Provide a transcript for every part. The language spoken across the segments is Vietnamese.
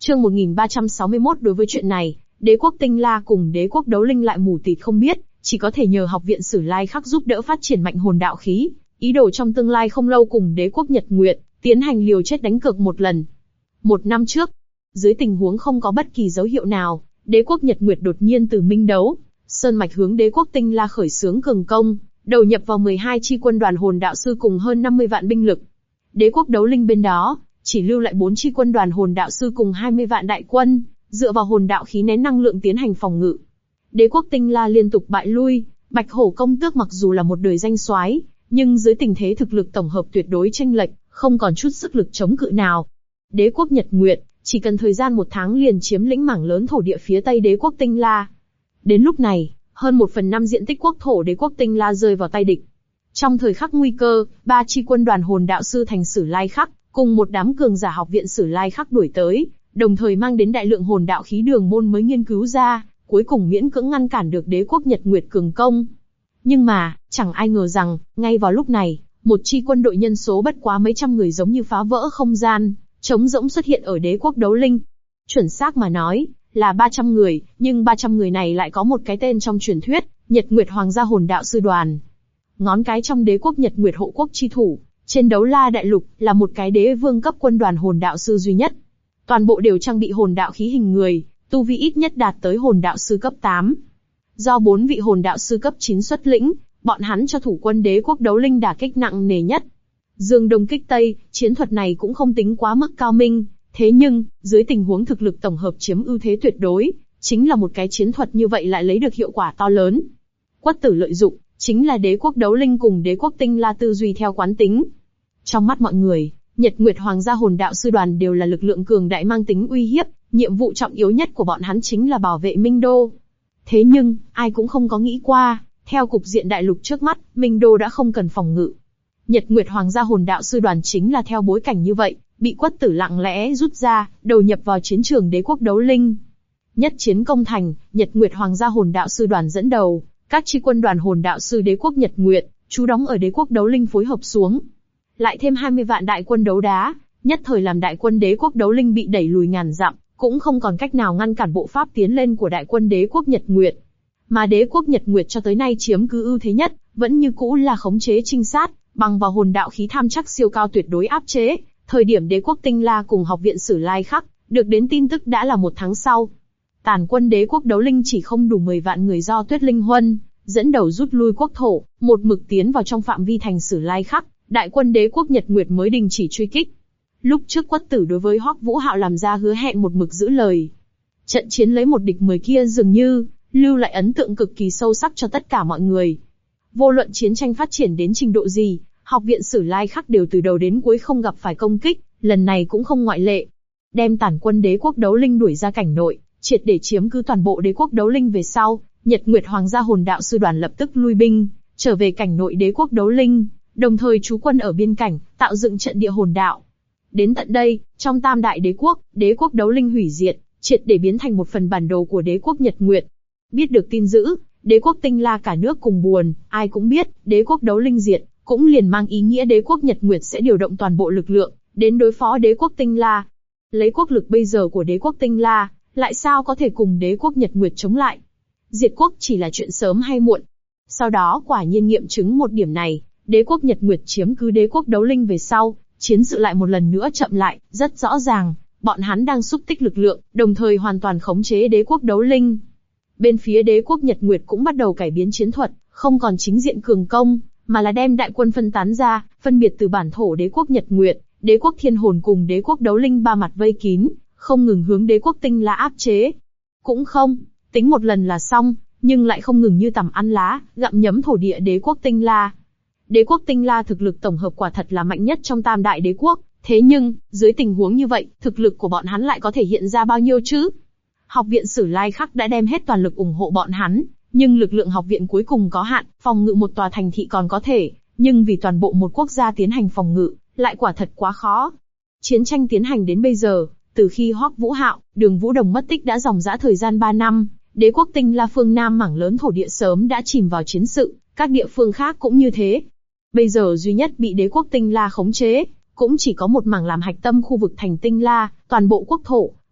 Chương 1361. Đối với chuyện này, đế quốc Tinh La cùng đế quốc Đấu Linh lại mù tịt không biết, chỉ có thể nhờ học viện Sử Lai Khắc giúp đỡ phát triển mạnh hồn đạo khí, ý đồ trong tương lai không lâu cùng đế quốc Nhật Nguyệt tiến hành liều chết đánh cược một lần. Một năm trước, dưới tình huống không có bất kỳ dấu hiệu nào, đế quốc Nhật Nguyệt đột nhiên từ minh đấu, sơn mạch hướng đế quốc Tinh La khởi xướng cường công, đầu nhập vào 12 chi quân đoàn hồn đạo sư cùng hơn 50 vạn binh lực. Đế quốc Đấu Linh bên đó, chỉ lưu lại 4 chi quân đoàn hồn đạo sư cùng 20 vạn đại quân, dựa vào hồn đạo khí nén năng lượng tiến hành phòng ngự. Đế quốc Tinh La liên tục bại lui, Bạch Hổ công tước mặc dù là một đời danh soái, nhưng dưới tình thế thực lực tổng hợp tuyệt đối chênh lệch, không còn chút sức lực chống cự nào. Đế quốc Nhật Nguyệt chỉ cần thời gian 1 tháng liền chiếm lĩnh mảng lớn thổ địa phía tây đế quốc Tinh La. Đến lúc này, hơn 1/5 diện tích quốc thổ đế quốc Tinh La rơi vào tay địch. Trong thời khắc nguy cơ, 3 chi quân đoàn hồn đạo sư thành Sử Lai Khắc, cùng một đám cường giả học viện Sử Lai Khắc đuổi tới, đồng thời mang đến đại lượng hồn đạo khí đường môn mới nghiên cứu ra, cuối cùng miễn cưỡng ngăn cản được đế quốc Nhật Nguyệt cường công. Nhưng mà, chẳng ai ngờ rằng, ngay vào lúc này, một chi quân đội nhân số bất quá mấy trăm người giống như phá vỡ không gian, trống rỗng xuất hiện ở đế quốc Đấu Linh. Chuẩn xác mà nói, là 300 người, nhưng 300 người này lại có một cái tên trong truyền thuyết, Nhật Nguyệt Hoàng gia hồn đạo sư đoàn. Ngón cái trong đế quốc Nhật Nguyệt hộ quốc chi thủ, trên Đấu La đại lục, là một cái đế vương cấp quân đoàn hồn đạo sư duy nhất. Toàn bộ đều trang bị hồn đạo khí hình người, tu vi ít nhất đạt tới hồn đạo sư cấp 8. Do 4 vị hồn đạo sư cấp 9 xuất lĩnh, bọn hắn cho thủ quân đế quốc Đấu Linh đả kích nặng nề nhất. Dương Đông kích Tây, chiến thuật này cũng không tính quá mức cao minh, thế nhưng, dưới tình huống thực lực tổng hợp chiếm ưu thế tuyệt đối, chính là một cái chiến thuật như vậy lại lấy được hiệu quả to lớn. Quất tử lợi dụng, chính là đế quốc Đấu Linh cùng đế quốc Tinh La tư duy theo quán tính. Trong mắt mọi người, Nhật Nguyệt Hoàng gia hồn đạo sư đoàn đều là lực lượng cường đại mang tính uy hiếp, nhiệm vụ trọng yếu nhất của bọn hắn chính là bảo vệ Minh Đô. Thế nhưng, ai cũng không có nghĩ qua, theo cục diện đại lục trước mắt, Minh Đô đã không cần phòng ngự. Nhật Nguyệt Hoàng gia hồn đạo sư đoàn chính là theo bối cảnh như vậy, bị Quất tử lặng lẽ rút ra, đầu nhập vào chiến trường đế quốc Đấu Linh. Nhất chiến công thành, Nhật Nguyệt Hoàng gia hồn đạo sư đoàn dẫn đầu, các chi quân đoàn hồn đạo sư đế quốc Nhật Nguyệt, trú đóng ở đế quốc Đấu Linh phối hợp xuống. Lại thêm 20 vạn đại quân đấu đá, nhất thời làm đại quân đế quốc Đấu Linh bị đẩy lùi ngàn dặm, cũng không còn cách nào ngăn cản bộ pháp tiến lên của đại quân đế quốc Nhật Nguyệt. Mà đế quốc Nhật Nguyệt cho tới nay chiếm cứ ưu thế nhất, vẫn như cũ là khống chế trinh sát, bằng vào hồn đạo khí tham chắc siêu cao tuyệt đối áp chế. Thời điểm đế quốc Tinh La cùng học viện Sử Lai Khắc, được đến tin tức đã là 1 tháng sau. Tàn quân đế quốc Đấu Linh chỉ không đủ 10 vạn người do Tuyết Linh Huân dẫn đầu rút lui quốc thổ, một mực tiến vào trong phạm vi thành Sử Lai Khắc, đại quân đế quốc Nhật Nguyệt mới đình chỉ truy kích. Lúc trước Quất tử đối với Hoắc Vũ Hạo làm ra hứa hẹn một mực giữ lời. Trận chiến lấy 1 địch 10 kia dường như lưu lại ấn tượng cực kỳ sâu sắc cho tất cả mọi người. Vô luận chiến tranh phát triển đến trình độ gì, học viện Sử Lai Khắc đều từ đầu đến cuối không gặp phải công kích, lần này cũng không ngoại lệ. Đem tàn quân đế quốc Đấu Linh đuổi ra cảnh nội, triệt để chiếm cứ toàn bộ đế quốc Đấu Linh về sau, Nhật Nguyệt Hoàng gia hồn đạo sư đoàn lập tức lui binh, trở về cảnh nội đế quốc Đấu Linh, đồng thời trú quân ở biên cảnh, tạo dựng trận địa hồn đạo. Đến tận đây, trong Tam đại đế quốc Đấu Linh hủy diệt, triệt để biến thành một phần bản đồ của đế quốc Nhật Nguyệt. Biết được tin dữ, đế quốc Tinh La cả nước cùng buồn, ai cũng biết, đế quốc Đấu Linh diệt, cũng liền mang ý nghĩa đế quốc Nhật Nguyệt sẽ điều động toàn bộ lực lượng, đến đối phó đế quốc Tinh La. Lấy quốc lực bây giờ của đế quốc Tinh La, lại sao có thể cùng đế quốc Nhật Nguyệt chống lại? Diệt quốc chỉ là chuyện sớm hay muộn. Sau đó quả nhiên nghiệm chứng một điểm này, đế quốc Nhật Nguyệt chiếm cứ đế quốc Đấu Linh về sau, chiến sự lại một lần nữa chậm lại, rất rõ ràng, bọn hắn đang xúc tích lực lượng, đồng thời hoàn toàn khống chế đế quốc Đấu Linh. Bên phía đế quốc Nhật Nguyệt cũng bắt đầu cải biến chiến thuật, không còn chính diện cường công, mà là đem đại quân phân tán ra, phân biệt từ bản thổ đế quốc Nhật Nguyệt, đế quốc Thiên Hồn cùng đế quốc Đấu Linh ba mặt vây kín, không ngừng hướng đế quốc Tinh La áp chế. Cũng không, tính một lần là xong, nhưng lại không ngừng như tằm ăn lá, gặm nhấm thổ địa đế quốc Tinh La. Đế quốc Tinh La thực lực tổng hợp quả thật là mạnh nhất trong Tam đại đế quốc, thế nhưng, dưới tình huống như vậy, thực lực của bọn hắn lại có thể hiện ra bao nhiêu chứ? Học viện Sử Lai Khắc đã đem hết toàn lực ủng hộ bọn hắn, nhưng lực lượng học viện cuối cùng có hạn, phòng ngự một tòa thành thị còn có thể, nhưng vì toàn bộ một quốc gia tiến hành phòng ngự, lại quả thật quá khó. Chiến tranh tiến hành đến bây giờ, từ khi Hoắc Vũ Hạo, Đường Vũ Đồng mất tích đã dòng dã thời gian 3 năm, đế quốc Tinh La phương Nam mảng lớn thổ địa sớm đã chìm vào chiến sự, các địa phương khác cũng như thế. Bây giờ duy nhất bị đế quốc Tinh La khống chế, cũng chỉ có một mảng làm hạch tâm khu vực thành Tinh La, toàn bộ quốc thổ,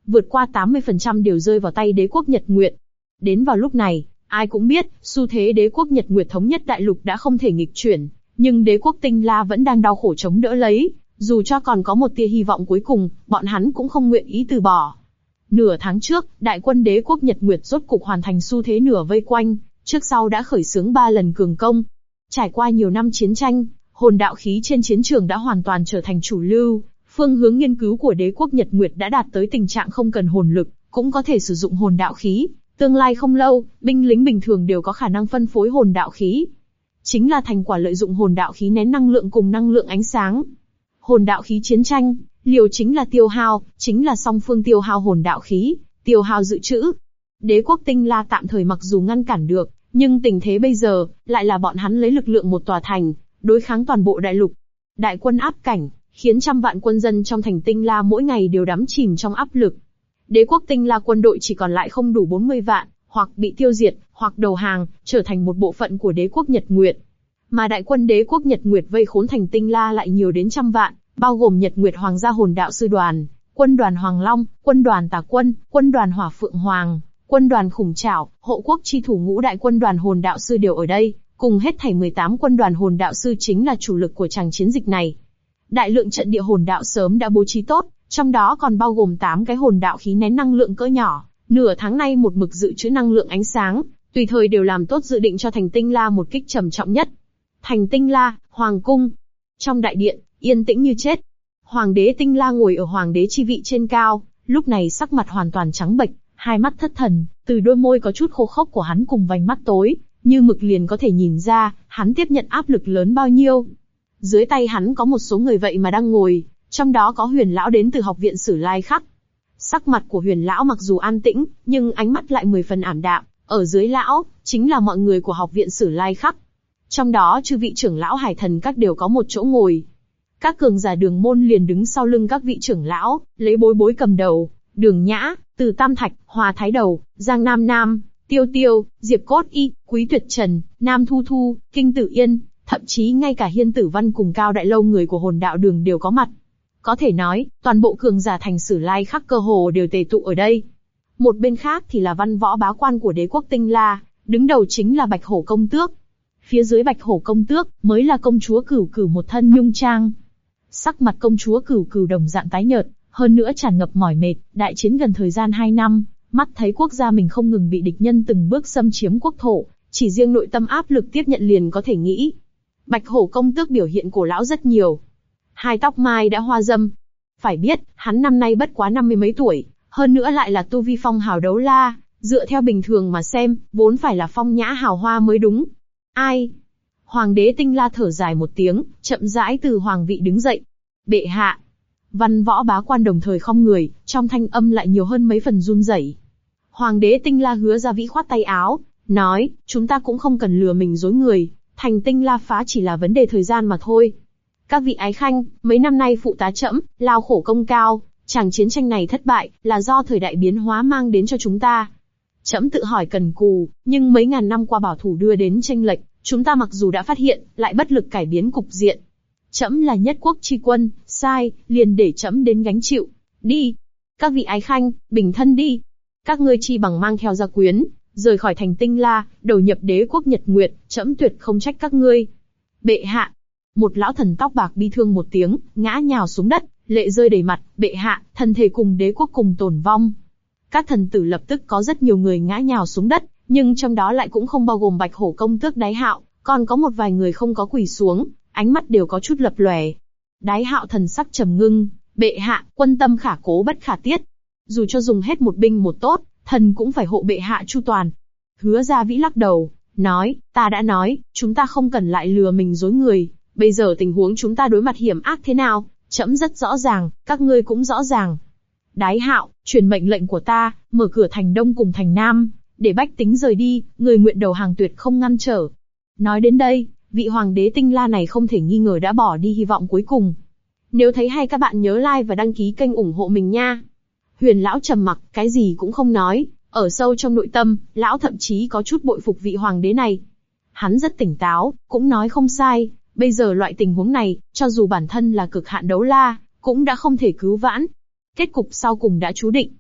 vượt qua 80% đều rơi vào tay đế quốc Nhật Nguyệt. Đến vào lúc này, ai cũng biết, xu thế đế quốc Nhật Nguyệt thống nhất đại lục đã không thể nghịch chuyển, nhưng đế quốc Tinh La vẫn đang đau khổ chống đỡ lấy, dù cho còn có một tia hy vọng cuối cùng, bọn hắn cũng không nguyện ý từ bỏ. Nửa tháng trước, đại quân đế quốc Nhật Nguyệt rốt cục hoàn thành xu thế nửa vây quanh, trước sau đã khởi xướng 3 lần cường công. Trải qua nhiều năm chiến tranh, hồn đạo khí trên chiến trường đã hoàn toàn trở thành chủ lưu, phương hướng nghiên cứu của đế quốc Nhật Nguyệt đã đạt tới tình trạng không cần hồn lực, cũng có thể sử dụng hồn đạo khí. Tương lai không lâu, binh lính bình thường đều có khả năng phân phối hồn đạo khí. Chính là thành quả lợi dụng hồn đạo khí nén năng lượng cùng năng lượng ánh sáng. Hồn đạo khí chiến tranh, liều chính là tiêu hao, chính là song phương tiêu hao hồn đạo khí, tiêu hao dự trữ. Đế quốc Tinh La tạm thời mặc dù ngăn cản được, nhưng tình thế bây giờ, lại là bọn hắn lấy lực lượng một tòa thành, đối kháng toàn bộ đại lục. Đại quân áp cảnh, khiến trăm vạn quân dân trong thành Tinh La mỗi ngày đều đắm chìm trong áp lực. Đế quốc Tinh La quân đội chỉ còn lại không đủ 40 vạn, hoặc bị tiêu diệt, hoặc đầu hàng, trở thành một bộ phận của đế quốc Nhật Nguyệt. Mà đại quân đế quốc Nhật Nguyệt vây khốn thành Tinh La lại nhiều đến trăm vạn, bao gồm Nhật Nguyệt Hoàng gia hồn đạo sư đoàn, quân đoàn Hoàng Long, quân đoàn Tà Quân, quân đoàn Hỏa Phượng Hoàng, quân đoàn Khủng Trảo, hộ quốc chi thủ ngũ đại quân đoàn hồn đạo sư đều ở đây, cùng hết thảy 18 quân đoàn hồn đạo sư chính là chủ lực của tràng chiến dịch này. Đại lượng trận địa hồn đạo sớm đã bố trí tốt, trong đó còn bao gồm 8 cái hồn đạo khí nén năng lượng cỡ nhỏ, nửa tháng nay một mực dự trữ năng lượng ánh sáng, tùy thời đều làm tốt dự định cho thành Tinh La một kích trầm trọng nhất. Thành Tinh La, Hoàng cung. Trong đại điện, yên tĩnh như chết. Hoàng đế Tinh La ngồi ở hoàng đế chi vị trên cao, lúc này sắc mặt hoàn toàn trắng bệch, hai mắt thất thần, từ đôi môi có chút khô khốc của hắn cùng vành mắt tối, như mực liền có thể nhìn ra, hắn tiếp nhận áp lực lớn bao nhiêu. Dưới tay hắn có một số người vậy mà đang ngồi, trong đó có Huyền lão đến từ học viện Sử Lai Khắc. Sắc mặt của Huyền lão mặc dù an tĩnh, nhưng ánh mắt lại 10 phần ảm đạm, ở dưới lão, chính là mọi người của học viện Sử Lai Khắc. Trong đó chư vị trưởng lão Hải Thần các đều có một chỗ ngồi. Các cường giả Đường môn liền đứng sau lưng các vị trưởng lão, lấy Bối Bối cầm đầu, Đường Nhã, Từ Tam Thạch, Hòa Thái Đầu, Giang Nam Nam, Tiêu Tiêu, Diệp Cốt Y, Quý Tuyệt Trần, Nam Thu Thu, Kinh Tử Yên, thậm chí ngay cả Hiên Tử Văn cùng Cao Đại Lâu người của hồn đạo đường đều có mặt. Có thể nói, toàn bộ cường giả thành Sử Lai Khắc cơ hồ đều tề tụ ở đây. Một bên khác thì là văn võ bá quan của đế quốc Tinh La, đứng đầu chính là Bạch Hổ công tước. Phía dưới Bạch Hổ công tước mới là công chúa Cửu Cửu một thân nhung trang. Sắc mặt công chúa Cửu Cửu đồng dạng tái nhợt, hơn nữa tràn ngập mỏi mệt, đại chiến gần thời gian 2 năm, mắt thấy quốc gia mình không ngừng bị địch nhân từng bước xâm chiếm quốc thổ, chỉ riêng nội tâm áp lực tiếp nhận liền có thể nghĩ. Bạch Hổ công tước biểu hiện cổ lão rất nhiều. Hai tóc mai đã hoa râm. Phải biết, hắn năm nay bất quá 50 mấy tuổi, hơn nữa lại là tu vi phong hào đấu la, dựa theo bình thường mà xem, vốn phải là phong nhã hào hoa mới đúng. Ai? Hoàng đế Tinh La thở dài một tiếng, chậm rãi từ hoàng vị đứng dậy. Bệ hạ. Văn võ bá quan đồng thời khom người, trong thanh âm lại nhiều hơn mấy phần run rẩy. Hoàng đế Tinh La Hứa Gia Vĩ khoát tay áo, nói, chúng ta cũng không cần lừa mình dối người, thành Tinh La phá chỉ là vấn đề thời gian mà thôi. Các vị ái khanh, mấy năm nay phụ tá trẫm, lao khổ công cao, chàng chiến tranh này thất bại, là do thời đại biến hóa mang đến cho chúng ta. Trẫm tự hỏi cần cù, nhưng mấy ngàn năm qua bảo thủ đưa đến chênh lệch, chúng ta mặc dù đã phát hiện, lại bất lực cải biến cục diện. Trẫm là nhất quốc chi quân, sai, liền để trẫm đến gánh chịu. Đi. Các vị ái khanh, bình thân đi. Các ngươi chi bằng mang theo gia quyến, rời khỏi thành Tinh La, đầu nhập đế quốc Nhật Nguyệt, trẫm tuyệt không trách các ngươi. Bệ hạ. Một lão thần tóc bạc bi thương một tiếng, ngã nhào xuống đất, lệ rơi đầy mặt. Bệ hạ, thần thể cùng đế quốc cùng tổn vong. Các thần tử lập tức có rất nhiều người ngã nhào xuống đất, nhưng trong đó lại cũng không bao gồm Bạch Hổ công tước Đái Hạo, còn có một vài người không có quỳ xuống, ánh mắt đều có chút lập lòe. Đái Hạo thần sắc trầm ngưng, bệ hạ, quân tâm khả cố bất khả tiết. Dù cho dùng hết một binh một tốt, thần cũng phải hộ bệ hạ chu toàn. Hứa Gia Vĩ lắc đầu, nói, ta đã nói, chúng ta không cần lại lừa mình dối người. Bây giờ tình huống chúng ta đối mặt hiểm ác thế nào, trẫm rất rõ ràng, các ngươi cũng rõ ràng. Đái Hạo, truyền mệnh lệnh của ta, mở cửa thành Đông cùng thành Nam, để bách tính rời đi, người nguyện đầu hàng tuyệt không ngăn trở. Nói đến đây, vị hoàng đế Tinh La này không thể nghi ngờ đã bỏ đi hy vọng cuối cùng. Nếu thấy hay các bạn nhớ like và đăng ký kênh ủng hộ mình nha. Huyền lão trầm mặc, cái gì cũng không nói, ở sâu trong nội tâm, lão thậm chí có chút bội phục vị hoàng đế này. Hắn rất tỉnh táo, cũng nói không sai, bây giờ loại tình huống này, cho dù bản thân là cực hạn đấu la, cũng đã không thể cứu vãn. Kết cục sau cùng đã chú định.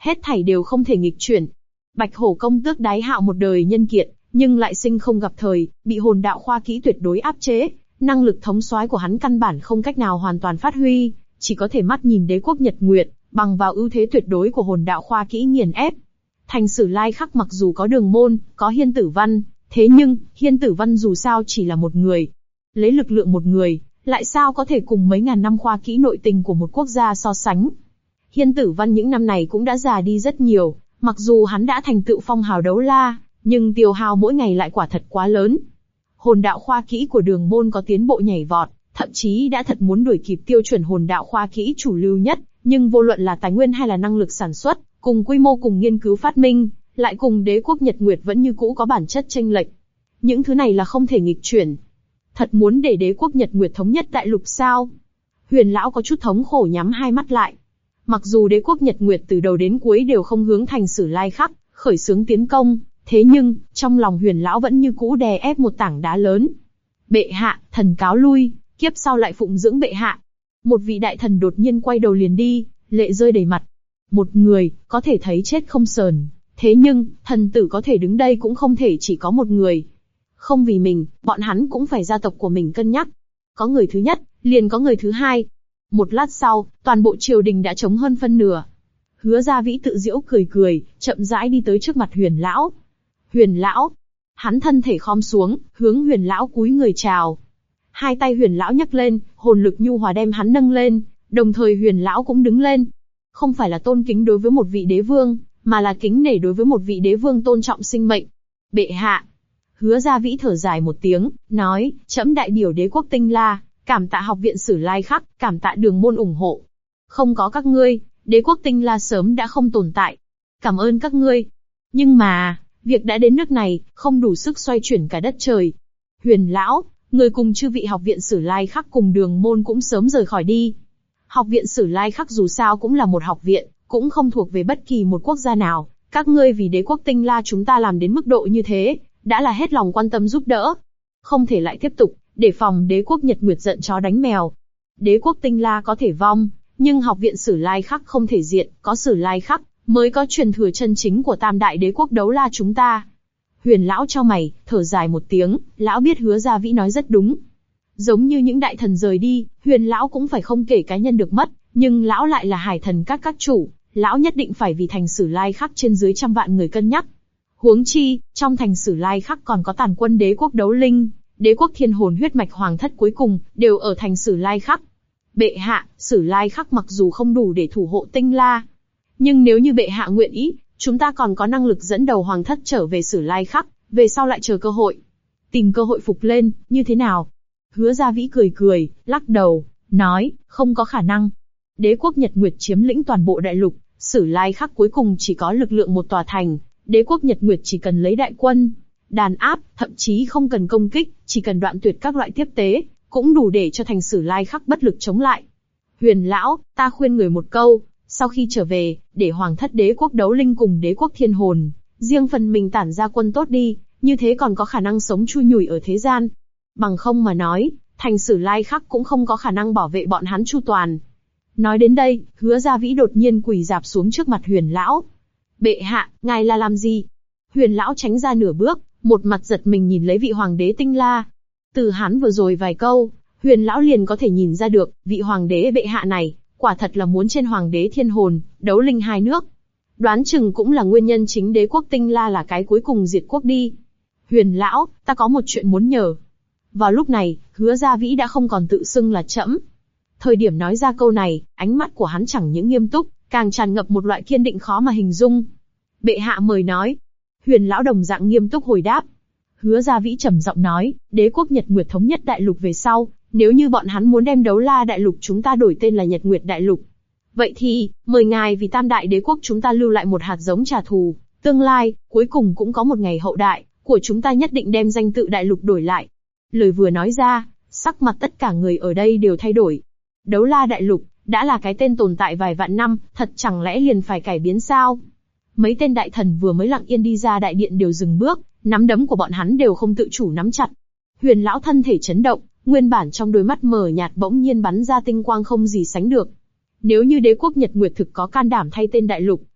hết thảy đều không thể nghịch chuyển. Bạch Hổ công tước Đái Hạo một đời nhân kiệt, nhưng lại sinh không gặp thời, bị hồn đạo khoa kỹ tuyệt đối áp chế, năng lực thống soái của hắn căn bản không cách nào hoàn toàn phát huy, chỉ có thể mắt nhìn đế quốc Nhật Nguyệt, bằng vào ưu thế tuyệt đối của hồn đạo khoa kỹ nghiền ép. Thành Sử Lai Khắc mặc dù có Đường Môn, có Hiên Tử Văn, thế nhưng, Hiên Tử Văn dù sao chỉ là một người. Lấy lực lượng một người, lại sao có thể cùng mấy ngàn năm khoa kỹ nội tình của một quốc gia so sánh. Hiên Tử Văn những năm này cũng đã già đi rất nhiều, mặc dù hắn đã thành tựu phong hào đấu la, nhưng tiêu hao mỗi ngày lại quả thật quá lớn. Hồn đạo khoa kỹ của Đường Môn có tiến bộ nhảy vọt, thậm chí đã thật muốn đuổi kịp tiêu chuẩn hồn đạo khoa kỹ chủ lưu nhất, nhưng vô luận là tài nguyên hay là năng lực sản xuất, cùng quy mô cùng nghiên cứu phát minh, lại cùng đế quốc Nhật Nguyệt vẫn như cũ có bản chất chênh lệch. Những thứ này là không thể nghịch chuyển. Thật muốn để đế quốc Nhật Nguyệt thống nhất đại lục sao? Huyền lão có chút thống khổ nhắm hai mắt lại. Mặc dù đế quốc Nhật Nguyệt từ đầu đến cuối đều không hướng Thành Sử Lai Khắc khởi xướng tiến công, thế nhưng trong lòng Huyền lão vẫn như cũ đè ép một tảng đá lớn. Bệ hạ, thần cáo lui, kiếp sau lại phụng dưỡng bệ hạ. Một vị đại thần đột nhiên quay đầu liền đi, lệ rơi đầy mặt. Một người, có thể thấy chết không sờn. Thế nhưng, thần tử có thể đứng đây cũng không thể chỉ có một người. Không vì mình, bọn hắn cũng phải gia tộc của mình cân nhắc. Có người thứ nhất, liền có người thứ hai. Một lát sau, toàn bộ triều đình đã trống hơn phân nửa. Hứa Gia Vĩ tự giễu cười cười, chậm rãi đi tới trước mặt Huyền lão. Huyền lão. Hắn thân thể khom xuống, hướng Huyền lão cúi người chào. Hai tay Huyền lão nhấc lên, hồn lực nhu hòa đem hắn nâng lên, đồng thời Huyền lão cũng đứng lên. Không phải là tôn kính đối với một vị đế vương, mà là kính nể đối với một vị đế vương tôn trọng sinh mệnh. Bệ hạ. Hứa Gia Vĩ thở dài một tiếng, nói, trẫm đại biểu đế quốc Tinh La, cảm tạ học viện Sử Lai Khắc, cảm tạ Đường Môn ủng hộ. Không có các ngươi, đế quốc Tinh La sớm đã không tồn tại. Cảm ơn các ngươi. Nhưng mà, việc đã đến nước này, không đủ sức xoay chuyển cả đất trời. Huyền lão, người cùng chư vị học viện Sử Lai Khắc cùng Đường Môn cũng sớm rời khỏi đi. Học viện Sử Lai Khắc dù sao cũng là một học viện, cũng không thuộc về bất kỳ một quốc gia nào. Các ngươi vì đế quốc Tinh La chúng ta làm đến mức độ như thế, đã là hết lòng quan tâm giúp đỡ. Không thể lại tiếp tục, để phòng đế quốc Nhật Nguyệt giận chó đánh mèo. Đế quốc Tinh La có thể vong, nhưng học viện Sử Lai Khắc không thể diệt, có Sử Lai Khắc, mới có truyền thừa chân chính của tam đại đế quốc đấu la chúng ta. Huyền lão chau mày, thở dài một tiếng, lão biết Hứa Gia Vĩ nói rất đúng. Giống như những đại thần rời đi, Huyền lão cũng phải không kể cá nhân được mất, nhưng lão lại là hải thần các chủ, lão nhất định phải vì thành Sử Lai Khắc trên dưới trăm vạn người cân nhắc. Huống chi, trong thành Sử Lai Khắc còn có tàn quân đế quốc đấu linh, đế quốc thiên hồn huyết mạch hoàng thất cuối cùng, đều ở thành Sử Lai Khắc. Bệ hạ, Sử Lai Khắc mặc dù không đủ để thủ hộ Tinh La, nhưng nếu như bệ hạ nguyện ý, chúng ta còn có năng lực dẫn đầu hoàng thất trở về Sử Lai Khắc, về sau lại chờ cơ hội. Tìm cơ hội phục lên, như thế nào? Hứa Gia Vĩ cười cười, lắc đầu, nói, không có khả năng. Đế quốc Nhật Nguyệt chiếm lĩnh toàn bộ đại lục, Sử Lai Khắc cuối cùng chỉ có lực lượng một tòa thành, đế quốc Nhật Nguyệt chỉ cần lấy đại quân, đàn áp, thậm chí không cần công kích, chỉ cần đoạn tuyệt các loại tiếp tế, cũng đủ để cho thành Sử Lai Khắc bất lực chống lại. Huyền lão, ta khuyên người một câu, sau khi trở về, để hoàng thất đế quốc đấu linh cùng đế quốc thiên hồn, riêng phần mình tản ra quân tốt đi, như thế còn có khả năng sống chui nhủi ở thế gian. Bằng không mà nói, thành Sử Lai Khắc cũng không có khả năng bảo vệ bọn hắn chu toàn. Nói đến đây, Hứa Gia Vĩ đột nhiên quỳ rạp xuống trước mặt Huyền lão. Bệ hạ, ngài là làm gì? Huyền lão tránh ra nửa bước, một mặt giật mình nhìn lấy vị hoàng đế Tinh La. Từ hắn vừa rồi vài câu, Huyền lão liền có thể nhìn ra được, vị hoàng đế bệ hạ này, quả thật là muốn trên hoàng đế thiên hồn, đấu linh hai nước. Đoán chừng cũng là nguyên nhân chính đế quốc Tinh La là cái cuối cùng diệt quốc đi. Huyền lão, ta có một chuyện muốn nhờ. Vào lúc này, Hứa Gia Vĩ đã không còn tự xưng là trẫm. Thời điểm nói ra câu này, ánh mắt của hắn chẳng những nghiêm túc, càng tràn ngập một loại kiên định khó mà hình dung. Bệ hạ mời nói. Huyền lão đồng dạng nghiêm túc hồi đáp. Hứa Gia Vĩ trầm giọng nói, đế quốc Nhật Nguyệt thống nhất đại lục về sau, nếu như bọn hắn muốn đem đấu la đại lục chúng ta đổi tên là Nhật Nguyệt đại lục, vậy thì, mời ngài vì tam đại đế quốc chúng ta lưu lại một hạt giống trả thù, tương lai, cuối cùng cũng có một ngày hậu đại, của chúng ta nhất định đem danh tự đại lục đổi lại. Lời vừa nói ra, sắc mặt tất cả người ở đây đều thay đổi. Đấu la đại lục, đã là cái tên tồn tại vài vạn năm, thật chẳng lẽ liền phải cải biến sao? Mấy tên đại thần vừa mới lặng yên đi ra đại điện đều dừng bước, nắm đấm của bọn hắn đều không tự chủ nắm chặt. Huyền lão thân thể chấn động, nguyên bản trong đôi mắt mờ nhạt bỗng nhiên bắn ra tinh quang không gì sánh được. Nếu như đế quốc Nhật Nguyệt thực có can đảm thay tên đại lục,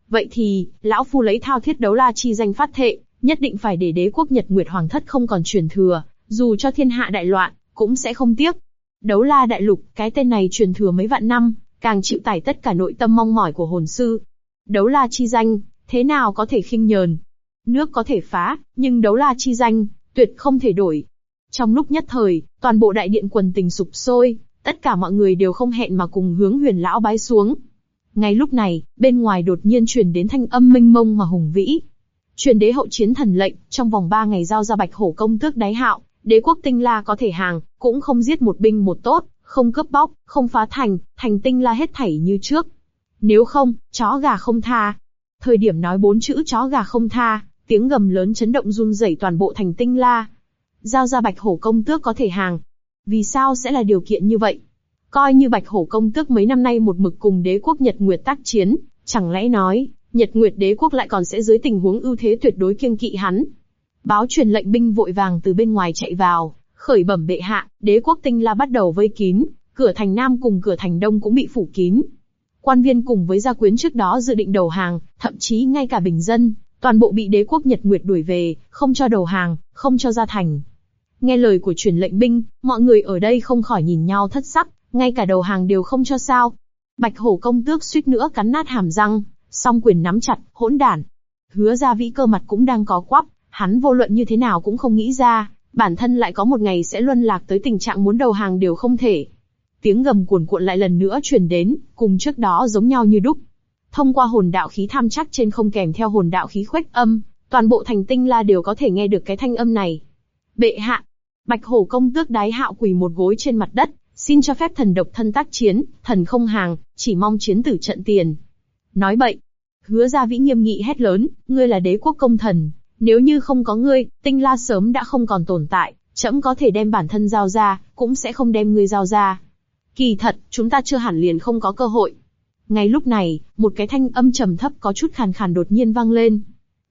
Vậy thì, lão phu lấy thao thiết đấu la chi danh phát thệ, nhất định phải để đế quốc Nhật Nguyệt Hoàng thất không còn truyền thừa, dù cho thiên hạ đại loạn, cũng sẽ không tiếc. Đấu la đại lục, cái tên này truyền thừa mấy vạn năm, càng chịu tải tất cả nội tâm mong mỏi của hồn sư. Đấu la chi danh, thế nào có thể khinh nhờn? Nước có thể phá, nhưng đấu la chi danh, tuyệt không thể đổi. Trong lúc nhất thời, toàn bộ đại điện quần tình sục sôi, tất cả mọi người đều không hẹn mà cùng hướng Huyền lão bái xuống. Ngay lúc này, bên ngoài đột nhiên truyền đến thanh âm mênh mông mà hùng vĩ. Truyền đế hậu chiến thần lệnh, trong vòng 3 ngày giao ra Bạch Hổ công tước đái hạo, đế quốc Tinh La có thể hàng, cũng không giết một binh một tốt, không cướp bóc, không phá thành Tinh La hết thảy như trước. Nếu không, chó gà không tha. Thời điểm nói 4 chữ chó gà không tha, tiếng gầm lớn chấn động run rẩy toàn bộ thành Tinh La. Giao ra Bạch Hổ công tước có thể hàng. Vì sao sẽ là điều kiện như vậy? Coi như Bạch Hổ công tước mấy năm nay một mực cùng đế quốc Nhật Nguyệt tác chiến, chẳng lẽ nói, Nhật Nguyệt đế quốc lại còn sẽ dưới tình huống ưu thế tuyệt đối kiêng kỵ hắn? Báo truyền lệnh binh vội vàng từ bên ngoài chạy vào, khởi bẩm bệ hạ, đế quốc Tinh La bắt đầu vây kín, cửa thành Nam cùng cửa thành Đông cũng bị phủ kín. Quan viên cùng với gia quyến trước đó dự định đầu hàng, thậm chí ngay cả bình dân, toàn bộ bị đế quốc Nhật Nguyệt đuổi về, không cho đầu hàng, không cho ra thành. Nghe lời của truyền lệnh binh, mọi người ở đây không khỏi nhìn nhau thất sắc, ngay cả đầu hàng đều không cho sao. Bạch Hổ công tước suýt nữa cắn nát hàm răng, song quyền nắm chặt, hỗn đản. Hứa Gia Vĩ cơ mặt cũng đang có quắp, hắn vô luận như thế nào cũng không nghĩ ra, bản thân lại có một ngày sẽ luân lạc tới tình trạng muốn đầu hàng đều không thể. Tiếng gầm cuồn cuộn lại lần nữa truyền đến, cùng trước đó giống nhau như đúc. Thông qua hồn đạo khí tham chắc trên không kèm theo hồn đạo khí khuếch âm, toàn bộ thành Tinh La đều có thể nghe được cái thanh âm này. Bệ hạ, Bạch Hổ công tước đái hạo quỳ một gối trên mặt đất, xin cho phép thần độc thân tác chiến, thần không hàng, chỉ mong chiến tử trận tiền. Nói bậy. Hứa Gia Vĩ nghiêm nghị hét lớn, ngươi là đế quốc công thần, nếu như không có ngươi, Tinh La sớm đã không còn tồn tại, trẫm có thể đem bản thân giao ra, cũng sẽ không đem ngươi giao ra. Kỳ thật, chúng ta chưa hẳn liền không có cơ hội. Ngay lúc này, một cái thanh âm trầm thấp có chút khàn khàn đột nhiên vang lên.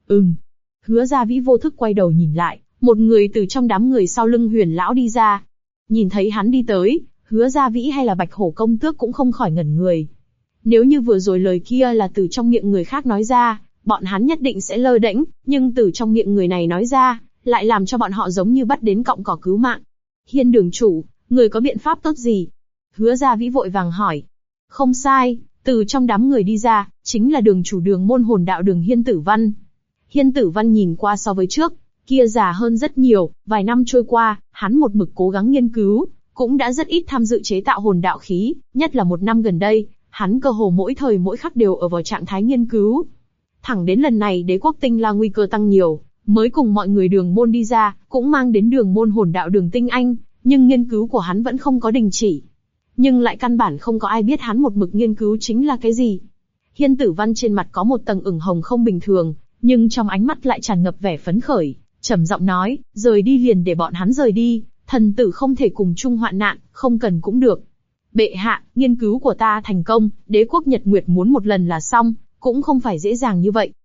Hứa Gia Vĩ vô thức quay đầu nhìn lại, một người từ trong đám người sau lưng Huyền lão đi ra. Nhìn thấy hắn đi tới, Hứa Gia Vĩ hay là Bạch Hổ công tước cũng không khỏi ngẩn người. Nếu như vừa rồi lời kia là từ trong miệng người khác nói ra, bọn hắn nhất định sẽ lơ đễnh, nhưng từ trong miệng người này nói ra, lại làm cho bọn họ giống như bắt đến cọng cỏ cứu mạng. Hiên đường chủ, người có biện pháp tốt gì? Hứa Gia Vĩ vội vàng hỏi. Không sai, từ trong đám người đi ra, chính là đường chủ đường môn hồn đạo đường Hiên Tử Văn. Hiên Tử Văn nhìn qua so với trước, kia già hơn rất nhiều, vài năm trôi qua, hắn một mực cố gắng nghiên cứu, cũng đã rất ít tham dự chế tạo hồn đạo khí, nhất là một năm gần đây, hắn cơ hồ mỗi thời mỗi khắc đều ở vào trạng thái nghiên cứu. Thẳng đến lần này đế quốc Tinh La nguy cơ tăng nhiều, mới cùng mọi người đường môn đi ra, cũng mang đến đường môn hồn đạo đường tinh anh, nhưng nghiên cứu của hắn vẫn không có đình chỉ. Nhưng lại căn bản không có ai biết hắn một mực nghiên cứu chính là cái gì. Hiên Tử Văn trên mặt có một tầng ửng hồng không bình thường, nhưng trong ánh mắt lại tràn ngập vẻ phấn khởi, trầm giọng nói, rời đi liền để bọn hắn rời đi, thần tử không thể cùng chung hoạn nạn, không cần cũng được. Bệ hạ, nghiên cứu của ta thành công, đế quốc Nhật Nguyệt muốn một lần là xong, cũng không phải dễ dàng như vậy.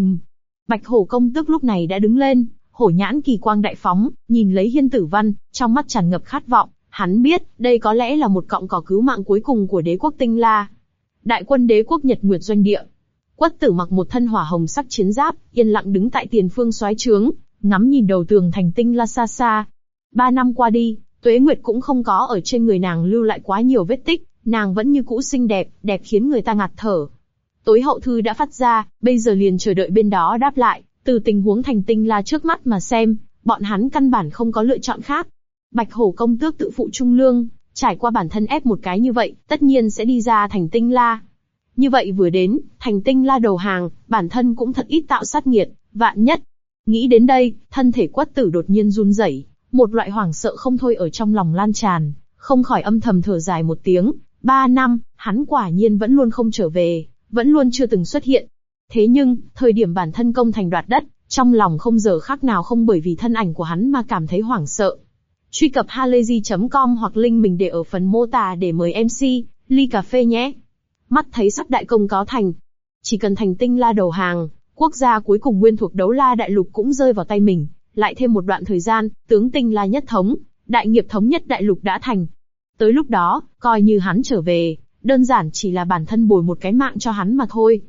Bạch Hổ công tước lúc này đã đứng lên, hổ nhãn kỳ quang đại phóng, nhìn lấy Hiên Tử Văn, trong mắt tràn ngập khát vọng, hắn biết, đây có lẽ là một cọng cỏ cứu mạng cuối cùng của đế quốc Tinh La. Đại quân đế quốc Nhật Nguyệt doanh địa. Quất Tử mặc một thân hỏa hồng sắc chiến giáp, yên lặng đứng tại tiền phương soái trướng, ngắm nhìn đầu tường thành Tinh La xa xa. 3 năm qua đi, Tuế Nguyệt cũng không có ở trên người nàng lưu lại quá nhiều vết tích, nàng vẫn như cũ xinh đẹp, đẹp khiến người ta ngạt thở. Tối hậu thư đã phát ra, bây giờ liền chờ đợi bên đó đáp lại, từ tình huống thành Tinh La trước mắt mà xem, bọn hắn căn bản không có lựa chọn khác. Bạch Hổ công tước tự phụ trung lương, trải qua bản thân ép một cái như vậy, tất nhiên sẽ đi ra thành Tinh La. Như vậy vừa đến, thành Tinh La đầu hàng, bản thân cũng thật ít tạo sát nghiệt, vạn nhất. Nghĩ đến đây, thân thể Quất Tử đột nhiên run rẩy, một loại hoảng sợ không thôi ở trong lòng lan tràn, không khỏi âm thầm thở dài một tiếng. 3 năm, hắn quả nhiên vẫn luôn không trở về, vẫn luôn chưa từng xuất hiện. Thế nhưng, thời điểm bản thân công thành đoạt đất, trong lòng không giờ khác nào không bởi vì thân ảnh của hắn mà cảm thấy hoảng sợ. Truy cập halayzi.com hoặc link mình để ở phần mô tả để mời MC, ly cà phê nhé. Mắt thấy sắp đại công có thành. Chỉ cần thành Tinh La đầu hàng, quốc gia cuối cùng nguyên thuộc Đấu La Đại Lục cũng rơi vào tay mình. Lại thêm một đoạn thời gian, tướng Tinh La nhất thống, đại nghiệp thống nhất đại lục đã thành. Tới lúc đó, coi như hắn trở về, đơn giản chỉ là bản thân bồi một cái mạng cho hắn mà thôi.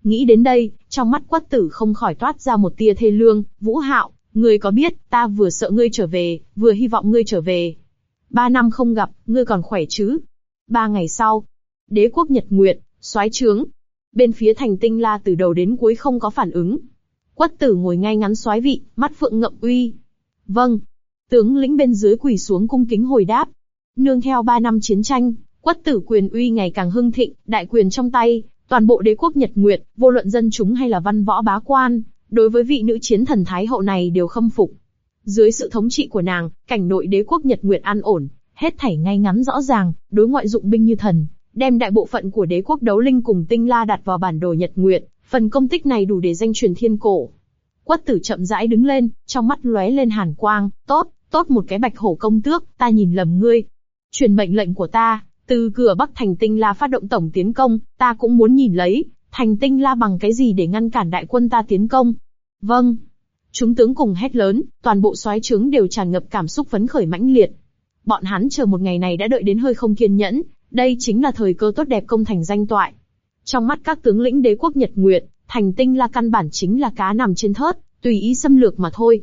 Nghĩ đến đây, trong mắt Quách Tử không khỏi toát ra một tia thê lương. Vũ Hạo, ngươi có biết, ta vừa sợ ngươi trở về, vừa hy vọng ngươi trở về. 3 năm không gặp, ngươi còn khỏe chứ? 3 ngày sau, Đế quốc Nhật Nguyệt, soái trướng. Bên phía Thành Tinh La từ đầu đến cuối không có phản ứng. Quách Tử ngồi ngay ngắn soái vị, mắt phượng ngậm uy. Vâng. Tướng lĩnh bên dưới quỳ xuống cung kính hồi đáp. Nương theo 3 năm chiến tranh, Quách Tử quyền uy ngày càng hưng thịnh, đại quyền trong tay, toàn bộ đế quốc Nhật Nguyệt, vô luận dân chúng hay là văn võ bá quan, đối với vị nữ chiến thần thái hậu này đều khâm phục. Dưới sự thống trị của nàng, cảnh nội đế quốc Nhật Nguyệt an ổn, hết thảy ngay ngắn rõ ràng, đối ngoại dụng binh như thần, đem đại bộ phận của đế quốc Đấu Linh cùng Tinh La đặt vào bản đồ Nhật Nguyệt, phần công tích này đủ để danh truyền thiên cổ. Quách Tử chậm rãi đứng lên, trong mắt lóe lên hàn quang, tốt một cái Bạch Hổ công tước, ta nhìn lầm ngươi. Truyền mệnh lệnh của ta, từ cửa Bắc thành Tinh La phát động tổng tiến công, ta cũng muốn nhìn lấy, thành Tinh La bằng cái gì để ngăn cản đại quân ta tiến công. Vâng. Chúng tướng cùng hét lớn, toàn bộ soái trướng đều tràn ngập cảm xúc phấn khởi mãnh liệt. Bọn hắn chờ một ngày này đã đợi đến hơi không kiên nhẫn, đây chính là thời cơ tốt đẹp công thành danh toại. Trong mắt các tướng lĩnh đế quốc Nhật Nguyệt, thành Tinh La căn bản chính là cá nằm trên thớt, tùy ý xâm lược mà thôi.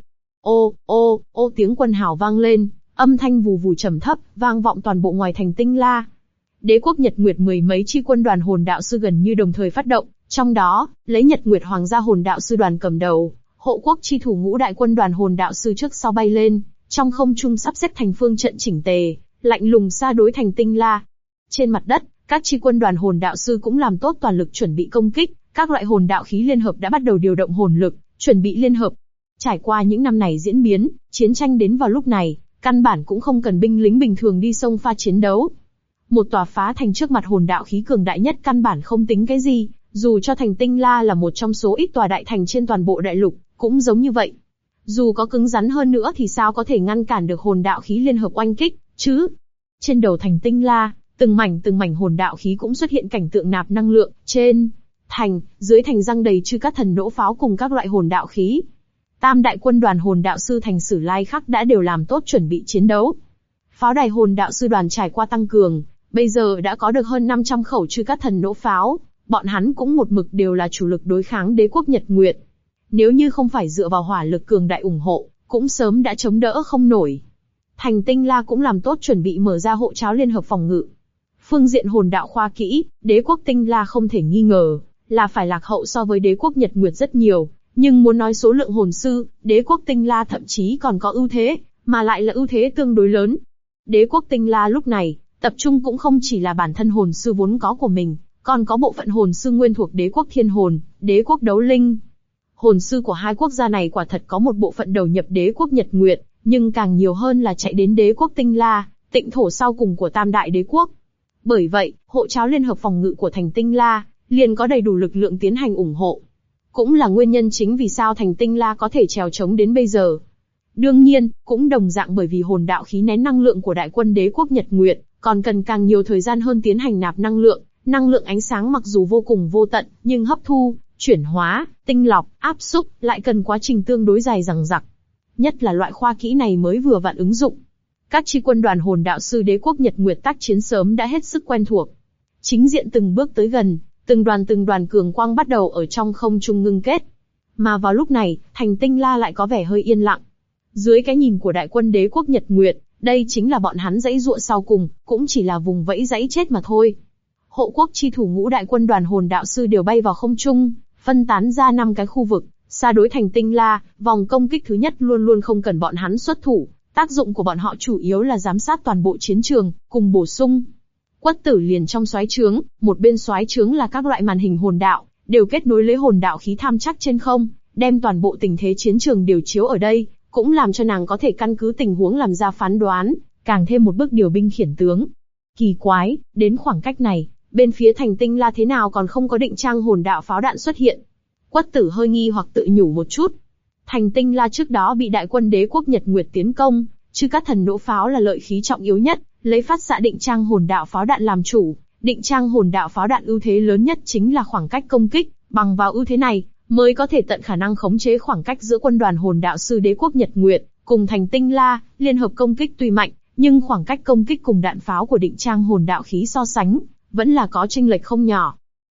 Ô, tiếng quân hào vang lên, âm thanh vù vù trầm thấp, vang vọng toàn bộ ngoài thành Tinh La. Đế quốc Nhật Nguyệt mười mấy chi quân đoàn hồn đạo sư gần như đồng thời phát động, trong đó, lấy Nhật Nguyệt Hoàng gia hồn đạo sư đoàn cầm đầu, hộ quốc chi thủ ngũ đại quân đoàn hồn đạo sư trước sau bay lên, trong không trung sắp xếp thành phương trận chỉnh tề, lạnh lùng xa đối thành Tinh La. Trên mặt đất, các chi quân đoàn hồn đạo sư cũng làm tốt toàn lực chuẩn bị công kích, các loại hồn đạo khí liên hợp đã bắt đầu điều động hồn lực, chuẩn bị liên hợp. Trải qua những năm này diễn biến, chiến tranh đến vào lúc này, căn bản cũng không cần binh lính bình thường đi xông pha chiến đấu. Một tòa phá thành trước mặt hồn đạo khí cường đại nhất căn bản không tính cái gì, dù cho thành Tinh La là một trong số ít tòa đại thành trên toàn bộ đại lục, cũng giống như vậy. Dù có cứng rắn hơn nữa thì sao có thể ngăn cản được hồn đạo khí liên hợp oanh kích, chứ? Trên đầu thành Tinh La, từng mảnh hồn đạo khí cũng xuất hiện cảnh tượng nạp năng lượng, trên thành, dưới thành răng đầy chư các thần nỗ pháo cùng các loại hồn đạo khí. Tam đại quân đoàn hồn đạo sư thành Sử Lai Khắc đã đều làm tốt chuẩn bị chiến đấu. Pháo đài hồn đạo sư đoàn trải qua tăng cường, bây giờ đã có được hơn 500 khẩu chư các thần nỗ pháo, bọn hắn cũng một mực đều là chủ lực đối kháng đế quốc Nhật Nguyệt. Nếu như không phải dựa vào hỏa lực cường đại ủng hộ, cũng sớm đã chống đỡ không nổi. Thành Tinh La cũng làm tốt chuẩn bị mở ra hộ tráo liên hợp phòng ngự. Phương diện hồn đạo khoa kỹ, đế quốc Tinh La không thể nghi ngờ là phải lạc hậu so với đế quốc Nhật Nguyệt rất nhiều, nhưng muốn nói số lượng hồn sư, đế quốc Tinh La thậm chí còn có ưu thế, mà lại là ưu thế tương đối lớn. Đế quốc Tinh La lúc này, tập trung cũng không chỉ là bản thân hồn sư vốn có của mình, còn có bộ phận hồn sư nguyên thuộc đế quốc Thiên Hồn, đế quốc Đấu Linh. Hồn sư của hai quốc gia này quả thật có một bộ phận đầu nhập đế quốc Nhật Nguyệt, nhưng càng nhiều hơn là chạy đến đế quốc Tinh La, tịnh thổ sau cùng của tam đại đế quốc. Bởi vậy, hộ tráo liên hợp phòng ngự của thành Tinh La liền có đầy đủ lực lượng tiến hành ủng hộ. Cũng là nguyên nhân chính vì sao thành Tinh La có thể trèo trống đến bây giờ. Đương nhiên, cũng đồng dạng bởi vì hồn đạo khí nén năng lượng của đại quân đế quốc Nhật Nguyệt, còn cần càng nhiều thời gian hơn tiến hành nạp năng lượng ánh sáng mặc dù vô cùng vô tận, nhưng hấp thu, chuyển hóa, tinh lọc, áp xúc, lại cần quá trình tương đối dài dằng dặc. Nhất là loại khoa kỹ này mới vừa vặn ứng dụng. Các chi quân đoàn hồn đạo sư đế quốc Nhật Nguyệt tác chiến sớm đã hết sức quen thuộc. Chính diện từng bước tới gần, từng đoàn cường quang bắt đầu ở trong không trung ngưng kết. Mà vào lúc này, thành Tinh La lại có vẻ hơi yên lặng. Dưới cái nhìn của đại quân đế quốc Nhật Nguyệt, đây chính là bọn hắn dãy dụa sau cùng, cũng chỉ là vùng vẫy dãy chết mà thôi. Hộ quốc chi thủ ngũ đại quân đoàn hồn đạo sư đều bay vào không trung, phân tán ra 5 cái khu vực, xa đối thành Tinh La, vòng công kích thứ nhất luôn luôn không cần bọn hắn xuất thủ, tác dụng của bọn họ chủ yếu là giám sát toàn bộ chiến trường, cùng bổ sung. Quách Tử liền trong soái trướng, một bên soái trướng là các loại màn hình hồn đạo, đều kết nối lấy hồn đạo khí tham chắc trên không, đem toàn bộ tình thế chiến trường đều chiếu ở đây, cũng làm cho nàng có thể căn cứ tình huống làm ra phán đoán, càng thêm một bước điều binh khiển tướng. Kỳ quái, đến khoảng cách này, bên phía thành Tinh La thế nào còn không có định trang hồn đạo pháo đạn xuất hiện. Quách Tử hơi nghi hoặc tự nhủ một chút. Thành Tinh La trước đó bị đại quân đế quốc Nhật Nguyệt tiến công, chứ các thần nỗ pháo là lợi khí trọng yếu nhất, lấy phát xạ định trang hồn đạo pháo đạn làm chủ. Định trang hồn đạo pháo đạn ưu thế lớn nhất chính là khoảng cách công kích, bằng vào ưu thế này, mới có thể tận khả năng khống chế khoảng cách giữa quân đoàn hồn đạo sư đế quốc Nhật Nguyệt, cùng thành Tinh La, liên hợp công kích tuy mạnh, nhưng khoảng cách công kích cùng đạn pháo của định trang hồn đạo khí so sánh, vẫn là có chênh lệch không nhỏ.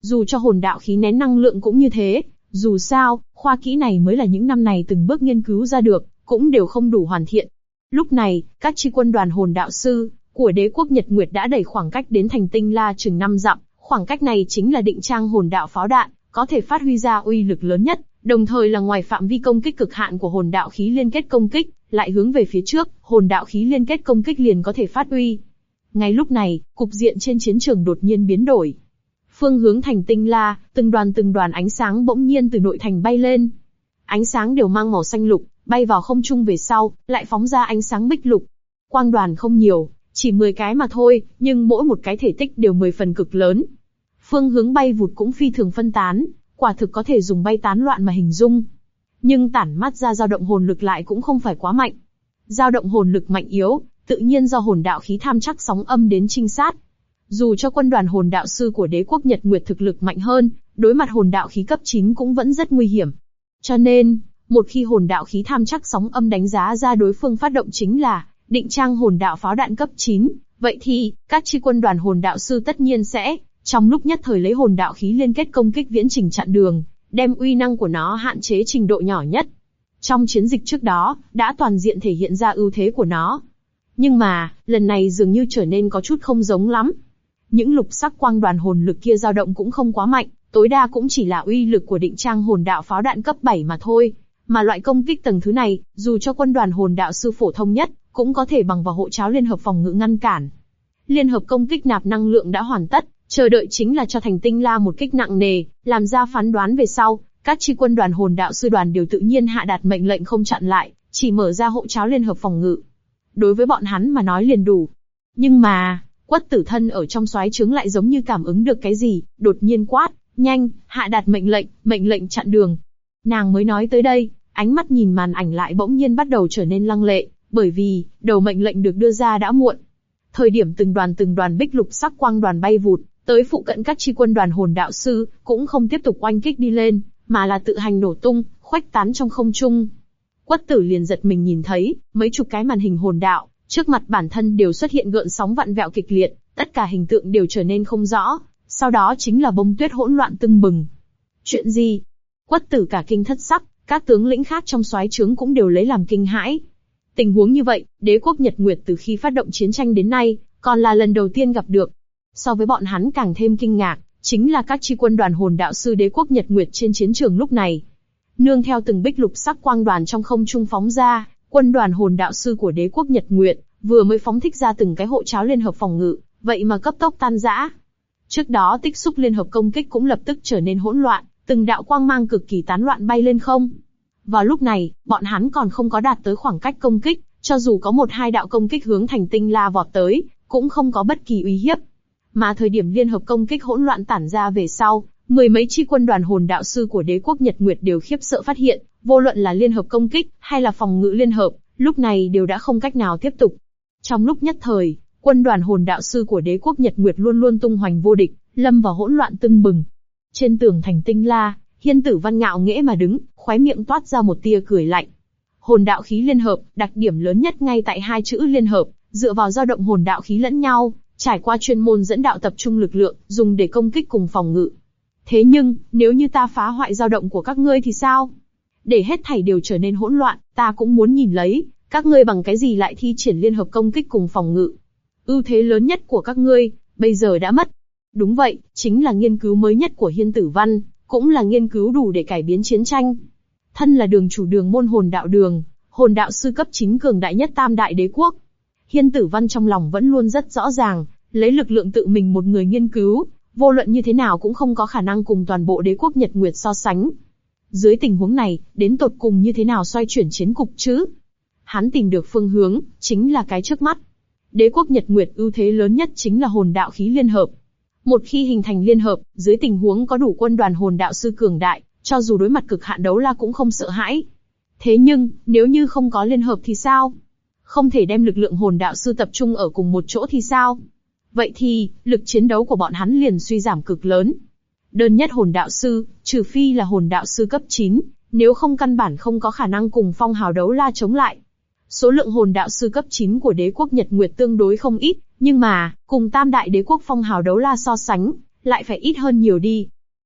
Dù cho hồn đạo khí nén năng lượng cũng như thế, dù sao, khoa kỹ này mới là những năm này từng bước nghiên cứu ra được, cũng đều không đủ hoàn thiện. Lúc này, các chi quân đoàn hồn đạo sư của đế quốc Nhật Nguyệt đã đẩy khoảng cách đến thành tinh la chừng 5 dặm, khoảng cách này chính là định trang hồn đạo pháo đạn, có thể phát huy ra uy lực lớn nhất, đồng thời là ngoài phạm vi công kích cực hạn của hồn đạo khí liên kết công kích, lại hướng về phía trước, hồn đạo khí liên kết công kích liền có thể phát uy. Ngay lúc này, cục diện trên chiến trường đột nhiên biến đổi. Phương hướng thành tinh la, từng đoàn ánh sáng bỗng nhiên từ nội thành bay lên. Ánh sáng đều mang màu xanh lục, bay vào không trung về sau, lại phóng ra ánh sáng bích lục. Quang đoàn không nhiều, chỉ 10 cái mà thôi, nhưng mỗi một cái thể tích đều 10 phần cực lớn. Phương hướng bay vụt cũng phi thường phân tán, quả thực có thể dùng bay tán loạn mà hình dung. Nhưng tản mát ra dao động hồn lực lại cũng không phải quá mạnh. Dao động hồn lực mạnh yếu, tự nhiên do hồn đạo khí tham chắc sóng âm đến trinh sát. Dù cho quân đoàn hồn đạo sư của đế quốc Nhật Nguyệt thực lực mạnh hơn, đối mặt hồn đạo khí cấp 9 cũng vẫn rất nguy hiểm. Cho nên, một khi hồn đạo khí tham chắc sóng âm đánh giá ra đối phương phát động chính là định trang hồn đạo pháo đạn cấp 9, vậy thì, các chi quân đoàn hồn đạo sư tất nhiên sẽ, trong lúc nhất thời lấy hồn đạo khí liên kết công kích viễn trình chặn đường, đem uy năng của nó hạn chế trình độ nhỏ nhất. Trong chiến dịch trước đó, đã toàn diện thể hiện ra ưu thế của nó. Nhưng mà, lần này dường như trở nên có chút không giống lắm. Những lục sắc quang đoàn hồn lực kia dao động cũng không quá mạnh, tối đa cũng chỉ là uy lực của định trang hồn đạo pháo đạn cấp 7 mà thôi. Mà loại công kích tầng thứ này, dù cho quân đoàn hồn đạo sư phổ thông nhất, cũng có thể bằng vào hộ cháo liên hợp phòng ngự ngăn cản. Liên hợp công kích nạp năng lượng đã hoàn tất, chờ đợi chính là cho thành tinh la một kích nặng nề, làm ra phán đoán về sau. Các chi quân đoàn hồn đạo sư đoàn đều tự nhiên hạ đạt mệnh lệnh không chặn lại, chỉ mở ra hộ cháo liên hợp phòng ngự. Đối với bọn hắn mà nói liền đủ. Nhưng mà, Quất Tử Thân ở trong xoáy trướng lại giống như cảm ứng được cái gì, đột nhiên quát, nhanh, hạ đạt mệnh lệnh chặn đường. Nàng mới nói tới đây, ánh mắt nhìn màn ảnh lại bỗng nhiên bắt đầu trở nên lăng lệ, bởi vì, đầu mệnh lệnh được đưa ra đã muộn. Thời điểm từng đoàn bích lục sắc quang đoàn bay vụt, tới phụ cận các chi quân đoàn hồn đạo sư, cũng không tiếp tục oanh kích đi lên, mà là tự hành nổ tung, khuếch tán trong không trung. Quất Tử liền giật mình nhìn thấy, mấy chục cái màn hình hồn đạo, trước mặt bản thân đều xuất hiện gợn sóng vặn vẹo kịch liệt, tất cả hình tượng đều trở nên không rõ, sau đó chính là bông tuyết hỗn loạn tưng bừng. Chuyện gì? Quất Tử cả kinh thất sắc, các tướng lĩnh khác trong soái trướng cũng đều lấy làm kinh hãi. Tình huống như vậy, đế quốc Nhật Nguyệt từ khi phát động chiến tranh đến nay, còn là lần đầu tiên gặp được. So với bọn hắn càng thêm kinh ngạc, chính là các chi quân đoàn hồn đạo sư đế quốc Nhật Nguyệt trên chiến trường lúc này. Nương theo từng bích lục sắc quang đoàn trong không trung phóng ra, quân đoàn hồn đạo sư của đế quốc Nhật Nguyệt vừa mới phóng thích ra từng cái hộ cháo liên hợp phòng ngự, vậy mà cấp tốc tan rã. Trước đó tích xúc liên hợp công kích cũng lập tức trở nên hỗn loạn, từng đạo quang mang cực kỳ tán loạn bay lên không. Vào lúc này, bọn hắn còn không có đạt tới khoảng cách công kích, cho dù có 1-2 đạo công kích hướng thành tinh la vọt tới, cũng không có bất kỳ uy hiếp. Mà thời điểm liên hợp công kích hỗn loạn tản ra về sau, mười mấy chi quân đoàn hồn đạo sư của đế quốc Nhật Nguyệt đều khiếp sợ phát hiện, vô luận là liên hợp công kích hay là phòng ngự liên hợp, lúc này đều đã không cách nào tiếp tục. Trong lúc nhất thời, quân đoàn hồn đạo sư của đế quốc Nhật Nguyệt luôn luôn tung hoành vô địch, lâm vào hỗn loạn tưng bừng. Trên tường thành tinh la, Hiên Tử Văn ngạo nghễ mà đứng, khóe miệng toát ra một tia cười lạnh. Hồn đạo khí liên hợp, đặc điểm lớn nhất ngay tại hai chữ liên hợp, dựa vào dao động hồn đạo khí lẫn nhau, trải qua chuyên môn dẫn đạo tập trung lực lượng, dùng để công kích cùng phòng ngự. Thế nhưng, nếu như ta phá hoại dao động của các ngươi thì sao? Để hết thảy đều trở nên hỗn loạn, ta cũng muốn nhìn lấy, các ngươi bằng cái gì lại thi triển liên hợp công kích cùng phòng ngự. Ưu thế lớn nhất của các ngươi, bây giờ đã mất. Đúng vậy, chính là nghiên cứu mới nhất của Hiên Tử Văn, cũng là nghiên cứu đủ để cải biến chiến tranh. Thân là đường chủ đường môn hồn đạo đường, hồn đạo sư cấp 9 cường đại nhất tam đại đế quốc. Hiên Tử Văn trong lòng vẫn luôn rất rõ ràng, lấy lực lượng tự mình một người nghiên cứu, vô luận như thế nào cũng không có khả năng cùng toàn bộ đế quốc Nhật Nguyệt so sánh. Dưới tình huống này, đến tột cùng như thế nào xoay chuyển chiến cục chứ? Hắn tìm được phương hướng, chính là cái trước mắt. Đế quốc Nhật Nguyệt ưu thế lớn nhất chính là hồn đạo khí liên hợp. Một khi hình thành liên hợp, dưới tình huống có đủ quân đoàn hồn đạo sư cường đại, cho dù đối mặt cực hạn đấu la cũng không sợ hãi. Thế nhưng, nếu như không có liên hợp thì sao? Không thể đem lực lượng hồn đạo sư tập trung ở cùng một chỗ thì sao? Vậy thì, lực chiến đấu của bọn hắn liền suy giảm cực lớn. Đơn nhất hồn đạo sư, trừ phi là hồn đạo sư cấp 9, nếu không căn bản không có khả năng cùng phong hào đấu la chống lại. Số lượng hồn đạo sư cấp 9 của đế quốc Nhật Nguyệt tương đối không ít, nhưng mà, cùng tam đại đế quốc phong hào đấu la so sánh, lại phải ít hơn nhiều đi.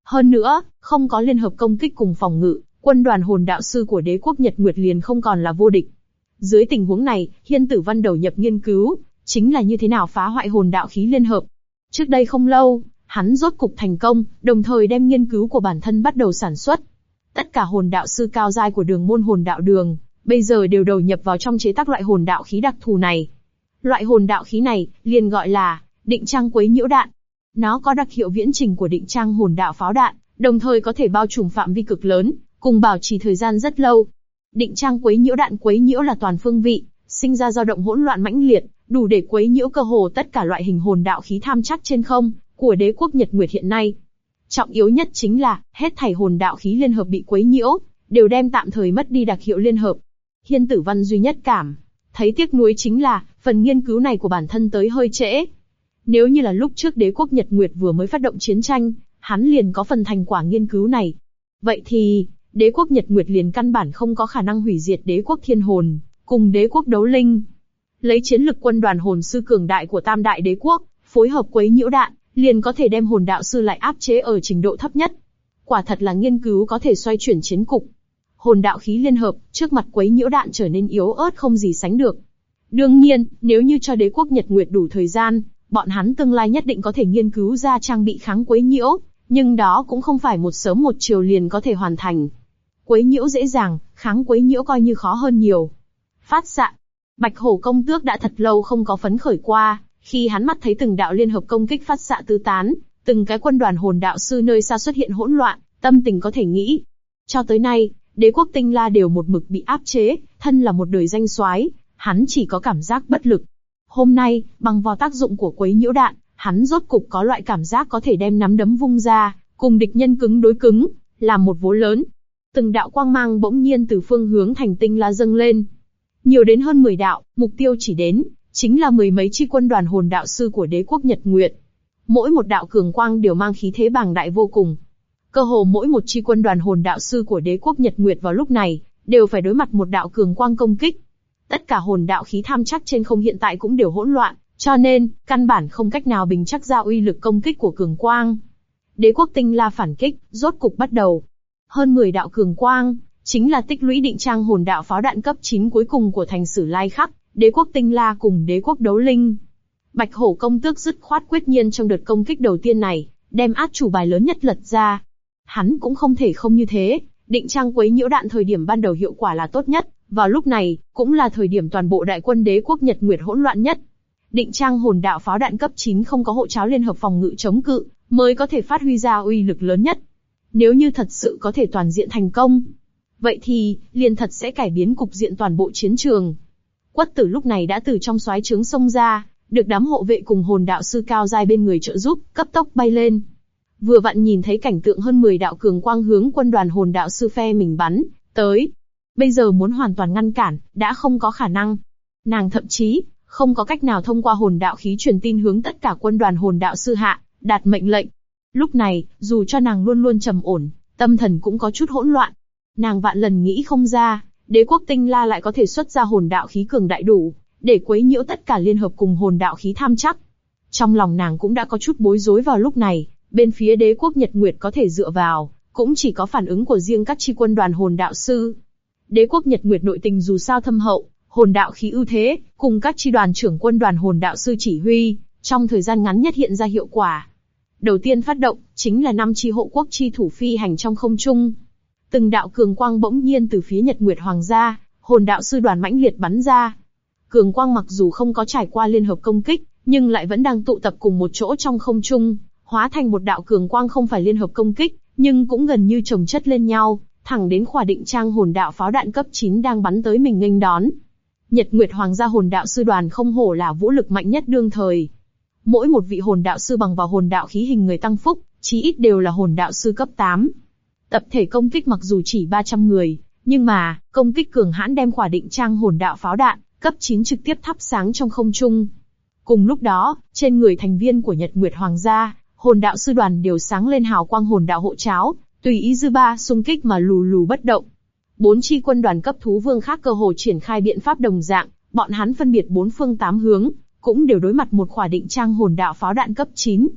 Hơn nữa, không có liên hợp công kích cùng phòng ngự, quân đoàn hồn đạo sư của đế quốc Nhật Nguyệt liền không còn là vô địch. Dưới tình huống này, Hiên Tử Văn đầu nhập nghiên cứu, chính là như thế nào phá hoại hồn đạo khí liên hợp. Trước đây không lâu, hắn rốt cục thành công, đồng thời đem nghiên cứu của bản thân bắt đầu sản xuất. Tất cả hồn đạo sư cao giai của đường môn hồn đạo đường, bây giờ đều đầu nhập vào trong chế tác loại hồn đạo khí đặc thù này. Loại hồn đạo khí này, liền gọi là định trang quấy nhiễu đạn. Nó có đặc hiệu viễn trình của định trang hồn đạo pháo đạn, đồng thời có thể bao trùm phạm vi cực lớn, cùng bảo trì thời gian rất lâu. Định trang quấy nhiễu đạn quấy nhiễu là toàn phương vị, sinh ra dao động hỗn loạn mãnh liệt, đủ để quấy nhiễu cơ hồ tất cả loại hình hồn đạo khí tham chắc trên không của đế quốc Nhật Nguyệt hiện nay. Trọng yếu nhất chính là, hết thảy hồn đạo khí liên hợp bị quấy nhiễu, đều đem tạm thời mất đi đặc hiệu liên hợp. Hiên Tử Văn duy nhất cảm thấy tiếc nuối chính là, phần nghiên cứu này của bản thân tới hơi trễ. Nếu như là lúc trước đế quốc Nhật Nguyệt vừa mới phát động chiến tranh, hắn liền có phần thành quả nghiên cứu này. Vậy thì, đế quốc Nhật Nguyệt liền căn bản không có khả năng hủy diệt đế quốc Thiên Hồn, cùng đế quốc Đấu Linh. Lấy chiến lực quân đoàn hồn sư cường đại của tam đại đế quốc, phối hợp quấy nhiễu đạn, liền có thể đem hồn đạo sư lại áp chế ở trình độ thấp nhất. Quả thật là nghiên cứu có thể xoay chuyển chiến cục. Hồn đạo khí liên hợp, trước mặt quấy nhiễu đạn trở nên yếu ớt không gì sánh được. Đương nhiên, nếu như cho đế quốc Nhật Nguyệt đủ thời gian, bọn hắn tương lai nhất định có thể nghiên cứu ra trang bị kháng quấy nhiễu, nhưng đó cũng không phải một sớm một chiều liền có thể hoàn thành. Quấy nhiễu dễ dàng, kháng quấy nhiễu coi như khó hơn nhiều. Phát xạ. Bạch Hổ công tước đã thật lâu không có phấn khởi qua, khi hắn mắt thấy từng đạo liên hợp công kích phát xạ tứ tán, từng cái quân đoàn hồn đạo sư nơi xa xuất hiện hỗn loạn, tâm tình có thể nghĩ. Cho tới nay, đế quốc Tinh La đều một mực bị áp chế, thân là một đời danh soái, hắn chỉ có cảm giác bất lực. Hôm nay, bằng vào tác dụng của quấy nhiễu đạn, hắn rốt cục có loại cảm giác có thể đem nắm đấm vung ra, cùng địch nhân cứng đối cứng, làm một vố lớn. Từng đạo quang mang bỗng nhiên từ phương hướng thành Tinh La dâng lên. Nhiều đến hơn 10 đạo, mục tiêu chỉ đến, chính là mười mấy chi quân đoàn hồn đạo sư của đế quốc Nhật Nguyệt. Mỗi một đạo cường quang đều mang khí thế bàng đại vô cùng. Cơ hồ mỗi một chi quân đoàn hồn đạo sư của đế quốc Nhật Nguyệt vào lúc này, đều phải đối mặt một đạo cường quang công kích. Tất cả hồn đạo khí tham chắc trên không hiện tại cũng đều hỗn loạn, cho nên, căn bản không cách nào bình chắc ra uy lực công kích của cường quang. Đế quốc Tinh La phản kích, rốt cục bắt đầu. Hơn 10 đạo cường quang, chính là tích lũy định trang hồn đạo pháo đạn cấp 9 cuối cùng của thành Sử Lai Khắc, đế quốc Tinh La cùng đế quốc Đấu Linh. Bạch Hổ công tước dứt khoát quyết nhiên trong đợt công kích đầu tiên này, đem át chủ bài lớn nhất lật ra. Hắn cũng không thể không như thế, định trang quấy nhiễu đạn thời điểm ban đầu hiệu quả là tốt nhất, vào lúc này, cũng là thời điểm toàn bộ đại quân đế quốc Nhật Nguyệt hỗn loạn nhất. Định trang hồn đạo pháo đạn cấp 9 không có hộ cháo liên hợp phòng ngự chống cự, mới có thể phát huy ra uy lực lớn nhất. Nếu như thật sự có thể toàn diện thành công, vậy thì, liền thật sẽ cải biến cục diện toàn bộ chiến trường. Quất Tử lúc này đã từ trong soái trướng xông ra, được đám hộ vệ cùng hồn đạo sư cao giai bên người trợ giúp, cấp tốc bay lên. Vừa vặn nhìn thấy cảnh tượng hơn 10 đạo cường quang hướng quân đoàn hồn đạo sư phe mình bắn tới. Bây giờ muốn hoàn toàn ngăn cản, đã không có khả năng. Nàng thậm chí, không có cách nào thông qua hồn đạo khí truyền tin hướng tất cả quân đoàn hồn đạo sư hạ, đạt mệnh lệnh. Lúc này, dù cho nàng luôn luôn trầm ổn, tâm thần cũng có chút hỗn loạn. Nàng vạn lần nghĩ không ra, đế quốc Tinh La lại có thể xuất ra hồn đạo khí cường đại đủ, để quấy nhiễu tất cả liên hợp cùng hồn đạo khí tham chắc. Trong lòng nàng cũng đã có chút bối rối vào lúc này, bên phía đế quốc Nhật Nguyệt có thể dựa vào, cũng chỉ có phản ứng của riêng các chi quân đoàn hồn đạo sư. Đế quốc Nhật Nguyệt nội tình dù sao thâm hậu, hồn đạo khí ưu thế, cùng các chi đoàn trưởng quân đoàn hồn đạo sư chỉ huy, trong thời gian ngắn nhất hiện ra hiệu quả. Đầu tiên phát động, chính là 5 chi hộ quốc chi thủ phi hành trong không trung. Từng đạo cường quang bỗng nhiên từ phía Nhật Nguyệt Hoàng gia, hồn đạo sư đoàn mãnh liệt bắn ra. Cường quang mặc dù không có trải qua liên hợp công kích, nhưng lại vẫn đang tụ tập cùng một chỗ trong không trung, hóa thành một đạo cường quang không phải liên hợp công kích, nhưng cũng gần như chồng chất lên nhau, thẳng đến khỏa định trang hồn đạo pháo đạn cấp 9 đang bắn tới mình nghênh đón. Nhật Nguyệt Hoàng gia hồn đạo sư đoàn không hổ là vũ lực mạnh nhất đương thời. Mỗi một vị hồn đạo sư bằng vào hồn đạo khí hình người tăng phúc, chí ít đều là hồn đạo sư cấp 8. Tập thể công kích mặc dù chỉ 300 người, nhưng mà, công kích cường hãn đem khỏa định trang hồn đạo pháo đạn, cấp 9 trực tiếp thắp sáng trong không trung. Cùng lúc đó, trên người thành viên của Nhật Nguyệt Hoàng gia, hồn đạo sư đoàn đều sáng lên hào quang hồn đạo hộ cháo, tùy ý dư ba xung kích mà lù lù bất động. 4 chi quân đoàn cấp thú vương khác cơ hồ triển khai biện pháp đồng dạng, bọn hắn phân biệt 4 phương 8 hướng, cũng đều đối mặt một khỏa định trang hồn đạo pháo đạn cấp 9.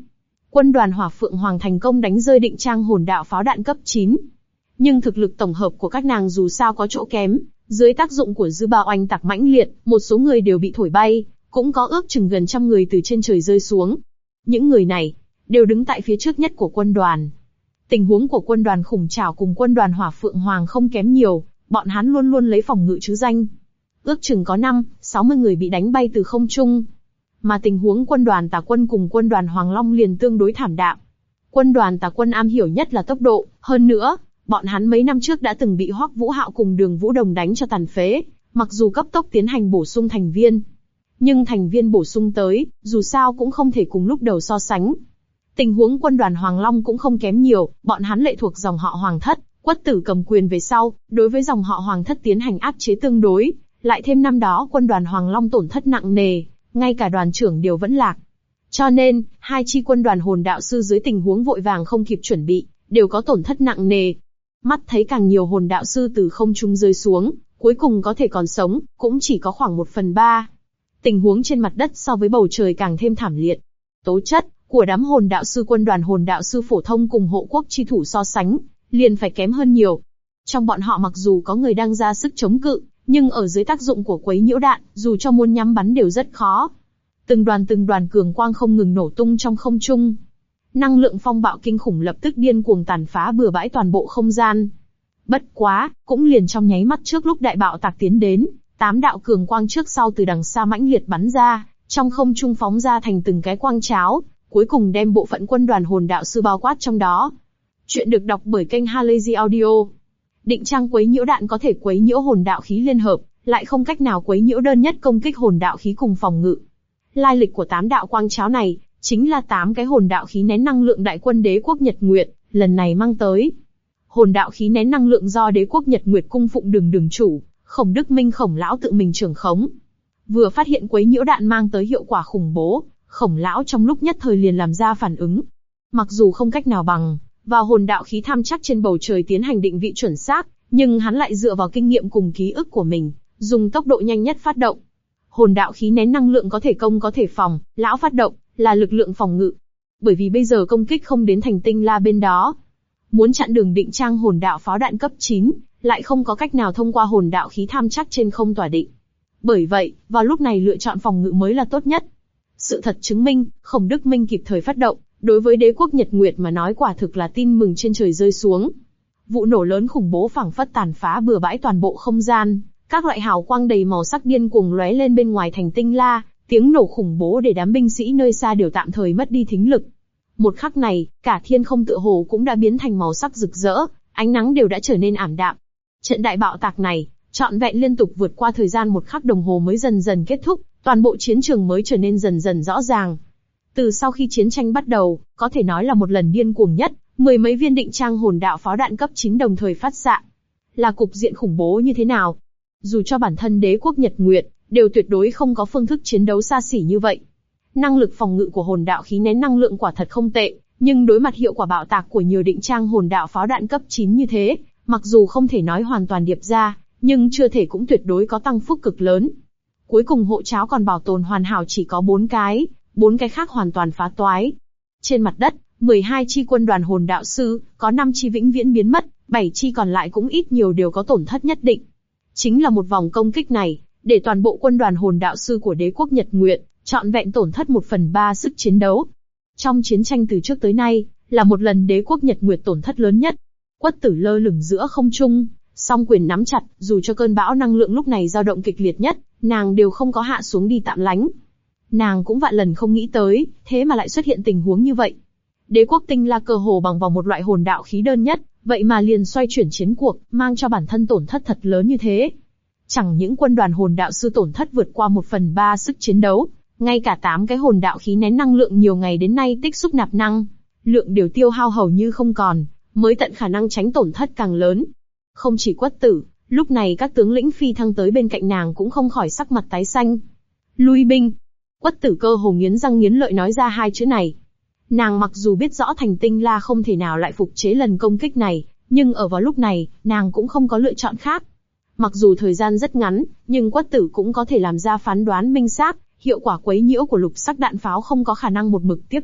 Quân đoàn Hỏa Phượng Hoàng thành công đánh rơi Định Trang hồn đạo pháo đạn cấp 9. Nhưng thực lực tổng hợp của các nàng dù sao có chỗ kém, dưới tác dụng của dư ba oanh tạc mãnh liệt, một số người đều bị thổi bay, cũng có ước chừng gần trăm người từ trên trời rơi xuống. Những người này đều đứng tại phía trước nhất của quân đoàn. Tình huống của quân đoàn Khủng Trảo cùng quân đoàn Hỏa Phượng Hoàng không kém nhiều, bọn hắn luôn luôn lấy phòng ngự chứ danh. Ước chừng có 60 người bị đánh bay từ không trung. Mà tình huống quân đoàn Tà Quân cùng quân đoàn Hoàng Long liền tương đối thảm đạm. Quân đoàn Tà Quân am hiểu nhất là tốc độ, hơn nữa, bọn hắn mấy năm trước đã từng bị Hoắc Vũ Hạo cùng Đường Vũ Đồng đánh cho tàn phế, mặc dù cấp tốc tiến hành bổ sung thành viên. Nhưng thành viên bổ sung tới, dù sao cũng không thể cùng lúc đầu so sánh. Tình huống quân đoàn Hoàng Long cũng không kém nhiều, bọn hắn lệ thuộc dòng họ Hoàng Thất, Quất Tử cầm quyền về sau, đối với dòng họ Hoàng Thất tiến hành áp chế tương đối, lại thêm năm đó quân đoàn Hoàng Long tổn thất nặng nề, ngay cả đoàn trưởng đều vẫn lạc. Cho nên, hai chi quân đoàn hồn đạo sư dưới tình huống vội vàng không kịp chuẩn bị, đều có tổn thất nặng nề. Mắt thấy càng nhiều hồn đạo sư từ không trung rơi xuống, cuối cùng có thể còn sống, cũng chỉ có khoảng 1/3. Tình huống trên mặt đất so với bầu trời càng thêm thảm liệt. Tố chất của đám hồn đạo sư quân đoàn hồn đạo sư phổ thông cùng hộ quốc chi thủ so sánh, liền phải kém hơn nhiều. Trong bọn họ mặc dù có người đang ra sức chống cự, nhưng ở dưới tác dụng của quấy nhiễu đạn, dù cho muốn nhắm bắn đều rất khó. Từng đoàn cường quang không ngừng nổ tung trong không trung. Năng lượng phong bạo kinh khủng lập tức điên cuồng tàn phá bừa bãi toàn bộ không gian. Bất quá, cũng liền trong nháy mắt trước lúc đại bạo tạc tiến đến, 8 đạo cường quang trước sau từ đằng xa mãnh liệt bắn ra, trong không trung phóng ra thành từng cái quang cháo, cuối cùng đem bộ phận quân đoàn hồn đạo sư bao quát trong đó. Chuyện được đọc bởi kênh Halazy Audio. Định Trang quấy nhiễu đạn có thể quấy nhiễu hồn đạo khí liên hợp, lại không cách nào quấy nhiễu đơn nhất công kích hồn đạo khí cùng phòng ngự. Lai lịch của 8 đạo quang cháo này, chính là 8 cái hồn đạo khí nén năng lượng đại quân đế quốc Nhật Nguyệt, lần này mang tới. Hồn đạo khí nén năng lượng do đế quốc Nhật Nguyệt cung phụng đường chủ, Khổng Đức Minh Khổng lão tự mình trưởng khống. Vừa phát hiện quấy nhiễu đạn mang tới hiệu quả khủng bố, Khổng lão trong lúc nhất thời liền làm ra phản ứng. Mặc dù không cách nào bằng vào hồn đạo khí tham chắc trên bầu trời tiến hành định vị chuẩn xác, nhưng hắn lại dựa vào kinh nghiệm cùng ký ức của mình, dùng tốc độ nhanh nhất phát động. Hồn đạo khí nén năng lượng có thể công có thể phòng, lão phát động là lực lượng phòng ngự. Bởi vì bây giờ công kích không đến thành Tinh La bên đó, muốn chặn đường Định Trang hồn đạo pháo đạn cấp 9, lại không có cách nào thông qua hồn đạo khí tham chắc trên không tỏa định. Bởi vậy, vào lúc này lựa chọn phòng ngự mới là tốt nhất. Sự thật chứng minh, Khổng Đức Minh kịp thời phát động, đối với đế quốc Nhật Nguyệt mà nói quả thực là tin mừng trên trời rơi xuống. Vụ nổ lớn khủng bố phảng phất tàn phá bừa bãi toàn bộ không gian, các loại hào quang đầy màu sắc điên cuồng lóe lên bên ngoài thành Tinh La, tiếng nổ khủng bố để đám binh sĩ nơi xa đều tạm thời mất đi thính lực. Một khắc này, cả thiên không tựa hồ cũng đã biến thành màu sắc rực rỡ, ánh nắng đều đã trở nên ảm đạm. Trận đại bạo tạc này, trọn vẹn liên tục vượt qua thời gian 1 khắc đồng hồ mới dần dần kết thúc, toàn bộ chiến trường mới trở nên dần dần rõ ràng. Từ sau khi chiến tranh bắt đầu, có thể nói là một lần điên cuồng nhất, 10 mấy viên Định Trang hồn đạo pháo đạn cấp 9 đồng thời phát xạ. Là cục diện khủng bố như thế nào? Dù cho bản thân đế quốc Nhật Nguyệt, đều tuyệt đối không có phương thức chiến đấu xa xỉ như vậy. Năng lực phòng ngự của hồn đạo khí nén năng lượng quả thật không tệ, nhưng đối mặt hiệu quả bạo tạc của nhiều Định Trang hồn đạo pháo đạn cấp 9 như thế, mặc dù không thể nói hoàn toàn điệp ra, nhưng chưa thể cũng tuyệt đối có tăng phúc cực lớn. Cuối cùng hộ cháo còn bảo tồn hoàn hảo chỉ có 4 cái khác hoàn toàn phá toái. Trên mặt đất, 12 chi quân đoàn hồn đạo sư, có 5 chi vĩnh viễn biến mất, 7 chi còn lại cũng ít nhiều đều có tổn thất nhất định. Chính là một vòng công kích này, để toàn bộ quân đoàn hồn đạo sư của đế quốc Nhật Nguyệt, trọn vẹn tổn thất 1/3 sức chiến đấu. Trong chiến tranh từ trước tới nay, là một lần đế quốc Nhật Nguyệt tổn thất lớn nhất. Quất Tử lơ lửng giữa không trung, song quyền nắm chặt, dù cho cơn bão năng lượng lúc này dao động kịch liệt nhất, nàng đều không có hạ xuống đi tạm lánh. Nàng cũng vạn lần không nghĩ tới, thế mà lại xuất hiện tình huống như vậy. Đế quốc Tinh La cơ hồ bằng vào một loại hồn đạo khí đơn nhất, vậy mà liền xoay chuyển chiến cuộc, mang cho bản thân tổn thất thật lớn như thế. Chẳng những quân đoàn hồn đạo sư tổn thất vượt qua 1/3 sức chiến đấu, ngay cả 8 cái hồn đạo khí nén năng lượng nhiều ngày đến nay tích xúc nạp năng lượng đều tiêu hao hầu như không còn, mới tận khả năng tránh tổn thất càng lớn. Không chỉ Quất Tử, lúc này các tướng lĩnh phi thăng tới bên cạnh nàng cũng không khỏi sắc mặt tái xanh. Lui binh. Quất Tử cơ hồ nghiến răng nghiến lợi nói ra 2 chữ này. Nàng mặc dù biết rõ thành Tinh La không thể nào lại phục chế lần công kích này, nhưng ở vào lúc này, nàng cũng không có lựa chọn khác. Mặc dù thời gian rất ngắn, nhưng Quất Tử cũng có thể làm ra phán đoán minh xác, hiệu quả quấy nhiễu của lục sắc đạn pháo không có khả năng một mực tiếp tục,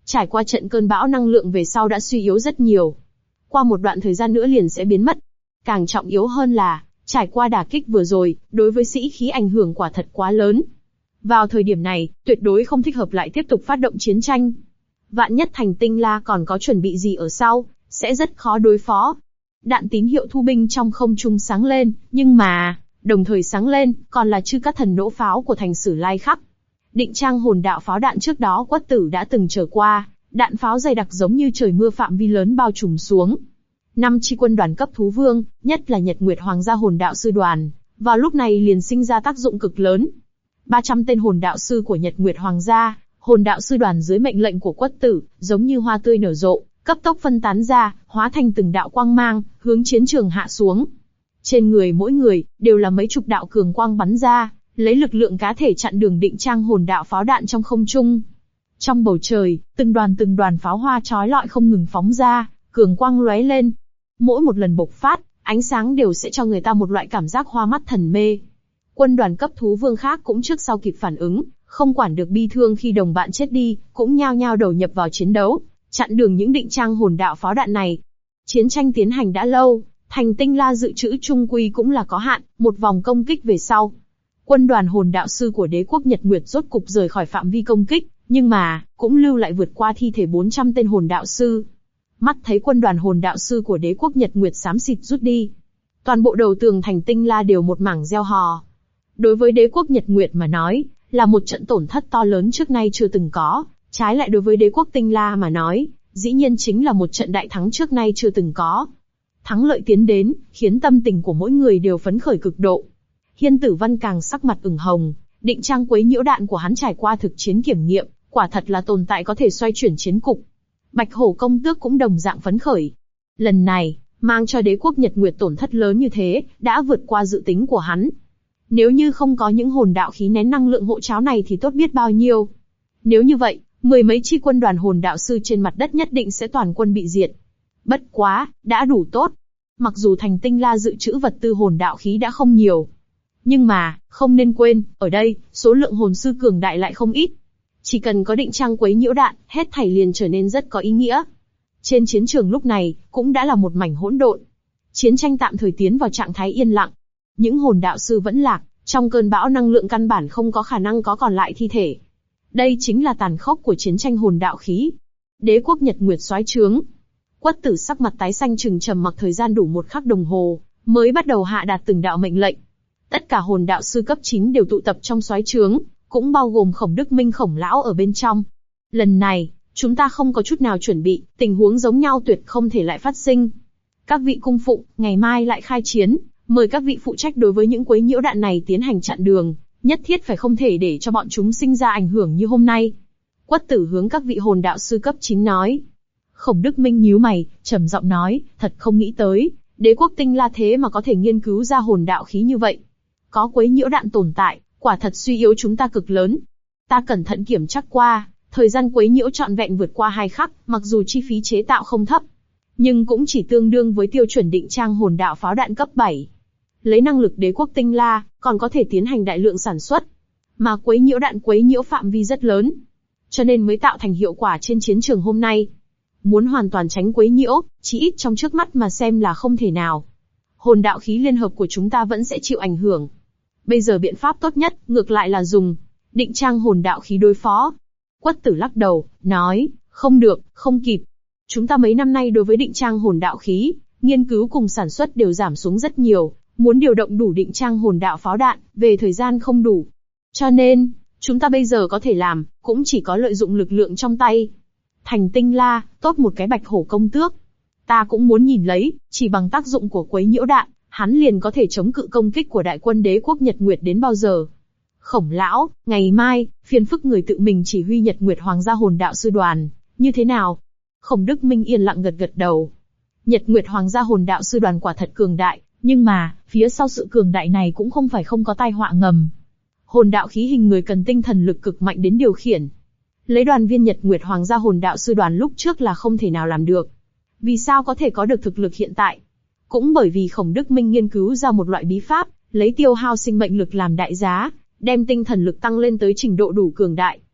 Trải qua trận cơn bão năng lượng về sau đã suy yếu rất nhiều. Qua một đoạn thời gian nữa liền sẽ biến mất. Càng trọng yếu hơn là, trải qua đả kích vừa rồi, đối với sĩ khí ảnh hưởng quả thật quá lớn. Vào thời điểm này, tuyệt đối không thích hợp lại tiếp tục phát động chiến tranh. Vạn nhất thành Tinh La còn có chuẩn bị gì ở sau, sẽ rất khó đối phó. Đạn tín hiệu thu binh trong không trung sáng lên, nhưng mà, đồng thời sáng lên, còn là chư các thần nỗ pháo của thành Sử Lai Khắc. Định Trang hồn đạo pháo đạn trước đó Quất Tử đã từng trở qua, đạn pháo dày đặc giống như trời mưa phạm vi lớn bao trùm xuống. 5 chi quân đoàn cấp thú vương, nhất là Nhật Nguyệt Hoàng gia hồn đạo sư đoàn, vào lúc này liền sinh ra tác dụng cực lớn. 300 tên hồn đạo sư của Nhật Nguyệt Hoàng gia, hồn đạo sư đoàn dưới mệnh lệnh của Quất Tử, giống như hoa tươi nở rộ, cấp tốc phân tán ra, hóa thành từng đạo quang mang, hướng chiến trường hạ xuống. Trên người mỗi người, đều là mấy chục đạo cường quang bắn ra, lấy lực lượng cá thể chặn đường Định Trang hồn đạo pháo đạn trong không trung. Trong bầu trời, từng đoàn pháo hoa chói lọi không ngừng phóng ra, cường quang lóe lên. Mỗi một lần bộc phát, ánh sáng đều sẽ cho người ta một loại cảm giác hoa mắt thần mê. Quân đoàn cấp thú vương khác cũng trước sau kịp phản ứng, không quản được bi thương khi đồng bạn chết đi, cũng nhao nhao đầu nhập vào chiến đấu, chặn đường những Định Trang hồn đạo pháo đạn này. Chiến tranh tiến hành đã lâu, thành Tinh La dự trữ trung quy cũng là có hạn, một vòng công kích về sau. Quân đoàn hồn đạo sư của đế quốc Nhật Nguyệt rốt cục rời khỏi phạm vi công kích, nhưng mà, cũng lưu lại vượt qua thi thể 400 tên hồn đạo sư. Mắt thấy quân đoàn hồn đạo sư của đế quốc Nhật Nguyệt xám xịt rút đi. Toàn bộ đầu tường thành Tinh La đều một mảng reo hò. Đối với đế quốc Nhật Nguyệt mà nói, là một trận tổn thất to lớn trước nay chưa từng có, trái lại đối với đế quốc Tinh La mà nói, dĩ nhiên chính là một trận đại thắng trước nay chưa từng có. Thắng lợi tiến đến, khiến tâm tình của mỗi người đều phấn khởi cực độ. Hiên Tử Văn càng sắc mặt ửng hồng, Định Trang quấy nhiễu đạn của hắn trải qua thực chiến kiểm nghiệm, quả thật là tồn tại có thể xoay chuyển chiến cục. Bạch Hổ công tước cũng đồng dạng phấn khởi. Lần này, mang cho đế quốc Nhật Nguyệt tổn thất lớn như thế, đã vượt qua dự tính của hắn. Nếu như không có những hồn đạo khí nén năng lượng hộ cháo này thì tốt biết bao nhiêu. Nếu như vậy, mười mấy chi quân đoàn hồn đạo sư trên mặt đất nhất định sẽ toàn quân bị diệt. Bất quá, đã đủ tốt. Mặc dù thành Tinh La dự trữ vật tư hồn đạo khí đã không nhiều. Nhưng mà, không nên quên, ở đây, số lượng hồn sư cường đại lại không ít. Chỉ cần có Định Trang quấy nhiễu đạn, hết thảy liền trở nên rất có ý nghĩa. Trên chiến trường lúc này, cũng đã là một mảnh hỗn độn. Chiến tranh tạm thời tiến vào trạng thái yên lặng. Những hồn đạo sư vẫn lạc, trong cơn bão năng lượng căn bản không có khả năng có còn lại thi thể. Đây chính là tàn khốc của chiến tranh hồn đạo khí. Đế quốc Nhật Nguyệt soái trướng. Quất Tử sắc mặt tái xanh trừng trầm mặc thời gian đủ 1 khắc đồng hồ, mới bắt đầu hạ đạt từng đạo mệnh lệnh. Tất cả hồn đạo sư cấp 9 đều tụ tập trong soái trướng, cũng bao gồm Khổng Đức Minh Khổng lão ở bên trong. Lần này, chúng ta không có chút nào chuẩn bị, tình huống giống nhau tuyệt không thể lại phát sinh. Các vị cung phụng, ngày mai lại khai chiến, mời các vị phụ trách đối với những quấy nhiễu đạn này tiến hành chặn đường, nhất thiết phải không thể để cho bọn chúng sinh ra ảnh hưởng như hôm nay. Quất Tử hướng các vị hồn đạo sư cấp 9 nói. Khổng Đức Minh nhíu mày, trầm giọng nói, thật không nghĩ tới, đế quốc Tinh La thế mà có thể nghiên cứu ra hồn đạo khí như vậy. Có quấy nhiễu đạn tồn tại, quả thật suy yếu chúng ta cực lớn. Ta cẩn thận kiểm tra qua, thời gian quấy nhiễu trọn vẹn vượt qua 2 khắc, mặc dù chi phí chế tạo không thấp, nhưng cũng chỉ tương đương với tiêu chuẩn Định Trang hồn đạo pháo đạn cấp 7. Lấy năng lực đế quốc Tinh La, còn có thể tiến hành đại lượng sản xuất, mà quấy nhiễu đạn quấy nhiễu phạm vi rất lớn, cho nên mới tạo thành hiệu quả trên chiến trường hôm nay. Muốn hoàn toàn tránh quấy nhiễu, chỉ ít trong trước mắt mà xem là không thể nào. Hồn đạo khí liên hợp của chúng ta vẫn sẽ chịu ảnh hưởng. Bây giờ biện pháp tốt nhất, ngược lại là dùng Định Trang hồn đạo khí đối phó. Quất Tử lắc đầu, nói, không được, không kịp. Chúng ta mấy năm nay đối với Định Trang hồn đạo khí, nghiên cứu cùng sản xuất đều giảm xuống rất nhiều, muốn điều động đủ Định Trang hồn đạo pháo đạn, về thời gian không đủ. Cho nên, chúng ta bây giờ có thể làm, cũng chỉ có lợi dụng lực lượng trong tay. Thành Tinh La, tốt một cái Bạch Hổ công tước. Ta cũng muốn nhìn lấy, chỉ bằng tác dụng của quấy nhiễu đạn, hắn liền có thể chống cự công kích của đại quân đế quốc Nhật Nguyệt đến bao giờ. Khổng lão, ngày mai, phiền phức người tự mình chỉ huy Nhật Nguyệt Hoàng gia hồn đạo sư đoàn, như thế nào? Khổng Đức Minh yên lặng gật gật đầu. Nhật Nguyệt Hoàng gia hồn đạo sư đoàn quả thật cường đại, nhưng mà, phía sau sự cường đại này cũng không phải không có tai họa ngầm. Hồn đạo khí hình người cần tinh thần lực cực mạnh đến điều khiển. Lấy đoàn viên Nhật Nguyệt Hoàng gia hồn đạo sư đoàn lúc trước là không thể nào làm được. Vì sao có thể có được thực lực hiện tại? Cũng bởi vì Khổng Đức Minh nghiên cứu ra một loại bí pháp, lấy tiêu hao sinh mệnh lực làm đại giá, đem tinh thần lực tăng lên tới trình độ đủ cường đại.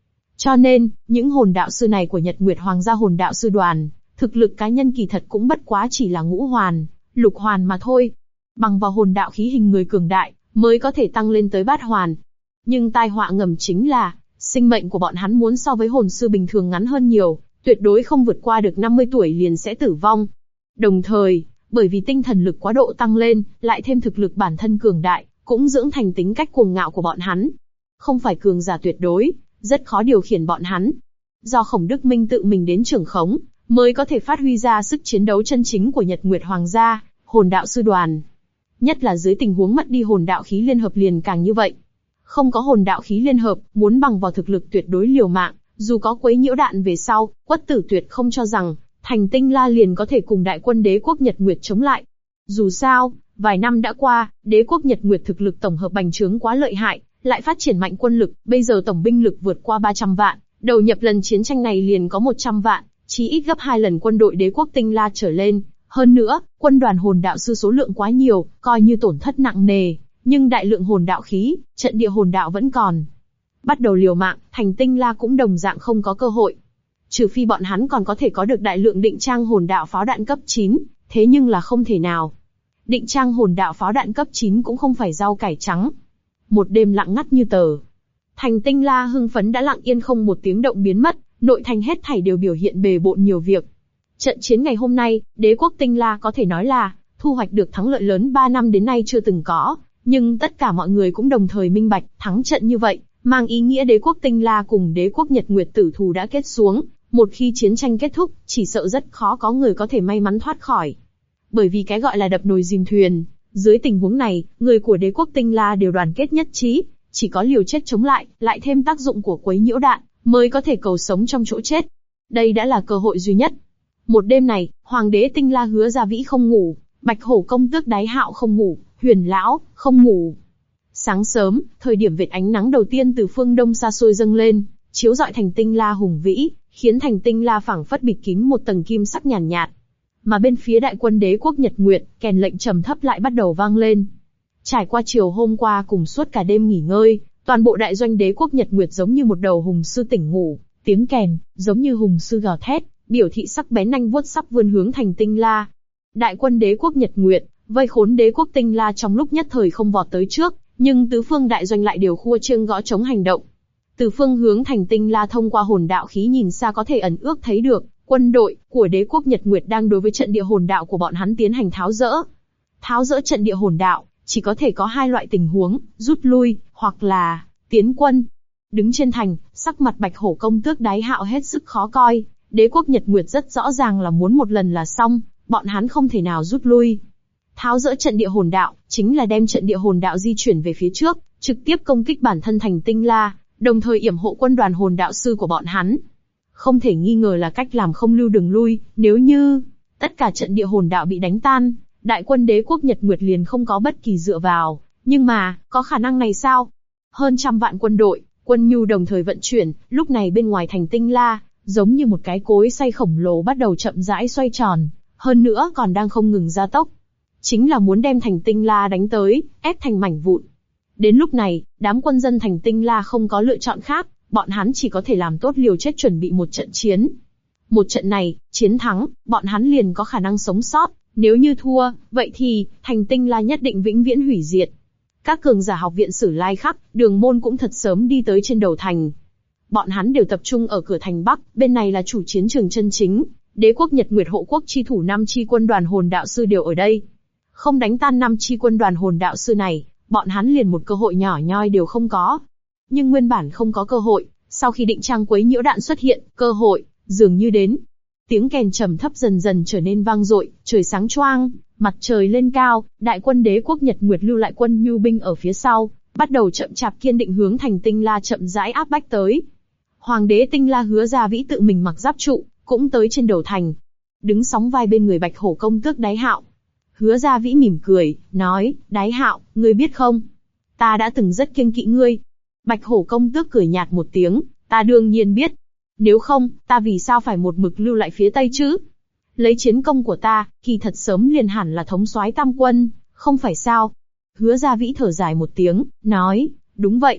Cho nên, những hồn đạo sư này của Nhật Nguyệt Hoàng gia hồn đạo sư đoàn, thực lực cá nhân kỳ thật cũng bất quá chỉ là ngũ hoàn, lục hoàn mà thôi. Bằng vào hồn đạo khí hình người cường đại, mới có thể tăng lên tới bát hoàn. Nhưng tai họa ngầm chính là, sinh mệnh của bọn hắn muốn so với hồn sư bình thường ngắn hơn nhiều, tuyệt đối không vượt qua được 50 tuổi liền sẽ tử vong. Đồng thời, bởi vì tinh thần lực quá độ tăng lên, lại thêm thực lực bản thân cường đại, cũng dưỡng thành tính cách cuồng ngạo của bọn hắn. Không phải cường giả tuyệt đối, rất khó điều khiển bọn hắn. Do Khổng Đức Minh tự mình đến trưởng khống, mới có thể phát huy ra sức chiến đấu chân chính của Nhật Nguyệt Hoàng gia, hồn đạo sư đoàn. Nhất là dưới tình huống mất đi hồn đạo khí liên hợp liền càng như vậy. Không có hồn đạo khí liên hợp, muốn bằng vào thực lực tuyệt đối liều mạng, dù có quấy nhiễu đạn về sau, Quất Tử tuyệt không cho rằng, Thành Tinh La liền có thể cùng đại quân đế quốc Nhật Nguyệt chống lại. Dù sao, vài năm đã qua, đế quốc Nhật Nguyệt thực lực tổng hợp bành trướng quá lợi hại, lại phát triển mạnh quân lực, bây giờ tổng binh lực vượt qua 300 vạn, đầu nhập lần chiến tranh này liền có 100 vạn, chí ít gấp 2 lần quân đội đế quốc Tinh La trở lên. Hơn nữa, quân đoàn hồn đạo sư số lượng quá nhiều, coi như tổn thất nặng nề, nhưng đại lượng hồn đạo khí, trận địa hồn đạo vẫn còn. Bắt đầu liều mạng, Thành Tinh La cũng đồng dạng không có cơ hội. Trừ phi bọn hắn còn có thể có được đại lượng định trang hồn đạo pháo đạn cấp 9, thế nhưng là không thể nào. Định trang hồn đạo pháo đạn cấp 9 cũng không phải rau cải trắng. Một đêm lặng ngắt như tờ. Thành Tinh La hưng phấn đã lặng yên không một tiếng động biến mất, nội thành hết thảy đều biểu hiện bề bộn nhiều việc. Trận chiến ngày hôm nay, đế quốc Tinh La có thể nói là thu hoạch được thắng lợi lớn 3 năm đến nay chưa từng có, nhưng tất cả mọi người cũng đồng thời minh bạch, thắng trận như vậy, mang ý nghĩa đế quốc Tinh La cùng đế quốc Nhật Nguyệt tử thù đã kết xuống, một khi chiến tranh kết thúc, chỉ sợ rất khó có người có thể may mắn thoát khỏi. Bởi vì cái gọi là đập nồi dìm thuyền, dưới tình huống này, người của đế quốc Tinh La đều đoàn kết nhất trí, chỉ có liều chết chống lại thêm tác dụng của quấy nhiễu đạn, mới có thể cầu sống trong chỗ chết. Đây đã là cơ hội duy nhất. Một đêm này, Hoàng đế Tinh La Hứa Gia Vĩ không ngủ, Bạch Hổ công tước Đái Hạo không ngủ, Huyền Lão không ngủ. Sáng sớm, thời điểm vệt ánh nắng đầu tiên từ phương đông xa xôi dâng lên, chiếu rọi thành Tinh La hùng vĩ, khiến thành Tinh La phảng phất bịt kín một tầng kim sắc nhàn nhạt. Mà bên phía đại quân đế quốc Nhật Nguyệt, kèn lệnh trầm thấp lại bắt đầu vang lên. Trải qua chiều hôm qua cùng suốt cả đêm nghỉ ngơi, toàn bộ đại doanh đế quốc Nhật Nguyệt giống như một đầu hùng sư tỉnh ngủ, tiếng kèn giống như hùng sư gào thét, biểu thị sắc bén nanh vuốt sắp vươn hướng thành Tinh La. Đại quân đế quốc Nhật Nguyệt vây khốn đế quốc Tinh La trong lúc nhất thời không vọt tới trước, nhưng tứ phương đại doanh lại đều khua chiêng gõ trống hành động. Từ phương hướng thành Tinh La thông qua hồn đạo khí nhìn xa có thể ẩn ước thấy được, quân đội của đế quốc Nhật Nguyệt đang đối với trận địa hồn đạo của bọn hắn tiến hành tháo dỡ. Tháo dỡ trận địa hồn đạo, chỉ có thể có hai loại tình huống, rút lui, hoặc là tiến quân. Đứng trên thành, sắc mặt Bạch Hổ công tước Đái Hạo hết sức khó coi, đế quốc Nhật Nguyệt rất rõ ràng là muốn một lần là xong, bọn hắn không thể nào rút lui. Tháo dỡ trận địa hồn đạo, chính là đem trận địa hồn đạo di chuyển về phía trước, trực tiếp công kích bản thân thành Tinh La, đồng thời yểm hộ quân đoàn hồn đạo sư của bọn hắn. Không thể nghi ngờ là cách làm không lưu đường lui, nếu như tất cả trận địa hồn đạo bị đánh tan, đại quân đế quốc Nhật Nguyệt liền không có bất kỳ dựa vào, nhưng mà, có khả năng này sao? Hơn trăm vạn quân đội, quân nhu đồng thời vận chuyển, lúc này bên ngoài thành Tinh La, giống như một cái cối xay khổng lồ bắt đầu chậm rãi xoay tròn, hơn nữa còn đang không ngừng gia tốc. Chính là muốn đem thành Tinh La đánh tới, ép thành mảnh vụn. Đến lúc này, đám quân dân thành Tinh La không có lựa chọn khác, bọn hắn chỉ có thể làm tốt liều chết chuẩn bị một trận chiến. Một trận này, chiến thắng, bọn hắn liền có khả năng sống sót, nếu như thua, vậy thì, thành Tinh La nhất định vĩnh viễn hủy diệt. Các cường giả học viện Sử Lai Khắc, Đường Môn cũng thật sớm đi tới trên đầu thành. Bọn hắn đều tập trung ở cửa thành Bắc, bên này là chủ chiến trường chân chính, đế quốc Nhật Nguyệt hộ quốc chi thủ 5 chi quân đoàn hồn đạo sư đều ở đây. Không đánh tan 5 chi quân đoàn hồn đạo sư này, bọn hắn liền một cơ hội nhỏ nhoi đều không có. Nhưng nguyên bản không có cơ hội, sau khi định trang quấy nhiễu đạn xuất hiện, cơ hội dường như đến. Tiếng kèn trầm thấp dần dần trở nên vang dội, trời sáng choang, mặt trời lên cao, đại quân đế quốc Nhật Nguyệt lưu lại quân nhu binh ở phía sau, bắt đầu chậm chạp kiên định hướng thành Tinh La chậm rãi áp bách tới. Hoàng đế Tinh La Hứa Gia Vĩ tự mình mặc giáp trụ, cũng tới trên đầu thành, đứng sóng vai bên người Bạch Hổ công tước Đái Hạo. Hứa Gia Vĩ mỉm cười, nói, Đái Hạo, ngươi biết không? Ta đã từng rất kiêng kỵ ngươi. Bạch Hổ công tước cười nhạt một tiếng, ta đương nhiên biết. Nếu không, ta vì sao phải một mực lưu lại phía Tây chứ? Lấy chiến công của ta, kỳ thật sớm liền hẳn là thống soái tam quân, không phải sao? Hứa Gia Vĩ thở dài một tiếng, nói, đúng vậy.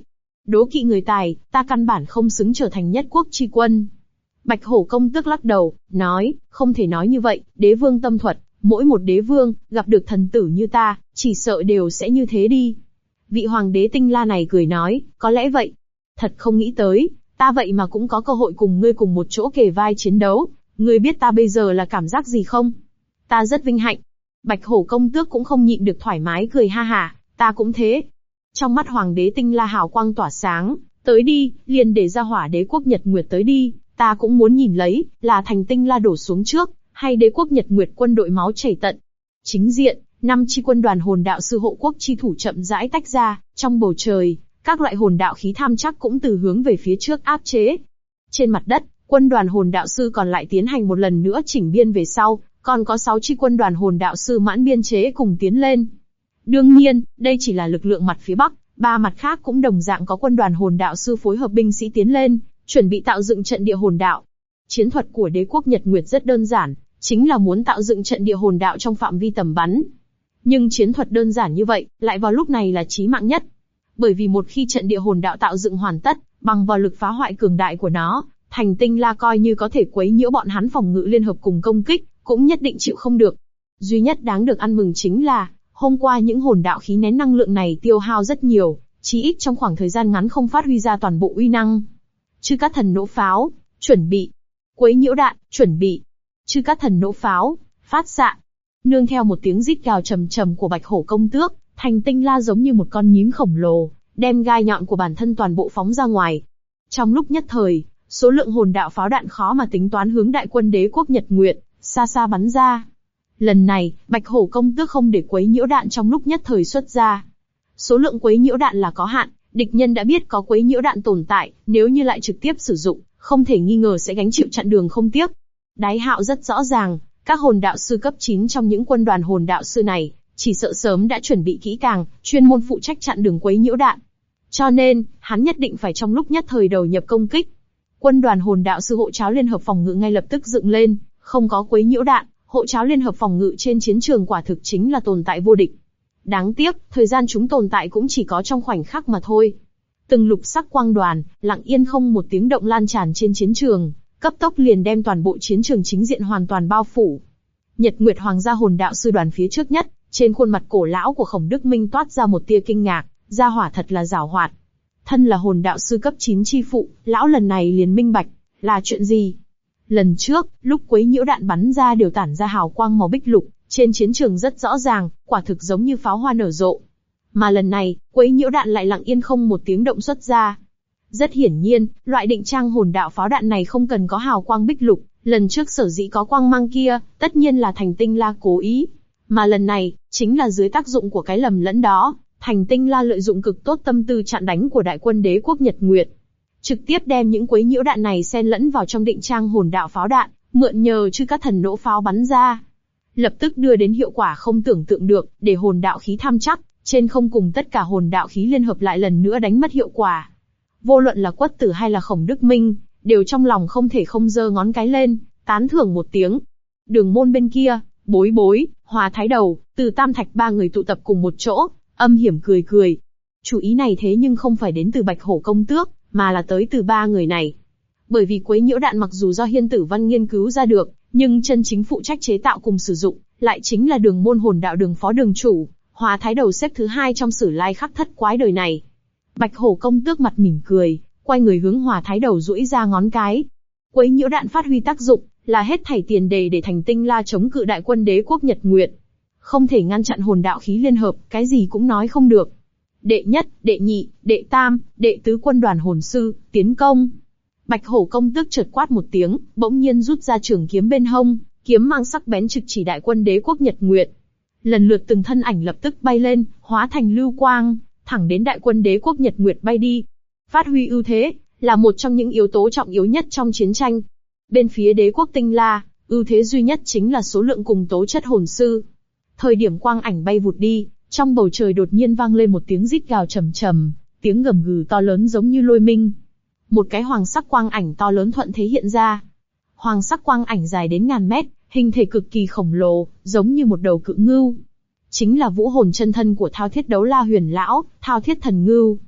Đố kỵ người tài, ta căn bản không xứng trở thành nhất quốc chi quân. Bạch Hổ công tước lắc đầu, nói, không thể nói như vậy, đế vương tâm thuật, mỗi một đế vương, gặp được thần tử như ta, chỉ sợ đều sẽ như thế đi. Vị hoàng đế Tinh La này cười nói, có lẽ vậy. Thật không nghĩ tới, ta vậy mà cũng có cơ hội cùng ngươi cùng một chỗ kề vai chiến đấu, ngươi biết ta bây giờ là cảm giác gì không? Ta rất vinh hạnh. Bạch Hổ công tước cũng không nhịn được thoải mái cười ha hả, ta cũng thế. Trong mắt hoàng đế Tinh La hào quang tỏa sáng, tới đi, liền để ra hỏa đế quốc Nhật Nguyệt tới đi, ta cũng muốn nhìn lấy, là thành Tinh La đổ xuống trước, hay đế quốc Nhật Nguyệt quân đội máu chảy tận. Chính diện, 5 chi quân đoàn hồn đạo sư hộ quốc chi thủ chậm rãi tách ra, trong bầu trời, các loại hồn đạo khí tham chắc cũng từ hướng về phía trước áp chế. Trên mặt đất, quân đoàn hồn đạo sư còn lại tiến hành một lần nữa chỉnh biên về sau, còn có 6 chi quân đoàn hồn đạo sư mãn biên chế cùng tiến lên. Đương nhiên, đây chỉ là lực lượng mặt phía Bắc, 3 mặt khác cũng đồng dạng có quân đoàn hồn đạo sư phối hợp binh sĩ tiến lên, chuẩn bị tạo dựng trận địa hồn đạo. Chiến thuật của đế quốc Nhật Nguyệt rất đơn giản, chính là muốn tạo dựng trận địa hồn đạo trong phạm vi tầm bắn. Nhưng chiến thuật đơn giản như vậy, lại vào lúc này là chí mạng nhất. Bởi vì một khi trận địa hồn đạo tạo dựng hoàn tất, bằng vào lực phá hoại cường đại của nó, thành Tinh La coi như có thể quấy nhiễu bọn hắn phòng ngự liên hợp cùng công kích, cũng nhất định chịu không được. Duy nhất đáng được ăn mừng chính là, hôm qua những hồn đạo khí nén năng lượng này tiêu hao rất nhiều, chí ít trong khoảng thời gian ngắn không phát huy ra toàn bộ uy năng. Chư Cát Thần nổ pháo, chuẩn bị. Quấy nhiễu đạn, chuẩn bị. Chư Cát Thần nổ pháo, phát xạ. Nương theo một tiếng rít gào trầm trầm của Bạch Hổ công tước, thành Tinh La giống như một con nhím khổng lồ, đem gai nhọn của bản thân toàn bộ phóng ra ngoài. Trong lúc nhất thời, số lượng hồn đạo pháo đạn khó mà tính toán hướng đại quân đế quốc Nhật Nguyệt, xa xa bắn ra. Lần này, Bạch Hổ công tước không để quấy nhiễu đạn trong lúc nhất thời xuất ra. Số lượng quấy nhiễu đạn là có hạn, địch nhân đã biết có quấy nhiễu đạn tồn tại, nếu như lại trực tiếp sử dụng, không thể nghi ngờ sẽ gánh chịu chặn đường không tiếc. Đái Hạo rất rõ ràng, các hồn đạo sư cấp 9 trong những quân đoàn hồn đạo sư này, chỉ sợ sớm đã chuẩn bị kỹ càng, chuyên môn phụ trách chặn đường quấy nhiễu đạn. Cho nên, hắn nhất định phải trong lúc nhất thời đầu nhập công kích. Quân đoàn hồn đạo sư hộ tráo liên hợp phòng ngự ngay lập tức dựng lên, không có quấy nhiễu đạn, hộ tráo liên hợp phòng ngự trên chiến trường quả thực chính là tồn tại vô địch. Đáng tiếc, thời gian chúng tồn tại cũng chỉ có trong khoảnh khắc mà thôi. Từng lục sắc quang đoàn, lặng yên không một tiếng động lan tràn trên chiến trường, cấp tốc liền đem toàn bộ chiến trường chính diện hoàn toàn bao phủ. Nhật Nguyệt Hoàng gia hồn đạo sư đoàn phía trước nhất, trên khuôn mặt cổ lão của Khổng Đức Minh toát ra một tia kinh ngạc, gia hỏa thật là giảo hoạt. Thân là hồn đạo sư cấp 9 chi phụ, lão lần này liền minh bạch, là chuyện gì? Lần trước, lúc quấy nhiễu đạn bắn ra đều tản ra hào quang màu bích lục, trên chiến trường rất rõ ràng, quả thực giống như pháo hoa nở rộ. Mà lần này, quấy nhiễu đạn lại lặng yên không một tiếng động xuất ra. Rất hiển nhiên, loại định trang hồn đạo pháo đạn này không cần có hào quang bích lục, lần trước sở dĩ có quang mang kia, tất nhiên là thành Tinh La cố ý. Mà lần này, chính là dưới tác dụng của cái lầm lẫn đó, thành Tinh La lợi dụng cực tốt tâm tư chặn đánh của đại quân đế quốc Nhật Nguyệt. Trực tiếp đem những quấy nhiễu đạn này xen lẫn vào trong định trang hồn đạo pháo đạn, mượn nhờ Chư Cát Thần nổ pháo bắn ra. Lập tức đưa đến hiệu quả không tưởng tượng được, để hồn đạo khí tham chắc, trên không cùng tất cả hồn đạo khí liên hợp lại lần nữa đánh mất hiệu quả. Vô luận là Quất Tử hay là Khổng Đức Minh, đều trong lòng không thể không giơ ngón cái lên, tán thưởng một tiếng. Đường môn bên kia, Bối Bối, Hòa Thái Đầu, Từ Tam Thạch ba người tụ tập cùng một chỗ, âm hiểm cười cười. Chủ ý này thế nhưng không phải đến từ Bạch Hổ công tước, mà là tới từ ba người này. Bởi vì quấy nhiễu đạn mặc dù do Hiên Tử Văn nghiên cứu ra được, nhưng chân chính phụ trách chế tạo cùng sử dụng, lại chính là Đường môn hồn đạo Đường phó đường chủ, Hòa Thái Đầu xếp thứ 2 trong sử lai khắc thất quái đời này. Bạch Hổ công tước mặt mỉm cười, quay người hướng Hòa Thái Đầu duỗi ra ngón cái. Quấy nhiễu đạn phát huy tác dụng, là hết thảy tiền đề để thành Tinh La chống cự đại quân đế quốc Nhật Nguyệt. Không thể ngăn chặn hồn đạo khí liên hợp, cái gì cũng nói không được. Đệ nhất, đệ nhị, đệ tam, đệ tứ quân đoàn hồn sư, tiến công. Bạch Hổ công tước chợt quát một tiếng, bỗng nhiên rút ra trường kiếm bên hông, kiếm mang sắc bén trực chỉ đại quân đế quốc Nhật Nguyệt. Lần lượt từng thân ảnh lập tức bay lên, hóa thành lưu quang, thẳng đến đại quân đế quốc Nhật Nguyệt bay đi. Phát huy ưu thế, là một trong những yếu tố trọng yếu nhất trong chiến tranh. Bên phía đế quốc Tinh La, ưu thế duy nhất chính là số lượng cùng tố chất hồn sư. Thời điểm quang ảnh bay vụt đi, trong bầu trời đột nhiên vang lên một tiếng rít gào trầm trầm, tiếng gầm gừ to lớn giống như lôi minh. Một cái hoàng sắc quang ảnh to lớn thuận thế hiện ra. Hoàng sắc quang ảnh dài đến ngàn mét, hình thể cực kỳ khổng lồ, giống như một đầu cự ngưu. Chính là vũ hồn chân thân của Thao Thiết Đấu La Huyền Lão, Thao Thiết Thần Ngưu.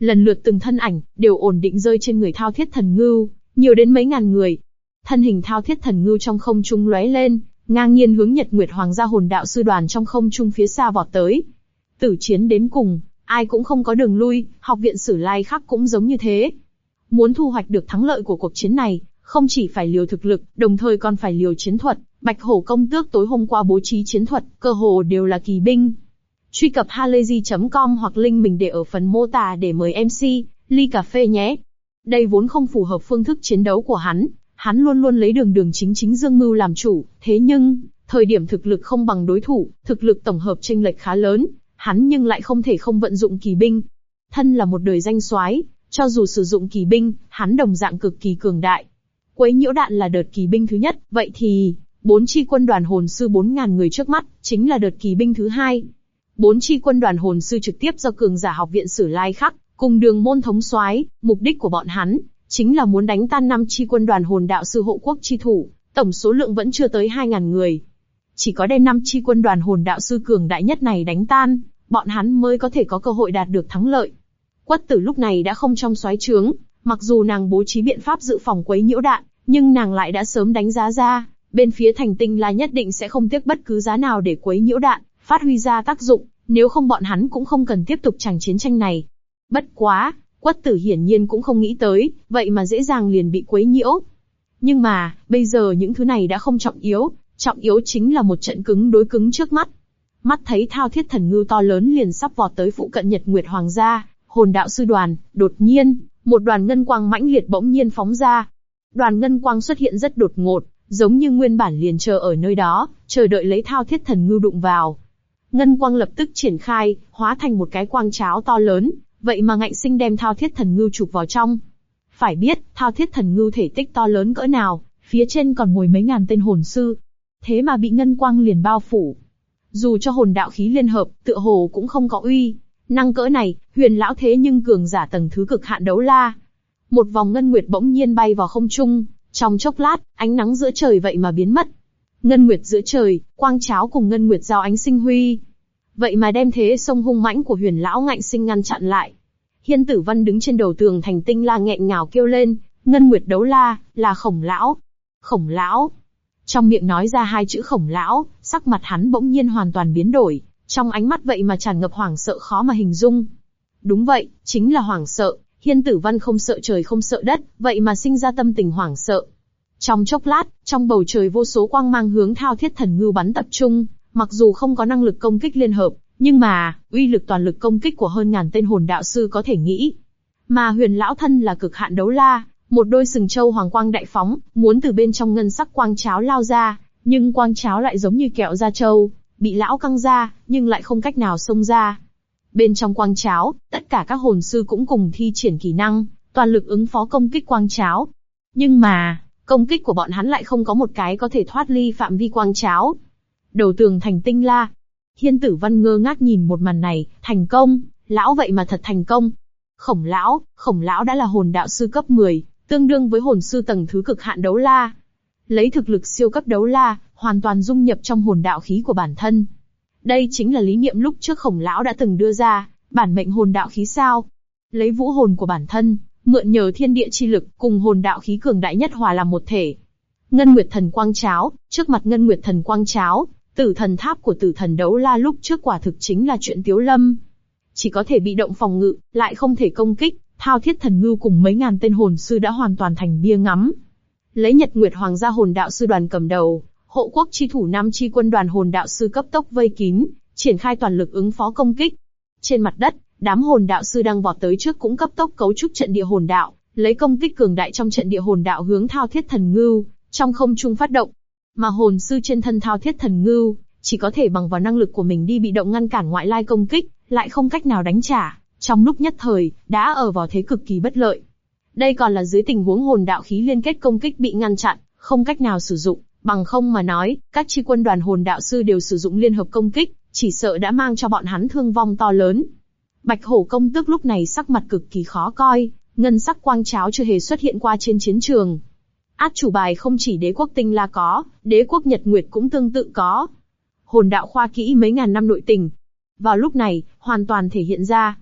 Lần lượt từng thân ảnh, đều ổn định rơi trên người Thao Thiết Thần Ngưu, nhiều đến mấy ngàn người. Thân hình Thao Thiết Thần Ngưu trong không trung lóe lên, ngang nhiên hướng Nhật Nguyệt Hoàng gia hồn đạo sư đoàn trong không trung phía xa vọt tới. Tử chiến đến cùng, ai cũng không có đường lui, học viện Sử Lai Khắc cũng giống như thế. Muốn thu hoạch được thắng lợi của cuộc chiến này, không chỉ phải liều thực lực, đồng thời còn phải liều chiến thuật. Bạch Hổ công tước tối hôm qua bố trí chiến thuật, cơ hồ đều là kỳ binh. Truy cập halayzi.com hoặc link mình để ở phần mô tả để mời MC, ly cà phê nhé. Đây vốn không phù hợp phương thức chiến đấu của hắn luôn luôn lấy đường chính dương mưu làm chủ, thế nhưng, thời điểm thực lực không bằng đối thủ, thực lực tổng hợp chênh lệch khá lớn, hắn nhưng lại không thể không vận dụng kỳ binh. Thân là một đời danh soái, cho dù sử dụng kỳ binh, hắn đồng dạng cực kỳ cường đại. Quấy nhiễu đạn là đợt kỳ binh thứ nhất, vậy thì, 4 chi quân đoàn hồn sư 4.000 người trước mắt, chính là đợt kỳ binh thứ hai. 4 chi quân đoàn hồn sư trực tiếp do cường giả học viện Sử Lai Khắc, cùng Đường Môn thống soái, mục đích của bọn hắn, chính là muốn đánh tan 5 chi quân đoàn hồn đạo sư hộ quốc chi thủ, tổng số lượng vẫn chưa tới 2.000 người. Chỉ có đem 5 chi quân đoàn hồn đạo sư cường đại nhất này đánh tan, bọn hắn mới có thể có cơ hội đạt được thắng lợi. Quất Tử lúc này đã không trong soái trướng, mặc dù nàng bố trí biện pháp dự phòng quấy nhiễu đạn, nhưng nàng lại đã sớm đánh giá ra, bên phía Thành Tinh La nhất định sẽ không tiếc bất cứ giá nào để quấy nhiễu đạn, phát huy ra tác dụng, nếu không bọn hắn cũng không cần tiếp tục chàng chiến tranh này. Bất quá, Quất Tử hiển nhiên cũng không nghĩ tới, vậy mà dễ dàng liền bị quấy nhiễu. Nhưng mà, bây giờ những thứ này đã không trọng yếu chính là một trận cứng đối cứng trước mắt. Mắt thấy Thao Thiết Thần Ngưu to lớn liền sắp vọt tới phụ cận Nhật Nguyệt Hoàng gia, hồn đạo sư đoàn, đột nhiên, một đoàn ngân quang mãnh liệt bỗng nhiên phóng ra. Đoàn ngân quang xuất hiện rất đột ngột, giống như nguyên bản liền chờ ở nơi đó, chờ đợi lấy Thao Thiết Thần Ngưu đụng vào. Ngân quang lập tức triển khai, hóa thành một cái quang cháo to lớn, vậy mà ngạnh sinh đem Thao Thiết Thần Ngưu chụp vào trong. Phải biết, Thao Thiết Thần Ngưu thể tích to lớn cỡ nào, phía trên còn ngồi mấy ngàn tên hồn sư. Thế mà bị ngân quang liền bao phủ. Dù cho hồn đạo khí liên hợp, tựa hồ cũng không có uy năng cỡ này, Huyền lão thế nhưng cường giả tầng thứ cực hạn đấu la. Một vòng ngân nguyệt bỗng nhiên bay vào không trung, trong chốc lát, ánh nắng giữa trời vậy mà biến mất. Ngân nguyệt giữa trời, quang cháo cùng ngân nguyệt giao ánh sinh huy. Vậy mà đem thế sông hung mãnh của Huyền lão ngạnh sinh ngăn chặn lại. Hiên Tử Văn đứng trên đầu tường Thành Tinh La nghẹn ngào kêu lên, ngân nguyệt đấu la, là Khổng lão. Khổng lão. Trong miệng nói ra hai chữ Khổng lão, sắc mặt hắn bỗng nhiên hoàn toàn biến đổi, trong ánh mắt vậy mà tràn ngập hoảng sợ khó mà hình dung. Đúng vậy, chính là hoảng sợ. Hiên Tử Văn không sợ trời không sợ đất, vậy mà sinh ra tâm tình hoảng sợ. Trong chốc lát, trong bầu trời vô số quang mang hướng Thao Thiết Thần Ngưu bắn tập trung, mặc dù không có năng lực công kích liên hợp, nhưng mà, uy lực toàn lực công kích của hơn ngàn tên hồn đạo sư có thể nghĩ. Mà Huyền lão thân là cực hạn đấu la, một đôi sừng châu hoàng quang đại phóng, muốn từ bên trong ngân sắc quang cháo lao ra, nhưng quang cháo lại giống như kẹo da trâu, bị lão căng ra, nhưng lại không cách nào xông ra. Bên trong quang cháo, tất cả các hồn sư cũng cùng thi triển kỹ năng, toàn lực ứng phó công kích quang cháo. Nhưng mà, công kích của bọn hắn lại không có một cái có thể thoát ly phạm vi quang cháo. Đầu tường Thành Tinh La. Hiên Tử Văn ngơ ngác nhìn một màn này, thành công, lão vậy mà thật thành công. Khổng lão đã là hồn đạo sư cấp 10, tương đương với hồn sư tầng thứ cực hạn đấu la. Lấy thực lực siêu cấp đấu la, hoàn toàn dung nhập trong hồn đạo khí của bản thân. Đây chính là lý niệm lúc trước Khổng lão đã từng đưa ra, bản mệnh hồn đạo khí sao? Lấy vũ hồn của bản thân, mượn nhờ thiên địa chi lực, cùng hồn đạo khí cường đại nhất hòa làm một thể. Ngân Nguyệt Thần Quang Cháo, trước mặt Ngân Nguyệt Thần Quang Cháo, Tử Thần Tháp của Tử Thần Đấu La lúc trước quả thực chính là chuyện tiếu lâm. Chỉ có thể bị động phòng ngự, lại không thể công kích, Thao Thiết Thần Ngưu cùng mấy ngàn tên hồn sư đã hoàn toàn thành bia ngắm. Lấy Nhật Nguyệt Hoàng gia hồn đạo sư đoàn cầm đầu, hộ quốc chi thủ 5 chi quân đoàn hồn đạo sư cấp tốc vây kín, triển khai toàn lực ứng phó công kích. Trên mặt đất, đám hồn đạo sư đang vọt tới trước cũng cấp tốc cấu trúc trận địa hồn đạo, lấy công kích cường đại trong trận địa hồn đạo hướng Thao Thiết Thần Ngưu, trong không trung phát động. Mà hồn sư trên thân Thao Thiết Thần Ngưu, chỉ có thể bằng vào năng lực của mình đi bị động ngăn cản ngoại lai công kích, lại không cách nào đánh trả, trong lúc nhất thời, đã ở vào thế cực kỳ bất lợi. Đây còn là dưới tình huống hồn đạo khí liên kết công kích bị ngăn chặn, không cách nào sử dụng, bằng không mà nói, các chi quân đoàn hồn đạo sư đều sử dụng liên hợp công kích, chỉ sợ đã mang cho bọn hắn thương vong to lớn. Bạch Hổ công tước lúc này sắc mặt cực kỳ khó coi, ngân sắc quang cháo chưa hề xuất hiện qua trên chiến trường. Át chủ bài không chỉ đế quốc Tinh La có, đế quốc Nhật Nguyệt cũng tương tự có. Hồn đạo khoa kỹ mấy ngàn năm nội tình. Vào lúc này, hoàn toàn thể hiện ra.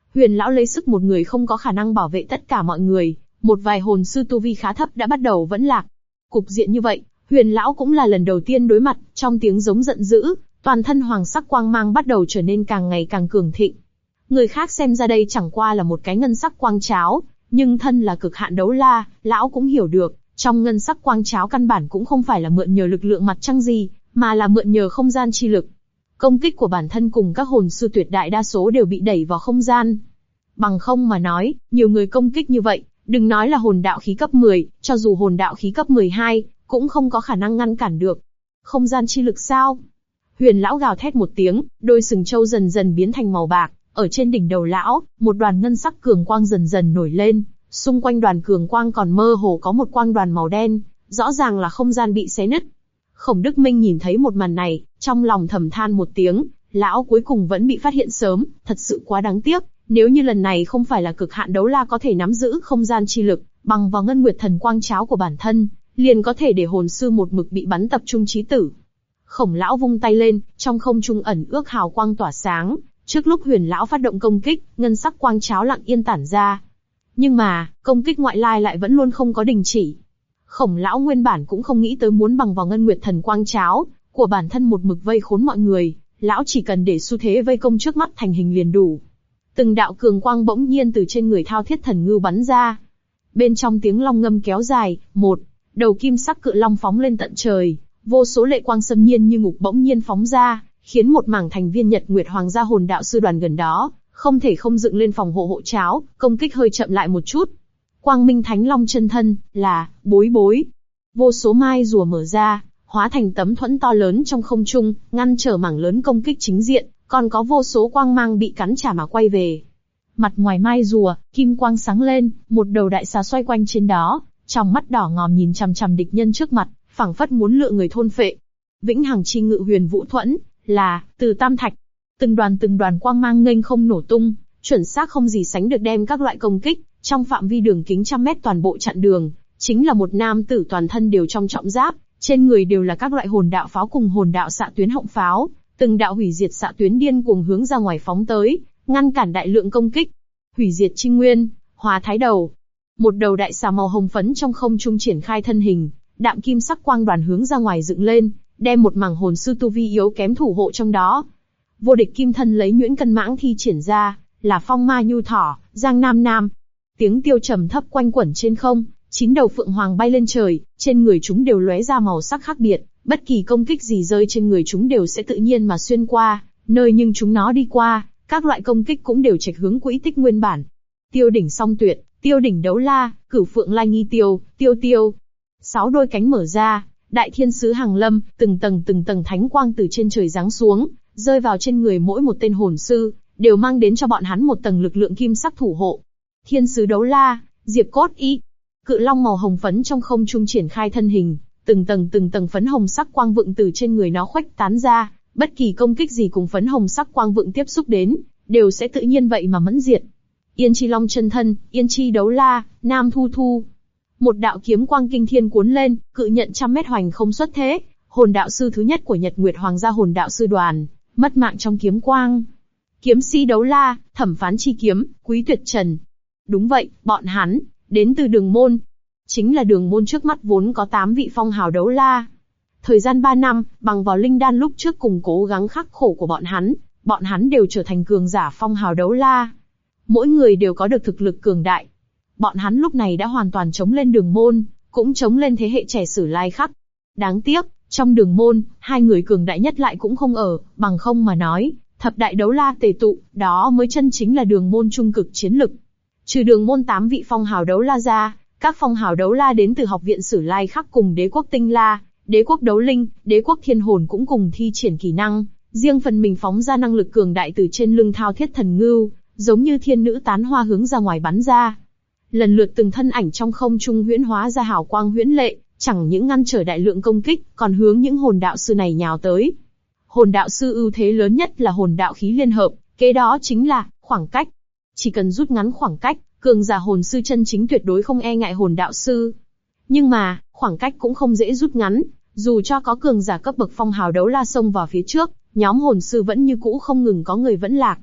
Huyền lão lấy sức một người không có khả năng bảo vệ tất cả mọi người, một vài hồn sư tu vi khá thấp đã bắt đầu vẫn lạc. Cục diện như vậy, Huyền lão cũng là lần đầu tiên đối mặt, trong tiếng giống giận dữ, toàn thân hoàng sắc quang mang bắt đầu trở nên càng ngày càng cường thịnh. Người khác xem ra đây chẳng qua là một cái ngân sắc quang cháo, nhưng thân là cực hạn đấu la, lão cũng hiểu được, trong ngân sắc quang cháo căn bản cũng không phải là mượn nhờ lực lượng mặt trăng gì, mà là mượn nhờ không gian chi lực. Công kích của bản thân cùng các hồn sư tuyệt đại đa số đều bị đẩy vào không gian. Bằng không mà nói, nhiều người công kích như vậy, đừng nói là hồn đạo khí cấp 10, cho dù hồn đạo khí cấp 12, cũng không có khả năng ngăn cản được. Không gian chi lực sao? Huyền lão gào thét một tiếng, đôi sừng trâu dần dần biến thành màu bạc, ở trên đỉnh đầu lão, một đoàn ngân sắc cường quang dần dần nổi lên, xung quanh đoàn cường quang còn mơ hồ có một quang đoàn màu đen, rõ ràng là không gian bị xé nứt. Khổng Đức Minh nhìn thấy một màn này, trong lòng thầm than một tiếng, lão cuối cùng vẫn bị phát hiện sớm, thật sự quá đáng tiếc, nếu như lần này không phải là cực hạn đấu la có thể nắm giữ không gian chi lực, bằng vào ngân nguyệt thần quang cháo của bản thân, liền có thể để hồn sư một mực bị bắn tập trung chí tử. Khổng lão vung tay lên, trong không trung ẩn ước hào quang tỏa sáng, trước lúc Huyền lão phát động công kích, ngân sắc quang cháo lặng yên tản ra. Nhưng mà, công kích ngoại lai lại vẫn luôn không có đình chỉ. Khổng lão nguyên bản cũng không nghĩ tới muốn bằng vào ngân nguyệt thần quang cháo của bản thân một mực vây khốn mọi người, lão chỉ cần để xu thế vây công trước mắt thành hình liền đủ. Từng đạo cường quang bỗng nhiên từ trên người Thao Thiết Thần Ngưu bắn ra. Bên trong tiếng long ngâm kéo dài, một đầu kim sắc cự long phóng lên tận trời, vô số lệ quang xâm nhiên như ngục bỗng nhiên phóng ra, khiến một mảng thành viên Nhật Nguyệt Hoàng gia hồn đạo sư đoàn gần đó không thể không dựng lên phòng hộ hộ cháo, công kích hơi chậm lại một chút. Quang Minh Thánh Long chân thân là bối bối. Vô số mai rùa mở ra, hóa thành tấm thuẫn to lớn trong không trung, ngăn trở mảng lớn công kích chính diện, còn có vô số quang mang bị cắn trả mà quay về. Mặt ngoài mai rùa, kim quang sáng lên, một đầu đại xà xoay quanh trên đó, trong mắt đỏ ngòm nhìn chằm chằm địch nhân trước mặt, phảng phất muốn lựa người thôn phệ. Vĩnh Hằng Chi Ngự Huyền Vũ Thuẫn là từ tam thạch, từng đoàn quang mang nghênh không nổ tung, chuẩn xác không gì sánh được đem các loại công kích trong phạm vi đường kính trăm mét toàn bộ chặn đường. Chính là một nam tử toàn thân đều trong trọng giáp, trên người đều là các loại hồn đạo pháo cùng hồn đạo xạ tuyến họng pháo, từng đạo hủy diệt xạ tuyến điên cuồng hướng ra ngoài phóng tới, ngăn cản đại lượng công kích. Hủy diệt chi nguyên, hóa thái đầu. Một đầu đại xà màu hồng phấn trong không trung triển khai thân hình, đạm kim sắc quang đoàn hướng ra ngoài dựng lên, đem một mảng hồn sư tu vi yếu kém thủ hộ trong đó. Vô địch kim thân lấy nhuyễn cân mãng thi triển ra, là phong ma nhu thỏ, giang nam nam. Tiếng tiêu trầm thấp quanh quẩn trên không, 9 đầu phượng hoàng bay lên trời, trên người chúng đều lóe ra màu sắc khác biệt, bất kỳ công kích gì rơi trên người chúng đều sẽ tự nhiên mà xuyên qua, nơi nhưng chúng nó đi qua, các loại công kích cũng đều chệch hướng quỹ tích nguyên bản. Tiêu đỉnh song tuyệt, tiêu đỉnh đấu la, cửu phượng lai nghi tiêu, tiêu. 6 đôi cánh mở ra, đại thiên sứ hàng lâm, từng tầng thánh quang từ trên trời giáng xuống, rơi vào trên người mỗi một tên hồn sư, đều mang đến cho bọn hắn một tầng lực lượng kim sắc thủ hộ. Thiên sứ đấu la, diệp cốt y. Cự long màu hồng phấn trong không trung triển khai thân hình, từng tầng phấn hồng sắc quang vựng từ trên người nó khuếch tán ra, bất kỳ công kích gì cùng phấn hồng sắc quang vựng tiếp xúc đến, đều sẽ tự nhiên vậy mà mẫn diệt. Yên chi long chân thân, yên chi đấu la, nam thu thu. Một đạo kiếm quang kinh thiên cuốn lên, cự nhận trăm mét hoành không xuất thế, hồn đạo sư thứ nhất của Nhật Nguyệt Hoàng gia hồn đạo sư đoàn, mất mạng trong kiếm quang. Kiếm sĩ đấu la, thẩm phán chi kiếm, quý tuyệt trần. Đúng vậy, bọn hắn đến từ đường môn. Chính là đường môn trước mắt vốn có 8 vị phong hào đấu la. Thời gian 3 năm, bằng vào linh đan lúc trước cùng cố gắng khắc khổ của bọn hắn đều trở thành cường giả phong hào đấu la. Mỗi người đều có được thực lực cường đại. Bọn hắn lúc này đã hoàn toàn chống lên đường môn, cũng chống lên thế hệ trẻ Sử Lai Khắc. Đáng tiếc, trong đường môn, 2 người cường đại nhất lại cũng không ở, bằng không mà nói, thập đại đấu la tề tụ, đó mới chân chính là đường môn trung cực chiến lực. Trừ đường môn 8 vị phong hào đấu la ra, các phong hào đấu la đến từ học viện Sử Lai Khắc cùng đế quốc Tinh La, đế quốc Đấu Linh, đế quốc Thiên Hồn cũng cùng thi triển kỹ năng, riêng phần mình phóng ra năng lực cường đại từ trên lưng Thao Thiết Thần Ngưu, giống như thiên nữ tán hoa hướng ra ngoài bắn ra. Lần lượt từng thân ảnh trong không trung huyễn hóa ra hào quang huyễn lệ, chẳng những ngăn trở đại lượng công kích, còn hướng những hồn đạo sư này nhào tới. Hồn đạo sư ưu thế lớn nhất là hồn đạo khí liên hợp, kế đó chính là khoảng cách. Chỉ cần rút ngắn khoảng cách, cường giả hồn sư chân chính tuyệt đối không e ngại hồn đạo sư. Nhưng mà, khoảng cách cũng không dễ rút ngắn, dù cho có cường giả cấp bậc phong hào đấu la xông vào phía trước, nhóm hồn sư vẫn như cũ không ngừng có người vẫn lạc.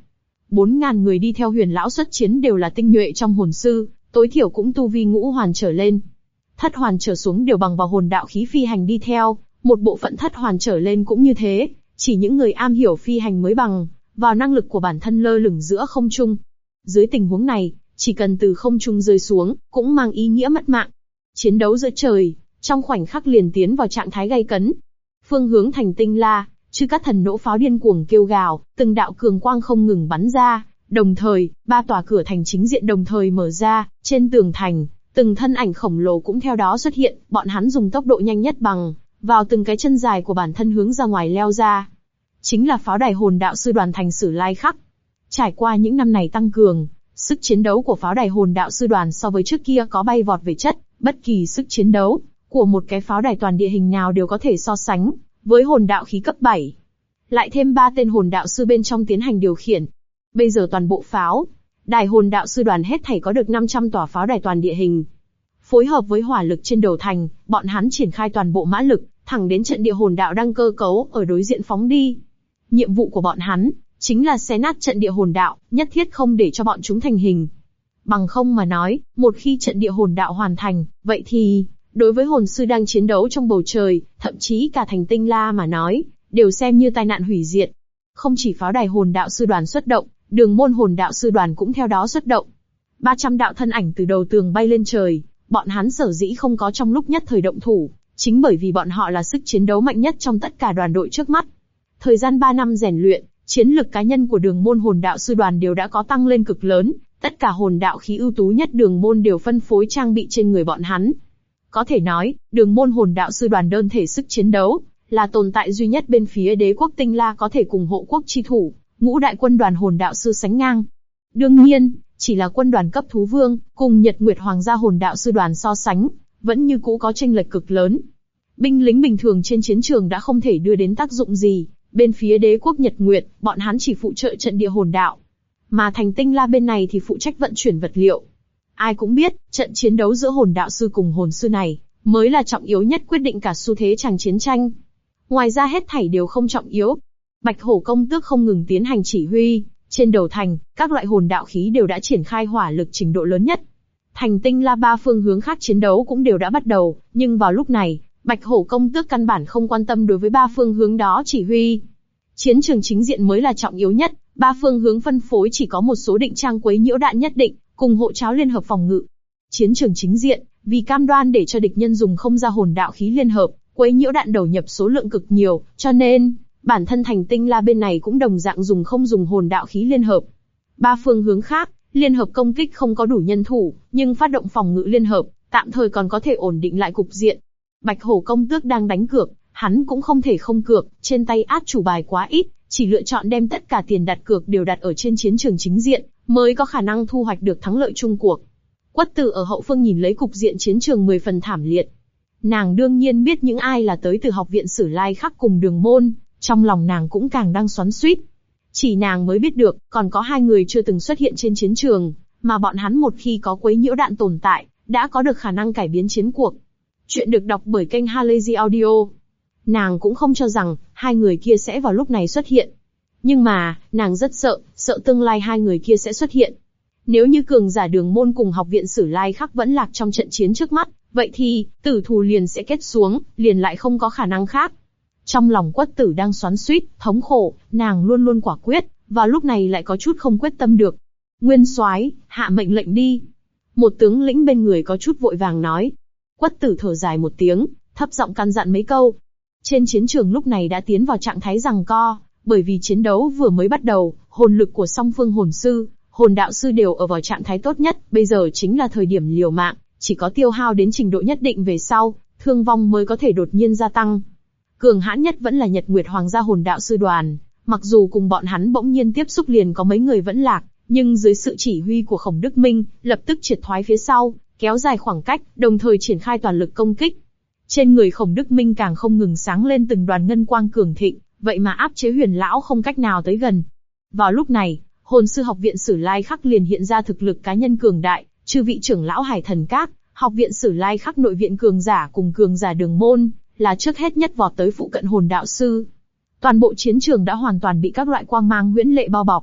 4.000 người đi theo Huyền lão xuất chiến đều là tinh nhuệ trong hồn sư, tối thiểu cũng tu vi ngũ hoàn trở lên. Thất hoàn trở xuống đều bằng vào hồn đạo khí phi hành đi theo, một bộ phận thất hoàn trở lên cũng như thế, chỉ những người am hiểu phi hành mới bằng vào năng lực của bản thân lơ lửng giữa không trung. Dưới tình huống này, chỉ cần từ không trung rơi xuống, cũng mang ý nghĩa mất mạng. Chiến đấu giữa trời, trong khoảnh khắc liền tiến vào trạng thái gay cấn. Phương hướng thành Tinh La, chư các thần nỗ pháo điên cuồng kêu gào, từng đạo cường quang không ngừng bắn ra, đồng thời, 3 tòa cửa thành chính diện đồng thời mở ra, trên tường thành, từng thân ảnh khổng lồ cũng theo đó xuất hiện, bọn hắn dùng tốc độ nhanh nhất bằng vào từng cái chân dài của bản thân hướng ra ngoài leo ra. Chính là pháo đài hồn đạo sư đoàn thành Sử Lai Khắc. Trải qua những năm này tăng cường, sức chiến đấu của pháo đài hồn đạo sư đoàn so với trước kia có bay vọt về chất, bất kỳ sức chiến đấu của một cái pháo đài toàn địa hình nào đều có thể so sánh với hồn đạo khí cấp 7. Lại thêm 3 tên hồn đạo sư bên trong tiến hành điều khiển. Bây giờ toàn bộ pháo đài hồn đạo sư đoàn hết thảy có được 500 tòa pháo đài toàn địa hình. Phối hợp với hỏa lực trên đầu thành, bọn hắn triển khai toàn bộ mã lực, thẳng đến trận địa hồn đạo đang cơ cấu ở đối diện phóng đi. Nhiệm vụ của bọn hắn chính là xé nát trận địa hồn đạo, nhất thiết không để cho bọn chúng thành hình. Bằng không mà nói, một khi trận địa hồn đạo hoàn thành, vậy thì, đối với hồn sư đang chiến đấu trong bầu trời, thậm chí cả thành Tinh La mà nói, đều xem như tai nạn hủy diệt. Không chỉ pháo đài hồn đạo sư đoàn xuất động, Đường môn hồn đạo sư đoàn cũng theo đó xuất động. 300 đạo thân ảnh từ đầu tường bay lên trời, bọn hắn sở dĩ không có trong lúc nhất thời động thủ, chính bởi vì bọn họ là sức chiến đấu mạnh nhất trong tất cả đoàn đội trước mắt. Thời gian 3 năm rèn luyện, chiến lực cá nhân của Đường môn hồn đạo sư đoàn đều đã có tăng lên cực lớn, tất cả hồn đạo khí ưu tú nhất Đường môn đều phân phối trang bị trên người bọn hắn. Có thể nói, Đường môn hồn đạo sư đoàn đơn thể sức chiến đấu là tồn tại duy nhất bên phía đế quốc Tinh La có thể cùng hộ quốc chi thủ, ngũ đại quân đoàn hồn đạo sư sánh ngang. Đương nhiên, chỉ là quân đoàn cấp thú vương, cùng Nhật Nguyệt Hoàng gia hồn đạo sư đoàn so sánh, vẫn như cũ có chênh lệch cực lớn. Binh lính bình thường trên chiến trường đã không thể đưa đến tác dụng gì, bên phía đế quốc Nhật Nguyệt, bọn hắn chỉ phụ trợ trận địa hồn đạo. Mà thành Tinh La bên này thì phụ trách vận chuyển vật liệu. Ai cũng biết, trận chiến đấu giữa hồn đạo sư cùng hồn sư này, mới là trọng yếu nhất quyết định cả xu thế chàng chiến tranh. Ngoài ra hết thảy đều không trọng yếu. Bạch Hổ công tước không ngừng tiến hành chỉ huy, trên đầu thành, các loại hồn đạo khí đều đã triển khai hỏa lực trình độ lớn nhất. Thành Tinh La 3 phương hướng khác chiến đấu cũng đều đã bắt đầu, nhưng vào lúc này, Bạch Hổ công tước căn bản không quan tâm đối với 3 phương hướng đó chỉ huy. Chiến trường chính diện mới là trọng yếu nhất, 3 phương hướng phân phối chỉ có một số định trang quấy nhiễu đạn nhất định, cùng hộ cháo liên hợp phòng ngự. Chiến trường chính diện, vì cam đoan để cho địch nhân dùng không ra hồn đạo khí liên hợp, quấy nhiễu đạn đầu nhập số lượng cực nhiều, cho nên bản thân thành Tinh La bên này cũng đồng dạng không dùng hồn đạo khí liên hợp. 3 phương hướng khác, liên hợp công kích không có đủ nhân thủ, nhưng phát động phòng ngự liên hợp, tạm thời còn có thể ổn định lại cục diện. Bạch Hổ công tước đang đánh cược, hắn cũng không thể không cược, trên tay át chủ bài quá ít, chỉ lựa chọn đem tất cả tiền đặt cược đều đặt ở trên chiến trường chính diện, mới có khả năng thu hoạch được thắng lợi chung cuộc. Quất Tử ở hậu phương nhìn lấy cục diện chiến trường 10 phần thảm liệt. Nàng đương nhiên biết những ai là tới từ học viện Sử Lai Khắc cùng Đường môn, trong lòng nàng cũng càng đang xoắn xuýt. Chỉ nàng mới biết được, còn có 2 người chưa từng xuất hiện trên chiến trường, mà bọn hắn một khi có quấy nhiễu đạn tồn tại, đã có được khả năng cải biến chiến cuộc. Chuyện được đọc bởi kênh Halazy Audio. Nàng cũng không cho rằng 2 người kia sẽ vào lúc này xuất hiện. Nhưng mà, nàng rất sợ tương lai 2 người kia sẽ xuất hiện. Nếu như cường giả Đường môn cùng học viện Sử Lai Khắc vẫn lạc trong trận chiến trước mắt, vậy thì, tử thù liền sẽ kết xuống, liền lại không có khả năng khác. Trong lòng Quất Tử đang xoắn xuýt, thống khổ, nàng luôn luôn quả quyết, vào lúc này lại có chút không quyết tâm được. Nguyên soái, hạ mệnh lệnh đi. Một tướng lĩnh bên người có chút vội vàng nói. Quất Tử thở dài một tiếng, thấp giọng căn dặn mấy câu. Trên chiến trường lúc này đã tiến vào trạng thái giằng co, bởi vì chiến đấu vừa mới bắt đầu, hồn lực của song phương hồn sư, hồn đạo sư đều ở vào trạng thái tốt nhất, bây giờ chính là thời điểm liều mạng, chỉ có tiêu hao đến trình độ nhất định về sau, thương vong mới có thể đột nhiên gia tăng. Cường hãn nhất vẫn là Nhật Nguyệt Hoàng gia hồn đạo sư đoàn, mặc dù cùng bọn hắn bỗng nhiên tiếp xúc liền có mấy người vẫn lạc, nhưng dưới sự chỉ huy của Khổng Đức Minh, lập tức triệt thoái phía sau, kéo dài khoảng cách, đồng thời triển khai toàn lực công kích. Trên người Khổng Đức Minh càng không ngừng sáng lên từng đoàn ngân quang cường thịnh, vậy mà áp chế Huyền lão không cách nào tới gần. Vào lúc này, hồn sư học viện Sử Lai Khắc liền hiện ra thực lực cá nhân cường đại, chư vị trưởng lão Hải Thần Các, học viện Sử Lai Khắc nội viện cường giả cùng cường giả Đường môn, là trước hết nhất vọt tới phụ cận hồn đạo sư. Toàn bộ chiến trường đã hoàn toàn bị các loại quang mang huyễn lệ bao bọc.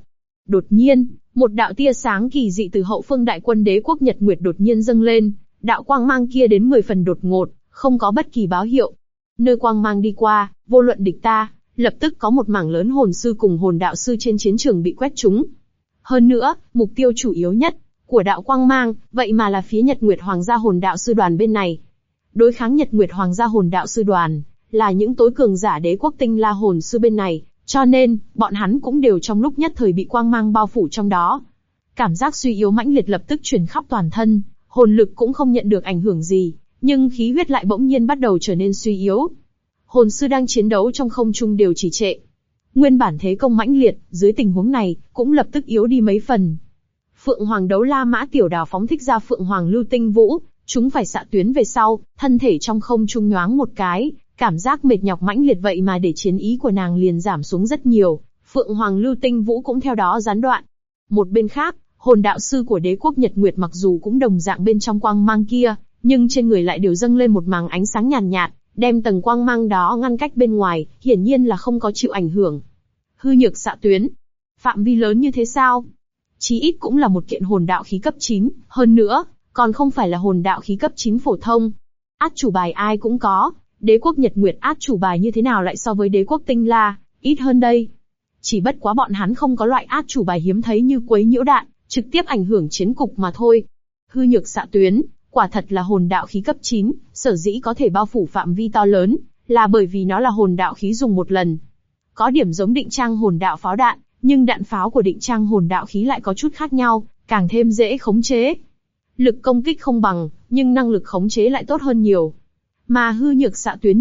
Đột nhiên, một đạo tia sáng kỳ dị từ hậu phương đại quân đế quốc Nhật Nguyệt đột nhiên dâng lên, đạo quang mang kia đến 10 phần đột ngột, không có bất kỳ báo hiệu. Nơi quang mang đi qua, vô luận địch ta, lập tức có một mảng lớn hồn sư cùng hồn đạo sư trên chiến trường bị quét trúng. Hơn nữa, mục tiêu chủ yếu nhất của đạo quang mang, vậy mà là phía Nhật Nguyệt Hoàng gia hồn đạo sư đoàn bên này. Đối kháng Nhật Nguyệt Hoàng gia hồn đạo sư đoàn, là những tối cường giả đế quốc Tinh La hồn sư bên này, cho nên, bọn hắn cũng đều trong lúc nhất thời bị quang mang bao phủ trong đó. Cảm giác suy yếu mãnh liệt lập tức truyền khắp toàn thân, hồn lực cũng không nhận được ảnh hưởng gì, nhưng khí huyết lại bỗng nhiên bắt đầu trở nên suy yếu. Hồn sư đang chiến đấu trong không trung đều trì trệ. Nguyên bản thế công mãnh liệt, dưới tình huống này, cũng lập tức yếu đi mấy phần. Phượng Hoàng đấu la mã tiểu đào phóng thích ra Phượng Hoàng lưu tinh vũ, chúng phải xạ tuyến về sau, thân thể trong không trung nhoáng một cái, cảm giác mệt nhọc mãnh liệt vậy mà để chiến ý của nàng liền giảm xuống rất nhiều, Phượng Hoàng lưu tinh vũ cũng theo đó gián đoạn. Một bên khác, hồn đạo sư của đế quốc Nhật Nguyệt mặc dù cũng đồng dạng bên trong quang mang kia, nhưng trên người lại đều dâng lên một màng ánh sáng nhàn nhạt, đem tầng quang mang đó ngăn cách bên ngoài, hiển nhiên là không có chịu ảnh hưởng. Hư nhược xạ tuyến, phạm vi lớn như thế sao? Chí ít cũng là một kiện hồn đạo khí cấp 9, hơn nữa, còn không phải là hồn đạo khí cấp 9 phổ thông. Át chủ bài ai cũng có, đế quốc Nhật Nguyệt át chủ bài như thế nào lại so với đế quốc Tinh La, ít hơn đây. Chỉ bất quá bọn hắn không có loại át chủ bài hiếm thấy như quấy nhiễu đạn, trực tiếp ảnh hưởng chiến cục mà thôi. Hư nhược xạ tuyến, quả thật là hồn đạo khí cấp 9, sở dĩ có thể bao phủ phạm vi to lớn, là bởi vì nó là hồn đạo khí dùng một lần. Có điểm giống định trang hồn đạo pháo đạn, nhưng đạn pháo của định trang hồn đạo khí lại có chút khác nhau, càng thêm dễ khống chế. Lực công kích không bằng, nhưng năng lực khống chế lại tốt hơn nhiều. Mà hư nhược xạ tuyến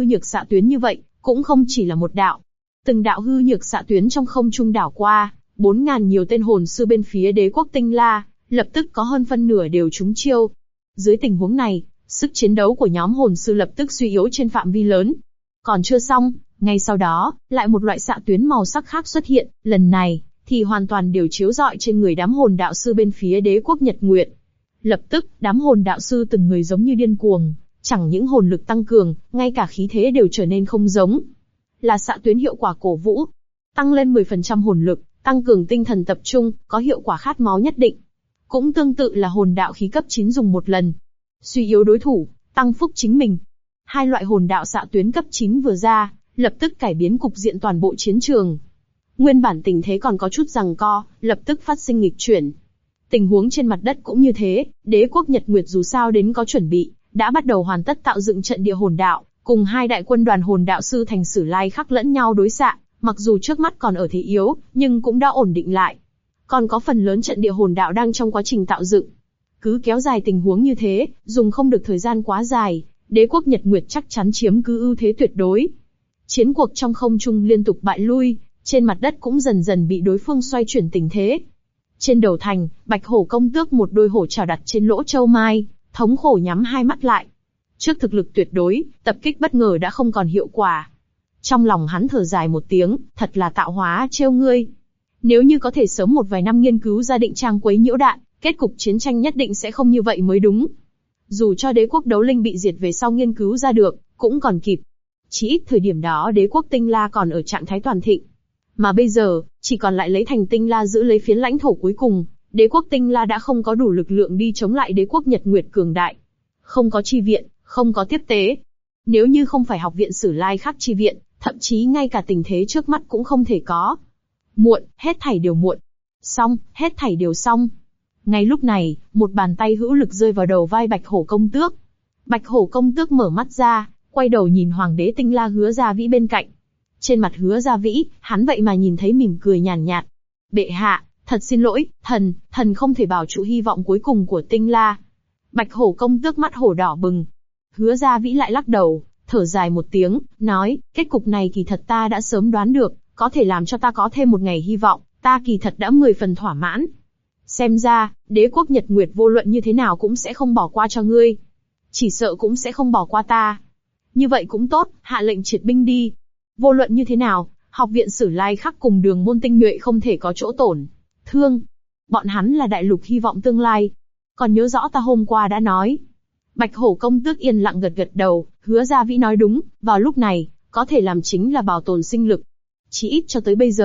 như vậy, cũng không chỉ là một đạo. Từng đạo hư nhược xạ tuyến trong không trung đảo qua, 4.000 nhiều tên hồn sư bên phía đế quốc Tinh La, lập tức có hơn phân nửa đều trúng chiêu. Dưới tình huống này, sức chiến đấu của nhóm hồn sư lập tức suy yếu trên phạm vi lớn. Còn chưa xong, ngay sau đó, lại một loại xạ tuyến màu sắc khác xuất hiện, lần này, thì hoàn toàn đều chiếu rọi trên người đám hồn đạo sư bên phía đế quốc Nhật Nguyệt. Lập tức, đám hồn đạo sư từng người giống như điên cuồng, chẳng những hồn lực tăng cường, ngay cả khí thế đều trở nên không giống. Là xạ tuyến hiệu quả cổ vũ, tăng lên 10% hồn lực, tăng cường tinh thần tập trung, có hiệu quả khát máu nhất định. Cũng tương tự là hồn đạo khí cấp 9 dùng một lần. Suy yếu đối thủ, tăng phúc chính mình. Hai loại hồn đạo xạ tuyến cấp 9 vừa ra, lập tức cải biến cục diện toàn bộ chiến trường. Nguyên bản tình thế còn có chút giằng co, lập tức phát sinh nghịch chuyển. Tình huống trên mặt đất cũng như thế, đế quốc Nhật Nguyệt dù sao đến có chuẩn bị, đã bắt đầu hoàn tất tạo dựng trận địa hồn đạo, cùng hai đại quân đoàn hồn đạo sư thành Sử Lai Khắc lẫn nhau đối xạ, mặc dù trước mắt còn ở thế yếu, nhưng cũng đã ổn định lại. Còn có phần lớn trận địa hồn đạo đang trong quá trình tạo dựng. Cứ kéo dài tình huống như thế, dùng không được thời gian quá dài, đế quốc Nhật Nguyệt chắc chắn chiếm cứ ưu thế tuyệt đối. Chiến cuộc trong không trung liên tục bại lui, trên mặt đất cũng dần dần bị đối phương xoay chuyển tình thế. Trên đầu thành, Bạch Hổ công tước một đôi hổ trảo đặt trên lỗ châu mai, thống khổ nhắm hai mắt lại. Trước thực lực tuyệt đối, tập kích bất ngờ đã không còn hiệu quả. Trong lòng hắn thở dài một tiếng, thật là tạo hóa trêu ngươi. Nếu như có thể sớm một vài năm nghiên cứu ra định trang quấy nhiễu đạn, kết cục chiến tranh nhất định sẽ không như vậy mới đúng. Dù cho đế quốc đấu linh bị diệt về sau nghiên cứu ra được, cũng còn kịp. Chỉ ít thời điểm đó đế quốc Tinh La còn ở trạng thái toàn thịnh. Mà bây giờ, chỉ còn lại lấy thành Tinh La giữ lấy phiến lãnh thổ cuối cùng, đế quốc Tinh La đã không có đủ lực lượng đi chống lại đế quốc Nhật Nguyệt cường đại. Không có chi viện, không có tiếp tế. Nếu như không phải học viện Sử Lai Khắc chi viện, thậm chí ngay cả tình thế trước mắt cũng không thể có. Muộn, hết thảy đều muộn. Xong, hết thảy đều xong. Ngay lúc này, một bàn tay hữu lực rơi vào đầu vai Bạch Hổ công tước. Bạch Hổ công tước mở mắt ra, quay đầu nhìn Hoàng đế Tinh La Hứa Gia Vĩ bên cạnh. Trên mặt Hứa Gia Vĩ, hắn vậy mà nhìn thấy mỉm cười nhàn nhạt. Bệ hạ, thật xin lỗi, thần không thể bảo trụ hy vọng cuối cùng của Tinh La. Bạch Hổ công tước mắt hổ đỏ bừng. Hứa Gia Vĩ lại lắc đầu, thở dài một tiếng, nói, kết cục này kỳ thật ta đã sớm đoán được, có thể làm cho ta có thêm một ngày hy vọng, ta kỳ thật đã 10 phần thỏa mãn. Xem ra, đế quốc Nhật Nguyệt vô luận như thế nào cũng sẽ không bỏ qua cho ngươi. Chỉ sợ cũng sẽ không bỏ qua ta. Như vậy cũng tốt, hạ lệnh triệt binh đi. Vô luận như thế nào, học viện Sử Lai Khắc cùng Đường Môn Tinh Nhuệ không thể có chỗ tổn thương. Bọn hắn là đại lục hy vọng tương lai. Còn nhớ rõ ta hôm qua đã nói. Bạch Hổ công tước yên lặng gật gật đầu, Hứa Gia Vĩ nói đúng, vào lúc này, có thể làm chính là bảo tồn sinh lực. Chỉ ít cho tới bây giờ,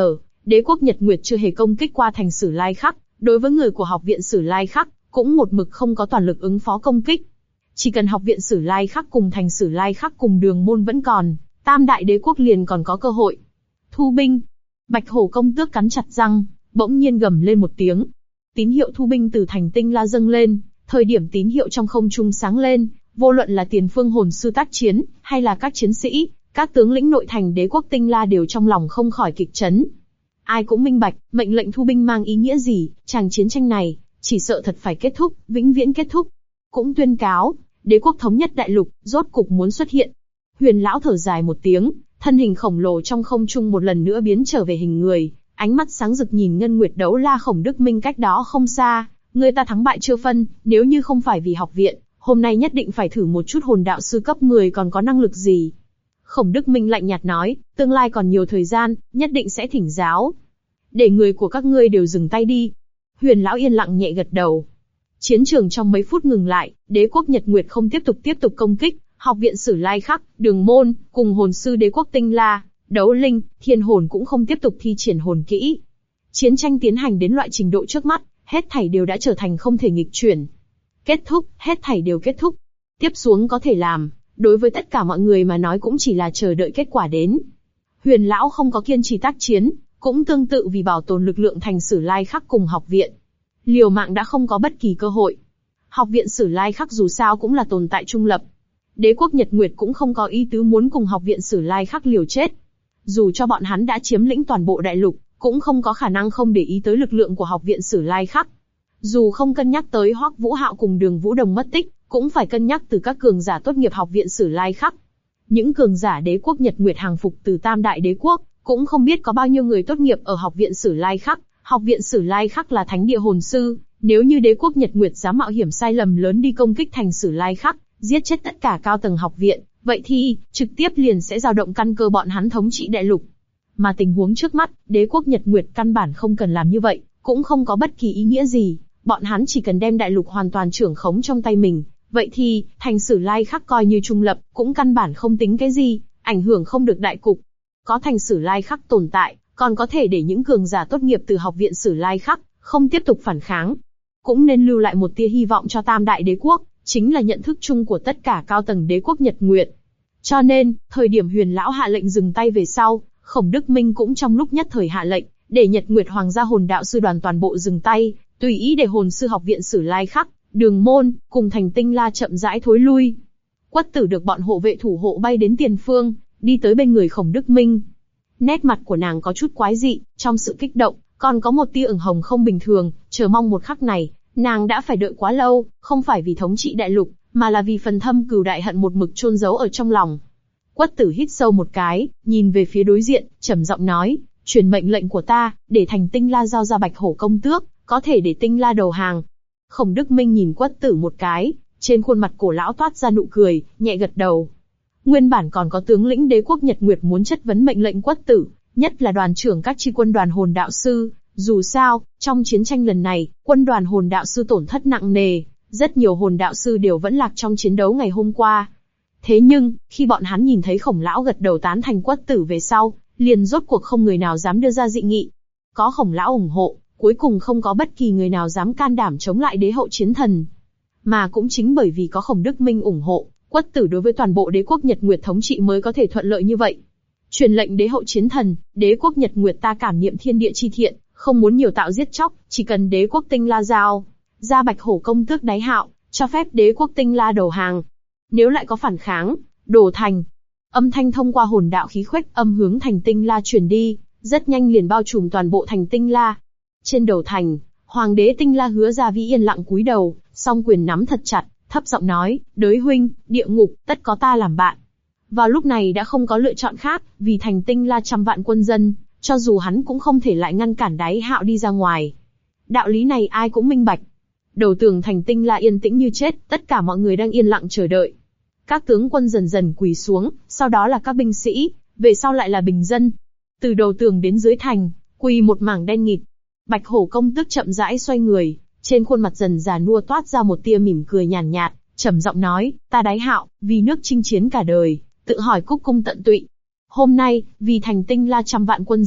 đế quốc Nhật Nguyệt chưa hề công kích qua thành Sử Lai Khắc, đối với người của học viện Sử Lai Khắc, cũng một mực không có toàn lực ứng phó công kích. Chỉ cần học viện Sử Lai Khắc cùng thành Sử Lai Khắc cùng Đường Môn vẫn còn, tam đại đế quốc liền còn có cơ hội. Thu binh! Bạch Hổ công tước cắn chặt răng, bỗng nhiên gầm lên một tiếng. Tín hiệu thu binh từ thành Tinh La dâng lên, thời điểm tín hiệu trong không trung sáng lên, vô luận là tiền phương hồn sư tác chiến, hay là các chiến sĩ, các tướng lĩnh nội thành đế quốc Tinh La đều trong lòng không khỏi kịch chấn. Ai cũng minh bạch, mệnh lệnh thu binh mang ý nghĩa gì, chàng chiến tranh này, chỉ sợ thật phải kết thúc, vĩnh viễn kết thúc. Cũng tuyên cáo, đế quốc thống nhất đại lục, rốt cục muốn xuất hiện. Huyền lão thở dài một tiếng, thân hình khổng lồ trong không trung một lần nữa biến trở về hình người, ánh mắt sáng rực nhìn Ngân Nguyệt Đấu La Khổng Đức Minh cách đó không xa, người ta thắng bại chưa phân, nếu như không phải vì học viện, hôm nay nhất định phải thử một chút hồn đạo sư cấp 10 còn có năng lực gì. Khổng Đức Minh lạnh nhạt nói, tương lai còn nhiều thời gian, nhất định sẽ thỉnh giáo. Để người của các ngươi đều dừng tay đi. Huyền lão yên lặng nhẹ gật đầu. Chiến trường trong mấy phút ngừng lại, đế quốc Nhật Nguyệt không tiếp tục công kích, học viện Sử Lai Khắc, Đường Môn, cùng hồn sư đế quốc Tinh La, Đấu Linh, Thiên Hồn cũng không tiếp tục thi triển hồn kỹ. Chiến tranh tiến hành đến loại trình độ trước mắt, hết thảy đều đã trở thành không thể nghịch chuyển. Kết thúc, hết thảy đều kết thúc. Tiếp xuống có thể làm, đối với tất cả mọi người mà nói cũng chỉ là chờ đợi kết quả đến. Huyền lão không có kiên trì tác chiến, cũng tương tự vì bảo tồn lực lượng thành Sử Lai Khắc cùng học viện. Liều mạng đã không có bất kỳ cơ hội. Học viện Sử Lai Khắc dù sao cũng là tồn tại trung lập. Đế quốc Nhật Nguyệt cũng không có ý tứ muốn cùng học viện Sử Lai Khắc liều chết. Dù cho bọn hắn đã chiếm lĩnh toàn bộ đại lục, cũng không có khả năng không để ý tới lực lượng của học viện Sử Lai Khắc. Dù không cân nhắc tới Hoắc Vũ Hạo cùng Đường Vũ Đồng mất tích, cũng phải cân nhắc từ các cường giả tốt nghiệp học viện Sử Lai Khắc. Những cường giả đế quốc Nhật Nguyệt hàng phục từ tam đại đế quốc, cũng không biết có bao nhiêu người tốt nghiệp ở học viện Sử Lai Khắc. Học viện Sử Lai Khắc là thánh địa hồn sư, nếu như đế quốc Nhật Nguyệt dám mạo hiểm sai lầm lớn đi công kích thành Sử Lai Khắc, giết chết tất cả cao tầng học viện, vậy thì trực tiếp liền sẽ dao động căn cơ bọn hắn thống trị đại lục. Mà tình huống trước mắt, đế quốc Nhật Nguyệt căn bản không cần làm như vậy, cũng không có bất kỳ ý nghĩa gì, bọn hắn chỉ cần đem đại lục hoàn toàn trưởng khống trong tay mình, vậy thì thành Sử Lai Khắc coi như trung lập, cũng căn bản không tính cái gì, ảnh hưởng không được đại cục. Có thành Sử Lai Khắc tồn tại, còn có thể để những cường giả tốt nghiệp từ học viện Sử Lai Khắc không tiếp tục phản kháng, cũng nên lưu lại một tia hy vọng cho tam đại đế quốc, chính là nhận thức chung của tất cả cao tầng đế quốc Nhật Nguyệt. Cho nên, thời điểm Huyền lão hạ lệnh dừng tay về sau, Khổng Đức Minh cũng trong lúc nhất thời hạ lệnh, để Nhật Nguyệt Hoàng gia hồn đạo sư đoàn toàn bộ dừng tay, tùy ý để hồn sư học viện Sử Lai Khắc, Đường Môn, cùng thành Tinh La chậm rãi thối lui. Quất Tử được bọn hộ vệ thủ hộ bay đến tiền phương, đi tới bên người Khổng Đức Minh. Nét mặt của nàng có chút quái dị, trong sự kích động, còn có một tia ửng hồng không bình thường, chờ mong một khắc này, nàng đã phải đợi quá lâu, không phải vì thống trị đại lục, mà là vì phần thâm cừu đại hận một mực chôn giấu ở trong lòng. Quất Tử hít sâu một cái, nhìn về phía đối diện, trầm giọng nói, truyền mệnh lệnh của ta, để thành Tinh La giao ra Bạch Hổ công tước, có thể để Tinh La đầu hàng. Khổng Đức Minh nhìn Quất Tử một cái, trên khuôn mặt cổ lão toát ra nụ cười, nhẹ gật đầu. Nguyên bản còn có tướng lĩnh đế quốc Nhật Nguyệt muốn chất vấn mệnh lệnh Quất Tử, nhất là đoàn trưởng các chi quân đoàn hồn đạo sư. Dù sao, trong chiến tranh lần này, quân đoàn hồn đạo sư tổn thất nặng nề, rất nhiều hồn đạo sư đều vẫn lạc trong chiến đấu ngày hôm qua. Thế nhưng, khi bọn hắn nhìn thấy Khổng lão gật đầu tán thành Quất Tử về sau, liền rốt cuộc không người nào dám đưa ra dị nghị. Có Khổng lão ủng hộ, cuối cùng không có bất kỳ người nào dám can đảm chống lại đế hậu chiến thần. Mà cũng chính bởi vì có Khổng Đức Minh ủng hộ, Quất Tử đối với toàn bộ đế quốc Nhật Nguyệt thống trị mới có thể thuận lợi như vậy. Truyền lệnh đế hậu chiến thần, đế quốc Nhật Nguyệt ta cảm niệm thiên địa chi thiện, không muốn nhiều tạo giết chóc, chỉ cần đế quốc Tinh La giao ra Bạch Hổ công tước đái hạo, cho phép đế quốc Tinh La đầu hàng. Nếu lại có phản kháng, đổ thành. Âm thanh thông qua hồn đạo khí khuếch âm hướng thành Tinh La truyền đi, rất nhanh liền bao trùm toàn bộ thành Tinh La. Trên đầu thành, Hoàng đế Tinh La Hứa Gia Vĩ yên lặng cúi đầu, song quyền nắm thật chặt, thấp giọng nói, đới huynh, địa ngục, tất có ta làm bạn. Vào lúc này đã không có lựa chọn khác, vì thành Tinh La trăm vạn quân dân, cho dù hắn cũng không thể lại ngăn cản đái hạo đi ra ngoài. Đạo lý này ai cũng minh bạch. Đầu tường thành Tinh La yên tĩnh như chết, tất cả mọi người đang yên lặng chờ đợi. Các tướng quân dần dần quỳ xuống, sau đó là các binh sĩ, về sau lại là bình dân. Từ đầu tường đến dưới thành, quỳ một mảng đen nghịt. Bạch Hổ công tước chậm rãi xoay người, trên khuôn mặt dần già nua toát ra một tia mỉm cười nhàn nhạt, trầm giọng nói, ta đái hạo, vì nước chinh chiến cả đời, tự hỏi cúc cung tận tụy. Hôm nay, vì thành Tinh La trăm vạn quân dân,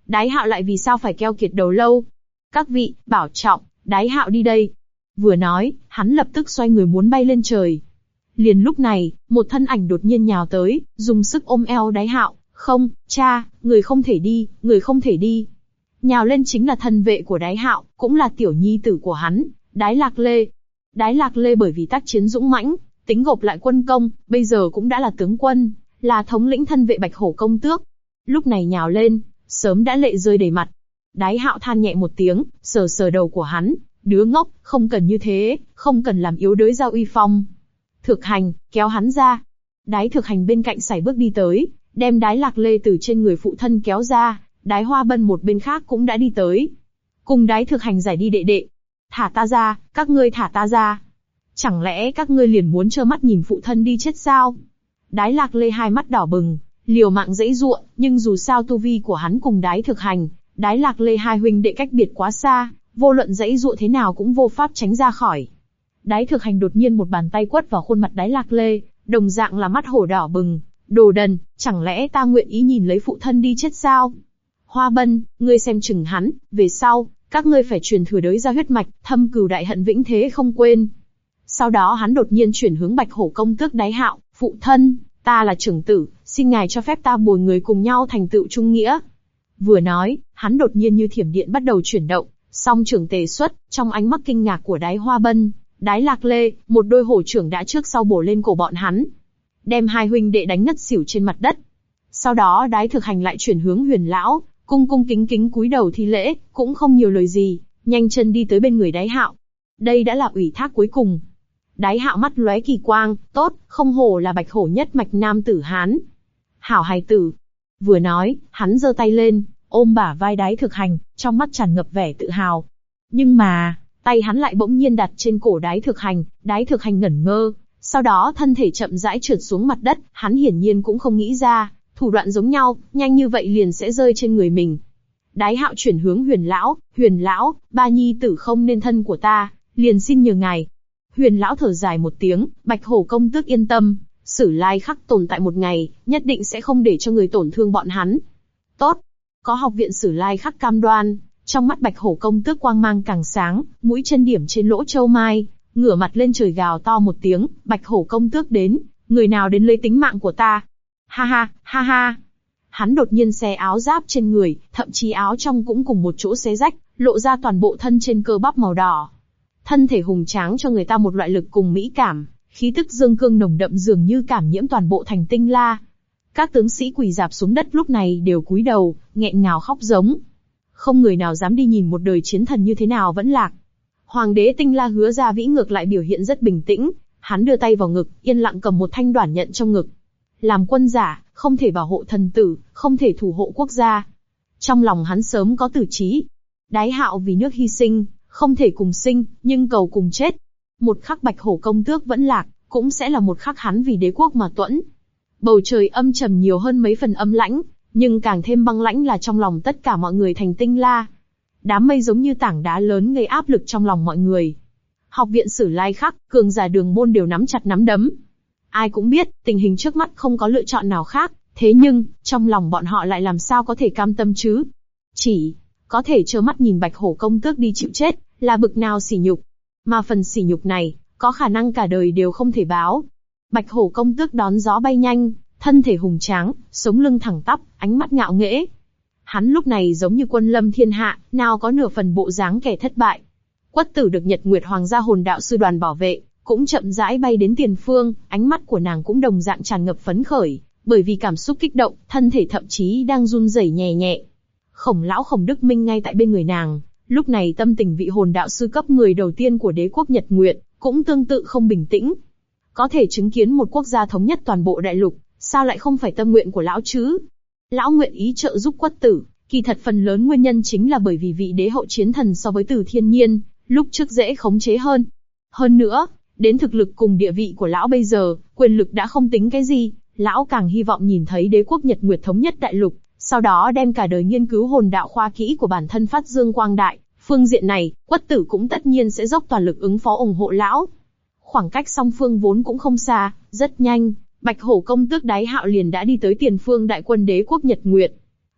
Đái Hạo lại vì sao phải keo kiệt đầu lâu? Các vị, bảo trọng, Đái Hạo đi đây. Vừa nói, hắn lập tức xoay người muốn bay lên trời. Liền lúc này, một thân ảnh đột nhiên nhào tới, dùng sức ôm eo Đái Hạo. Không, cha, người không thể đi, người không thể đi. Nhào lên chính là thân vệ của Đái Hạo, cũng là tiểu nhi tử của hắn, Đái Lạc Lê. Đái Lạc Lê bởi vì tác chiến dũng mãnh, tính gộp lại quân công, bây giờ cũng đã là tướng quân, là thống lĩnh thân vệ Bạch Hổ công tước. Lúc này nhào lên, sớm đã lệ rơi đầy mặt. Đái Hạo than nhẹ một tiếng, sờ sờ đầu của hắn, đứa ngốc, không cần như thế, không cần làm yếu đuối Giao uy phong. Thực Hành, kéo hắn ra. Đái Thực Hành bên cạnh sải bước đi tới, đem Đái Lạc Lê từ trên người phụ thân kéo ra. Đái Hoa Bân một bên khác cũng đã đi tới, cùng Đái Thực Hành giải đi đệ đệ. Thả ta ra, các ngươi thả ta ra. Chẳng lẽ các ngươi liền muốn trơ mắt nhìn phụ thân đi chết sao? Đái Lạc Lê hai mắt đỏ bừng, liều mạng giãy giụa, nhưng dù sao tu vi của hắn cùng Đái Thực Hành, Đái Lạc Lê hai huynh đệ cách biệt quá xa, vô luận giãy giụa thế nào cũng vô pháp tránh ra khỏi. Đái Thực Hành đột nhiên một bàn tay quất vào khuôn mặt Đái Lạc Lê, đồng dạng là mắt hổ đỏ bừng. Đồ đần, chẳng lẽ ta nguyện ý nhìn lấy phụ thân đi chết sao? Hoa Bân, ngươi xem chừng hắn, về sau, các ngươi phải truyền thừa đới ra huyết mạch, thâm cừu đại hận vĩnh thế không quên. Sau đó hắn đột nhiên chuyển hướng Bạch Hổ công tước Đái Hạo, phụ thân, ta là trưởng tử, xin ngài cho phép ta bồi người cùng nhau thành tựu trung nghĩa. Vừa nói, hắn đột nhiên như thiểm điện bắt đầu chuyển động, song trưởng tề xuất, trong ánh mắt kinh ngạc của Đái Hoa Bân, Đái Lạc Lê, một đôi hổ trưởng đã trước sau bổ lên cổ bọn hắn, đem hai huynh đệ đánh ngất xỉu trên mặt đất. Sau đó Đái Thực Hành lại chuyển hướng Huyền lão, cung cung kính kính cúi đầu thi lễ, cũng không nhiều lời gì, nhanh chân đi tới bên người Đái Hạo. Đây đã là ủy thác cuối cùng. Đái Hạo mắt lóe kỳ quang, tốt, không hổ là Bạch Hổ nhất mạch nam tử Hán. Hảo hài tử. Vừa nói, hắn giơ tay lên, ôm bả vai Đái Thực Hành, trong mắt tràn ngập vẻ tự hào. Nhưng mà, tay hắn lại bỗng nhiên đặt trên cổ Đái Thực Hành ngẩn ngơ, sau đó thân thể chậm rãi trượt xuống mặt đất, hắn hiển nhiên cũng không nghĩ ra, thủ đoạn giống nhau, nhanh như vậy liền sẽ rơi trên người mình. Đái Hạo chuyển hướng Huyền lão, ba nhi tử không nên thân của ta, liền xin nhờ ngài. Huyền lão thở dài một tiếng, Bạch Hổ công tước yên tâm, Sử Lai Khắc tồn tại một ngày, nhất định sẽ không để cho người tổn thương bọn hắn. Tốt, có học viện Sử Lai Khắc cam đoan, trong mắt Bạch Hổ công tước quang mang càng sáng, mũi chân điểm trên lỗ châu mai, ngửa mặt lên trời gào to một tiếng, Bạch Hổ công tước đến, người nào đến lấy tính mạng của ta? Ha ha, ha ha. Hắn đột nhiên xé áo giáp trên người, thậm chí áo trong cũng cùng một chỗ xé rách, lộ ra toàn bộ thân trên cơ bắp màu đỏ. Thân thể hùng tráng cho người ta một loại lực cùng mỹ cảm, khí tức dương cương nồng đậm dường như cảm nhiễm toàn bộ thành Tinh La. Các tướng sĩ quỳ rạp xuống đất lúc này đều cúi đầu, nghẹn ngào khóc giống. Không người nào dám đi nhìn một đời chiến thần như thế nào vẫn lạc. Hoàng đế Tinh La Hứa Gia Vĩ ngược lại biểu hiện rất bình tĩnh, hắn đưa tay vào ngực, yên lặng cầm một thanh đoản nhận trong ngực. Làm quân giả, không thể bảo hộ thần tử, không thể thủ hộ quốc gia. Trong lòng hắn sớm có tử trí. Đái Hạo vì nước hy sinh, không thể cùng sinh, nhưng cầu cùng chết. Một khắc Bạch Hổ công tước vẫn lạc, cũng sẽ là một khắc hắn vì đế quốc mà tuẫn. Bầu trời âm trầm nhiều hơn mấy phần âm lãnh, nhưng càng thêm băng lãnh là trong lòng tất cả mọi người thành Tinh La. Đám mây giống như tảng đá lớn gây áp lực trong lòng mọi người. Học viện Sử Lai Khắc, cường giả đường môn đều nắm chặt nắm đấm. Ai cũng biết, tình hình trước mắt không có lựa chọn nào khác, thế nhưng, trong lòng bọn họ lại làm sao có thể cam tâm chứ? Chỉ có thể trơ mắt nhìn Bạch Hổ công tước đi chịu chết, là bực nào sỉ nhục. Mà phần sỉ nhục này, có khả năng cả đời đều không thể báo. Bạch Hổ công tước đón gió bay nhanh, thân thể hùng tráng, sống lưng thẳng tắp, ánh mắt ngạo nghễ. Hắn lúc này giống như quân lâm thiên hạ, nào có nửa phần bộ dáng kẻ thất bại. Quất Tử được Nhật Nguyệt Hoàng gia hồn đạo sư đoàn bảo vệ, cũng chậm rãi bay đến tiền phương, ánh mắt của nàng cũng đồng dạng tràn ngập phấn khởi, bởi vì cảm xúc kích động, thân thể thậm chí đang run rẩy nhẹ nhẹ. Khổng lão Khổng Đức Minh ngay tại bên người nàng, lúc này tâm tình vị hồn đạo sư cấp 10 đầu tiên của đế quốc Nhật Nguyệt, cũng tương tự không bình tĩnh. Có thể chứng kiến một quốc gia thống nhất toàn bộ đại lục, sao lại không phải tâm nguyện của lão chứ? Lão nguyện ý trợ giúp Quất Tử, kỳ thật phần lớn nguyên nhân chính là bởi vì vị đế hậu chiến thần so với Từ Thiên Nhiên, lúc trước dễ khống chế hơn. Hơn nữa, đến thực lực cùng địa vị của lão bây giờ, quyền lực đã không tính cái gì, lão càng hy vọng nhìn thấy đế quốc Nhật Nguyệt thống nhất đại lục, sau đó đem cả đời nghiên cứu hồn đạo khoa kỹ của bản thân phát dương quang đại. Phương diện này, Quất Tử cũng tất nhiên sẽ dốc toàn lực ứng phó ủng hộ lão. Khoảng cách song phương vốn cũng không xa, rất nhanh, Bạch Hổ công tước Đái Hạo liền đã đi tới tiền phương đại quân đế quốc Nhật Nguyệt.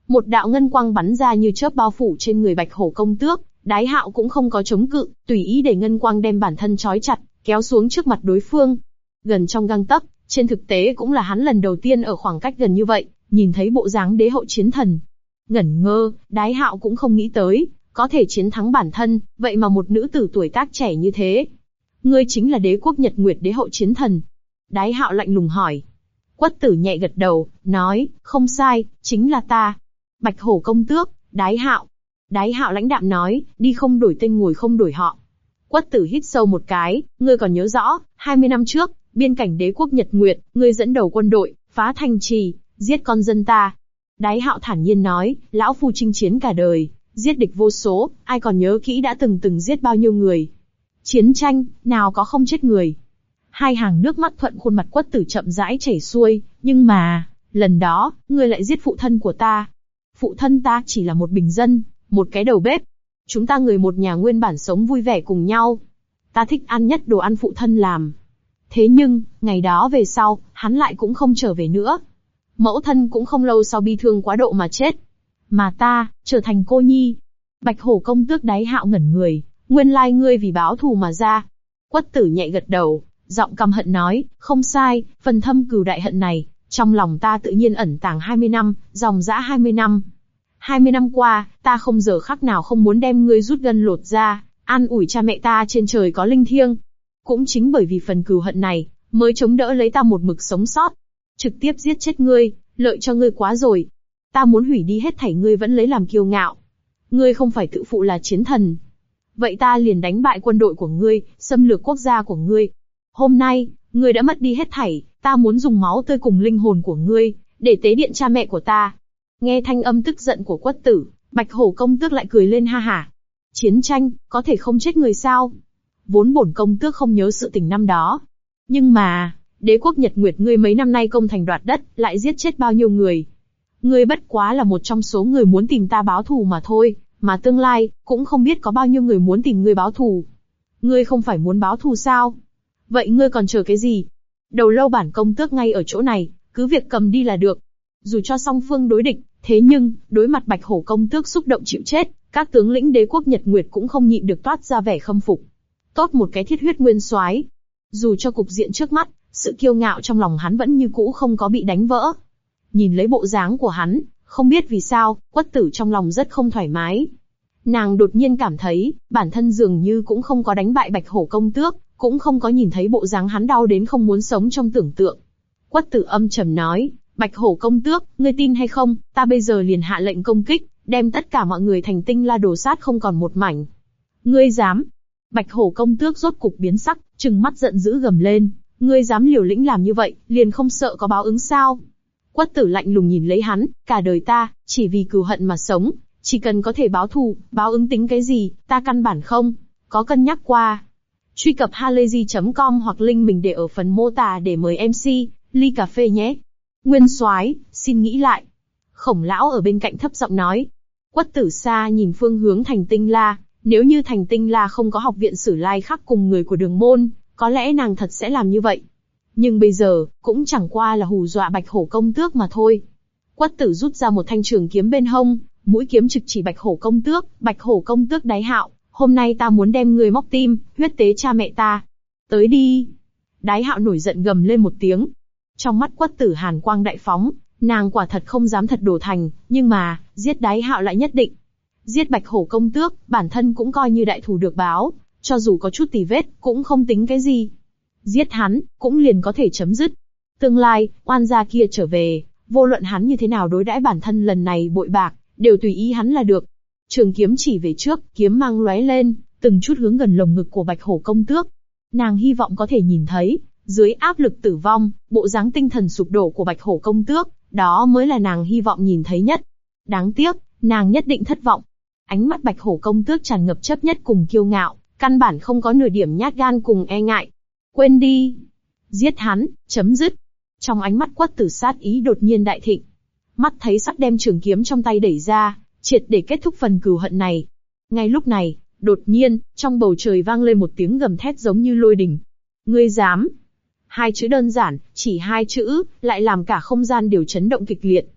Một đạo ngân quang bắn ra như chớp bao phủ trên người Bạch Hổ công tước, Đái Hạo cũng không có chống cự, tùy ý để ngân quang đem bản thân trói chặt, kéo xuống trước mặt đối phương. Gần trong gang tấc, trên thực tế cũng là hắn lần đầu tiên ở khoảng cách gần như vậy, nhìn thấy bộ dáng đế hậu chiến thần. Ngẩn ngơ, Đái Hạo cũng không nghĩ tới, có thể chiến thắng bản thân, vậy mà một nữ tử tuổi tác trẻ như thế. Ngươi chính là Đế quốc Nhật Nguyệt đế hậu chiến thần. Đái Hạo lạnh lùng hỏi. Quất Tử nhẹ gật đầu, nói, không sai, chính là ta. Bạch Hổ công tước, Đái Hạo. Đái Hạo lãnh đạm nói, đi không đổi tên ngồi không đổi họ. Quất Tử hít sâu một cái, ngươi còn nhớ rõ, 20 năm trước, biên cảnh đế quốc Nhật Nguyệt, ngươi dẫn đầu quân đội, phá thành trì, giết con dân ta. Đái Hạo thản nhiên nói, lão phu chinh chiến cả đời, giết địch vô số, ai còn nhớ kỹ đã từng giết bao nhiêu người. Chiến tranh, nào có không chết người. Hai hàng nước mắt thuận khuôn mặt Quất Tử chậm rãi chảy xuôi, nhưng mà, lần đó, ngươi lại giết phụ thân của ta. Phụ thân ta chỉ là một bình dân, một cái đầu bếp. Chúng ta người một nhà nguyên bản sống vui vẻ cùng nhau. Ta thích ăn nhất đồ ăn phụ thân làm. Thế nhưng, ngày đó về sau, hắn lại cũng không trở về nữa. Mẫu thân cũng không lâu sau bi thương quá độ mà chết. Mà ta, trở thành cô nhi. Bạch Hổ công tước Đái Hạo ngẩn người, nguyên lai ngươi vì báo thù mà ra. Quất Tử nhẹ gật đầu, giọng căm hận nói, không sai, phần thâm cừu đại hận này, trong lòng ta tự nhiên ẩn tàng 20 năm, dòng dã 20 năm. 20 năm qua, ta không giờ khắc nào không muốn đem ngươi rút gân lột ra, an ủi cha mẹ ta trên trời có linh thiêng. Cũng chính bởi vì phần cừu hận này, mới chống đỡ lấy ta một mực sống sót. Trực tiếp giết chết ngươi, lợi cho ngươi quá rồi. Ta muốn hủy đi hết thảy ngươi vẫn lấy làm kiêu ngạo. Ngươi không phải tự phụ là chiến thần. Vậy ta liền đánh bại quân đội của ngươi, xâm lược quốc gia của ngươi. Hôm nay, ngươi đã mất đi hết thảy, ta muốn dùng máu tươi cùng linh hồn của ngươi, để tế điện cha mẹ của ta. Nghe thanh âm tức giận của Quất Tử, Bạch Hổ công tước lại cười lên ha hả. Chiến tranh, có thể không chết người sao? Vốn bổn công tước không nhớ sự tình năm đó. Nhưng mà, đế quốc Nhật Nguyệt ngươi mấy năm nay công thành đoạt đất, lại giết chết bao nhiêu người. Ngươi bất quá là một trong số người muốn tìm ta báo thù mà thôi, mà tương lai, cũng không biết có bao nhiêu người muốn tìm ngươi báo thù. Ngươi không phải muốn báo thù sao? Vậy ngươi còn chờ cái gì? Đầu lâu bản công tước ngay ở chỗ này, cứ việc cầm đi là được. Dù cho song phương đối địch, thế nhưng, đối mặt Bạch Hổ công tước xúc động chịu chết, các tướng lĩnh đế quốc Nhật Nguyệt cũng không nhịn được toát ra vẻ khâm phục. Tốt một cái thiết huyết nguyên soái. Dù cho cục diện trước mắt, sự kiêu ngạo trong lòng hắn vẫn như cũ không có bị đánh vỡ. Nhìn lấy bộ dáng của hắn, không biết vì sao, Quất Tử trong lòng rất không thoải mái. Nàng đột nhiên cảm thấy, bản thân dường như cũng không có đánh bại Bạch Hổ công tước, cũng không có nhìn thấy bộ dáng hắn đau đến không muốn sống trong tưởng tượng. Quất Tử âm trầm nói, Bạch Hổ công tước, ngươi tin hay không, ta bây giờ liền hạ lệnh công kích, đem tất cả mọi người thành tinh la đồ sát không còn một mảnh. Ngươi dám? Bạch Hổ công tước rốt cục biến sắc, trừng mắt giận dữ gầm lên, ngươi dám liều lĩnh làm như vậy, liền không sợ có báo ứng sao? Quất Tử lạnh lùng nhìn lấy hắn, cả đời ta, chỉ vì cừu hận mà sống, chỉ cần có thể báo thù, báo ứng tính cái gì, ta căn bản không có cân nhắc qua. Truy cập halayzi.com hoặc link mình để ở phần mô tả để mời MC, ly cà phê nhé. Nguyên soái, xin nghĩ lại. Khổng lão ở bên cạnh thấp giọng nói. Quất Tử xa nhìn phương hướng thành Tinh La, nếu như thành Tinh La không có học viện Sử Lai Khắc cùng người của Đường môn, có lẽ nàng thật sẽ làm như vậy. Nhưng bây giờ, cũng chẳng qua là hù dọa Bạch Hổ công tước mà thôi. Quất Tử rút ra một thanh trường kiếm bên hông, mũi kiếm trực chỉ Bạch Hổ công tước. Bạch Hổ công tước Đái Hạo, hôm nay ta muốn đem ngươi móc tim, huyết tế cha mẹ ta. Tới đi. Đái Hạo nổi giận gầm lên một tiếng. Trong mắt Quất Tử hàn quang đại phóng, nàng quả thật không dám thật đổ thành, nhưng mà, giết Đái Hạo lại nhất định. Giết Bạch Hổ công tước, bản thân cũng coi như đại thù được báo, cho dù có chút tì vết, cũng không tính cái gì. Giết hắn, cũng liền có thể chấm dứt. Tương lai, oan gia kia trở về, vô luận hắn như thế nào đối đãi bản thân lần này bội bạc, đều tùy ý hắn là được. Trường kiếm chỉ về trước, kiếm mang lóe lên, từng chút hướng gần lồng ngực của Bạch Hổ công tước. Nàng hy vọng có thể nhìn thấy, dưới áp lực tử vong, bộ dáng tinh thần sụp đổ của Bạch Hổ công tước, đó mới là nàng hy vọng nhìn thấy nhất. Đáng tiếc, nàng nhất định thất vọng. Ánh mắt Bạch Hổ công tước tràn ngập chấp nhất cùng kiêu ngạo, căn bản không có nửa điểm nhát gan cùng e ngại. Quên đi. Giết hắn, chấm dứt. Trong ánh mắt Quất Tử sát ý đột nhiên đại thịnh. Mắt thấy sắp đem trường kiếm trong tay đẩy ra, triệt để kết thúc phần cừu hận này. Ngay lúc này, đột nhiên, trong bầu trời vang lên một tiếng gầm thét giống như lôi đình. Ngươi dám? Hai chữ đơn giản, chỉ hai chữ, lại làm cả không gian đều chấn động kịch liệt.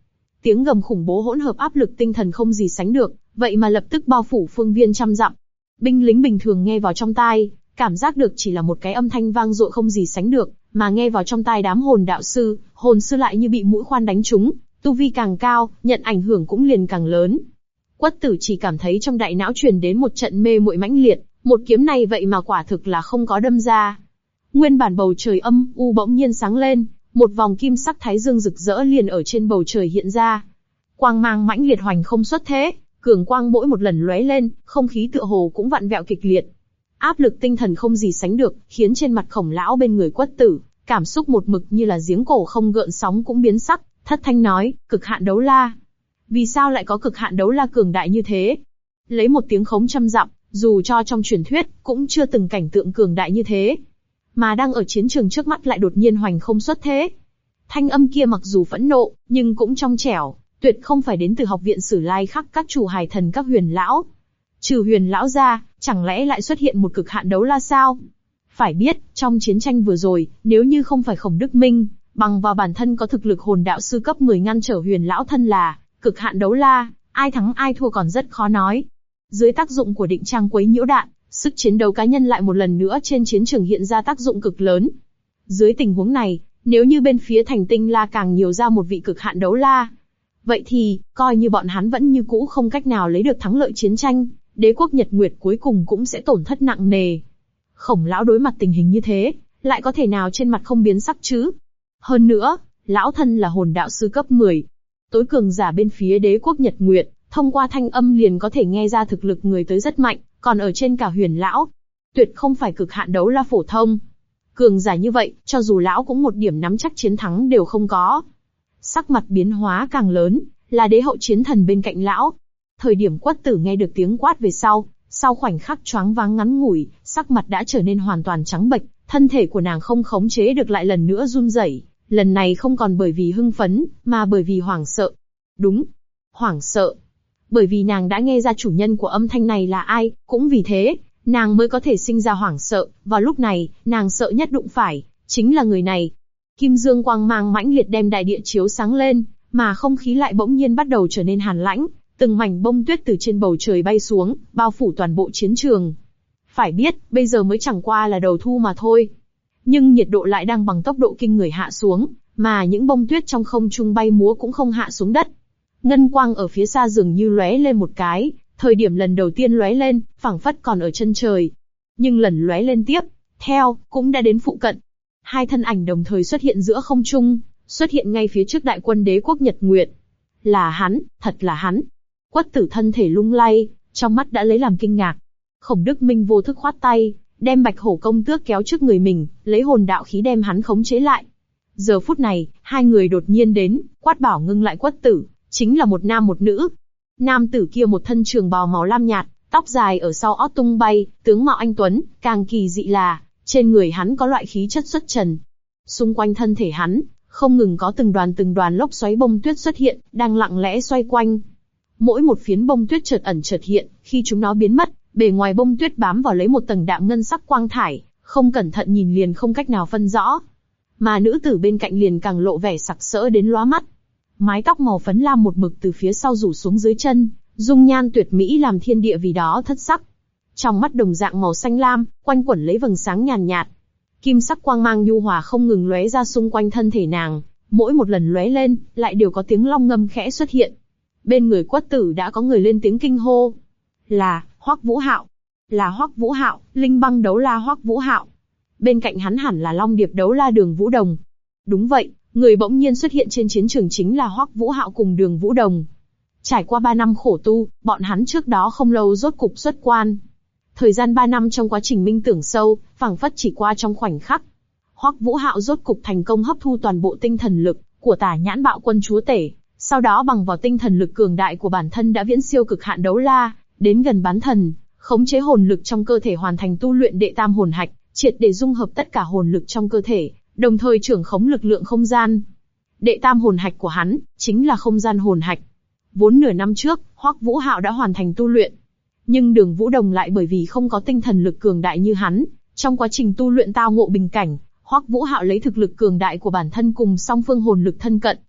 tiếng gầm khủng bố hỗn hợp áp lực tinh thần không gì sánh được, vậy mà lập tức bao phủ phương viên trăm dặm. Binh lính bình thường nghe vào trong tai, cảm giác được chỉ là một cái âm thanh vang dội không gì sánh được, mà nghe vào trong tai đám hồn đạo sư, hồn sư lại như bị mũi khoan đánh trúng, tu vi càng cao, nhận ảnh hưởng cũng liền càng lớn. Quất Tử chỉ cảm thấy trong đại não truyền đến một trận mê muội mãnh liệt, một kiếm này vậy mà quả thực là không có đâm ra. Nguyên bản bầu trời âm u bỗng nhiên sáng lên, một vòng kim sắc thái dương rực rỡ liền ở trên bầu trời hiện ra. Quang mang mãnh liệt hoành không xuất thế, cường quang mỗi một lần lóe lên, không khí tựa hồ cũng vặn vẹo kịch liệt. Áp lực tinh thần không gì sánh được, khiến trên mặt Khổng lão bên người Quất Tử, cảm xúc một mực như là giếng cổ không gợn sóng cũng biến sắc, thất thanh nói, cực hạn đấu la. Vì sao lại có cực hạn đấu la cường đại như thế? Lấy một tiếng khống trăm dặm, dù cho trong truyền thuyết, cũng chưa từng cảnh tượng cường đại như thế. Mà đang ở chiến trường trước mắt lại đột nhiên hoành không xuất thế. Thanh âm kia mặc dù phẫn nộ, nhưng cũng trong trẻo, tuyệt không phải đến từ học viện Sử Lai Khắc các chủ hài thần các huyền lão. Trừ huyền lão ra, chẳng lẽ lại xuất hiện một cực hạn đấu la sao? Phải biết, trong chiến tranh vừa rồi, nếu như không phải Khổng Đức Minh, bằng vào bản thân có thực lực hồn đạo sư cấp 10 ngăn trở huyền lão thân là cực hạn đấu la, ai thắng ai thua còn rất khó nói. Dưới tác dụng của định trang quấy nhiễu đạn, sức chiến đấu cá nhân lại một lần nữa trên chiến trường hiện ra tác dụng cực lớn. Dưới tình huống này, nếu như bên phía Thành Tinh La càng nhiều ra một vị cực hạn đấu la, vậy thì, coi như bọn hắn vẫn như cũ không cách nào lấy được thắng lợi chiến tranh, đế quốc Nhật Nguyệt cuối cùng cũng sẽ tổn thất nặng nề. Khổng lão đối mặt tình hình như thế, lại có thể nào trên mặt không biến sắc chứ? Hơn nữa, lão thân là hồn đạo sư cấp 10. Tối cường giả bên phía đế quốc Nhật Nguyệt, thông qua thanh âm liền có thể nghe ra thực lực người tới rất mạnh, còn ở trên cả huyền lão. Tuyệt không phải cực hạn đấu la phổ thông. Cường giả như vậy, cho dù lão cũng một điểm nắm chắc chiến thắng đều không có. Sắc mặt biến hóa càng lớn, là đế hậu chiến thần bên cạnh lão. Thời điểm Quất Tử nghe được tiếng quát về sau khoảnh khắc choáng váng ngắn ngủi, sắc mặt đã trở nên hoàn toàn trắng bệch, thân thể của nàng không khống chế được lại lần nữa run rẩy, lần này không còn bởi vì hưng phấn, mà bởi vì hoảng sợ. Đúng, hoảng sợ. Bởi vì nàng đã nghe ra chủ nhân của âm thanh này là ai, cũng vì thế, nàng mới có thể sinh ra hoảng sợ, vào lúc này, nàng sợ nhất đụng phải, chính là người này. Kim dương quang mang mãnh liệt đem đại địa chiếu sáng lên, mà không khí lại bỗng nhiên bắt đầu trở nên hàn lãnh, từng mảnh bông tuyết từ trên bầu trời bay xuống, bao phủ toàn bộ chiến trường. Phải biết, bây giờ mới chẳng qua là đầu thu mà thôi. Nhưng nhiệt độ lại đang bằng tốc độ kinh người hạ xuống, mà những bông tuyết trong không trung bay múa cũng không hạ xuống đất. Ngân quang ở phía xa dường như lóe lên một cái, thời điểm lần đầu tiên lóe lên, phảng phất còn ở chân trời. Nhưng lần lóe lên tiếp, theo, cũng đã đến phụ cận. Hai thân ảnh đồng thời xuất hiện giữa không trung, xuất hiện ngay phía trước đại quân đế quốc Nhật Nguyệt. Là hắn, thật là hắn. Quất Tử thân thể lung lay, trong mắt đã lấy làm kinh ngạc. Khổng Đức Minh vô thức khoát tay, đem Bạch Hổ công tước kéo trước người mình, lấy hồn đạo khí đem hắn khống chế lại. Giờ phút này, hai người đột nhiên đến, quát bảo ngưng lại Quất Tử, chính là một nam một nữ. Nam tử kia một thân trường bào màu lam nhạt, tóc dài ở sau ót tung bay, tướng mạo anh tuấn, càng kỳ dị là, trên người hắn có loại khí chất xuất trần. Xung quanh thân thể hắn, không ngừng có từng đoàn lốc xoáy bông tuyết xuất hiện, đang lặng lẽ xoay quanh. Mỗi một phiến bông tuyết chợt ẩn chợt hiện, khi chúng nó biến mất, bề ngoài bông tuyết bám vào lấy một tầng đạm ngân sắc quang thải, không cẩn thận nhìn liền không cách nào phân rõ. Mà nữ tử bên cạnh liền càng lộ vẻ sặc sỡ đến lóa mắt. Mái tóc màu phấn lam một mực từ phía sau rủ xuống dưới chân, dung nhan tuyệt mỹ làm thiên địa vì đó thất sắc. Trong mắt đồng dạng màu xanh lam, quanh quẩn lấy vầng sáng nhàn nhạt. Kim sắc quang mang nhu hòa không ngừng lóe ra xung quanh thân thể nàng, mỗi một lần lóe lên, lại đều có tiếng long ngâm khẽ xuất hiện. Bên người Quất Tử đã có người lên tiếng kinh hô. Là Hoắc Vũ Hạo. Là Hoắc Vũ Hạo, Linh Băng đấu la Hoắc Vũ Hạo. Bên cạnh hắn hẳn là Long Điệp đấu la Đường Vũ Đồng. Đúng vậy, người bỗng nhiên xuất hiện trên chiến trường chính là Hoắc Vũ Hạo cùng Đường Vũ Đồng. Trải qua 3 năm khổ tu, bọn hắn trước đó không lâu rốt cục xuất quan. Thời gian 3 năm trong quá trình minh tưởng sâu, phảng phất chỉ qua trong khoảnh khắc. Hoắc Vũ Hạo rốt cục thành công hấp thu toàn bộ tinh thần lực của Tả Nhãn Bạo Quân chúa tể, sau đó bằng vào tinh thần lực cường đại của bản thân đã viễn siêu cực hạn đấu la, đến gần bán thần, khống chế hồn lực trong cơ thể hoàn thành tu luyện đệ tam hồn hạch, triệt để dung hợp tất cả hồn lực trong cơ thể, đồng thời trưởng khống lực lượng không gian. Đệ tam hồn hạch của hắn chính là không gian hồn hạch. Vốn nửa năm trước, Hoắc Vũ Hạo đã hoàn thành tu luyện, nhưng Đường Vũ Đồng lại bởi vì không có tinh thần lực cường đại như hắn, trong quá trình tu luyện tao ngộ bình cảnh. Hoắc Vũ Hạo lấy thực lực cường đại của bản thân cùng song phương hồn lực thân cận,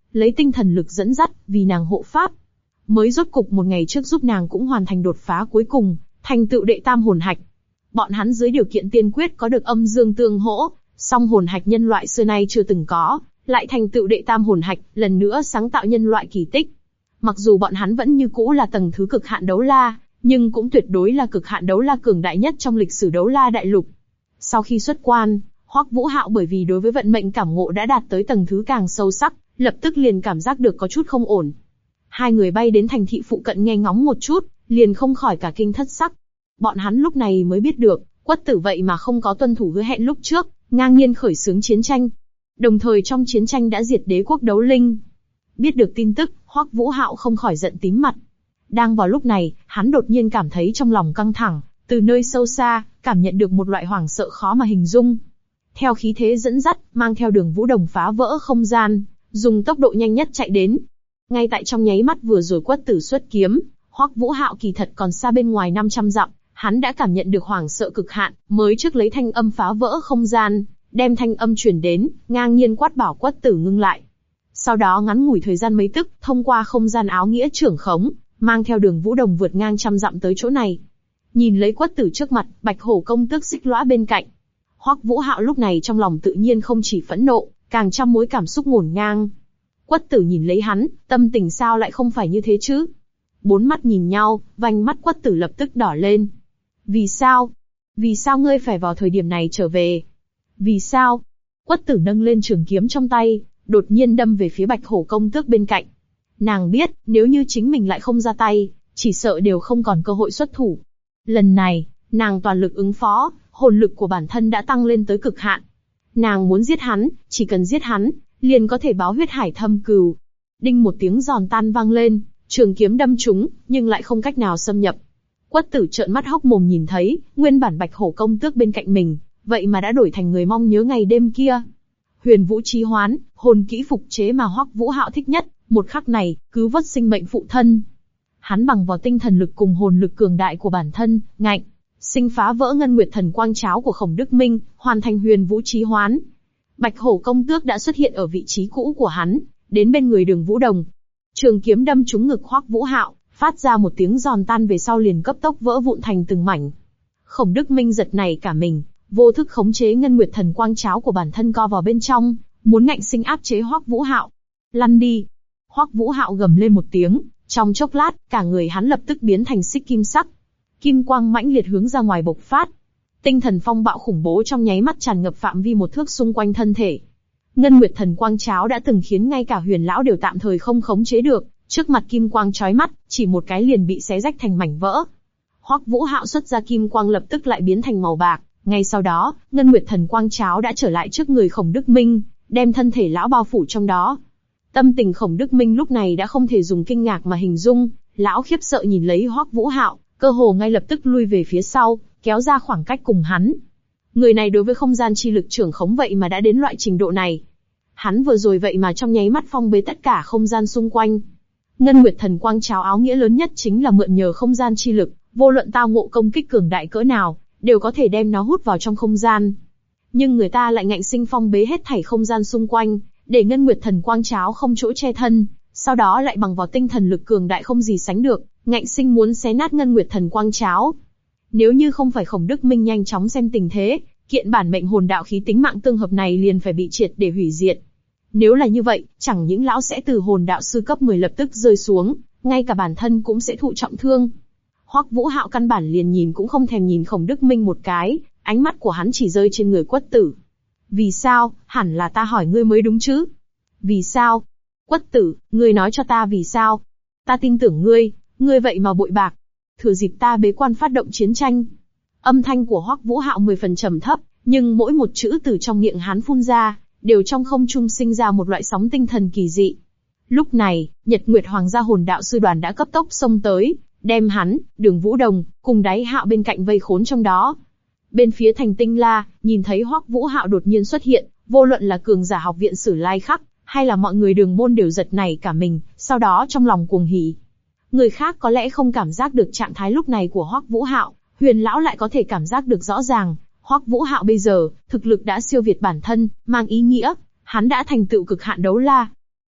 lấy tinh thần lực dẫn dắt, vì nàng hộ pháp. Mới rốt cục một ngày trước giúp nàng cũng hoàn thành đột phá cuối cùng, thành tựu đệ tam hồn hạch. Bọn hắn dưới điều kiện tiên quyết có được âm dương tương hỗ, song hồn hạch nhân loại xưa nay chưa từng có, lại thành tựu đệ tam hồn hạch, lần nữa sáng tạo nhân loại kỳ tích. Mặc dù bọn hắn vẫn như cũ là tầng thứ cực hạn đấu la, nhưng cũng tuyệt đối là cực hạn đấu la cường đại nhất trong lịch sử đấu la đại lục. Sau khi xuất quan, Hoắc Vũ Hạo bởi vì đối với vận mệnh cảm ngộ đã đạt tới tầng thứ càng sâu sắc, lập tức liền cảm giác được có chút không ổn. Hai người bay đến thành thị phụ cận nghe ngóng một chút, liền không khỏi cả kinh thất sắc. Bọn hắn lúc này mới biết được, Quất Tử vậy mà không có tuân thủ hứa hẹn lúc trước, ngang nhiên khởi xướng chiến tranh. Đồng thời trong chiến tranh đã diệt đế quốc đấu linh. Biết được tin tức, Hoắc Vũ Hạo không khỏi giận tím mặt. Đang vào lúc này, hắn đột nhiên cảm thấy trong lòng căng thẳng, từ nơi sâu xa, cảm nhận được một loại hoảng sợ khó mà hình dung. Theo khí thế dẫn dắt, mang theo Đường Vũ Đồng phá vỡ không gian, dùng tốc độ nhanh nhất chạy đến. Ngay tại trong nháy mắt vừa rồi Quất Tử xuất kiếm, Hoắc Vũ Hạo kỳ thật còn xa bên ngoài 500 dặm, hắn đã cảm nhận được hoảng sợ cực hạn, mới trước lấy thanh âm phá vỡ không gian, đem thanh âm truyền đến, ngang nhiên quát bảo Quất Tử ngưng lại. Sau đó ngắn ngủi thời gian mấy tức, thông qua không gian áo nghĩa trưởng khống, mang theo Đường Vũ Đồng vượt ngang trăm dặm tới chỗ này. Nhìn lấy Quất Tử trước mặt, Bạch Hổ công tước xích lõa bên cạnh. Hoắc Vũ Hạo lúc này trong lòng tự nhiên không chỉ phẫn nộ, càng trăm mối cảm xúc ngổn ngang. Quất Tử nhìn lấy hắn, tâm tình sao lại không phải như thế chứ? Bốn mắt nhìn nhau, vành mắt Quất Tử lập tức đỏ lên. Vì sao? Vì sao ngươi phải vào thời điểm này trở về? Vì sao? Quất Tử nâng lên trường kiếm trong tay, đột nhiên đâm về phía Bạch Hổ công tước bên cạnh. Nàng biết, nếu như chính mình lại không ra tay, chỉ sợ đều không còn cơ hội xuất thủ. Lần này, nàng toàn lực ứng phó, hồn lực của bản thân đã tăng lên tới cực hạn. Nàng muốn giết hắn, chỉ cần giết hắn, liền có thể báo huyết hải thâm cừu. Đinh một tiếng giòn tan vang lên, trường kiếm đâm trúng, nhưng lại không cách nào xâm nhập. Quất Tử trợn mắt hốc mồm nhìn thấy, nguyên bản Bạch Hổ công tước bên cạnh mình, vậy mà đã đổi thành người mong nhớ ngày đêm kia. Huyền Vũ Chí Hoán, hồn kỹ phục chế mà Hoắc Vũ Hạo thích nhất, một khắc này, cứu vớt sinh mệnh phụ thân. Hắn bằng vào tinh thần lực cùng hồn lực cường đại của bản thân, ngạnh sinh phá vỡ Ngân Nguyệt Thần Quang Cháo của Khổng Đức Minh, hoàn thành Huyền Vũ Chí Hoán. Bạch Hổ công tước đã xuất hiện ở vị trí cũ của hắn, đến bên người Đường Vũ Đồng. Trường kiếm đâm trúng ngực Hoắc Vũ Hạo, phát ra một tiếng giòn tan về sau liền cấp tốc vỡ vụn thành từng mảnh. Khổng Đức Minh giật nảy cả mình, vô thức khống chế Ngân Nguyệt Thần Quang Cháo của bản thân co vào bên trong, muốn ngạnh sinh áp chế Hoắc Vũ Hạo. Lăn đi! Hoắc Vũ Hạo gầm lên một tiếng, trong chốc lát, cả người hắn lập tức biến thành xích kim sắc. Kim quang mãnh liệt hướng ra ngoài bộc phát. Tinh thần phong bạo khủng bố trong nháy mắt tràn ngập phạm vi một thước xung quanh thân thể. Ngân Nguyệt Thần Quang Cháo đã từng khiến ngay cả Huyền lão đều tạm thời không khống chế được, trước mặt kim quang chói mắt, chỉ một cái liền bị xé rách thành mảnh vỡ. Hoắc Vũ Hạo xuất ra kim quang lập tức lại biến thành màu bạc, ngay sau đó, Ngân Nguyệt Thần Quang Cháo đã trở lại trước người Khổng Đức Minh, đem thân thể lão bao phủ trong đó. Tâm tình Khổng Đức Minh lúc này đã không thể dùng kinh ngạc mà hình dung, lão khiếp sợ nhìn lấy Hoắc Vũ Hạo, cơ hồ ngay lập tức lui về phía sau, kéo ra khoảng cách cùng hắn. Người này đối với không gian chi lực trưởng khống vậy mà đã đến loại trình độ này. Hắn vừa rồi vậy mà trong nháy mắt phong bế tất cả không gian xung quanh. Ngân Nguyệt Thần Quang Cháo áo nghĩa lớn nhất chính là mượn nhờ không gian chi lực, vô luận tao ngộ công kích cường đại cỡ nào, đều có thể đem nó hút vào trong không gian. Nhưng người ta lại ngạnh sinh phong bế hết thảy không gian xung quanh, để Ngân Nguyệt Thần Quang Cháo không chỗ che thân, sau đó lại bằng vào tinh thần lực cường đại không gì sánh được, ngạnh sinh muốn xé nát Ngân Nguyệt Thần Quang Cháo. Nếu như không phải Khổng Đức Minh nhanh chóng xem tình thế, kiện bản mệnh hồn đạo khí tính mạng tương hợp này liền phải bị triệt để hủy diệt. Nếu là như vậy, chẳng những lão sẽ từ hồn đạo sư cấp 10 lập tức rơi xuống, ngay cả bản thân cũng sẽ thụ trọng thương. Hoắc Vũ Hạo căn bản liền nhìn cũng không thèm nhìn Khổng Đức Minh một cái, ánh mắt của hắn chỉ rơi trên người Quất Tử. Vì sao? Hẳn là ta hỏi ngươi mới đúng chứ? Vì sao? Quất Tử, ngươi nói cho ta vì sao? Ta tin tưởng ngươi, ngươi vậy mà bội bạc. Thừa dịp ta bế quan phát động chiến tranh. Âm thanh của Hoắc Vũ Hạo 10 phần trầm thấp, nhưng mỗi một chữ từ trong miệng hắn phun ra, đều trong không trung sinh ra một loại sóng tinh thần kỳ dị. Lúc này, Nhật Nguyệt Hoàng gia hồn đạo sư đoàn đã cấp tốc xông tới, đem hắn, Đường Vũ Đồng, cùng Đáy Hạo bên cạnh vây khốn trong đó. Bên phía thành Tinh La, nhìn thấy Hoắc Vũ Hạo đột nhiên xuất hiện, vô luận là cường giả học viện Sử Lai Khắc, hay là mọi người Đường môn đều giật nảy cả mình, sau đó trong lòng cuồng hỉ. Người khác có lẽ không cảm giác được trạng thái lúc này của Hoắc Vũ Hạo, Huyền lão lại có thể cảm giác được rõ ràng. Hoắc Vũ Hạo bây giờ, thực lực đã siêu việt bản thân, mang ý nghĩa, hắn đã thành tựu cực hạn đấu la.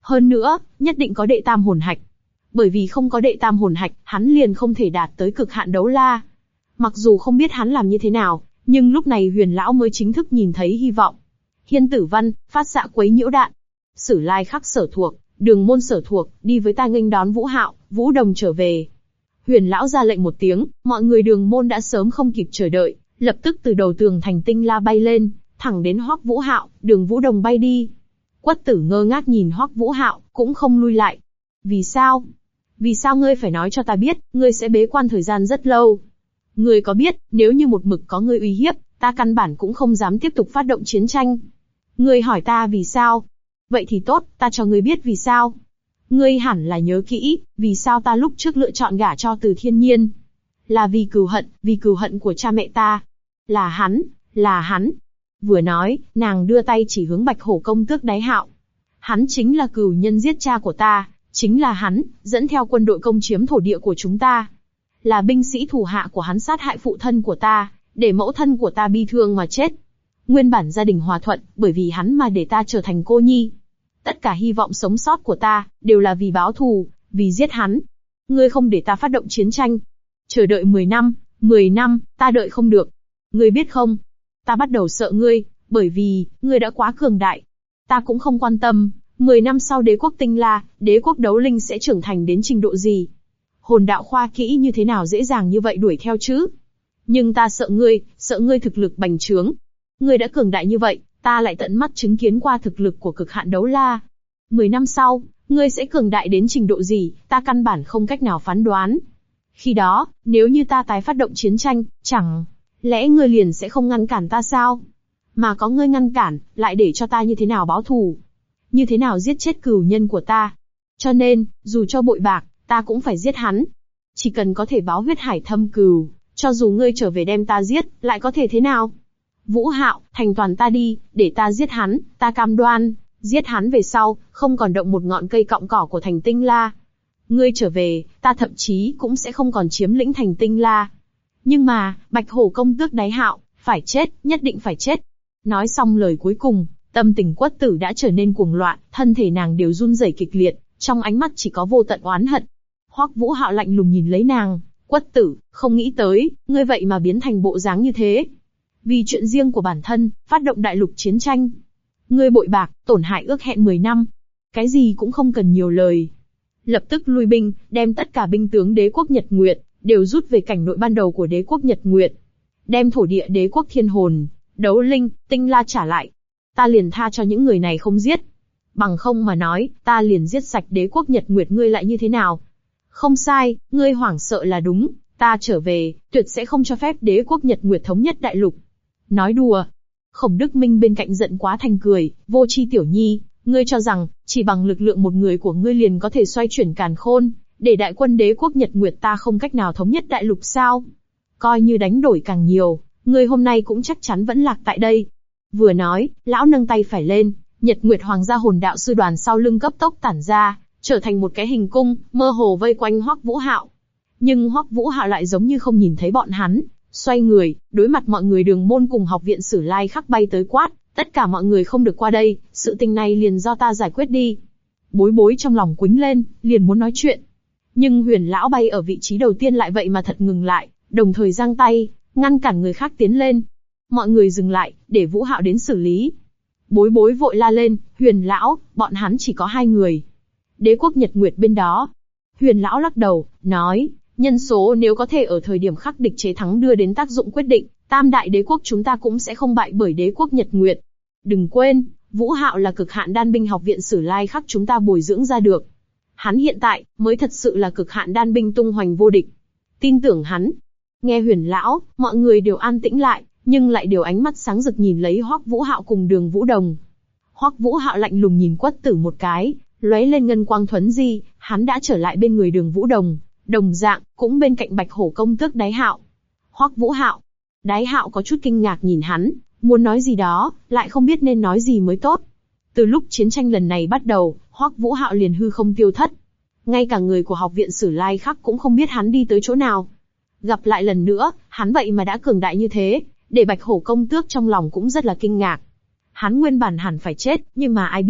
Hơn nữa, nhất định có đệ tam hồn hạch. Bởi vì không có đệ tam hồn hạch, hắn liền không thể đạt tới cực hạn đấu la. Mặc dù không biết hắn làm như thế nào, nhưng lúc này Huyền lão mới chính thức nhìn thấy hy vọng. Hiên Tử Văn, phát xạ quấy nhiễu đạn. Sử Lai Khắc sở thuộc, Đường Môn sở thuộc, đi với ta nghênh đón Vũ Hạo, Vũ Đồng trở về. Huyền lão ra lệnh một tiếng, mọi người Đường Môn đã sớm không kịp chờ đợi, lập tức từ đầu tường thành tinh la bay lên, thẳng đến Hoắc Vũ Hạo, Đường Vũ Đồng bay đi. Quất Tử ngơ ngác nhìn Hoắc Vũ Hạo, cũng không lui lại. Vì sao? Vì sao ngươi phải nói cho ta biết, ngươi sẽ bế quan thời gian rất lâu? Ngươi có biết, nếu như một mực có ngươi uy hiếp, ta căn bản cũng không dám tiếp tục phát động chiến tranh. Ngươi hỏi ta vì sao? Vậy thì tốt, ta cho ngươi biết vì sao. Ngươi hẳn là nhớ kỹ, vì sao ta lúc trước lựa chọn gả cho Từ Thiên Nhiên. Là vì cừu hận của cha mẹ ta. Là hắn. Vừa nói, nàng đưa tay chỉ hướng Bạch Hổ công tước Đái Hạo. Hắn chính là cừu nhân giết cha của ta, chính là hắn, dẫn theo quân đội công chiếm thổ địa của chúng ta. Là binh sĩ thủ hạ của hắn sát hại phụ thân của ta, để mẫu thân của ta bi thương mà chết. Nguyên bản gia đình hòa thuận, bởi vì hắn mà để ta trở thành cô nhi. Tất cả hy vọng sống sót của ta, đều là vì báo thù, vì giết hắn. Ngươi không để ta phát động chiến tranh. Chờ đợi 10 năm, ta đợi không được. Ngươi biết không? Ta bắt đầu sợ ngươi, bởi vì, ngươi đã quá cường đại. Ta cũng không quan tâm, 10 năm sau đế quốc Tinh La, đế quốc Đấu Linh sẽ trưởng thành đến trình độ gì. Hồn đạo khoa kỹ như thế nào dễ dàng như vậy đuổi theo chứ? Nhưng ta sợ ngươi thực lực bành trướng. Ngươi đã cường đại như vậy, ta lại tận mắt chứng kiến qua thực lực của cực hạn đấu la. 10 năm sau, ngươi sẽ cường đại đến trình độ gì, ta căn bản không cách nào phán đoán. Khi đó, nếu như ta tái phát động chiến tranh, chẳng lẽ ngươi liền sẽ không ngăn cản ta sao? Mà có ngươi ngăn cản, lại để cho ta như thế nào báo thù? Như thế nào giết chết cừu nhân của ta? Cho nên, dù cho bội bạc, ta cũng phải giết hắn. Chỉ cần có thể báo huyết hải thâm cừu, cho dù ngươi trở về đem ta giết, lại có thể thế nào? Vũ Hạo, thành toàn ta đi, để ta giết hắn, ta cam đoan, giết hắn về sau, không còn động một ngọn cây cọng cỏ của thành Tinh La. Ngươi trở về, ta thậm chí cũng sẽ không còn chiếm lĩnh thành Tinh La. Nhưng mà, Bạch Hổ công tước Đái Hạo, phải chết, nhất định phải chết. Nói xong lời cuối cùng, tâm tình Quất Tử đã trở nên cuồng loạn, thân thể nàng đều run rẩy kịch liệt, trong ánh mắt chỉ có vô tận oán hận. Hoắc Vũ Hạo lạnh lùng nhìn lấy nàng, Quất Tử, không nghĩ tới, ngươi vậy mà biến thành bộ dáng như thế. Vì chuyện riêng của bản thân, phát động đại lục chiến tranh. Ngươi bội bạc, tổn hại ước hẹn 10 năm. Cái gì cũng không cần nhiều lời. Lập tức lui binh, đem tất cả binh tướng đế quốc Nhật Nguyệt, đều rút về cảnh nội ban đầu của đế quốc Nhật Nguyệt. Đem thổ địa đế quốc Thiên Hồn, Đấu Linh, Tinh La trả lại. Ta liền tha cho những người này không giết. Bằng không mà nói, ta liền giết sạch đế quốc Nhật Nguyệt ngươi lại như thế nào? Không sai, ngươi hoảng sợ là đúng. Ta trở về, tuyệt sẽ không cho phép đế quốc Nhật Nguyệt thống nhất đại lục. Nói đùa. Khổng Đức Minh bên cạnh giận quá thành cười, vô tri tiểu nhi, ngươi cho rằng, chỉ bằng lực lượng một người của ngươi liền có thể xoay chuyển càn khôn, để đại quân đế quốc Nhật Nguyệt ta không cách nào thống nhất đại lục sao? Coi như đánh đổi càng nhiều, ngươi hôm nay cũng chắc chắn vẫn lạc tại đây. Vừa nói, lão nâng tay phải lên, Nhật Nguyệt Hoàng gia hồn đạo sư đoàn sau lưng cấp tốc tản ra, trở thành một cái hình cung, mơ hồ vây quanh Hoắc Vũ Hạo. Nhưng Hoắc Vũ Hạo lại giống như không nhìn thấy bọn hắn, xoay người, đối mặt mọi người Đường Môn cùng học viện Sử Lai Khắc bay tới quát, tất cả mọi người không được qua đây, sự tình này liền do ta giải quyết đi. Bối bối trong lòng quĩnh lên, liền muốn nói chuyện. Nhưng Huyền lão bay ở vị trí đầu tiên lại vậy mà thật ngừng lại, đồng thời giang tay, ngăn cản người khác tiến lên. Mọi người dừng lại, để Vũ Hạo đến xử lý. Bối bối vội la lên, Huyền lão, bọn hắn chỉ có 2 người. Đế quốc Nhật Nguyệt bên đó. Huyền lão lắc đầu, nói, nhân số nếu có thể ở thời điểm khắc địch chế thắng đưa đến tác dụng quyết định, tam đại đế quốc chúng ta cũng sẽ không bại bởi đế quốc Nhật Nguyệt. Đừng quên, Vũ Hạo là cực hạn đan binh học viện Sử Lai Khắc chúng ta bồi dưỡng ra được. Hắn hiện tại, mới thật sự là cực hạn đan binh tung hoành vô địch. Tin tưởng hắn. Nghe Huyền lão, mọi người đều an tĩnh lại, nhưng lại đều ánh mắt sáng rực nhìn lấy Hoắc Vũ Hạo cùng Đường Vũ Đồng. Hoắc Vũ Hạo lạnh lùng nhìn Quất Tử một cái, lóe lên ngân quang thuấn di, hắn đã trở lại bên người Đường Vũ Đồng, đồng dạng cũng bên cạnh Bạch Hổ công tước Đái Hạo. Hoắc Vũ Hạo. Đái Hạo có chút kinh ngạc nhìn hắn, muốn nói gì đó, lại không biết nên nói gì mới tốt. Từ lúc chiến tranh lần này bắt đầu, Hoắc Vũ Hạo liền hư không tiêu thất. Ngay cả người của học viện Sử Lai Khắc cũng không biết hắn đi tới chỗ nào. Gặp lại lần nữa, hắn vậy mà đã cường đại như thế, để Bạch Hổ công tước trong lòng cũng rất là kinh ngạc. Hắn nguyên bản hẳn phải chết, nhưng mà ai biết,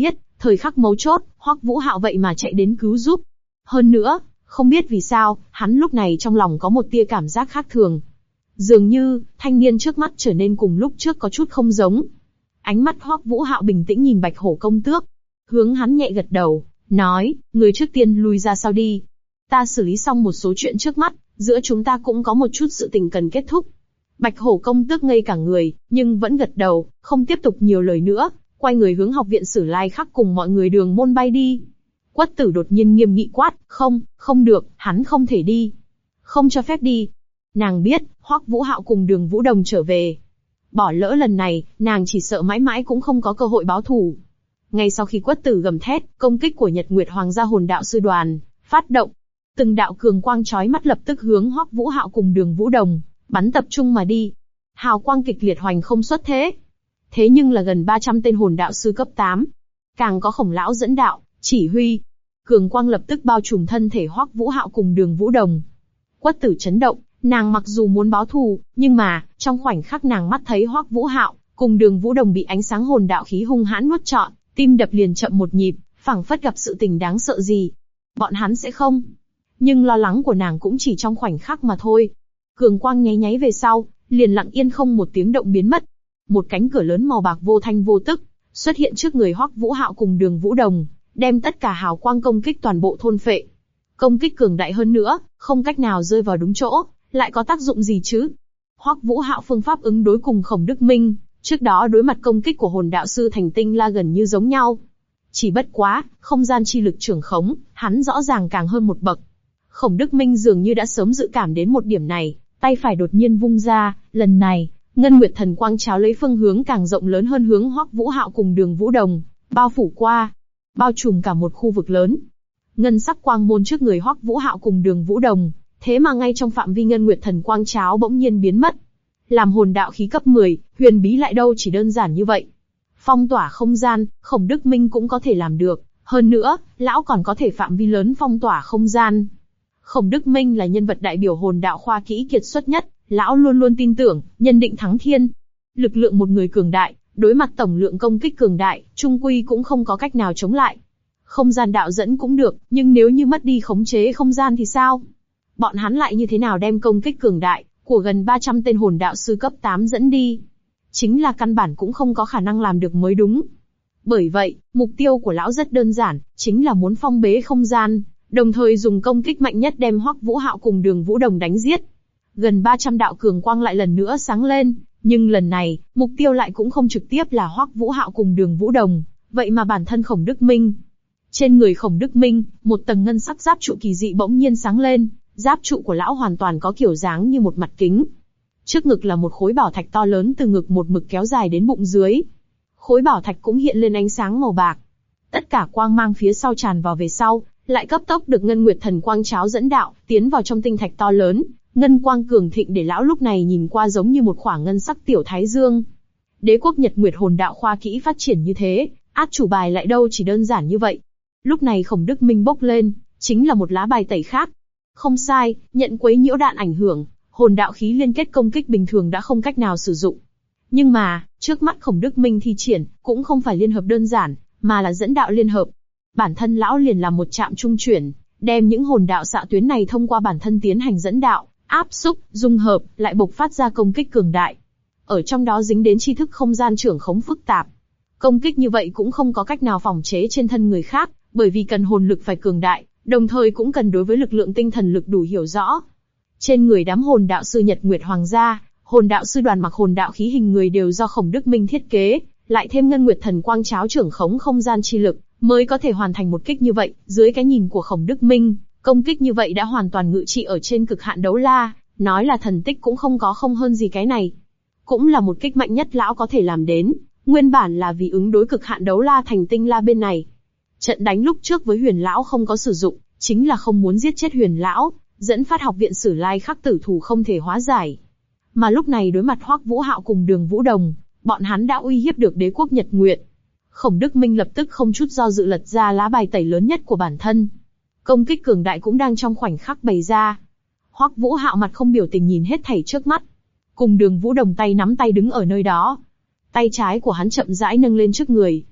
Thời khắc mấu chốt, Hoắc Vũ Hạo vậy mà chạy đến cứu giúp. Hơn nữa, không biết vì sao, hắn lúc này trong lòng có một tia cảm giác khác thường. Dường như, thanh niên trước mắt trở nên cùng lúc trước có chút không giống. Ánh mắt Hoắc Vũ Hạo bình tĩnh nhìn Bạch Hổ công tước. Hướng hắn nhẹ gật đầu, nói, người trước tiên lui ra sau đi. Ta xử lý xong một số chuyện trước mắt, giữa chúng ta cũng có một chút sự tình cần kết thúc. Bạch Hổ công tước ngây cả người, nhưng vẫn gật đầu, không tiếp tục nhiều lời nữa, quay người hướng học viện Sử Lai Khắc cùng mọi người đường môn bay đi. Quất Tử đột nhiên nghiêm nghị quát, không được, hắn không thể đi. Không cho phép đi. Nàng biết, Hoắc Vũ Hạo cùng Đường Vũ Đồng trở về. Bỏ lỡ lần này, nàng chỉ sợ mãi mãi cũng không có cơ hội báo thù. Ngay sau khi Quất Tử gầm thét, công kích của Nhật Nguyệt Hoàng gia hồn đạo sư đoàn phát động. Từng đạo cường quang chói mắt lập tức hướng Hoắc Vũ Hạo cùng Đường Vũ Đồng bắn tập trung mà đi. Hào quang kịch liệt hoành không xuất thế. Thế nhưng là gần 300 tên hồn đạo sư cấp 8. Càng có Khổng lão dẫn đạo, chỉ huy. Cường quang lập tức bao trùm thân thể Hoắc Vũ Hạo cùng Đường Vũ Đồng. Quất Tử chấn động, nàng mặc dù muốn báo thù, nhưng mà, trong khoảnh khắc nàng mắt thấy Hoắc Vũ Hạo cùng Đường Vũ Đồng bị ánh sáng hồn đạo khí hung hãn nuốt trọn, tim đập liền chậm một nhịp, phảng phất gặp sự tình đáng sợ gì. Bọn hắn sẽ không. Nhưng lo lắng của nàng cũng chỉ trong khoảnh khắc mà thôi. Cường quang nháy nháy về sau, liền lặng yên không một tiếng động biến mất. Một cánh cửa lớn màu bạc vô thanh vô tức xuất hiện trước người Hoắc Vũ Hạo cùng Đường Vũ Đồng, đem tất cả hào quang công kích toàn bộ thôn phệ. Công kích cường đại hơn nữa, không cách nào rơi vào đúng chỗ, lại có tác dụng gì chứ? Hoắc Vũ Hạo phương pháp ứng đối cùng Khổng Đức Minh, trước đó đối mặt công kích của hồn đạo sư Thành Tinh La gần như giống nhau. Chỉ bất quá, không gian chi lực trưởng khống, hắn rõ ràng càng hơn một bậc. Khổng Đức Minh dường như đã sớm dự cảm đến một điểm này, tay phải đột nhiên vung ra, lần này, Ngân Nguyệt Thần Quang cháo lấy phương hướng càng rộng lớn hơn hướng Hoắc Vũ Hạo cùng Đường Vũ Đồng bao phủ qua, bao trùm cả một khu vực lớn. Ngân sắc quang môn trước người Hoắc Vũ Hạo cùng Đường Vũ Đồng, thế mà ngay trong phạm vi Ngân Nguyệt Thần Quang cháo bỗng nhiên biến mất. Làm hồn đạo khí cấp 10, huyền bí lại đâu chỉ đơn giản như vậy. Phong tỏa không gian, Khổng Đức Minh cũng có thể làm được, hơn nữa, lão còn có thể phạm vi lớn phong tỏa không gian. Khổng Đức Minh là nhân vật đại biểu hồn đạo khoa kỹ kiệt xuất nhất, lão luôn luôn tin tưởng, nhân định thắng thiên. Lực lượng một người cường đại, đối mặt tổng lượng công kích cường đại, trung quy cũng không có cách nào chống lại. Không gian đạo dẫn cũng được, nhưng nếu như mất đi khống chế không gian thì sao? Bọn hắn lại như thế nào đem công kích cường đại của gần 300 tên hồn đạo sư cấp 8 dẫn đi? Chính là căn bản cũng không có khả năng làm được mới đúng. Bởi vậy, mục tiêu của lão rất đơn giản, chính là muốn phong bế không gian, đồng thời dùng công kích mạnh nhất đem Hoắc Vũ Hạo cùng Đường Vũ Đồng đánh giết. Gần 300 đạo cường quang lại lần nữa sáng lên, nhưng lần này, mục tiêu lại cũng không trực tiếp là Hoắc Vũ Hạo cùng Đường Vũ Đồng, vậy mà bản thân Khổng Đức Minh. Trên người Khổng Đức Minh, một tầng ngân sắc giáp trụ kỳ dị bỗng nhiên sáng lên, giáp trụ của lão hoàn toàn có kiểu dáng như một mặt kính. Trước ngực là một khối bảo thạch to lớn từ ngực một mực kéo dài đến bụng dưới. Khối bảo thạch cũng hiện lên ánh sáng màu bạc. Tất cả quang mang phía sau tràn vào về sau, lại cấp tốc được Ngân Nguyệt Thần Quang cháo dẫn đạo, tiến vào trong tinh thạch to lớn. Ngân quang cường thịnh để lão lúc này nhìn qua giống như một khoảng ngân sắc tiểu thái dương. Đế quốc Nhật Nguyệt hồn đạo khoa kỹ phát triển như thế, át chủ bài lại đâu chỉ đơn giản như vậy. Lúc này Khổng Đức Minh bốc lên, chính là một lá bài tẩy khác. Không sai, nhận quấy nhiễu đạn ảnh hưởng, hồn đạo khí liên kết công kích bình thường đã không cách nào sử dụng. Nhưng mà, trước mắt Khổng Đức Minh thi triển, cũng không phải liên hợp đơn giản, mà là dẫn đạo liên hợp. Bản thân lão liền làm một trạm trung chuyển, đem những hồn đạo xạ tuyến này thông qua bản thân tiến hành dẫn đạo, áp xúc, dung hợp, lại bộc phát ra công kích cường đại. Ở trong đó dính đến tri thức không gian trưởng khống phức tạp. Công kích như vậy cũng không có cách nào phòng chế trên thân người khác, bởi vì cần hồn lực phải cường đại, đồng thời cũng cần đối với lực lượng tinh thần lực đủ hiểu rõ. Trên người đám hồn đạo sư Nhật Nguyệt Hoàng gia, hồn đạo sư đoàn mặc hồn đạo khí hình người đều do Khổng Đức Minh thiết kế, lại thêm Ngân Nguyệt Thần Quang cháo trưởng khống không gian chi lực, mới có thể hoàn thành một kích như vậy. Dưới cái nhìn của Khổng Đức Minh, công kích như vậy đã hoàn toàn ngự trị ở trên cực hạn đấu la, nói là thần tích cũng không có không hơn gì cái này. Cũng là một kích mạnh nhất lão có thể làm đến, nguyên bản là vì ứng đối cực hạn đấu la Thành Tinh La bên này. Trận đánh lúc trước với Huyền lão không có sử dụng, chính là không muốn giết chết Huyền lão, dẫn phát học viện Sử Lai Khắc tử thù không thể hóa giải. Mà lúc này đối mặt Hoắc Vũ Hạo cùng Đường Vũ Đồng, bọn hắn đã uy hiếp được đế quốc Nhật Nguyệt. Khổng Đức Minh lập tức không chút do dự lật ra lá bài tẩy lớn nhất của bản thân. Công kích cường đại cũng đang trong khoảnh khắc bày ra. Hoắc Vũ Hạo mặt không biểu tình nhìn hết thảy trước mắt, cùng Đường Vũ Đồng tay nắm tay đứng ở nơi đó. Tay trái của hắn chậm rãi nâng lên trước người.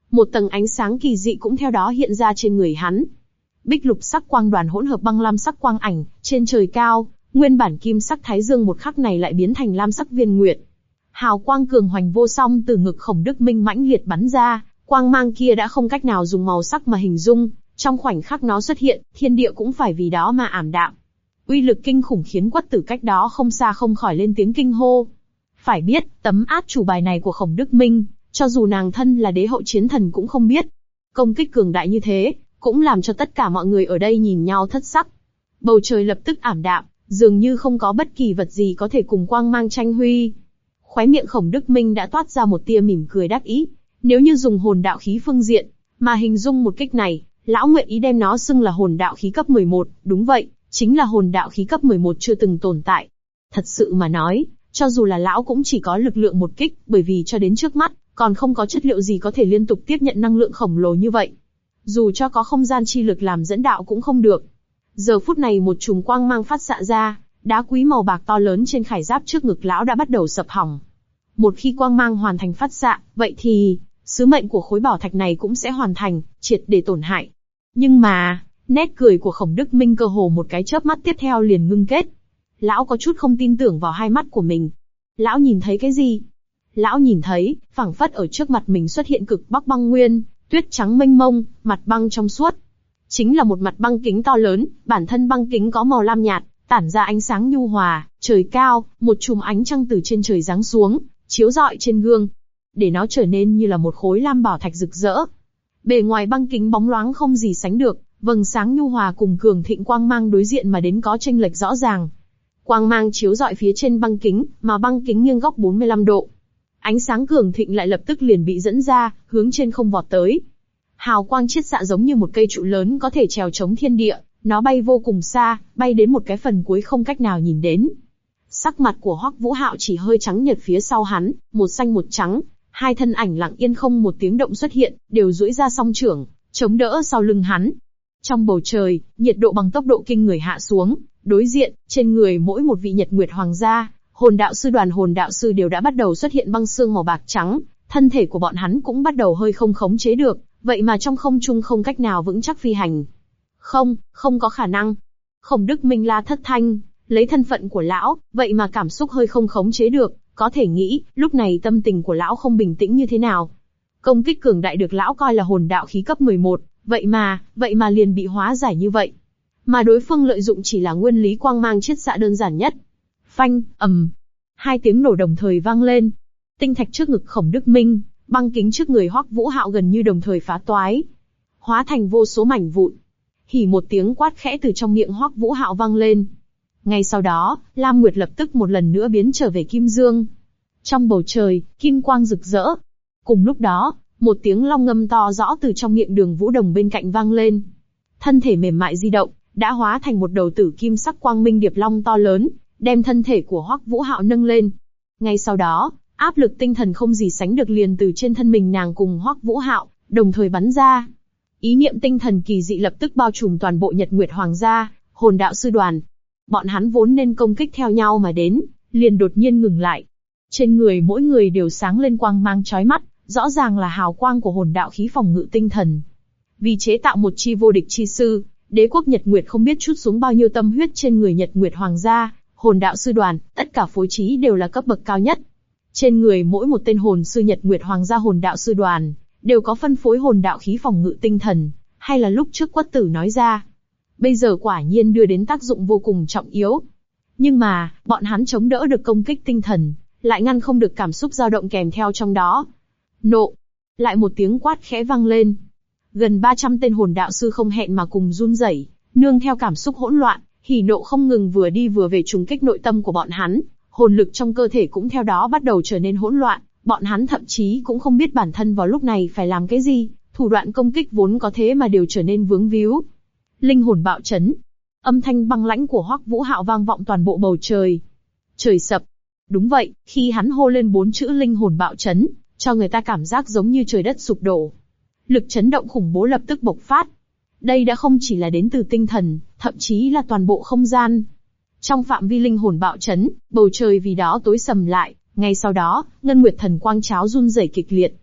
Một tầng ánh sáng kỳ dị cũng theo đó hiện ra trên người hắn. Bích lục sắc quang đoàn hỗn hợp băng lam sắc quang ảnh, trên trời cao, nguyên bản kim sắc thái dương một khắc này lại biến thành lam sắc viên nguyệt. Hào quang cường hoành vô song từ ngực Khổng Đức Minh mãnh liệt bắn ra, quang mang kia đã không cách nào dùng màu sắc mà hình dung, trong khoảnh khắc nó xuất hiện, thiên địa cũng phải vì đó mà ảm đạm. Uy lực kinh khủng khiến Quất Tử cách đó không xa không khỏi lên tiếng kinh hô. Phải biết, tấm át chủ bài này của Khổng Đức Minh, cho dù nàng thân là đế hậu chiến thần cũng không biết. Công kích cường đại như thế, cũng làm cho tất cả mọi người ở đây nhìn nhau thất sắc. Bầu trời lập tức ảm đạm, dường như không có bất kỳ vật gì có thể cùng quang mang tranh huy. Khóe miệng Khổng Đức Minh đã toát ra một tia mỉm cười đắc ý. Nếu như dùng hồn đạo khí phương diện, mà hình dung một kích này, lão nguyện ý đem nó xưng là hồn đạo khí cấp 11, đúng vậy, chính là hồn đạo khí cấp 11 chưa từng tồn tại. Thật sự mà nói, cho dù là lão cũng chỉ có lực lượng một kích, bởi vì cho đến trước mắt, còn không có chất liệu gì có thể liên tục tiếp nhận năng lượng khổng lồ như vậy. Dù cho có không gian chi lực làm dẫn đạo cũng không được. Giờ phút này một chùm quang mang phát xạ ra, đá quý màu bạc to lớn trên khải giáp trước ngực lão đã bắt đầu sập hỏng. Một khi quang mang hoàn thành phát xạ, vậy thì, sứ mệnh của khối bảo thạch này cũng sẽ hoàn thành, triệt để tổn hại. Nhưng mà, nét cười của Khổng Đức Minh cơ hồ một cái chớp mắt tiếp theo liền ngưng kết. Lão có chút không tin tưởng vào hai mắt của mình. Lão nhìn thấy cái gì? Lão nhìn thấy, phảng phất ở trước mặt mình xuất hiện cực bắc băng nguyên, tuyết trắng mênh mông, mặt băng trong suốt. Chính là một mặt băng kính to lớn, bản thân băng kính có màu lam nhạt, tản ra ánh sáng nhu hòa, trời cao, một chùm ánh trăng từ trên trời giáng xuống, chiếu rọi trên gương, để nó trở nên như là một khối lam bảo thạch rực rỡ. Bề ngoài băng kính bóng loáng không gì sánh được, vầng sáng nhu hòa cùng cường thịnh quang mang đối diện mà đến có chênh lệch rõ ràng. Quang mang chiếu rọi phía trên băng kính, mà băng kính nghiêng góc 45 độ. Ánh sáng cường thịnh lại lập tức liền bị dẫn ra, hướng trên không vọt tới. Hào quang chiết xạ giống như một cây trụ lớn có thể trèo chống thiên địa, nó bay vô cùng xa, bay đến một cái phần cuối không cách nào nhìn đến. Sắc mặt của Hoắc Vũ Hạo chỉ hơi trắng nhợt phía sau hắn, một xanh một trắng, hai thân ảnh lặng yên không một tiếng động xuất hiện, đều duỗi ra song trưởng, chống đỡ sau lưng hắn. Trong bầu trời, nhiệt độ bằng tốc độ kinh người hạ xuống, đối diện, trên người mỗi một vị Nhật Nguyệt Hoàng gia, hồn đạo sư đoàn hồn đạo sư đều đã bắt đầu xuất hiện băng xương màu bạc trắng, thân thể của bọn hắn cũng bắt đầu hơi không khống chế được, vậy mà trong không trung không cách nào vững chắc phi hành. Không có khả năng. Khổng Đức Minh la thất thanh, lấy thân phận của lão, vậy mà cảm xúc hơi không khống chế được, có thể nghĩ, lúc này tâm tình của lão không bình tĩnh như thế nào. Công kích cường đại được lão coi là hồn đạo khí cấp 11, vậy mà liền bị hóa giải như vậy. Mà đối phương lợi dụng chỉ là nguyên lý quang mang chiết xạ đơn giản nhất. Phanh, ầm. Hai tiếng nổ đồng thời vang lên. Tinh thạch trước ngực Khổng Đức Minh, băng kính trước người Hoắc Vũ Hạo gần như đồng thời phá toái, hóa thành vô số mảnh vụn. Hỉ một tiếng quát khẽ từ trong miệng Hoắc Vũ Hạo vang lên. Ngay sau đó, Lam Nguyệt lập tức một lần nữa biến trở về kim dương. Trong bầu trời, kim quang rực rỡ. Cùng lúc đó, một tiếng long ngâm to rõ từ trong miệng Đường Vũ Đồng bên cạnh vang lên. Thân thể mềm mại di động, đã hóa thành một đầu tử kim sắc quang minh điệp long to lớn, đem thân thể của Hoắc Vũ Hạo nâng lên. Ngay sau đó, áp lực tinh thần không gì sánh được liền từ trên thân mình nàng cùng Hoắc Vũ Hạo đồng thời bắn ra. Ý niệm tinh thần kỳ dị lập tức bao trùm toàn bộ Nhật Nguyệt Hoàng gia, hồn đạo sư đoàn. Bọn hắn vốn nên công kích theo nhau mà đến, liền đột nhiên ngừng lại. Trên người mỗi người đều sáng lên quang mang chói mắt, rõ ràng là hào quang của hồn đạo khí phòng ngự tinh thần. Vì chế tạo một chi vô địch chi sư, đế quốc Nhật Nguyệt không biết chút xuống bao nhiêu tâm huyết trên người Nhật Nguyệt Hoàng gia, hồn đạo sư đoàn, tất cả phối trí đều là cấp bậc cao nhất. Trên người mỗi một tên hồn sư Nhật Nguyệt Hoàng gia hồn đạo sư đoàn, đều có phân phối hồn đạo khí phòng ngự tinh thần, hay là lúc trước Quất Tử nói ra. Bây giờ quả nhiên đưa đến tác dụng vô cùng trọng yếu. Nhưng mà, bọn hắn chống đỡ được công kích tinh thần, lại ngăn không được cảm xúc dao động kèm theo trong đó. Nộ! Lại một tiếng quát khẽ vang lên. Gần 300 tên hồn đạo sư không hẹn mà cùng run rẩy, nương theo cảm xúc hỗn loạn, hỉ nộ không ngừng vừa đi vừa về trùng kích nội tâm của bọn hắn, hồn lực trong cơ thể cũng theo đó bắt đầu trở nên hỗn loạn, bọn hắn thậm chí cũng không biết bản thân vào lúc này phải làm cái gì, thủ đoạn công kích vốn có thế mà đều trở nên vướng víu. Linh hồn bạo chấn. Âm thanh băng lãnh của Hoắc Vũ Hạo vang vọng toàn bộ bầu trời. Trời sập. Đúng vậy, khi hắn hô lên 4 chữ linh hồn bạo chấn, cho người ta cảm giác giống như trời đất sụp đổ. Lực chấn động khủng bố lập tức bộc phát. Đây đã không chỉ là đến từ tinh thần, thậm chí là toàn bộ không gian. Trong phạm vi linh hồn bạo chấn, bầu trời vì đó tối sầm lại, ngay sau đó, ngân nguyệt thần quang cháo run rẩy kịch liệt.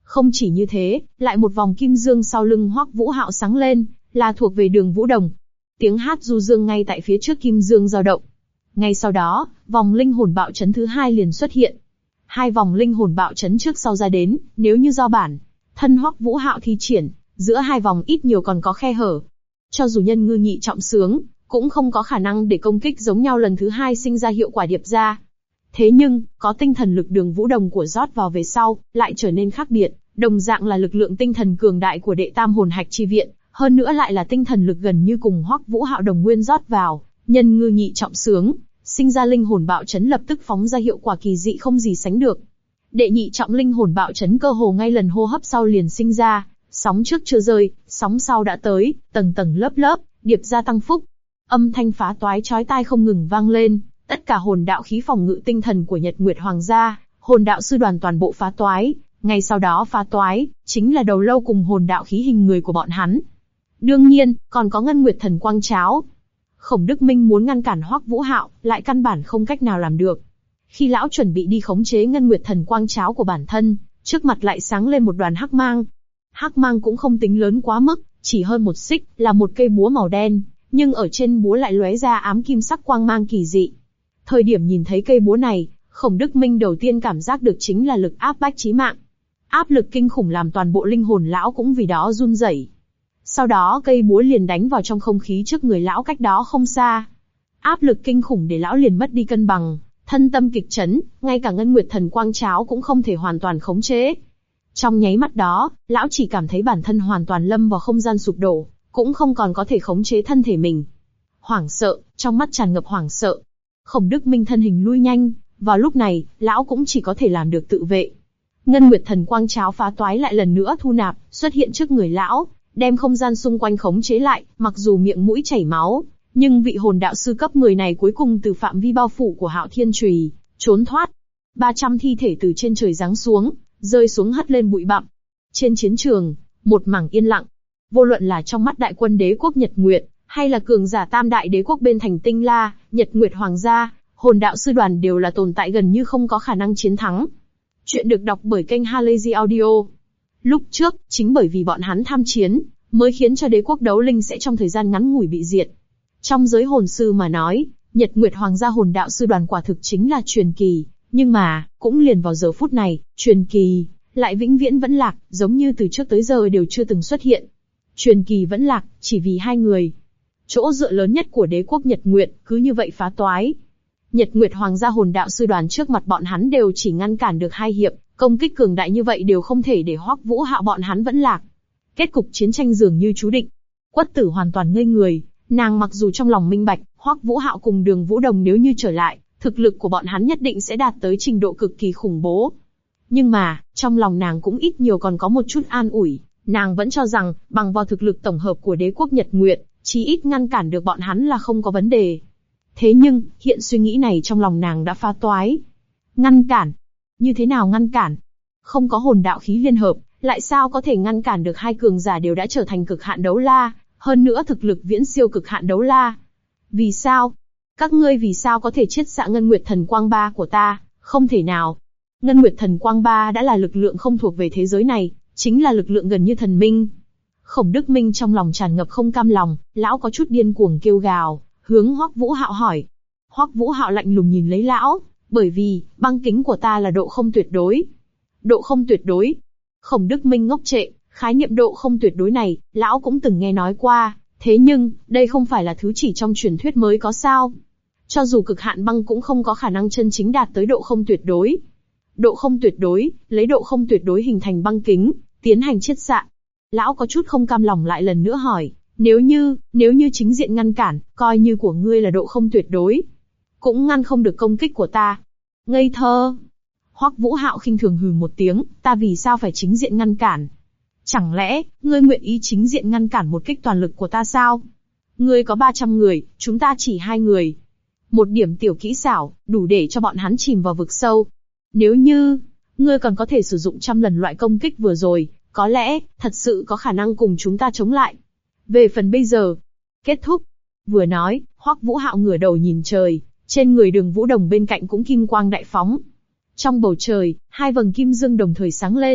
Không chỉ như thế, lại một vòng kim dương sau lưng Hoắc Vũ Hạo sáng lên, là thuộc về Đường Vũ Đồng. Tiếng hát du dương ngay tại phía trước kim dương dao động. Ngay sau đó, vòng linh hồn bạo chấn thứ hai liền xuất hiện. Hai vòng linh hồn bạo chấn trước sau ra đến, nếu như do bản thân Hoắc Vũ Hạo thi triển, giữa hai vòng ít nhiều còn có khe hở. Cho dù nhân ngư nhị trọng sướng, cũng không có khả năng để công kích giống nhau lần thứ hai sinh ra hiệu quả điệp ra. Thế nhưng, có tinh thần lực Đường Vũ Đồng của rót vào về sau, lại trở nên khác biệt, đồng dạng là lực lượng tinh thần cường đại của đệ tam hồn hạch chi viện, hơn nữa lại là tinh thần lực gần như cùng Hoắc Vũ Hạo đồng nguyên rót vào, nhân ngư nhị trọng sướng, sinh ra linh hồn bạo chấn lập tức phóng ra hiệu quả kỳ dị không gì sánh được. Đệ nhị trọng linh hồn bạo chấn cơ hồ ngay lần hô hấp sau liền sinh ra, sóng trước chưa rơi, sóng sau đã tới, tầng tầng lớp lớp, điệp ra tăng phúc. Âm thanh phá toái chói tai không ngừng vang lên, tất cả hồn đạo khí phòng ngự tinh thần của Nhật Nguyệt Hoàng gia, hồn đạo sư đoàn toàn bộ phá toái, ngay sau đó phá toái, chính là đầu lâu cùng hồn đạo khí hình người của bọn hắn. Đương nhiên, còn có Ngân Nguyệt Thần Quang Cháo. Khổng Đức Minh muốn ngăn cản Hoắc Vũ Hạo, lại căn bản không cách nào làm được. Khi lão chuẩn bị đi khống chế Ngân Nguyệt Thần Quang Cháo của bản thân, trước mặt lại sáng lên một đoàn hắc mang. Hắc mang cũng không tính lớn quá mức, chỉ hơn một xích, là một cây búa màu đen, nhưng ở trên búa lại lóe ra ám kim sắc quang mang kỳ dị. Thời điểm nhìn thấy cây búa này, Khổng Đức Minh đầu tiên cảm giác được chính là lực áp bách chí mạng. Áp lực kinh khủng làm toàn bộ linh hồn lão cũng vì đó run rẩy. Sau đó cây búa liền đánh vào trong không khí trước người lão cách đó không xa. Áp lực kinh khủng để lão liền mất đi cân bằng, thân tâm kịch chấn, ngay cả Ngân Nguyệt Thần Quang Cháo cũng không thể hoàn toàn khống chế. Trong nháy mắt đó, lão chỉ cảm thấy bản thân hoàn toàn lâm vào không gian sụp đổ, cũng không còn có thể khống chế thân thể mình. Hoảng sợ, trong mắt tràn ngập hoảng sợ. Khổng Đức Minh thân hình lui nhanh, vào lúc này, lão cũng chỉ có thể làm được tự vệ. Ngân Nguyệt Thần Quang Cháo phá toái lại lần nữa thu nạp, xuất hiện trước người lão, đem không gian xung quanh khống chế lại, mặc dù miệng mũi chảy máu, nhưng vị hồn đạo sư cấp 10 này cuối cùng từ phạm vi bao phủ của Hạo Thiên Chùy trốn thoát. 300 thi thể từ trên trời giáng xuống, rơi xuống hất lên bụi bặm. Trên chiến trường, một mảng yên lặng. Vô luận là trong mắt đại quân đế quốc Nhật Nguyệt, hay là cường giả tam đại đế quốc bên thành Tinh La, Nhật Nguyệt Hoàng gia, hồn đạo sư đoàn đều là tồn tại gần như không có khả năng chiến thắng. Chuyện được đọc bởi kênh Halazy Audio. Lúc trước, chính bởi vì bọn hắn tham chiến, mới khiến cho đế quốc đấu linh sẽ trong thời gian ngắn ngủi bị diệt. Trong giới hồn sư mà nói, Nhật Nguyệt Hoàng gia hồn đạo sư đoàn quả thực chính là truyền kỳ, nhưng mà, cũng liền vào giờ phút này, truyền kỳ lại vĩnh viễn vẫn lạc, giống như từ trước tới giờ đều chưa từng xuất hiện. Truyền kỳ vẫn lạc, chỉ vì hai người. Chỗ dựa lớn nhất của đế quốc Nhật Nguyệt, cứ như vậy phá toái. Nhật Nguyệt Hoàng gia hồn đạo sư đoàn trước mặt bọn hắn đều chỉ ngăn cản được 2 hiệp, công kích cường đại như vậy đều không thể để Hoắc Vũ Hạo bọn hắn vẫn lạc. Kết cục chiến tranh dường như chú định. Quất Tử hoàn toàn ngây người, nàng mặc dù trong lòng minh bạch, Hoắc Vũ Hạo cùng Đường Vũ Đồng nếu như trở lại, thực lực của bọn hắn nhất định sẽ đạt tới trình độ cực kỳ khủng bố. Nhưng mà, trong lòng nàng cũng ít nhiều còn có một chút an ủi, nàng vẫn cho rằng, bằng vào thực lực tổng hợp của đế quốc Nhật Nguyệt, chí ít ngăn cản được bọn hắn là không có vấn đề. Thế nhưng, hiện suy nghĩ này trong lòng nàng đã phá toái. Ngăn cản? Như thế nào ngăn cản? Không có hồn đạo khí liên hợp, lại sao có thể ngăn cản được hai cường giả đều đã trở thành cực hạn đấu la, hơn nữa thực lực viễn siêu cực hạn đấu la? Vì sao? Các ngươi vì sao có thể chiết xạ Ngân Nguyệt Thần Quang Ba của ta? Không thể nào. Ngân Nguyệt Thần Quang Ba đã là lực lượng không thuộc về thế giới này, chính là lực lượng gần như thần minh. Khổng Đức Minh trong lòng tràn ngập không cam lòng, lão có chút điên cuồng kêu gào, hướng Hoắc Vũ Hạo hỏi. Hoắc Vũ Hạo lạnh lùng nhìn lấy lão, bởi vì, băng kính của ta là độ không tuyệt đối. Độ không tuyệt đối. Khổng Đức Minh ngốc trệ, khái niệm độ không tuyệt đối này, lão cũng từng nghe nói qua, thế nhưng, đây không phải là thứ chỉ trong truyền thuyết mới có sao. Cho dù cực hạn băng cũng không có khả năng chân chính đạt tới độ không tuyệt đối. Độ không tuyệt đối, lấy độ không tuyệt đối hình thành băng kính, tiến hành chiết xạ. Lão có chút không cam lòng lại lần nữa hỏi, nếu như chính diện ngăn cản, coi như của ngươi là độ không tuyệt đối, cũng ngăn không được công kích của ta. Ngây thơ. Hoắc Vũ Hạo khinh thường hừ một tiếng, ta vì sao phải chính diện ngăn cản? Chẳng lẽ, ngươi nguyện ý chính diện ngăn cản một kích toàn lực của ta sao? Ngươi có 300 người, chúng ta chỉ 2 người. Một điểm tiểu kỹ xảo, đủ để cho bọn hắn chìm vào vực sâu. Nếu như, ngươi còn có thể sử dụng 100 lần loại công kích vừa rồi, có lẽ, thật sự có khả năng cùng chúng ta chống lại. Về phần bây giờ, kết thúc. Vừa nói, Hoắc Vũ Hạo ngửa đầu nhìn trời, trên người Đường Vũ Đồng bên cạnh cũng kim quang đại phóng. Trong bầu trời, 2 vầng kim dương đồng thời sáng lên,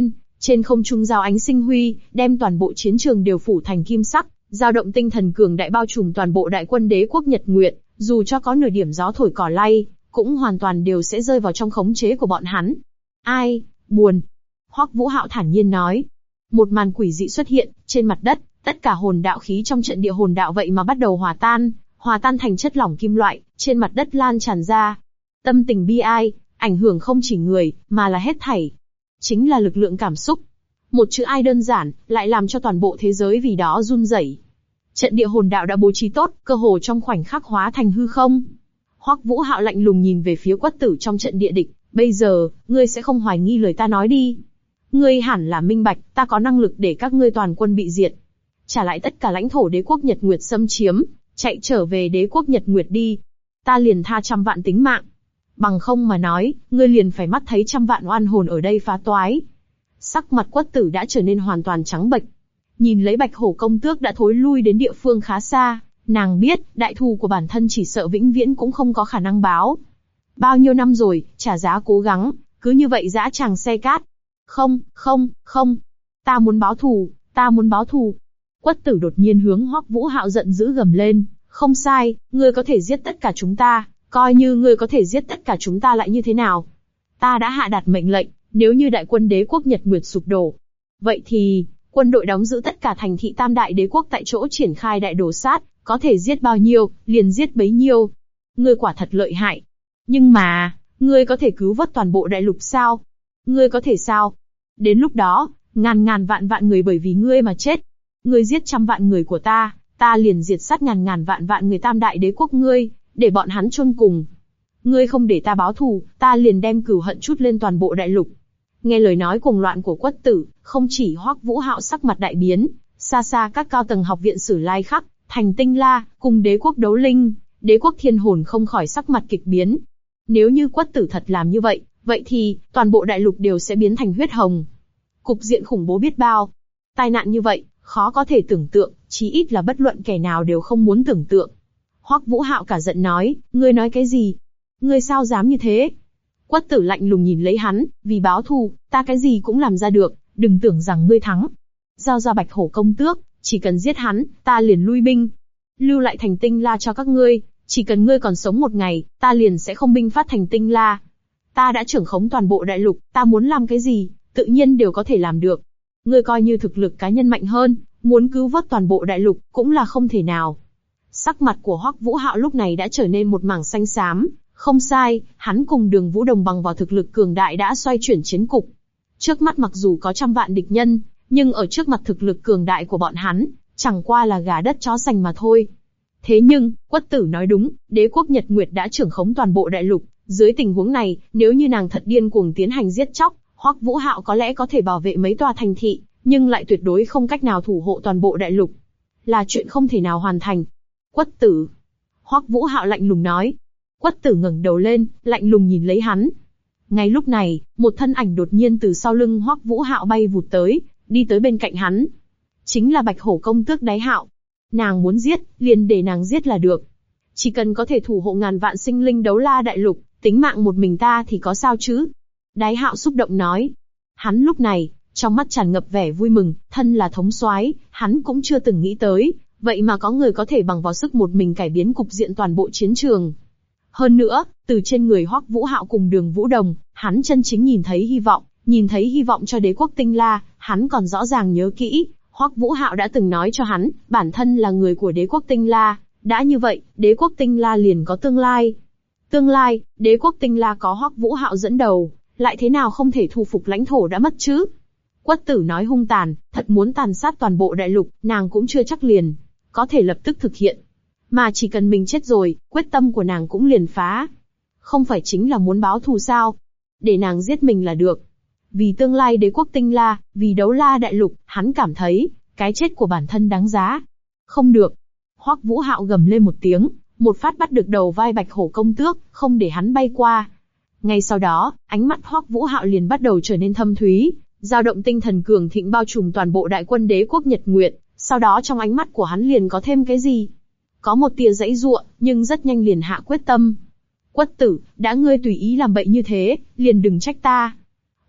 Trên không trung giao ánh sinh huy, đem toàn bộ chiến trường đều phủ thành kim sắc, dao động tinh thần cường đại bao trùm toàn bộ đại quân đế quốc Nhật Nguyệt, dù cho có nửa điểm gió thổi cỏ lay, cũng hoàn toàn đều sẽ rơi vào trong khống chế của bọn hắn. Ai, buồn. Hoắc Vũ Hạo thản nhiên nói. Một màn quỷ dị xuất hiện, trên mặt đất, tất cả hồn đạo khí trong trận địa hồn đạo vậy mà bắt đầu hòa tan thành chất lỏng kim loại, trên mặt đất lan tràn ra. Tâm tình bi ai, ảnh hưởng không chỉ người, mà là hết thảy. Chính là lực lượng cảm xúc. Một chữ ai đơn giản, lại làm cho toàn bộ thế giới vì đó run rẩy. Trận địa hồn đạo đã bố trí tốt, cơ hồ trong khoảnh khắc hóa thành hư không. Hoắc Vũ Hạo lạnh lùng nhìn về phía Quất Tử trong trận địa địch, bây giờ, ngươi sẽ không hoài nghi lời ta nói đi. Ngươi hẳn là minh bạch, ta có năng lực để các ngươi toàn quân bị diệt. Trả lại tất cả lãnh thổ đế quốc Nhật Nguyệt xâm chiếm, chạy trở về đế quốc Nhật Nguyệt đi. Ta liền tha trăm vạn tính mạng. Bằng không mà nói, ngươi liền phải mắt thấy trăm vạn oan hồn ở đây phá toái. Sắc mặt Quất Tử đã trở nên hoàn toàn trắng bệch. Nhìn lấy Bạch Hổ công tước đã thối lui đến địa phương khá xa, nàng biết, đại thù của bản thân chỉ sợ vĩnh viễn cũng không có khả năng báo. Bao nhiêu năm rồi, trả giá cố gắng, cứ như vậy dã tràng xe cát. Không, ta muốn báo thù. Quất Tử đột nhiên hướng Hoắc Vũ Hạo giận dữ gầm lên, không sai, ngươi có thể giết tất cả chúng ta, coi như ngươi có thể giết tất cả chúng ta lại như thế nào? Ta đã hạ đạt mệnh lệnh, nếu như đại quân đế quốc Nhật Nguyệt sụp đổ, vậy thì, quân đội đóng giữ tất cả thành thị tam đại đế quốc tại chỗ triển khai đại đồ sát, có thể giết bao nhiêu, liền giết bấy nhiêu. Ngươi quả thật lợi hại. Nhưng mà, ngươi có thể cứu vớt toàn bộ đại lục sao? Ngươi có thể sao? Đến lúc đó, ngàn vạn người bởi vì ngươi mà chết. Ngươi giết trăm vạn người của ta, ta liền diệt sát ngàn vạn người tam đại đế quốc ngươi, để bọn hắn chôn cùng. Ngươi không để ta báo thù, ta liền đem cừu hận trút lên toàn bộ đại lục. Nghe lời nói cuồng loạn của Quất Tử, không chỉ Hoắc Vũ Hạo sắc mặt đại biến, xa xa các cao tầng học viện Sử Lai Khắc, Thành Tinh La, cùng đế quốc Đấu Linh, đế quốc Thiên Hồn không khỏi sắc mặt kịch biến. Nếu như Quất Tử thật làm như vậy, vậy thì, toàn bộ đại lục đều sẽ biến thành huyết hồng. Cục diện khủng bố biết bao. Tai nạn như vậy, khó có thể tưởng tượng, chí ít là bất luận kẻ nào đều không muốn tưởng tượng. Hoắc Vũ Hạo cả giận nói, ngươi nói cái gì? Ngươi sao dám như thế? Quất Tử lạnh lùng nhìn lấy hắn, vì báo thù, ta cái gì cũng làm ra được, đừng tưởng rằng ngươi thắng. Giao ra Bạch Hổ công tước, chỉ cần giết hắn, ta liền lui binh. Lưu lại Thành Tinh La cho các ngươi, chỉ cần ngươi còn sống một ngày, ta liền sẽ không binh phát Thành Tinh La. Ta đã trưởng khống toàn bộ đại lục, ta muốn làm cái gì, tự nhiên đều có thể làm được. Ngươi coi như thực lực cá nhân mạnh hơn, muốn cứu vớt toàn bộ đại lục, cũng là không thể nào. Sắc mặt của Hoắc Vũ Hạo lúc này đã trở nên một mảng xanh xám. Không sai, hắn cùng Đường Vũ Đồng bằng vào thực lực cường đại đã xoay chuyển chiến cục. Trước mắt mặc dù có trăm vạn địch nhân, nhưng ở trước mặt thực lực cường đại của bọn hắn, chẳng qua là gà đất chó sành mà thôi. Thế nhưng, Quất Tử nói đúng, đế quốc Nhật Nguyệt đã trưởng khống toàn bộ đại lục. Dưới tình huống này, nếu như nàng thật điên cuồng tiến hành giết chóc, Hoắc Vũ Hạo có lẽ có thể bảo vệ mấy tòa thành thị, nhưng lại tuyệt đối không cách nào thủ hộ toàn bộ đại lục. Là chuyện không thể nào hoàn thành. Quất Tử. Hoắc Vũ Hạo lạnh lùng nói. Quất Tử ngẩng đầu lên, lạnh lùng nhìn lấy hắn. Ngay lúc này, một thân ảnh đột nhiên từ sau lưng Hoắc Vũ Hạo bay vụt tới, đi tới bên cạnh hắn. Chính là Bạch Hổ công tước Đái Hạo. Nàng muốn giết, liền để nàng giết là được. Chỉ cần có thể thủ hộ ngàn vạn sinh linh đấu la đại lục, tính mạng một mình ta thì có sao chứ? Đái Hạo xúc động nói. Hắn lúc này, trong mắt tràn ngập vẻ vui mừng, thân là thống soái, hắn cũng chưa từng nghĩ tới, vậy mà có người có thể bằng vào sức một mình cải biến cục diện toàn bộ chiến trường. Hơn nữa, từ trên người Hoắc Vũ Hạo cùng Đường Vũ Đồng, hắn chân chính nhìn thấy hy vọng cho đế quốc Tinh La, hắn còn rõ ràng nhớ kỹ, Hoắc Vũ Hạo đã từng nói cho hắn, bản thân là người của đế quốc Tinh La, đã như vậy, đế quốc Tinh La liền có tương lai. Tương lai, đế quốc Tinh La có Hoắc Vũ Hạo dẫn đầu, lại thế nào không thể thu phục lãnh thổ đã mất chứ? Quất Tử nói hung tàn, thật muốn tàn sát toàn bộ đại lục, nàng cũng chưa chắc liền có thể lập tức thực hiện. Mà chỉ cần mình chết rồi, quyết tâm của nàng cũng liền phá. Không phải chính là muốn báo thù sao? Để nàng giết mình là được. Vì tương lai đế quốc Tinh La, vì đấu la đại lục, hắn cảm thấy, cái chết của bản thân đáng giá. Không được. Hoắc Vũ Hạo gầm lên một tiếng, một phát bắt được đầu vai Bạch Hổ công tước, không để hắn bay qua. Ngay sau đó, ánh mắt Hoắc Vũ Hạo liền bắt đầu trở nên thâm thúy, dao động tinh thần cường thịnh bao trùm toàn bộ đại quân đế quốc Nhật Nguyệt. Sau đó trong ánh mắt của hắn liền có thêm cái gì? Có một tia giãy giụa, nhưng rất nhanh liền hạ quyết tâm. Quất Tử, đã ngươi tùy ý làm bậy như thế, liền đừng trách ta.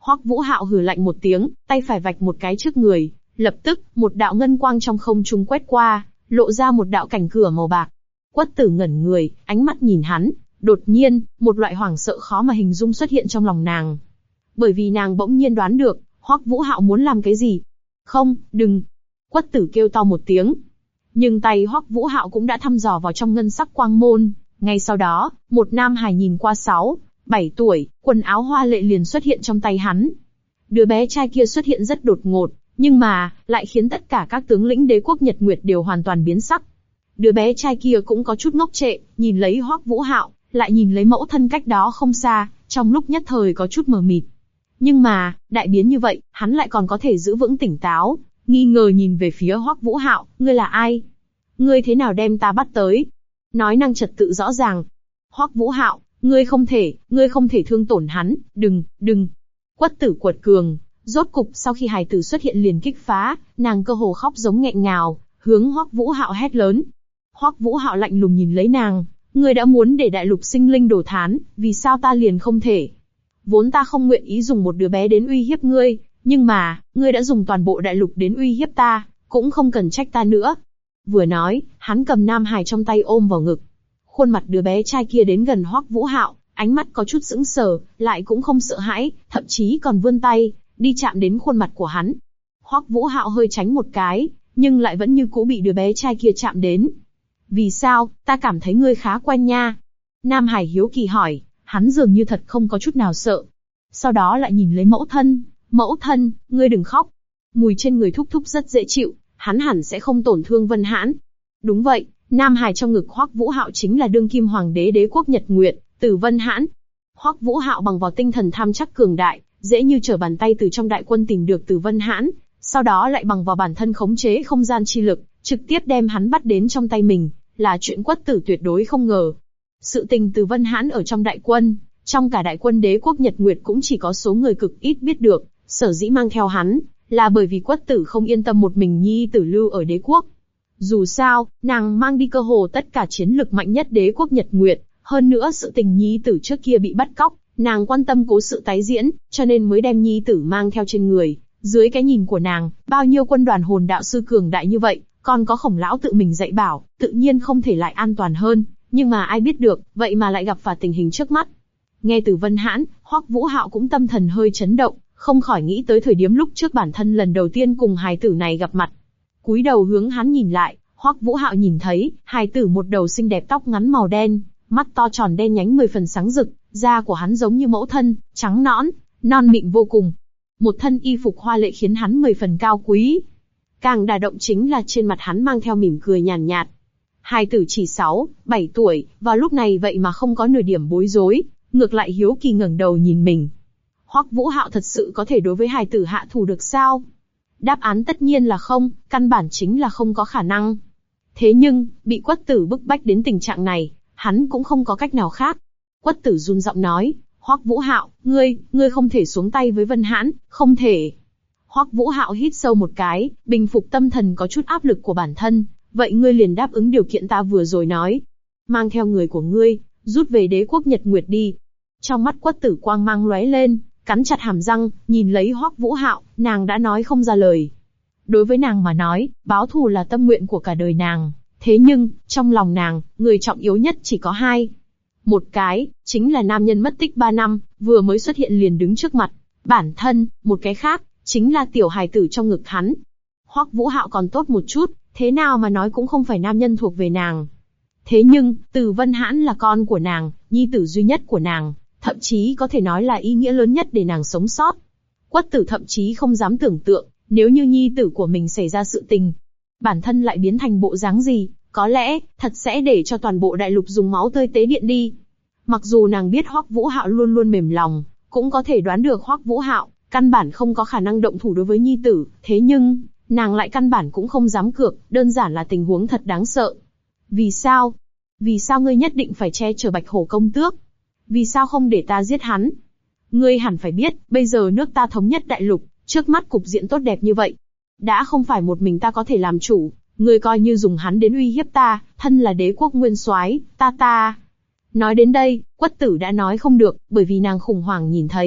Hoắc Vũ Hạo hừ lạnh một tiếng, tay phải vạch một cái trước người, lập tức, một đạo ngân quang trong không trung quét qua, lộ ra một đạo cảnh cửa màu bạc. Quất Tử ngẩn người, ánh mắt nhìn hắn, đột nhiên, một loại hoảng sợ khó mà hình dung xuất hiện trong lòng nàng. Bởi vì nàng bỗng nhiên đoán được, Hoắc Vũ Hạo muốn làm cái gì. Không, đừng. Quất Tử kêu to một tiếng. Nhưng tay Hoắc Vũ Hạo cũng đã thăm dò vào trong ngân sắc quang môn. Ngay sau đó, một nam hài nhìn qua 6-7 tuổi, quần áo hoa lệ liền xuất hiện trong tay hắn. Đứa bé trai kia xuất hiện rất đột ngột, nhưng mà, lại khiến tất cả các tướng lĩnh đế quốc Nhật Nguyệt đều hoàn toàn biến sắc. Đứa bé trai kia cũng có chút ngốc trệ, nhìn lấy Hoắc Vũ Hạo, lại nhìn lấy mẫu thân cách đó không xa, trong lúc nhất thời có chút mờ mịt. Nhưng mà, đại biến như vậy, hắn lại còn có thể giữ vững tỉnh táo, nghi ngờ nhìn về phía Hoắc Vũ Hạo, ngươi là ai? Ngươi thế nào đem ta bắt tới? Nói năng trật tự rõ ràng. Hoắc Vũ Hạo, ngươi không thể thương tổn hắn, đừng. Quất Tử quật cường, rốt cục sau khi hài tử xuất hiện liền kích phá, nàng cơ hồ khóc giống nghẹn ngào, hướng Hoắc Vũ Hạo hét lớn. Hoắc Vũ Hạo lạnh lùng nhìn lấy nàng, ngươi đã muốn để đại lục sinh linh đổ thán, vì sao ta liền không thể? Vốn ta không nguyện ý dùng một đứa bé đến uy hiếp ngươi, nhưng mà, ngươi đã dùng toàn bộ đại lục đến uy hiếp ta, cũng không cần trách ta nữa. Vừa nói, hắn cầm nam hài trong tay ôm vào ngực. Khuôn mặt đứa bé trai kia đến gần Hoắc Vũ Hạo, ánh mắt có chút sững sờ, lại cũng không sợ hãi, thậm chí còn vươn tay, đi chạm đến khuôn mặt của hắn. Hoắc Vũ Hạo hơi tránh một cái, nhưng lại vẫn như cũ bị đứa bé trai kia chạm đến. Vì sao, ta cảm thấy ngươi khá quen nha. Nam Hải hiếu kỳ hỏi, hắn dường như thật không có chút nào sợ. Sau đó lại nhìn lấy mẫu thân, ngươi đừng khóc. Mùi trên người Thúc Thúc rất dễ chịu, hắn hẳn sẽ không tổn thương Vân Hãn. Đúng vậy, Nam Hải trong ngực Hoắc Vũ Hạo chính là đương kim hoàng đế đế quốc Nhật Nguyệt, Tử Vân Hãn. Hoắc Vũ Hạo bằng vào tinh thần tham chắc cường đại, dễ như trở bàn tay từ trong đại quân tìm được Tử Vân Hãn, sau đó lại bằng vào bản thân khống chế không gian chi lực, trực tiếp đem hắn bắt đến trong tay mình, là chuyện Quất Tử tuyệt đối không ngờ. Sự tình Tử Vân Hãn ở trong đại quân, trong cả đại quân đế quốc Nhật Nguyệt cũng chỉ có số người cực ít biết được, sở dĩ mang theo hắn, là bởi vì Quất Tử không yên tâm một mình nhi tử lưu ở đế quốc. Dù sao, nàng mang đi cơ hồ tất cả chiến lực mạnh nhất đế quốc Nhật Nguyệt, hơn nữa sự tình nhi tử trước kia bị bắt cóc, nàng quan tâm cố sự tái diễn, cho nên mới đem nhi tử mang theo trên người. Dưới cái nhìn của nàng, bao nhiêu quân đoàn hồn đạo sư cường đại như vậy, còn có Khổng lão tự mình dạy bảo, tự nhiên không thể lại an toàn hơn. Nhưng mà ai biết được, vậy mà lại gặp phải tình hình trước mắt. Nghe từ Vân Hãn, Hoắc Vũ Hạo cũng tâm thần hơi chấn động, không khỏi nghĩ tới thời điểm lúc trước bản thân lần đầu tiên cùng hài tử này gặp mặt. Cúi đầu hướng hắn nhìn lại, Hoắc Vũ Hạo nhìn thấy, hài tử một đầu xinh đẹp tóc ngắn màu đen, mắt to tròn đen nhánh 10 phần sáng rực, da của hắn giống như mẫu thân, trắng nõn, non mịn vô cùng. Một thân y phục hoa lệ khiến hắn 10 phần cao quý. Càng đả động chính là trên mặt hắn mang theo mỉm cười nhàn nhạt. Hài tử chỉ 6-7 tuổi, vào lúc này vậy mà không có nửa điểm bối rối, ngược lại hiếu kỳ ngẩng đầu nhìn mình. Hoắc Vũ Hạo thật sự có thể đối với hài tử hạ thủ được sao? Đáp án tất nhiên là không, căn bản chính là không có khả năng. Thế nhưng, bị Quất Tử bức bách đến tình trạng này, hắn cũng không có cách nào khác. Quất Tử run giọng nói, Hoắc Vũ Hạo, ngươi không thể xuống tay với Vân Hãn, không thể. Hoắc Vũ Hạo hít sâu một cái, bình phục tâm thần có chút áp lực của bản thân, vậy ngươi liền đáp ứng điều kiện ta vừa rồi nói. Mang theo người của ngươi, rút về đế quốc Nhật Nguyệt đi. Trong mắt Quất Tử quang mang lóe lên, cắn chặt hàm răng, nhìn lấy Hoắc Vũ Hạo, nàng đã nói không ra lời. Đối với nàng mà nói, báo thù là tâm nguyện của cả đời nàng. Thế nhưng, trong lòng nàng, người trọng yếu nhất chỉ có hai. Một cái, chính là nam nhân mất tích 3 năm, vừa mới xuất hiện liền đứng trước mặt. Bản thân, một cái khác, chính là tiểu hài tử trong ngực hắn. Hoắc Vũ Hạo còn tốt một chút, thế nào mà nói cũng không phải nam nhân thuộc về nàng. Thế nhưng, Từ Vân Hãn là con của nàng, nhi tử duy nhất của nàng, thậm chí có thể nói là ý nghĩa lớn nhất để nàng sống sót. Quất Tử thậm chí không dám tưởng tượng, nếu như nhi tử của mình xảy ra sự tình, bản thân lại biến thành bộ dáng gì, có lẽ, thật sẽ để cho toàn bộ đại lục dùng máu tươi tế điện đi. Mặc dù nàng biết Hoắc Vũ Hạo luôn luôn mềm lòng, cũng có thể đoán được Hoắc Vũ Hạo căn bản không có khả năng động thủ đối với nhi tử, thế nhưng, nàng lại căn bản cũng không dám cược, đơn giản là tình huống thật đáng sợ. Vì sao? Vì sao ngươi nhất định phải che chở Bạch Hổ công tước? Vì sao không để ta giết hắn? Ngươi hẳn phải biết, bây giờ nước ta thống nhất đại lục, trước mắt cục diện tốt đẹp như vậy. Đã không phải một mình ta có thể làm chủ, ngươi coi như dùng hắn đến uy hiếp ta, thân là đế quốc nguyên soái, ta. Nói đến đây, Quất Tử đã nói không được, bởi vì nàng khủng hoảng nhìn thấy,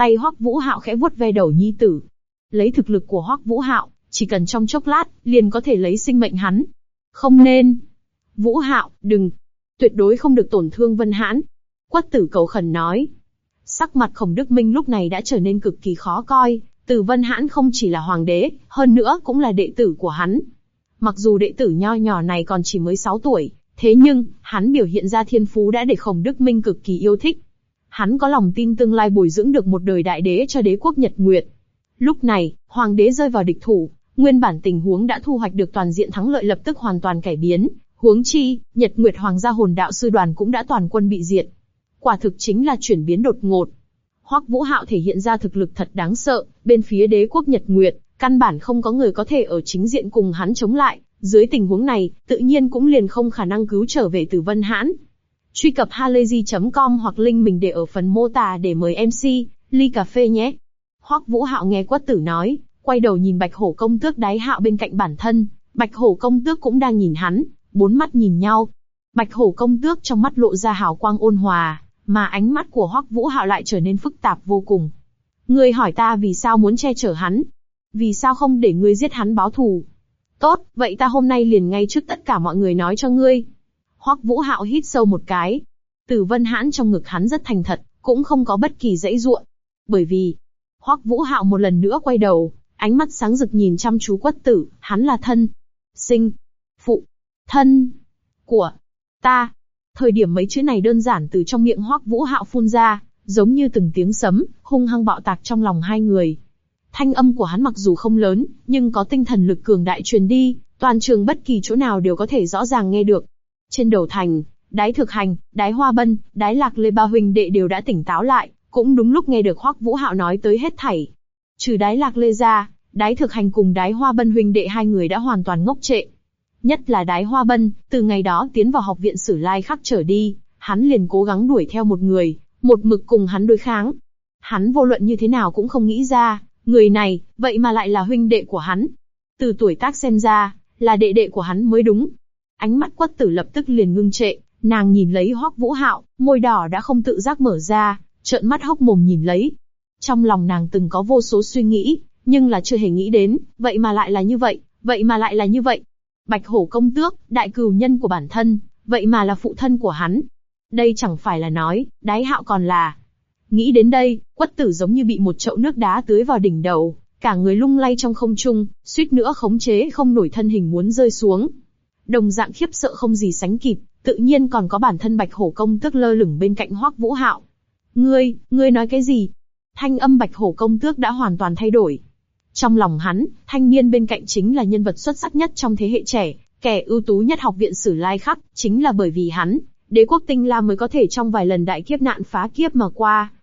Tay Hoắc Vũ Hạo khẽ vuốt ve đầu nhi tử. Lấy thực lực của Hoắc Vũ Hạo, chỉ cần trong chốc lát, liền có thể lấy sinh mệnh hắn. Không nên. Vũ Hạo, đừng. Tuyệt đối không được tổn thương Vân Hãn. Quất Tử cầu khẩn nói. Sắc mặt Khổng Đức Minh lúc này đã trở nên cực kỳ khó coi. Từ Vân Hãn không chỉ là hoàng đế, hơn nữa cũng là đệ tử của hắn. Mặc dù đệ tử nho nhỏ này còn chỉ mới 6 tuổi, thế nhưng, hắn biểu hiện ra thiên phú đã để Khổng Đức Minh cực kỳ yêu thích. Hắn có lòng tin tương lai bồi dưỡng được một đời đại đế cho đế quốc Nhật Nguyệt. Lúc này, hoàng đế rơi vào địch thủ, nguyên bản tình huống đã thu hoạch được toàn diện thắng lợi lập tức hoàn toàn cải biến. Huống chi, Nhật Nguyệt Hoàng gia hồn đạo sư đoàn cũng đã toàn quân bị diệt. Quả thực chính là chuyển biến đột ngột. Hoắc Vũ Hạo thể hiện ra thực lực thật đáng sợ, bên phía đế quốc Nhật Nguyệt, căn bản không có người có thể ở chính diện cùng hắn chống lại. Dưới tình huống này, tự nhiên cũng liền không khả năng cứu trở về từ Vân Hãn. Truy cập halayzi.com hoặc link mình để ở phần mô tả để mời MC, ly cà phê nhé. Hoắc Vũ Hạo nghe Quất Tử nói, quay đầu nhìn Bạch Hổ công tước Đái Hạo bên cạnh bản thân, Bạch Hổ công tước cũng đang nhìn hắn, bốn mắt nhìn nhau. Bạch Hổ công tước trong mắt lộ ra hào quang ôn hòa, mà ánh mắt của Hoắc Vũ Hạo lại trở nên phức tạp vô cùng. Ngươi hỏi ta vì sao muốn che chở hắn? Vì sao không để ngươi giết hắn báo thù? Tốt, vậy ta hôm nay liền ngay trước tất cả mọi người nói cho ngươi. Hoắc Vũ Hạo hít sâu một cái. Từ Vân Hãn trong ngực hắn rất thành thật, cũng không có bất kỳ dãy dụa. Bởi vì, Hoắc Vũ Hạo một lần nữa quay đầu, ánh mắt sáng rực nhìn chăm chú Quất Tử, hắn là thân, sinh, phụ, thân của ta. Thời điểm mấy chữ này đơn giản từ trong miệng Hoắc Vũ Hạo phun ra, giống như từng tiếng sấm, hung hăng bạo tạc trong lòng hai người. Thanh âm của hắn mặc dù không lớn, nhưng có tinh thần lực cường đại truyền đi, toàn trường bất kỳ chỗ nào đều có thể rõ ràng nghe được. Trên đầu thành, Đái Thực Hành, Đái Hoa Bân, Đái Lạc Lê ba huynh đệ đều đã tỉnh táo lại, cũng đúng lúc nghe được Hoắc Vũ Hạo nói tới hết thảy. Trừ Đái Lạc Lê ra, Đái Thực Hành cùng Đái Hoa Bân huynh đệ hai người đã hoàn toàn ngốc trệ. Nhất là Đái Hoa Bân, từ ngày đó tiến vào học viện Sử Lai Khắc trở đi, hắn liền cố gắng đuổi theo một người, một mực cùng hắn đối kháng. Hắn vô luận như thế nào cũng không nghĩ ra, người này, vậy mà lại là huynh đệ của hắn. Từ tuổi tác xem ra, là đệ đệ của hắn mới đúng. Ánh mắt Quất Tử lập tức liền ngưng trệ, nàng nhìn lấy Hoắc Vũ Hạo, môi đỏ đã không tự giác mở ra, trợn mắt hốc mồm nhìn lấy. Trong lòng nàng từng có vô số suy nghĩ, nhưng là chưa hề nghĩ đến, vậy mà lại là như vậy, vậy mà lại là như vậy. Bạch Hổ công tước, đại cừu nhân của bản thân, vậy mà là phụ thân của hắn. Đây chẳng phải là nói, Đái Hạo còn là. Nghĩ đến đây, Quất Tử giống như bị một chậu nước đá tưới vào đỉnh đầu, cả người lung lay trong không trung, suýt nữa khống chế không nổi thân hình muốn rơi xuống. Đồng dạng khiếp sợ không gì sánh kịp, tự nhiên còn có bản thân Bạch Hổ công tước lơ lửng bên cạnh Hoắc Vũ Hạo. Ngươi nói cái gì? Thanh âm Bạch Hổ công tước đã hoàn toàn thay đổi. Trong lòng hắn, thanh niên bên cạnh chính là nhân vật xuất sắc nhất trong thế hệ trẻ, kẻ ưu tú nhất học viện Sử Lai Khắc, chính là bởi vì hắn, đế quốc Tinh La mới có thể trong vài lần đại kiếp nạn phá kiếp mà qua.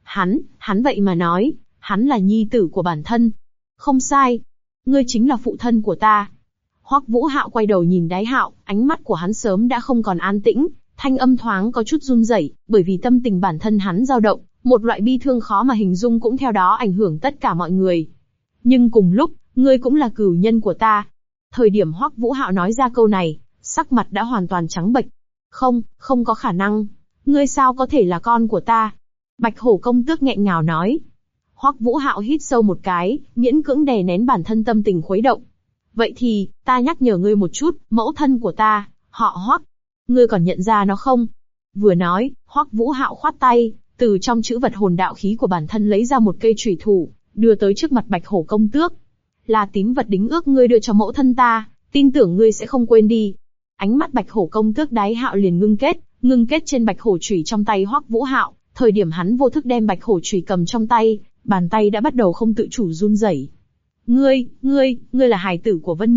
Hắn vậy mà nói, hắn là nhi tử của bản thân. Không sai, ngươi chính là phụ thân của ta. Hoắc Vũ Hạo quay đầu nhìn Đái Hạo, ánh mắt của hắn sớm đã không còn an tĩnh, thanh âm thoáng có chút run rẩy, bởi vì tâm tình bản thân hắn dao động, một loại bi thương khó mà hình dung cũng theo đó ảnh hưởng tất cả mọi người. Nhưng cùng lúc, ngươi cũng là cửu nhân của ta. Thời điểm Hoắc Vũ Hạo nói ra câu này, sắc mặt đã hoàn toàn trắng bệch. Không có khả năng. Ngươi sao có thể là con của ta? Bạch Hổ công tước nghẹn ngào nói. Hoắc Vũ Hạo hít sâu một cái, miễn cưỡng đè nén bản thân tâm tình khuấy động. Vậy thì, ta nhắc nhở ngươi một chút, mẫu thân của ta, họ Hoắc. Ngươi còn nhận ra nó không? Vừa nói, Hoắc Vũ Hạo khoát tay, từ trong trữ vật hồn đạo khí của bản thân lấy ra một cây chủy thủ, đưa tới trước mặt Bạch Hổ công tước. Là tín vật đính ước ngươi đưa cho mẫu thân ta, tin tưởng ngươi sẽ không quên đi. Ánh mắt Bạch Hổ công tước Đái Hạo liền ngưng kết trên Bạch Hổ chủy trong tay Hoắc Vũ Hạo. Thời điểm hắn vô thức đem Bạch Hổ chủy cầm trong tay, bàn tay đã bắt đầu không tự chủ run rẩy. Ngươi là hài tử của Vân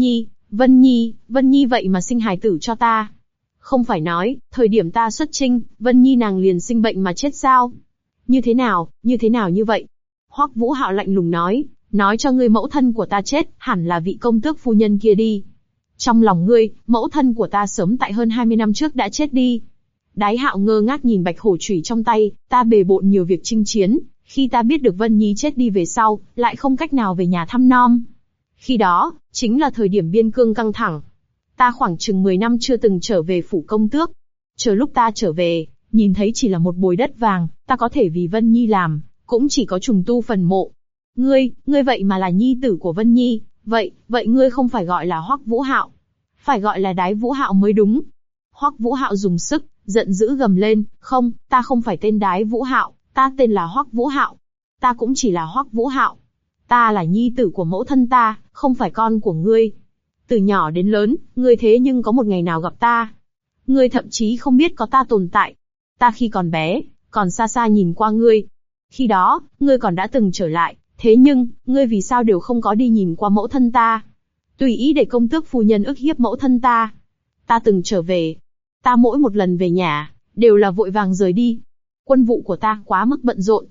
Nhi vậy mà sinh hài tử cho ta. Không phải nói, thời điểm ta xuất trinh, Vân Nhi nàng liền sinh bệnh mà chết sao? Như thế nào như vậy? Hoắc Vũ Hạo lạnh lùng nói cho ngươi mẫu thân của ta chết, hẳn là vị công tước phu nhân kia đi. Trong lòng ngươi, mẫu thân của ta sớm tại hơn 20 năm trước đã chết đi. Đái Hạo ngơ ngác nhìn Bạch Hổ chủy trong tay, ta bề bộn nhiều việc chinh chiến, khi ta biết được Vân Nhi chết đi về sau, lại không cách nào về nhà thăm nom. Khi đó, chính là thời điểm biên cương căng thẳng. Ta khoảng chừng 10 năm chưa từng trở về phủ công tước. Chờ lúc ta trở về, nhìn thấy chỉ là một bồi đất vàng, ta có thể vì Vân Nhi làm, cũng chỉ có trùng tu phần mộ. Ngươi vậy mà là nhi tử của Vân Nhi, vậy ngươi không phải gọi là Hoắc Vũ Hạo, phải gọi là Đái Vũ Hạo mới đúng. Hoắc Vũ Hạo dùng sức, giận dữ gầm lên, không, ta không phải tên Đái Vũ Hạo, ta tên là Hoắc Vũ Hạo. Ta cũng chỉ là Hoắc Vũ Hạo. Ta là nhi tử của mẫu thân ta, không phải con của ngươi. Từ nhỏ đến lớn, ngươi thế nhưng có một ngày nào gặp ta. Ngươi thậm chí không biết có ta tồn tại. Ta khi còn bé, còn xa xa nhìn qua ngươi. Khi đó, ngươi còn đã từng trở lại, thế nhưng, ngươi vì sao đều không có đi nhìn qua mẫu thân ta? Tùy ý để công tước phu nhân ức hiếp mẫu thân ta. Ta từng trở về. Ta mỗi một lần về nhà, đều là vội vàng rời đi. Quân vụ của ta quá mức bận rộn,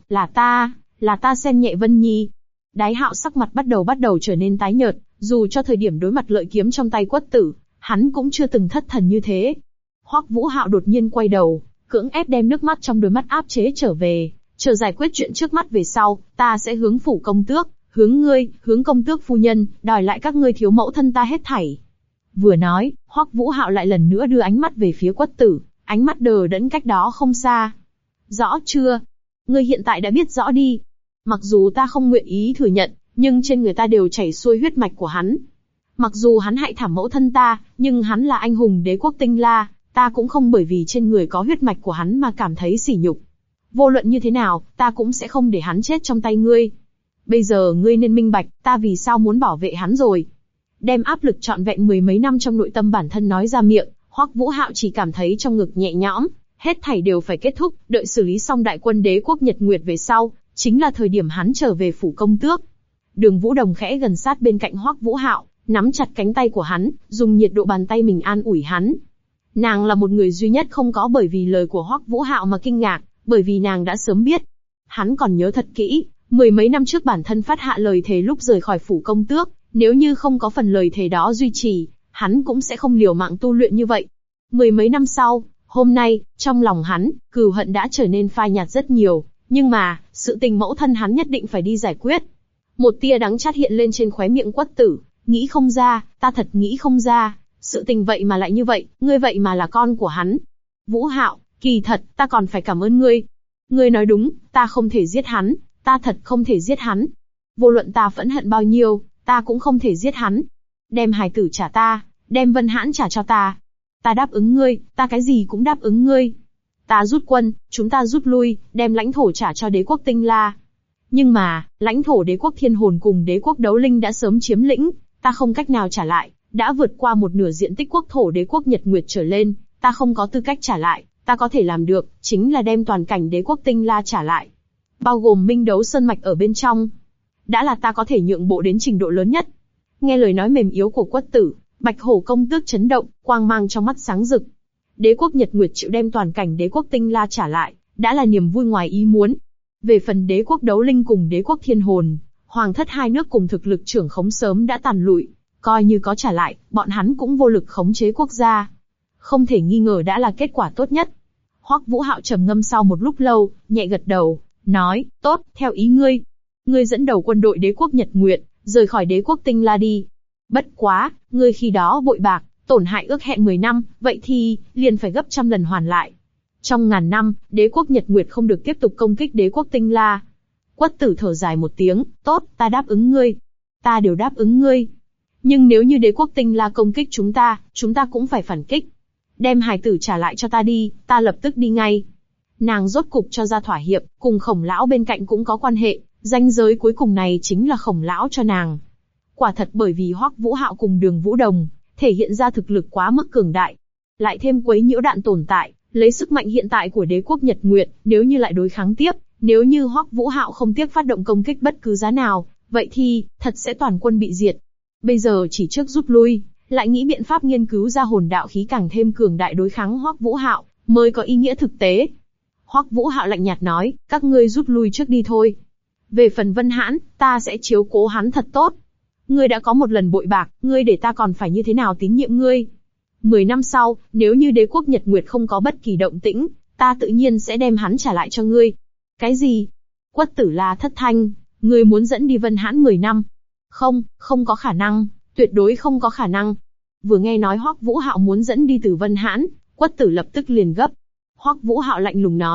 là ta xem nhẹ Vân Nhi. Đái Hạo sắc mặt bắt đầu trở nên tái nhợt, dù cho thời điểm đối mặt lợi kiếm trong tay Quất Tử, hắn cũng chưa từng thất thần như thế. Hoắc Vũ Hạo đột nhiên quay đầu, cưỡng ép đem nước mắt trong đôi mắt áp chế trở về, chờ giải quyết chuyện trước mắt về sau, ta sẽ hướng phủ công tước, hướng ngươi, hướng công tước phu nhân, đòi lại các ngươi thiếu mẫu thân ta hết thảy. Vừa nói, Hoắc Vũ Hạo lại lần nữa đưa ánh mắt về phía Quất Tử, ánh mắt đờ đẫn cách đó không xa. Rõ chưa? Ngươi hiện tại đã biết rõ đi. Mặc dù ta không nguyện ý thừa nhận, nhưng trên người ta đều chảy xuôi huyết mạch của hắn. Mặc dù hắn hại thảm mẫu thân ta, nhưng hắn là anh hùng đế quốc Tinh La, ta cũng không bởi vì trên người có huyết mạch của hắn mà cảm thấy sỉ nhục. Vô luận như thế nào, ta cũng sẽ không để hắn chết trong tay ngươi. Bây giờ ngươi nên minh bạch, ta vì sao muốn bảo vệ hắn rồi. Đem áp lực trọn vẹn mười mấy năm trong nội tâm bản thân nói ra miệng, Hoắc Vũ Hạo chỉ cảm thấy trong ngực nhẹ nhõm, hết thảy đều phải kết thúc, đợi xử lý xong đại quân đế quốc Nhật Nguyệt về sau, chính là thời điểm hắn trở về phủ công tước. Đường Vũ Đồng khẽ gần sát bên cạnh Hoắc Vũ Hạo, nắm chặt cánh tay của hắn, dùng nhiệt độ bàn tay mình an ủi hắn. Nàng là một người duy nhất không có bởi vì lời của Hoắc Vũ Hạo mà kinh ngạc, bởi vì nàng đã sớm biết. Hắn còn nhớ thật kỹ, mười mấy năm trước bản thân phát hạ lời thề lúc rời khỏi phủ công tước, nếu như không có phần lời thề đó duy trì, hắn cũng sẽ không liều mạng tu luyện như vậy. Mười mấy năm sau, hôm nay, trong lòng hắn, cừu hận đã trở nên phai nhạt rất nhiều, nhưng mà, sự tình mẫu thân hắn nhất định phải đi giải quyết. Một tia đắng chát hiện lên trên khóe miệng Quất Tử, nghĩ không ra, ta thật nghĩ không ra, sự tình vậy mà lại như vậy, ngươi vậy mà là con của hắn. Vũ Hạo, kỳ thật, ta còn phải cảm ơn ngươi. Ngươi nói đúng, ta không thể giết hắn, ta thật không thể giết hắn. Vô luận ta phẫn hận bao nhiêu, ta cũng không thể giết hắn. Đem hài tử trả ta, đem Vân Hãn trả cho ta. Ta đáp ứng ngươi, ta cái gì cũng đáp ứng ngươi. Ta rút quân, chúng ta rút lui, đem lãnh thổ trả cho đế quốc Tinh La. Nhưng mà, lãnh thổ đế quốc Thiên Hồn cùng đế quốc Đấu Linh đã sớm chiếm lĩnh, ta không cách nào trả lại, đã vượt qua một nửa diện tích quốc thổ đế quốc Nhật Nguyệt trở lên, ta không có tư cách trả lại, ta có thể làm được, chính là đem toàn cảnh đế quốc Tinh La trả lại. Bao gồm Minh Đấu Sơn Mạch ở bên trong. Đã là ta có thể nhượng bộ đến trình độ lớn nhất. Nghe lời nói mềm yếu của Quất Tử, Bạch Hổ công tước chấn động, quang mang trong mắt sáng rực. Đế quốc Nhật Nguyệt chịu đem toàn cảnh đế quốc Tinh La trả lại, đã là niềm vui ngoài ý muốn. Về phần đế quốc Đấu Linh cùng đế quốc Thiên Hồn, hoàng thất hai nước cùng thực lực trưởng khống sớm đã tàn lụi, coi như có trả lại, bọn hắn cũng vô lực khống chế quốc gia. Không thể nghi ngờ đã là kết quả tốt nhất. Hoắc Vũ Hạo trầm ngâm sau một lúc lâu, nhẹ gật đầu, nói, tốt, theo ý ngươi. Ngươi dẫn đầu quân đội đế quốc Nhật Nguyệt, rời khỏi đế quốc Tinh La đi. Bất quá, ngươi khi đó bội bạc, tổn hại ước hẹn 10 năm, vậy thì, liền phải gấp trăm lần hoàn lại. Trong ngàn năm, đế quốc Nhật Nguyệt không được tiếp tục công kích đế quốc Tinh La. Quất Tử thở dài một tiếng, tốt, ta đáp ứng ngươi. Ta đều đáp ứng ngươi. Nhưng nếu như đế quốc Tinh La công kích chúng ta cũng phải phản kích. Đem hài tử trả lại cho ta đi, ta lập tức đi ngay. Nàng rốt cục cho ra thỏa hiệp, cùng Khổng lão bên cạnh cũng có quan hệ, ranh giới cuối cùng này chính là Khổng lão cho nàng. Quả thật bởi vì Hoắc Vũ Hạo cùng Đường Vũ Đồng, thể hiện ra thực lực quá mức cường đại. Lại thêm quấy nhiễu đạn tồn tại, lấy sức mạnh hiện tại của đế quốc Nhật Nguyệt, nếu như lại đối kháng tiếp, nếu như Hoắc Vũ Hạo không tiếc phát động công kích bất cứ giá nào, vậy thì, thật sẽ toàn quân bị diệt. Bây giờ chỉ trước rút lui, lại nghĩ biện pháp nghiên cứu ra hồn đạo khí càng thêm cường đại đối kháng Hoắc Vũ Hạo, mới có ý nghĩa thực tế. Hoắc Vũ Hạo lạnh nhạt nói, các ngươi rút lui trước đi thôi. Về phần Vân Hãn, ta sẽ chiếu cố hắn thật tốt. Ngươi đã có một lần bội bạc, ngươi để ta còn phải như thế nào tín nhiệm ngươi? 10 năm sau, nếu như đế quốc Nhật Nguyệt không có bất kỳ động tĩnh, ta tự nhiên sẽ đem hắn trả lại cho ngươi. Cái gì? Quất Tử la thất thanh, ngươi muốn dẫn đi Vân Hãn 10 năm? Không có khả năng, tuyệt đối không có khả năng. Vừa nghe nói Hoắc Vũ Hạo muốn dẫn đi Tử Vân Hãn, Quất Tử lập tức liền gấp. Hoắc Vũ Hạo lạnh lùng nói,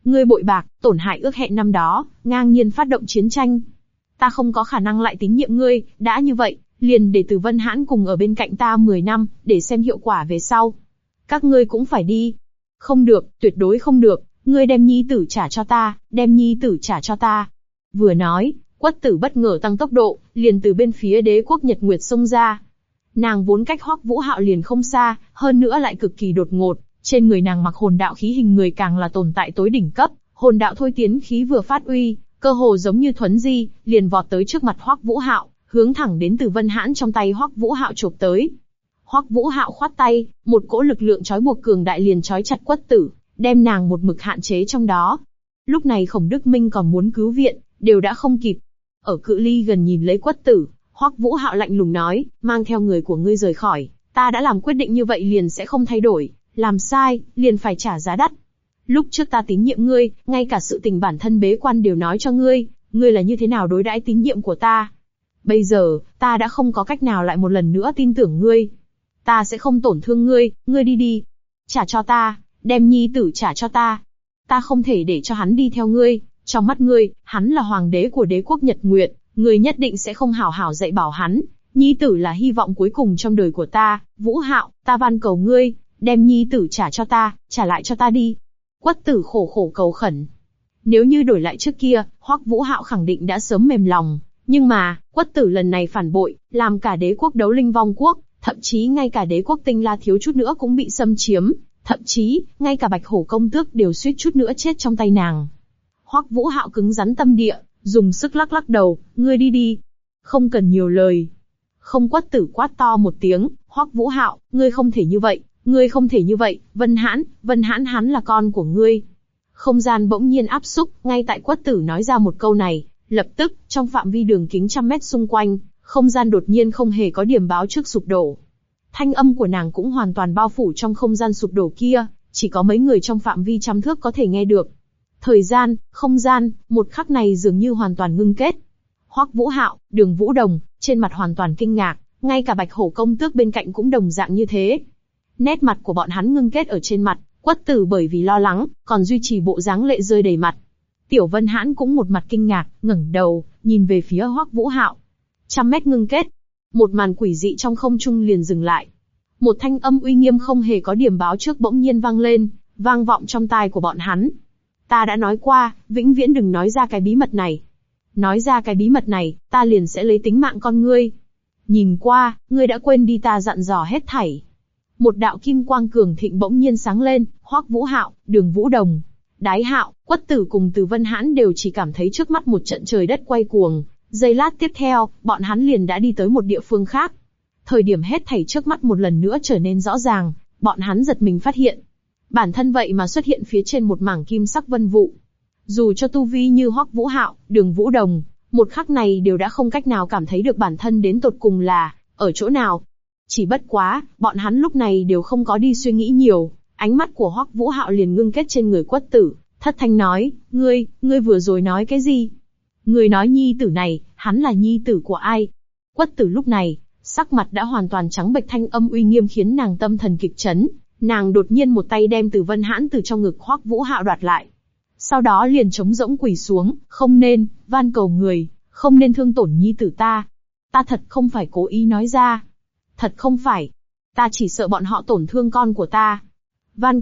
Ngươi bội bạc, tổn hại ước hẹn năm đó, ngang nhiên phát động chiến tranh. Ta không có khả năng lại tín nhiệm ngươi, đã như vậy, liền để Từ Vân Hãn cùng ở bên cạnh ta 10 năm, để xem hiệu quả về sau. Các ngươi cũng phải đi. Không được, tuyệt đối không được, ngươi đem nhi tử trả cho ta, đem nhi tử trả cho ta. Vừa nói, Quất Tử bất ngờ tăng tốc độ, liền từ bên phía đế quốc Nhật Nguyệt xông ra. Nàng vốn cách Hoắc Vũ Hạo liền không xa, hơn nữa lại cực kỳ đột ngột, trên người nàng mặc hồn đạo khí hình người càng là tồn tại tối đỉnh cấp, hồn đạo thôi tiến khí vừa phát uy, cơ hồ giống như thuấn di, liền vọt tới trước mặt Hoắc Vũ Hạo, hướng thẳng đến Từ Vân Hãn trong tay Hoắc Vũ Hạo chộp tới. Hoắc Vũ Hạo khoát tay, một cỗ lực lượng trói buộc cường đại liền trói chặt Quất Tử, đem nàng một mực hạn chế trong đó. Lúc này Khổng Đức Minh còn muốn cứu viện, đều đã không kịp. Ở cự ly gần nhìn lấy Quất Tử, Hoắc Vũ Hạo lạnh lùng nói, mang theo người của ngươi rời khỏi, ta đã làm quyết định như vậy liền sẽ không thay đổi, làm sai, liền phải trả giá đắt. Lúc trước ta tín nhiệm ngươi, ngay cả sự tình bản thân bế quan đều nói cho ngươi, ngươi là như thế nào đối đãi tín nhiệm của ta. Bây giờ, ta đã không có cách nào lại một lần nữa tin tưởng ngươi. Ta sẽ không tổn thương ngươi, ngươi đi đi. Trả cho ta, đem nhi tử trả cho ta. Ta không thể để cho hắn đi theo ngươi, trong mắt ngươi, hắn là hoàng đế của đế quốc Nhật Nguyệt, ngươi nhất định sẽ không hảo hảo dạy bảo hắn. Nhi tử là hy vọng cuối cùng trong đời của ta, Vũ Hạo, ta van cầu ngươi, đem nhi tử trả cho ta, trả lại cho ta đi. Quất Tử khổ khổ cầu khẩn. Nếu như đổi lại trước kia, Hoắc Vũ Hạo khẳng định đã sớm mềm lòng, nhưng mà, Quất Tử lần này phản bội, làm cả đế quốc Đấu Linh vong quốc, thậm chí ngay cả đế quốc Tinh La thiếu chút nữa cũng bị xâm chiếm, thậm chí, ngay cả Bạch Hổ công tước đều suýt chút nữa chết trong tay nàng. Hoắc Vũ Hạo cứng rắn tâm địa, dùng sức lắc lắc đầu, ngươi đi đi. Không cần nhiều lời. Không. Quất Tử quát to một tiếng, Hoắc Vũ Hạo, ngươi không thể như vậy, ngươi không thể như vậy, Vân Hãn hắn là con của ngươi. Không gian bỗng nhiên áp xúc, ngay tại Quất Tử nói ra một câu này, lập tức, trong phạm vi đường kính 100 mét xung quanh, không gian đột nhiên không hề có điểm báo trước sụp đổ. Thanh âm của nàng cũng hoàn toàn bao phủ trong không gian sụp đổ kia, chỉ có mấy người trong phạm vi trăm thước có thể nghe được. Thời gian, không gian, một khắc này dường như hoàn toàn ngưng kết. Hoắc Vũ Hạo, Đường Vũ Đồng, trên mặt hoàn toàn kinh ngạc, ngay cả Bạch Hổ công tước bên cạnh cũng đồng dạng như thế. Nét mặt của bọn hắn ngưng kết ở trên mặt, Quất Tử bởi vì lo lắng, còn duy trì bộ dáng lệ rơi đầy mặt. Tiểu Vân Hãn cũng một mặt kinh ngạc, ngẩng đầu, nhìn về phía Hoắc Vũ Hạo. 100 mét ngưng kết. Một màn quỷ dị trong không trung liền dừng lại. Một thanh âm uy nghiêm không hề có điểm báo trước bỗng nhiên vang lên, vang vọng trong tai của bọn hắn. Ta đã nói qua, vĩnh viễn đừng nói ra cái bí mật này. Nói ra cái bí mật này, ta liền sẽ lấy tính mạng con ngươi. Nhìn qua, ngươi đã quên đi ta dặn dò hết thảy. Một đạo kim quang cường thịnh bỗng nhiên sáng lên, Hoắc Vũ Hạo, Đường Vũ Đồng, Đái Hạo, Quất Tử cùng Từ Vân Hãn đều chỉ cảm thấy trước mắt một trận trời đất quay cuồng. Giây lát tiếp theo, bọn hắn liền đã đi tới một địa phương khác. Thời điểm hết thảy trước mắt một lần nữa trở nên rõ ràng, bọn hắn giật mình phát hiện. Bản thân vậy mà xuất hiện phía trên một mảng kim sắc vân vụ. Dù cho tu vi như Hoắc Vũ Hạo, Đường Vũ Đồng, một khắc này đều đã không cách nào cảm thấy được bản thân đến tột cùng là ở chỗ nào. Chỉ bất quá, bọn hắn lúc này đều không có đi suy nghĩ nhiều, ánh mắt của Hoắc Vũ Hạo liền ngưng kết trên người Quất Tử, thất thanh nói, ngươi vừa rồi nói cái gì? Ngươi nói nhi tử này, hắn là nhi tử của ai? Quất Tử lúc này, sắc mặt đã hoàn toàn trắng bệch, thanh âm uy nghiêm khiến nàng tâm thần kịch chấn, nàng đột nhiên một tay đem Từ Vân Hãn từ trong ngực Hoắc Vũ Hạo đoạt lại. Sau đó liền trống rỗng quỳ xuống, không nên, van cầu người, không nên thương tổn nhi tử ta. Ta thật không phải cố ý nói ra. Thật không phải. Ta chỉ sợ bọn họ tổn thương con của ta. Van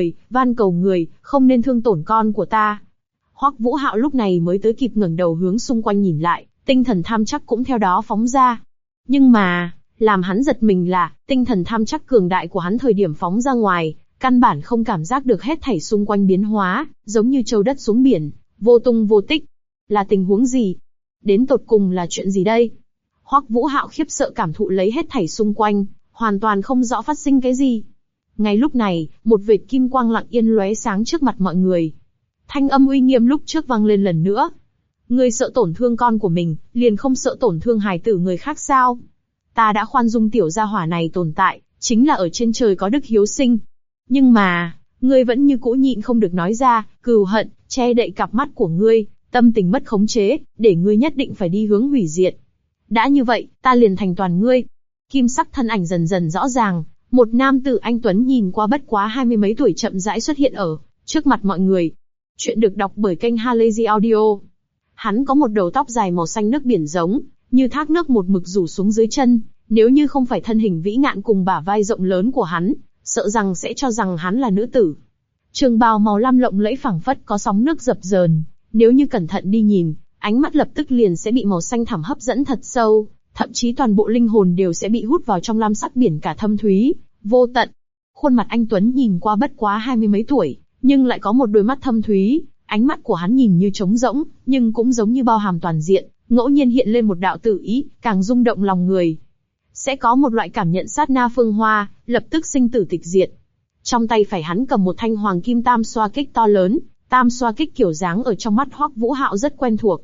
cầu người, không nên thương tổn con của ta. Hoắc Vũ Hạo lúc này mới tới kịp ngẩng đầu hướng xung quanh nhìn lại, tinh thần tham chắc cũng theo đó phóng ra. Nhưng mà, làm hắn giật mình là, tinh thần tham chắc cường đại của hắn thời điểm phóng ra ngoài, căn bản không cảm giác được hết thảy xung quanh biến hóa, giống như châu đất xuống biển, vô tung vô tích. Là tình huống gì? Đến tột cùng là chuyện gì đây? Hoắc Vũ Hạo khiếp sợ cảm thụ lấy hết thảy xung quanh, hoàn toàn không rõ phát sinh cái gì. Ngay lúc này, một vệt kim quang lặng yên lóe sáng trước mặt mọi người. Thanh âm uy nghiêm lúc trước vang lên lần nữa. Ngươi sợ tổn thương con của mình, liền không sợ tổn thương hài tử người khác sao? Ta đã khoan dung tiểu gia hỏa này tồn tại, chính là ở trên trời có đức hiếu sinh. Nhưng mà, ngươi vẫn như cũ nhịn không được nói ra, cừu hận, che đậy cặp mắt của ngươi, tâm tình mất khống chế, để ngươi nhất định phải đi hướng hủy diệt. Đã như vậy, ta liền thành toàn ngươi. Kim sắc thân ảnh dần dần rõ ràng, một nam tử anh tuấn nhìn qua bất quá 20 mấy tuổi chậm rãi xuất hiện ở trước mặt mọi người. Chuyện được đọc bởi kênh Halazy Audio. Hắn có một đầu tóc dài màu xanh nước biển giống như thác nước một mực rủ xuống dưới chân, nếu như không phải thân hình vĩ ngạn cùng bả vai rộng lớn của hắn, sợ rằng sẽ cho rằng hắn là nữ tử. Trường bào màu lam lộng lẫy phảng phất có sóng nước dập dờn, nếu như cẩn thận đi nhìn, ánh mắt lập tức liền sẽ bị màu xanh thẳm hấp dẫn thật sâu, thậm chí toàn bộ linh hồn đều sẽ bị hút vào trong lam sắc biển cả thâm thúy, vô tận. Khuôn mặt anh tuấn nhìn qua bất quá 20 mấy tuổi, nhưng lại có một đôi mắt thâm thúy, ánh mắt của hắn nhìn như trống rỗng, nhưng cũng giống như bao hàm toàn diện, ngẫu nhiên hiện lên một đạo tự ý, càng rung động lòng người. Sẽ có một loại cảm nhận sát na phương hoa, lập tức sinh tử tịch diệt. Trong tay phải hắn cầm một thanh hoàng kim tam xoa kích to lớn, tam xoa kích kiểu dáng ở trong mắt Hoắc Vũ Hạo rất quen thuộc.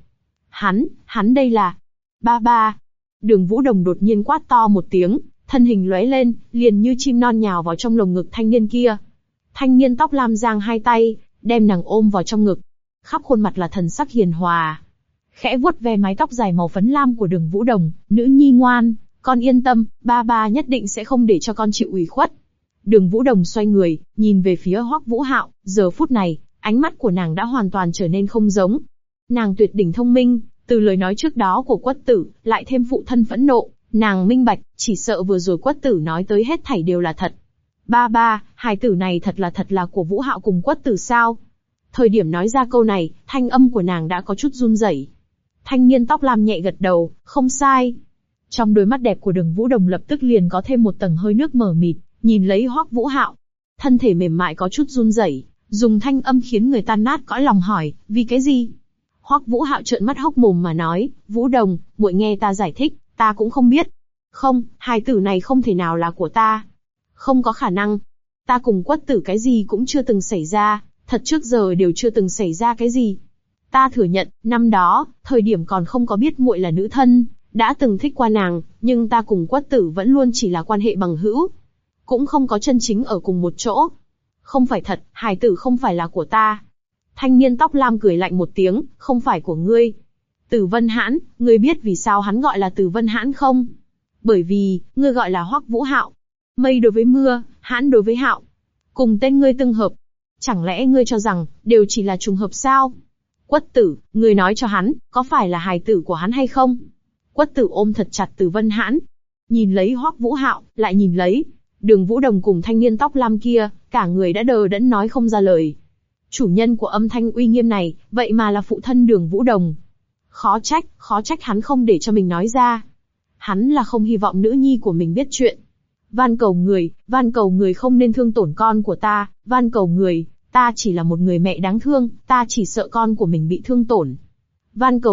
Hắn đây là... Ba. Đường Vũ Đồng đột nhiên quát to một tiếng, thân hình lóe lên, liền như chim non nhào vào trong lồng ngực thanh niên kia. Thanh niên tóc lam giang hai tay, đem nàng ôm vào trong ngực. Khắp khuôn mặt là thần sắc hiền hòa. Khẽ vuốt ve mái tóc dài màu phấn lam của Đường Vũ Đồng, nữ nhi ngoan, con yên tâm, ba nhất định sẽ không để cho con chịu ủy khuất. Đường Vũ Đồng xoay người, nhìn về phía Hoắc Vũ Hạo, giờ phút này, ánh mắt của nàng đã hoàn toàn trở nên không giống. Nàng tuyệt đỉnh thông minh, từ lời nói trước đó của Quất Tử, lại thêm phụ thân phẫn nộ, nàng minh bạch, chỉ sợ vừa rồi Quất Tử nói tới hết thảy đều là thật. Ba, hài tử này thật là của Vũ Hạo cùng Quất Tử sao? Thời điểm nói ra câu này, thanh âm của nàng đã có chút run rẩy. Thanh niên tóc lam nhẹ gật đầu, không sai. Trong đôi mắt đẹp của Đường Vũ Đồng lập tức liền có thêm một tầng hơi nước mờ mịt, nhìn lấy Hoắc Vũ Hạo. Thân thể mềm mại có chút run rẩy, dùng thanh âm khiến người tan nát cõi lòng hỏi, vì cái gì? Hoắc Vũ Hạo trợn mắt hốc mồm mà nói, Vũ Đồng, muội nghe ta giải thích, ta cũng không biết. Không, hài tử này không thể nào là của ta. Không có khả năng. Ta cùng Quất Tử cái gì cũng chưa từng xảy ra, thật trước giờ đều chưa từng xảy ra cái gì. Ta thừa nhận, năm đó, thời điểm còn không có biết muội là nữ thân, đã từng thích qua nàng, nhưng ta cùng Quất Tử vẫn luôn chỉ là quan hệ bằng hữu. Cũng không có chân chính ở cùng một chỗ. Không phải thật, hài tử không phải là của ta. Thanh niên tóc lam cười lạnh một tiếng, không phải của ngươi. Từ Vân Hãn, ngươi biết vì sao hắn gọi là Từ Vân Hãn không? Bởi vì, ngươi gọi là Hoắc Vũ Hạo. Mây đối với mưa, hãn đối với hạo. Cùng tên ngươi tương hợp. Chẳng lẽ ngươi cho rằng, đều chỉ là trùng hợp sao? Quất Tử, ngươi nói cho hắn, có phải là hài tử của hắn hay không? Quất Tử ôm thật chặt Từ Vân Hãn. Nhìn lấy Hoắc Vũ Hạo, lại nhìn lấy Đường Vũ Đồng cùng thanh niên tóc lam kia, cả người đã đờ đẫn nói không ra lời. Chủ nhân của âm thanh uy nghiêm này, vậy mà là phụ thân Đường Vũ Đồng. Khó trách hắn không để cho mình nói ra. Hắn là không hy vọng nữ nhi của mình biết chuyện. Van cầu người không nên thương tổn con của ta, van cầu người, ta chỉ là một người mẹ đáng thương, ta chỉ sợ con của mình bị thương tổn. Van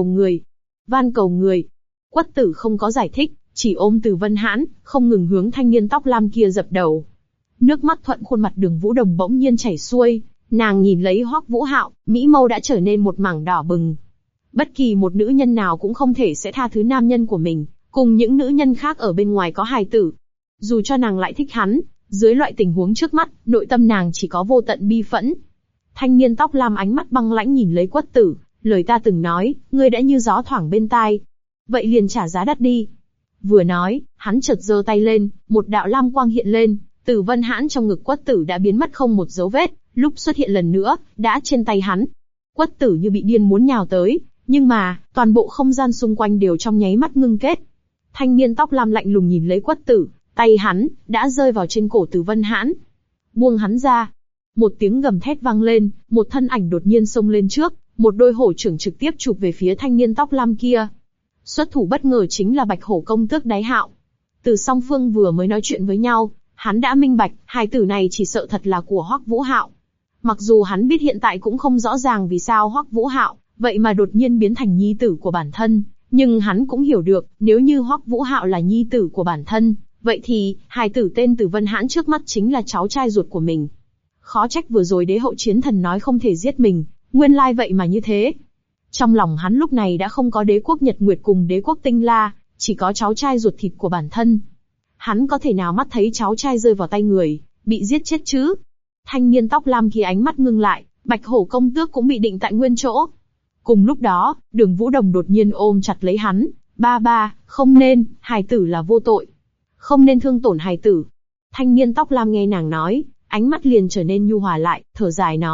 cầu người. Quất Tử không có giải thích, chỉ ôm Từ Vân Hãn, không ngừng hướng thanh niên tóc lam kia dập đầu. Nước mắt thuận khuôn mặt Đường Vũ Đồng bỗng nhiên chảy xuôi, nàng nhìn lấy Hoắc Vũ Hạo, mỹ mâu đã trở nên một mảng đỏ bừng. Bất kỳ một nữ nhân nào cũng không thể sẽ tha thứ nam nhân của mình, cùng những nữ nhân khác ở bên ngoài có hài tử. Dù cho nàng lại thích hắn, dưới loại tình huống trước mắt, nội tâm nàng chỉ có vô tận bi phẫn. Thanh niên tóc lam ánh mắt băng lãnh nhìn lấy Quất Tử, lời ta từng nói, ngươi đã như gió thoảng bên tai. Vậy liền trả giá đắt đi. Vừa nói, hắn chợt giơ tay lên, một đạo lam quang hiện lên, Từ Vân Hãn trong ngực Quất Tử đã biến mất không một dấu vết, lúc xuất hiện lần nữa, đã trên tay hắn. Quất Tử như bị điên muốn nhào tới, nhưng mà, toàn bộ không gian xung quanh đều trong nháy mắt ngưng kết. Thanh niên tóc lam lạnh lùng nhìn lấy Quất Tử, tay hắn, đã rơi vào trên cổ Từ Vân Hãn. Buông hắn ra. Một tiếng gầm thét vang lên, một thân ảnh đột nhiên xông lên trước, một đôi hổ trưởng trực tiếp chụp về phía thanh niên tóc lam kia. Xuất thủ bất ngờ chính là Bạch Hổ công tước Đái Hạo. Từ song phương vừa mới nói chuyện với nhau, hắn đã minh bạch, hài tử này chỉ sợ thật là của Hoắc Vũ Hạo. Mặc dù hắn biết hiện tại cũng không rõ ràng vì sao Hoắc Vũ Hạo, vậy mà đột nhiên biến thành nhi tử của bản thân, nhưng hắn cũng hiểu được, nếu như Hoắc Vũ Hạo là nhi tử của bản thân, vậy thì, hài tử tên Từ Vân Hãn trước mắt chính là cháu trai ruột của mình. Khó trách vừa rồi Đế Hậu Chiến Thần nói không thể giết mình, nguyên lai vậy mà như thế. Trong lòng hắn lúc này đã không có đế quốc Nhật Nguyệt cùng đế quốc Tinh La, chỉ có cháu trai ruột thịt của bản thân. Hắn có thể nào mắt thấy cháu trai rơi vào tay người, bị giết chết chứ? Thanh niên tóc lam kia ánh mắt ngưng lại, Bạch Hổ công tước cũng bị định tại nguyên chỗ. Cùng lúc đó, Đường Vũ Đồng đột nhiên ôm chặt lấy hắn, ba, không nên, hài tử là vô tội. Không nên thương tổn hài tử. Thanh niên tóc lam nghe nàng nói, ánh mắt liền trở nên nhu hòa lại, thở dài nói,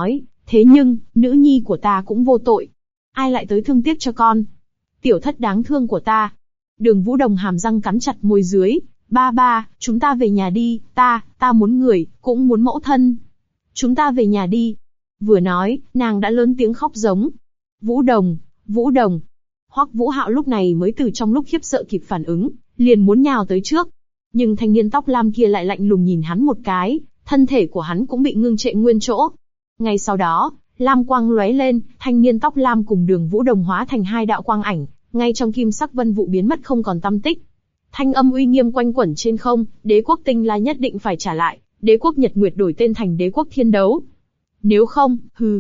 Thế nhưng, nữ nhi của ta cũng vô tội. Ai lại tới thương tiếc cho con? Tiểu thất đáng thương của ta. Đường Vũ Đồng hàm răng cắn chặt môi dưới. Ba, chúng ta về nhà đi, ta muốn người, cũng muốn mẫu thân. Chúng ta về nhà đi. Vừa nói, nàng đã lớn tiếng khóc giống. Vũ Đồng. Hoắc Vũ Hạo lúc này mới từ trong lúc khiếp sợ kịp phản ứng, liền muốn nhào tới trước. Nhưng thanh niên tóc lam kia lại lạnh lùng nhìn hắn một cái, thân thể của hắn cũng bị ngưng trệ nguyên chỗ. Ngay sau đó, lam quang lóe lên, thanh niên tóc lam cùng Đường Vũ Đồng hóa thành hai đạo quang ảnh, ngay trong kim sắc vân vụ biến mất không còn tăm tích. Thanh âm uy nghiêm quanh quẩn trên không, đế quốc Tinh La nhất định phải trả lại, đế quốc Nhật Nguyệt đổi tên thành đế quốc Thiên Đấu. Nếu không,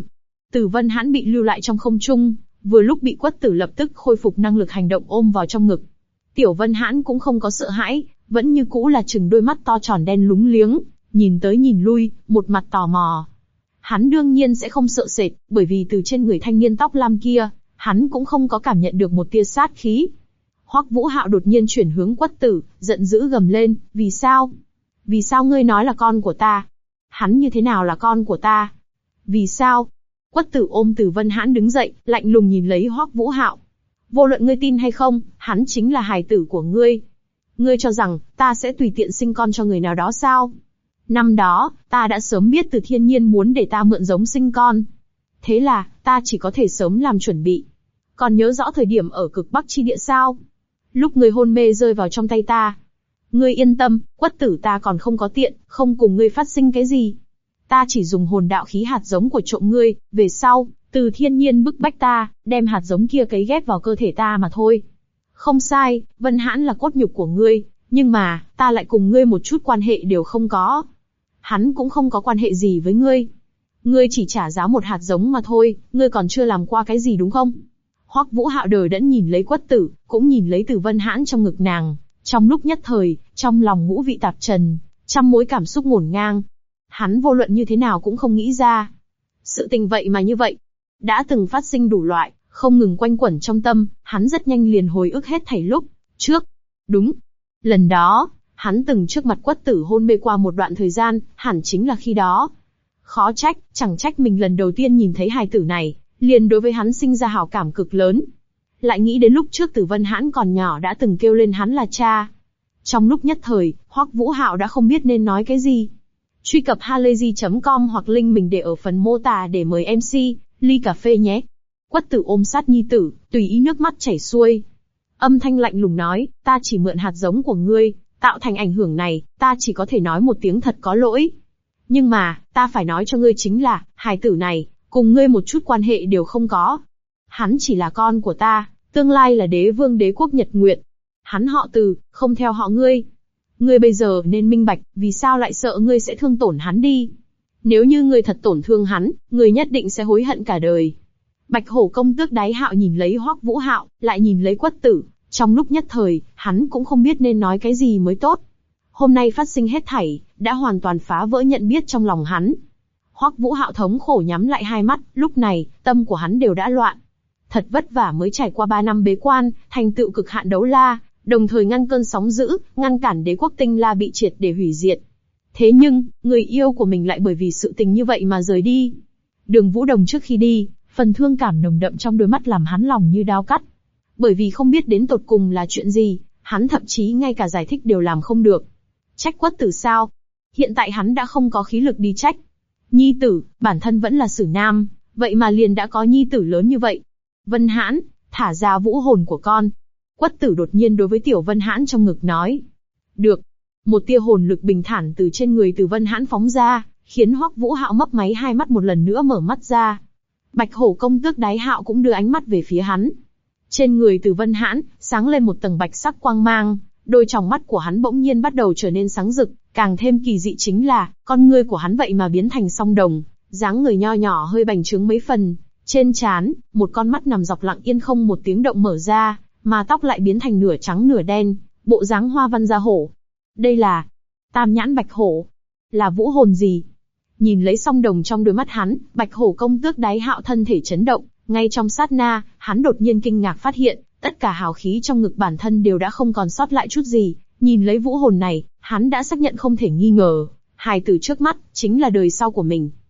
Tử Vân Hãn bị lưu lại trong không trung, vừa lúc bị Quất Tử lập tức khôi phục năng lực hành động ôm vào trong ngực. Tiểu Vân Hãn cũng không có sợ hãi, vẫn như cũ là trừng đôi mắt to tròn đen lúng liếng, nhìn tới nhìn lui, một mặt tò mò. Hắn đương nhiên sẽ không sợ sệt, bởi vì từ trên người thanh niên tóc lam kia, hắn cũng không có cảm nhận được một tia sát khí. Hoắc Vũ Hạo đột nhiên chuyển hướng Quất Tử, giận dữ gầm lên, vì sao? Vì sao ngươi nói là con của ta? Hắn như thế nào là con của ta? Vì sao? Quất Tử ôm Tử Vân Hãn đứng dậy, lạnh lùng nhìn lấy Hoắc Vũ Hạo. Vô luận ngươi tin hay không, hắn chính là hài tử của ngươi. Ngươi cho rằng, ta sẽ tùy tiện sinh con cho người nào đó sao? Năm đó, ta đã sớm biết Từ Thiên Nhiên muốn để ta mượn giống sinh con. Thế là, ta chỉ có thể sớm làm chuẩn bị. Còn nhớ rõ thời điểm ở cực Bắc chi địa sao? Lúc ngươi hôn mê rơi vào trong tay ta. Ngươi yên tâm, Quất Tử ta còn không có tiện, không cùng ngươi phát sinh cái gì. Ta chỉ dùng hồn đạo khí hạt giống của trộm ngươi, về sau, Từ Thiên Nhiên bức bách ta, đem hạt giống kia cấy ghép vào cơ thể ta mà thôi. Không sai, Vân Hãn là cốt nhục của ngươi, nhưng mà, ta lại cùng ngươi một chút quan hệ đều không có. Hắn cũng không có quan hệ gì với ngươi. Ngươi chỉ trả giá một hạt giống mà thôi, ngươi còn chưa làm qua cái gì đúng không? Hoắc Vũ Hạo đờ đẫn nhìn lấy Quất Tử, cũng nhìn lấy Từ Vân Hãn trong ngực nàng. Trong lúc nhất thời, trong lòng ngũ vị tạp trần, trăm mối cảm xúc ngổn ngang. Hắn vô luận như thế nào cũng không nghĩ ra. Sự tình vậy mà như vậy. Đã từng phát sinh đủ loại, không ngừng quanh quẩn trong tâm, hắn rất nhanh liền hồi ức hết thảy lúc trước. Đúng. Lần đó, hắn từng trước mặt Quất Tử hôn mê qua một đoạn thời gian, hẳn chính là khi đó. Khó trách, chẳng trách mình lần đầu tiên nhìn thấy hài tử này, liền đối với hắn sinh ra hảo cảm cực lớn. Lại nghĩ đến lúc trước Tử Vân Hãn còn nhỏ đã từng kêu lên hắn là cha. Trong lúc nhất thời, Hoắc Vũ Hạo đã không biết nên nói cái gì. Truy cập halayzi.com hoặc link mình để ở phần mô tả để mời MC, ly cà phê nhé. Quất Tử ôm sát nhi tử, tùy ý nước mắt chảy xuôi. Âm thanh lạnh lùng nói, ta chỉ mượn hạt giống của ngươi, tạo thành ảnh hưởng này, ta chỉ có thể nói một tiếng thật có lỗi. Nhưng mà, ta phải nói cho ngươi chính là, hài tử này, cùng ngươi một chút quan hệ đều không có. Hắn chỉ là con của ta, tương lai là đế vương đế quốc Nhật Nguyệt. Hắn họ Từ, không theo họ ngươi. Ngươi bây giờ nên minh bạch, vì sao lại sợ ngươi sẽ thương tổn hắn đi. Nếu như ngươi thật tổn thương hắn, ngươi nhất định sẽ hối hận cả đời. Bạch Hổ công tước Đái Hạo nhìn lấy Hoắc Vũ Hạo, lại nhìn lấy Quất Tử. Trong lúc nhất thời, hắn cũng không biết nên nói cái gì mới tốt. Hôm nay phát sinh hết thảy, đã hoàn toàn phá vỡ nhận biết trong lòng hắn. Hoắc Vũ Hạo thống khổ nhắm lại hai mắt, lúc này, tâm của hắn đều đã loạn. Thật vất vả mới trải qua 3 năm bế quan, thành tựu cực hạn đấu la, đồng thời ngăn cơn sóng dữ, ngăn cản đế quốc Tinh La bị triệt để hủy diệt. Thế nhưng, người yêu của mình lại bởi vì sự tình như vậy mà rời đi. Đường Vũ Đồng trước khi đi, phần thương cảm nồng đậm trong đôi mắt làm hắn lòng như đao cắt. Bởi vì không biết đến tột cùng là chuyện gì, hắn thậm chí ngay cả giải thích đều làm không được. Trách Quất Tử sao? Hiện tại hắn đã không có khí lực đi trách. Nhi tử, bản thân vẫn là xử nam, vậy mà liền đã có nhi tử lớn như vậy. Vân Hãn, thả ra vũ hồn của con. Quất Tử đột nhiên đối với Tiểu Vân Hãn trong ngực nói. Được. Một tia hồn lực bình thản từ trên người Từ Vân Hãn phóng ra, khiến Hoắc Vũ Hạo mấp máy hai mắt một lần nữa mở mắt ra. Bạch Hổ công tước Đái Hạo cũng đưa ánh mắt về phía hắn. Trên người Từ Vân Hãn, sáng lên một tầng bạch sắc quang mang, đôi tròng mắt của hắn bỗng nhiên bắt đầu trở nên sáng rực, càng thêm kỳ dị chính là, con ngươi của hắn vậy mà biến thành song đồng, dáng người nho nhỏ hơi bành trướng mấy phần, trên trán, một con mắt nằm dọc lặng yên không một tiếng động mở ra, mà tóc lại biến thành nửa trắng nửa đen, bộ dáng hoa văn da hổ. Đây là Tam Nhãn Bạch Hổ, là vũ hồn gì? Nhìn lấy song đồng trong đôi mắt hắn, Bạch Hổ công tước Đái Hạo thân thể chấn động, ngay trong sát na, hắn đột nhiên kinh ngạc phát hiện, tất cả hào khí trong ngực bản thân đều đã không còn sót lại chút gì, nhìn lấy vũ hồn này, hắn đã xác nhận không thể nghi ngờ, hài tử trước mắt, chính là đời sau của mình.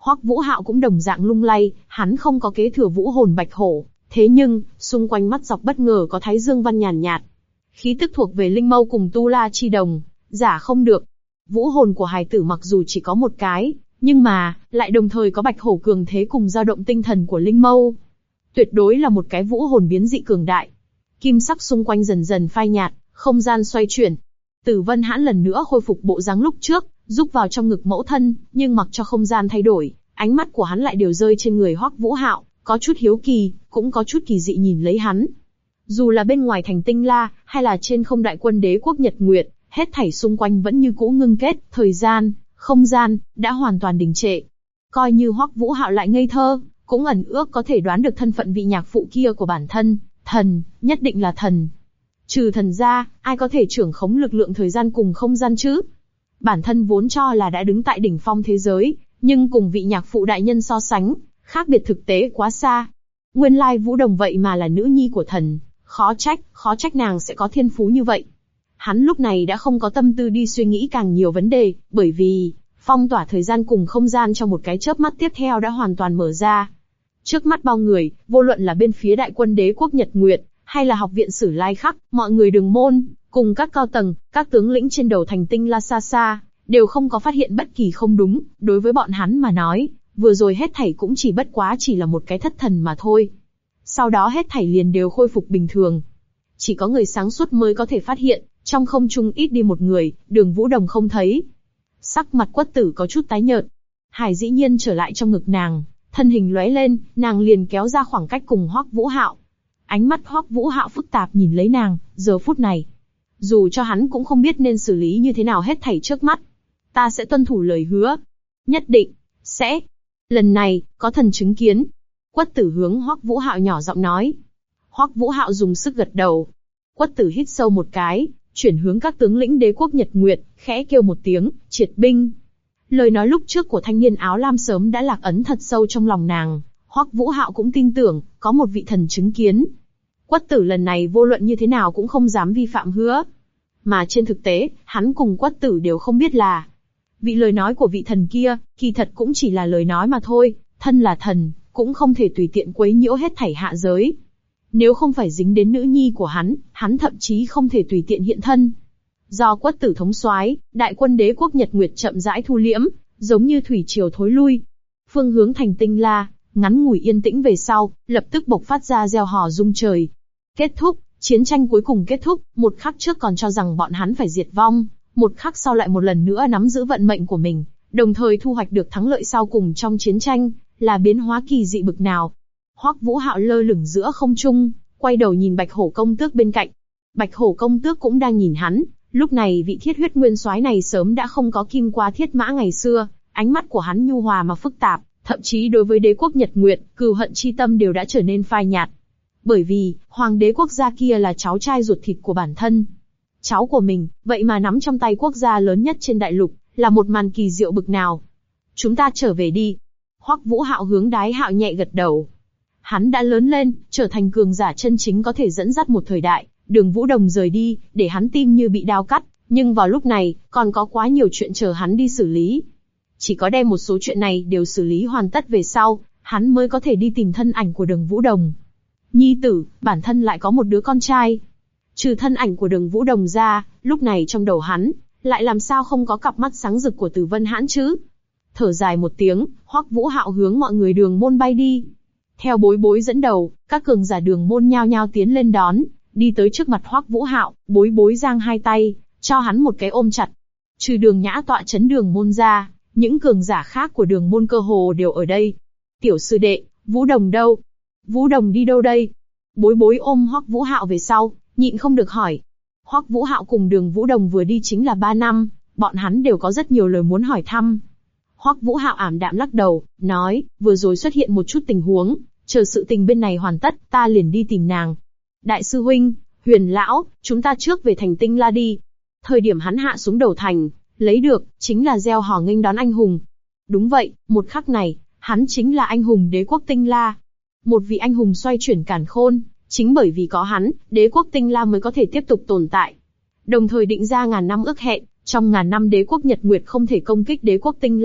Hoắc Vũ Hạo cũng đồng dạng lung lay, hắn không có kế thừa vũ hồn bạch hổ, thế nhưng, xung quanh mắt dọc bất ngờ có thái dương văn nhàn nhạt. Khí tức thuộc về linh mâu cùng tu la chi đồng, giả không được. Vũ hồn của hài tử mặc dù chỉ có một cái, nhưng mà, lại đồng thời có bạch hổ cường thế cùng dao động tinh thần của linh mâu. Tuyệt đối là một cái vũ hồn biến dị cường đại. Kim sắc xung quanh dần dần phai nhạt, không gian xoay chuyển. Tử Vân Hãn lần nữa khôi phục bộ dáng lúc trước, rúc vào trong ngực mẫu thân, nhưng mặc cho không gian thay đổi, ánh mắt của hắn lại đều rơi trên người Hoắc Vũ Hạo, có chút hiếu kỳ, cũng có chút kỳ dị nhìn lấy hắn. Dù là bên ngoài thành Tinh La, hay là trên không đại quân đế quốc Nhật Nguyệt, hết thảy xung quanh vẫn như cũ ngưng kết, thời gian, không gian, đã hoàn toàn đình trệ. Coi như Hoắc Vũ Hạo lại ngây thơ, cũng ẩn ước có thể đoán được thân phận vị nhạc phụ kia của bản thân, thần, nhất định là thần. Trừ thần ra, ai có thể trưởng khống lực lượng thời gian cùng không gian chứ? Bản thân vốn cho là đã đứng tại đỉnh phong thế giới, nhưng cùng vị nhạc phụ đại nhân so sánh, khác biệt thực tế quá xa. Nguyên lai Vũ Đồng vậy mà là nữ nhi của thần, khó trách nàng sẽ có thiên phú như vậy. Hắn lúc này đã không có tâm tư đi suy nghĩ càng nhiều vấn đề, bởi vì, phong tỏa thời gian cùng không gian trong một cái chớp mắt tiếp theo đã hoàn toàn mở ra. Trước mắt bao người, vô luận là bên phía đại quân đế quốc Nhật Nguyệt, hay là học viện Sử Lai Khắc, mọi người đường môn, cùng các cao tầng, các tướng lĩnh trên đầu thành Tinh La xa xa, đều không có phát hiện bất kỳ không đúng. Đối với bọn hắn mà nói, vừa rồi hết thảy cũng chỉ bất quá chỉ là một cái thất thần mà thôi. Sau đó hết thảy liền đều khôi phục bình thường. Chỉ có người sáng suốt mới có thể phát hiện, trong không trung ít đi một người, Đường Vũ Đồng không thấy. Sắc mặt Quất Tử có chút tái nhợt. Hải dĩ nhiên trở lại trong ngực nàng, thân hình lóe lên, nàng liền kéo ra khoảng cách cùng Hoắc Vũ Hạo. Ánh mắt Hoắc Vũ Hạo phức tạp nhìn lấy nàng, giờ phút này, dù cho hắn cũng không biết nên xử lý như thế nào hết thảy trước mắt. Ta sẽ tuân thủ lời hứa. Nhất định, sẽ. Lần này, có thần chứng kiến. Quất Tử hướng Hoắc Vũ Hạo nhỏ giọng nói. Hoắc Vũ Hạo dùng sức gật đầu. Quất Tử hít sâu một cái, chuyển hướng các tướng lĩnh đế quốc Nhật Nguyệt, khẽ kêu một tiếng, triệt binh. Lời nói lúc trước của thanh niên áo lam sớm đã lạc ấn thật sâu trong lòng nàng. Hoắc Vũ Hạo cũng tin tưởng, có một vị thần chứng kiến. Quất Tử lần này vô luận như thế nào cũng không dám vi phạm hứa. Mà trên thực tế, hắn cùng Quất Tử đều không biết là, vị lời nói của vị thần kia, kỳ thật cũng chỉ là lời nói mà thôi, thân là thần, cũng không thể tùy tiện quấy nhiễu hết thảy hạ giới. Nếu không phải dính đến nữ nhi của hắn thậm chí không thể tùy tiện hiện thân. Do Quất Tử thống soái, đại quân đế quốc Nhật Nguyệt chậm rãi thu liễm, giống như thủy triều thối lui. Phương hướng thành Tinh La, ngắn ngủi yên tĩnh về sau, lập tức bộc phát ra reo hò rung trời. Kết thúc, chiến tranh cuối cùng kết thúc, một khắc trước còn cho rằng bọn hắn phải diệt vong, một khắc sau lại một lần nữa nắm giữ vận mệnh của mình, đồng thời thu hoạch được thắng lợi sau cùng trong chiến tranh, là biến hóa kỳ dị bực nào. Hoắc Vũ Hạo lơ lửng giữa không trung, quay đầu nhìn Bạch Hổ công tước bên cạnh. Bạch Hổ công tước cũng đang nhìn hắn, lúc này vị thiết huyết nguyên soái này sớm đã không có kim qua thiết mã ngày xưa, ánh mắt của hắn nhu hòa mà phức tạp, thậm chí đối với đế quốc Nhật Nguyệt, cừu hận chi tâm đều đã trở nên phai nhạt. Bởi vì, hoàng đế quốc gia kia là cháu trai ruột thịt của bản thân. Cháu của mình, vậy mà nắm trong tay quốc gia lớn nhất trên đại lục, là một màn kỳ diệu bực nào. Chúng ta trở về đi. Hoắc Vũ Hạo hướng Đái Hạo nhẹ gật đầu. Hắn đã lớn lên, trở thành cường giả chân chính có thể dẫn dắt một thời đại. Đường Vũ Đồng rời đi, để hắn tim như bị đao cắt, nhưng vào lúc này, còn có quá nhiều chuyện chờ hắn đi xử lý. Chỉ có đem một số chuyện này đều xử lý hoàn tất về sau, hắn mới có thể đi tìm thân ảnh của Đường Vũ Đồng. Nhi tử, bản thân lại có một đứa con trai. Trừ thân ảnh của Đường Vũ Đồng ra, lúc này trong đầu hắn, lại làm sao không có cặp mắt sáng rực của Tử Vân Hãn chứ? Thở dài một tiếng, Hoắc Vũ Hạo hướng mọi người đường môn bay đi. Theo Bối Bối dẫn đầu, các cường giả đường môn nhao nhao tiến lên đón, đi tới trước mặt Hoắc Vũ Hạo, Bối Bối giang hai tay, cho hắn một cái ôm chặt. Trừ Đường Nhã tọa chấn đường môn ra, những cường giả khác của đường môn cơ hồ đều ở đây. Tiểu sư đệ, Vũ Đồng đâu? Vũ Đồng đi đâu đây? Bối Bối ôm Hoắc Vũ Hạo về sau, nhịn không được hỏi. Hoắc Vũ Hạo cùng Đường Vũ Đồng vừa đi chính là 3 năm, bọn hắn đều có rất nhiều lời muốn hỏi thăm. Hoắc Vũ Hạo ảm đạm lắc đầu, nói, vừa rồi xuất hiện một chút tình huống, chờ sự tình bên này hoàn tất, ta liền đi tìm nàng. Đại sư huynh, Huyền lão, chúng ta trước về thành Tinh La đi. Thời điểm hắn hạ xuống đầu thành, lấy được, chính là gieo hò nghênh đón anh hùng. Đúng vậy, một khắc này, hắn chính là anh hùng đế quốc Tinh La. Một vị anh hùng xoay chuyển càn khôn, chính bởi vì có hắn, đế quốc Tinh La mới có thể tiếp tục tồn tại. Đồng thời định ra ngàn năm ước hẹn, trong ngàn năm đế quốc Nhật Nguyệt không thể công kích đế quốc Tinh La,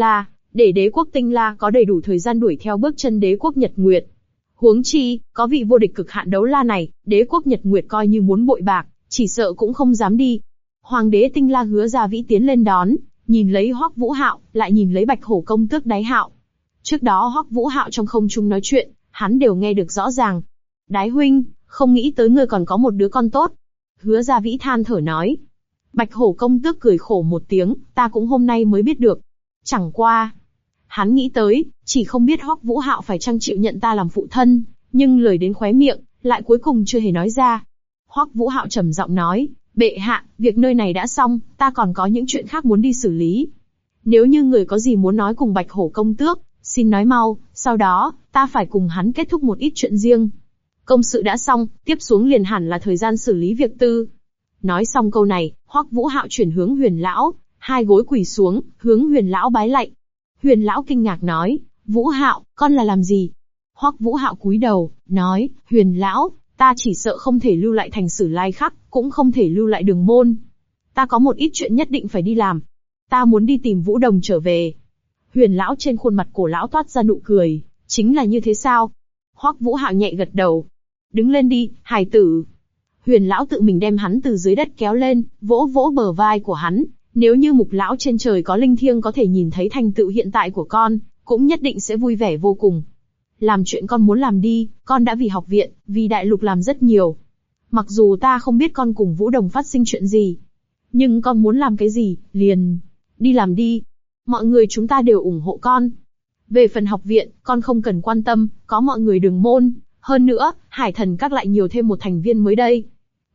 để đế quốc Tinh La có đầy đủ thời gian đuổi theo bước chân đế quốc Nhật Nguyệt. Huống chi, có vị vô địch cực hạn đấu la này, đế quốc Nhật Nguyệt coi như muốn bội bạc, chỉ sợ cũng không dám đi. Hoàng đế Tinh La Hứa Gia Vĩ tiến lên đón, nhìn lấy Hoắc Vũ Hạo, lại nhìn lấy Bạch Hổ công tước Đái Hạo. Trước đó Hoắc Vũ Hạo trong không trung nói chuyện, hắn đều nghe được rõ ràng. Đái huynh, không nghĩ tới ngươi còn có một đứa con tốt. Hứa Gia Vĩ than thở nói. Bạch Hổ công tước cười khổ một tiếng, ta cũng hôm nay mới biết được. Chẳng qua, hắn nghĩ tới, chỉ không biết Hoắc Vũ Hạo phải chăng chịu nhận ta làm phụ thân, nhưng lời đến khóe miệng, lại cuối cùng chưa hề nói ra. Hoắc Vũ Hạo trầm giọng nói, bệ hạ, việc nơi này đã xong, ta còn có những chuyện khác muốn đi xử lý. Nếu như người có gì muốn nói cùng Bạch Hổ công tước, xin nói mau, sau đó, ta phải cùng hắn kết thúc một ít chuyện riêng. Công sự đã xong, tiếp xuống liền hẳn là thời gian xử lý việc tư. Nói xong câu này, Hoắc Vũ Hạo chuyển hướng Huyền lão, hai gối quỳ xuống, hướng Huyền lão bái lạy. Huyền lão kinh ngạc nói, Vũ Hạo, con là làm gì? Hoắc Vũ Hạo cúi đầu, nói, Huyền lão, ta chỉ sợ không thể lưu lại thành Sử Lai Khắc, cũng không thể lưu lại Đường Môn. Ta có một ít chuyện nhất định phải đi làm. Ta muốn đi tìm Vũ Đồng trở về. Huyền lão trên khuôn mặt cổ lão toát ra nụ cười, chính là như thế sao? Hoắc Vũ Hạo nhẹ gật đầu. Đứng lên đi, hài tử. Huyền lão tự mình đem hắn từ dưới đất kéo lên, vỗ vỗ bờ vai của hắn. Nếu như Mục lão trên trời có linh thiêng có thể nhìn thấy thành tựu hiện tại của con, cũng nhất định sẽ vui vẻ vô cùng. Làm chuyện con muốn làm đi, con đã vì học viện, vì đại lục làm rất nhiều. Mặc dù ta không biết con cùng Vũ Đồng phát sinh chuyện gì, nhưng con muốn làm cái gì, liền đi làm đi. Mọi người chúng ta đều ủng hộ con. Về phần học viện, con không cần quan tâm, có mọi người Đường Môn, hơn nữa, Hải Thần Các lại nhiều thêm một thành viên mới đây.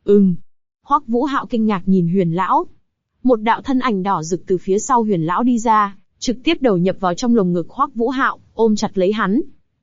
Hoắc Vũ Hạo kinh ngạc nhìn Huyền lão. Một đạo thân ảnh đỏ rực từ phía sau Huyền lão đi ra, trực tiếp đầu nhập vào trong lồng ngực Hoắc Vũ Hạo, ôm chặt lấy hắn.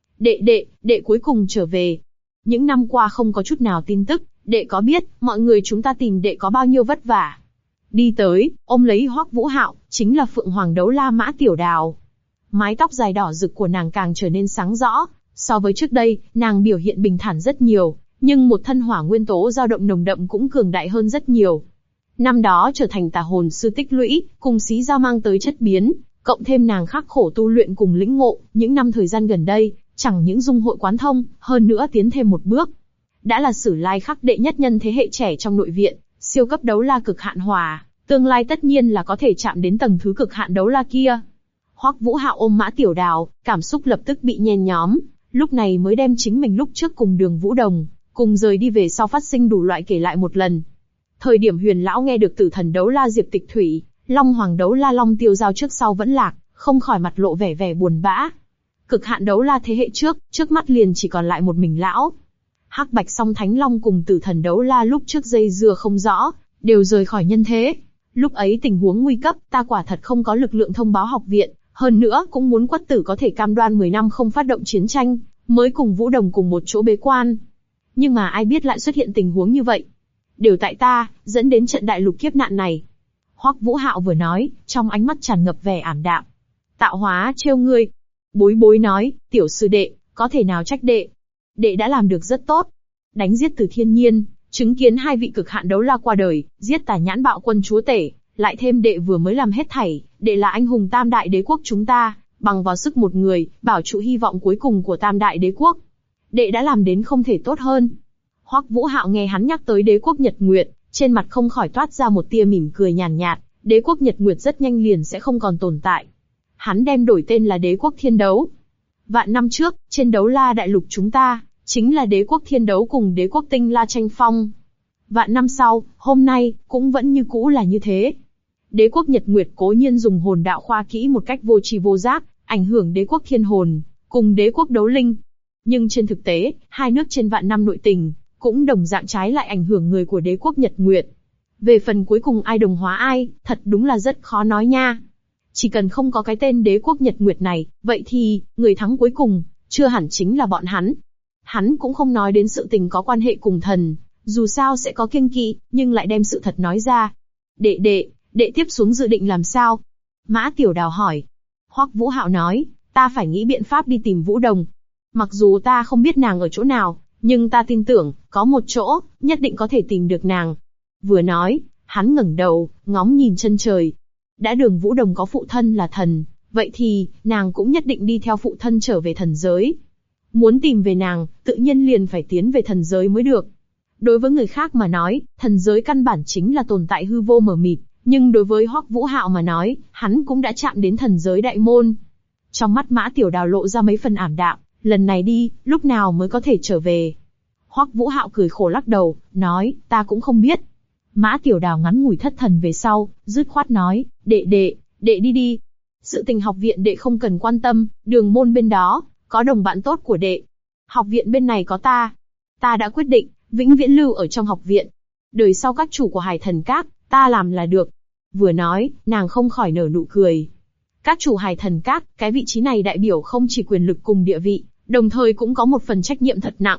Đệ cuối cùng trở về. Những năm qua không có chút nào tin tức, đệ có biết, mọi người chúng ta tìm đệ có bao nhiêu vất vả. Đi tới, ôm lấy Hoắc Vũ Hạo, chính là Phượng Hoàng đấu la Mã Tiểu Đào. Mái tóc dài đỏ rực của nàng càng trở nên sáng rõ, so với trước đây, nàng biểu hiện bình thản rất nhiều, nhưng một thân hỏa nguyên tố dao động nồng đậm cũng cường đại hơn rất nhiều. Năm đó trở thành tà hồn sư tích lũy, cùng xí giao mang tới chất biến, cộng thêm nàng khắc khổ tu luyện cùng lĩnh ngộ, những năm thời gian gần đây, chẳng những dung hội quán thông, hơn nữa tiến thêm một bước. Đã là Sử Lai Khắc đệ nhất nhân thế hệ trẻ trong nội viện, siêu cấp đấu la cực hạn hỏa, tương lai tất nhiên là có thể chạm đến tầng thứ cực hạn đấu la kia. Hoắc Vũ Hạo ôm Mã Tiểu Đào, cảm xúc lập tức bị nhen nhóm, lúc này mới đem chính mình lúc trước cùng Đường Vũ Đồng, cùng rời đi về sau phát sinh đủ loại kể lại một lần. Thời điểm Huyền lão nghe được Tử Thần đấu la Diệp Tịch Thủy, Long Hoàng đấu la Long Tiêu Giao trước sau vẫn lạc, không khỏi mặt lộ vẻ buồn bã. Cực hạn đấu la thế hệ trước mắt liền chỉ còn lại một mình lão. Hắc Bạch Song Thánh Long cùng Tử Thần đấu la lúc trước dây dưa không rõ, đều rời khỏi nhân thế. Lúc ấy tình huống nguy cấp, ta quả thật không có lực lượng thông báo học viện, hơn nữa cũng muốn Quất Tử có thể cam đoan 10 năm không phát động chiến tranh, mới cùng Vũ Đồng cùng một chỗ bế quan. Nhưng mà ai biết lại xuất hiện tình huống như vậy. Đều tại ta, dẫn đến trận đại lục kiếp nạn này. Hoắc Vũ Hạo vừa nói, trong ánh mắt tràn ngập vẻ ảm đạm. Tạo hóa trêu ngươi. Bối bối nói, tiểu sư đệ, có thể nào trách đệ. Đệ đã làm được rất tốt. Đánh giết Từ Thiên Nhiên, chứng kiến hai vị cực hạn đấu la qua đời, giết Tà Nhãn Bạo Quân chúa tể, lại thêm đệ vừa mới làm hết thảy, đệ là anh hùng Tam Đại Đế quốc chúng ta, bằng vào sức một người, bảo trụ hy vọng cuối cùng của Tam Đại Đế quốc. Đệ đã làm đến không thể tốt hơn. Hoắc Vũ Hạo nghe hắn nhắc tới đế quốc Nhật Nguyệt, trên mặt không khỏi toát ra một tia mỉm cười nhàn nhạt, đế quốc Nhật Nguyệt rất nhanh liền sẽ không còn tồn tại. Hắn đem đổi tên là đế quốc Thiên Đấu. Vạn năm trước, trên đấu la đại lục chúng ta, chính là đế quốc Thiên Đấu cùng đế quốc Tinh La tranh phong. Vạn năm sau, hôm nay, cũng vẫn như cũ là như thế. Đế quốc Nhật Nguyệt cố nhiên dùng hồn đạo khoa kỹ một cách vô tri vô giác, ảnh hưởng đế quốc Thiên Hồn, cùng đế quốc Đấu Linh. Nhưng trên thực tế, hai nước trên vạn năm nội tình, cũng đồng dạng trái lại ảnh hưởng người của đế quốc Nhật Nguyệt. Về phần cuối cùng ai đồng hóa ai, thật đúng là rất khó nói nha. Chỉ cần không có cái tên đế quốc Nhật Nguyệt này, vậy thì, người thắng cuối cùng, chưa hẳn chính là bọn hắn. Hắn cũng không nói đến sự tình có quan hệ cùng thần, dù sao sẽ có kiêng kỵ, nhưng lại đem sự thật nói ra. Đệ tiếp xuống dự định làm sao? Mã Tiểu Đào hỏi. Hoắc Vũ Hạo nói, ta phải nghĩ biện pháp đi tìm Vũ Đồng. Mặc dù ta không biết nàng ở chỗ nào, nhưng ta tin tưởng, có một chỗ, nhất định có thể tìm được nàng. Vừa nói, hắn ngẩng đầu, ngóng nhìn chân trời. Đã Đường Vũ Đồng có phụ thân là thần, vậy thì, nàng cũng nhất định đi theo phụ thân trở về thần giới. Muốn tìm về nàng, tự nhiên liền phải tiến về thần giới mới được. Đối với người khác mà nói, thần giới căn bản chính là tồn tại hư vô mờ mịt, nhưng đối với Hoắc Vũ Hạo mà nói, hắn cũng đã chạm đến thần giới đại môn. Trong mắt Mã Tiểu Đào lộ ra mấy phần ảm đạm, lần này đi, lúc nào mới có thể trở về? Hoắc Vũ Hạo cười khổ lắc đầu, nói, ta cũng không biết. Mã Tiểu Đào ngắn ngủi thất thần về sau, dứt khoát nói, đệ đi đi. Sự tình học viện đệ không cần quan tâm, đường môn bên đó, có đồng bạn tốt của đệ. Học viện bên này có ta. Ta đã quyết định, vĩnh viễn lưu ở trong học viện. Đời sau các chủ của Hải Thần Các, ta làm là được. Vừa nói, nàng không khỏi nở nụ cười. Các chủ Hải Thần Các, cái vị trí này đại biểu không chỉ quyền lực cùng địa vị, đồng thời cũng có một phần trách nhiệm thật nặng.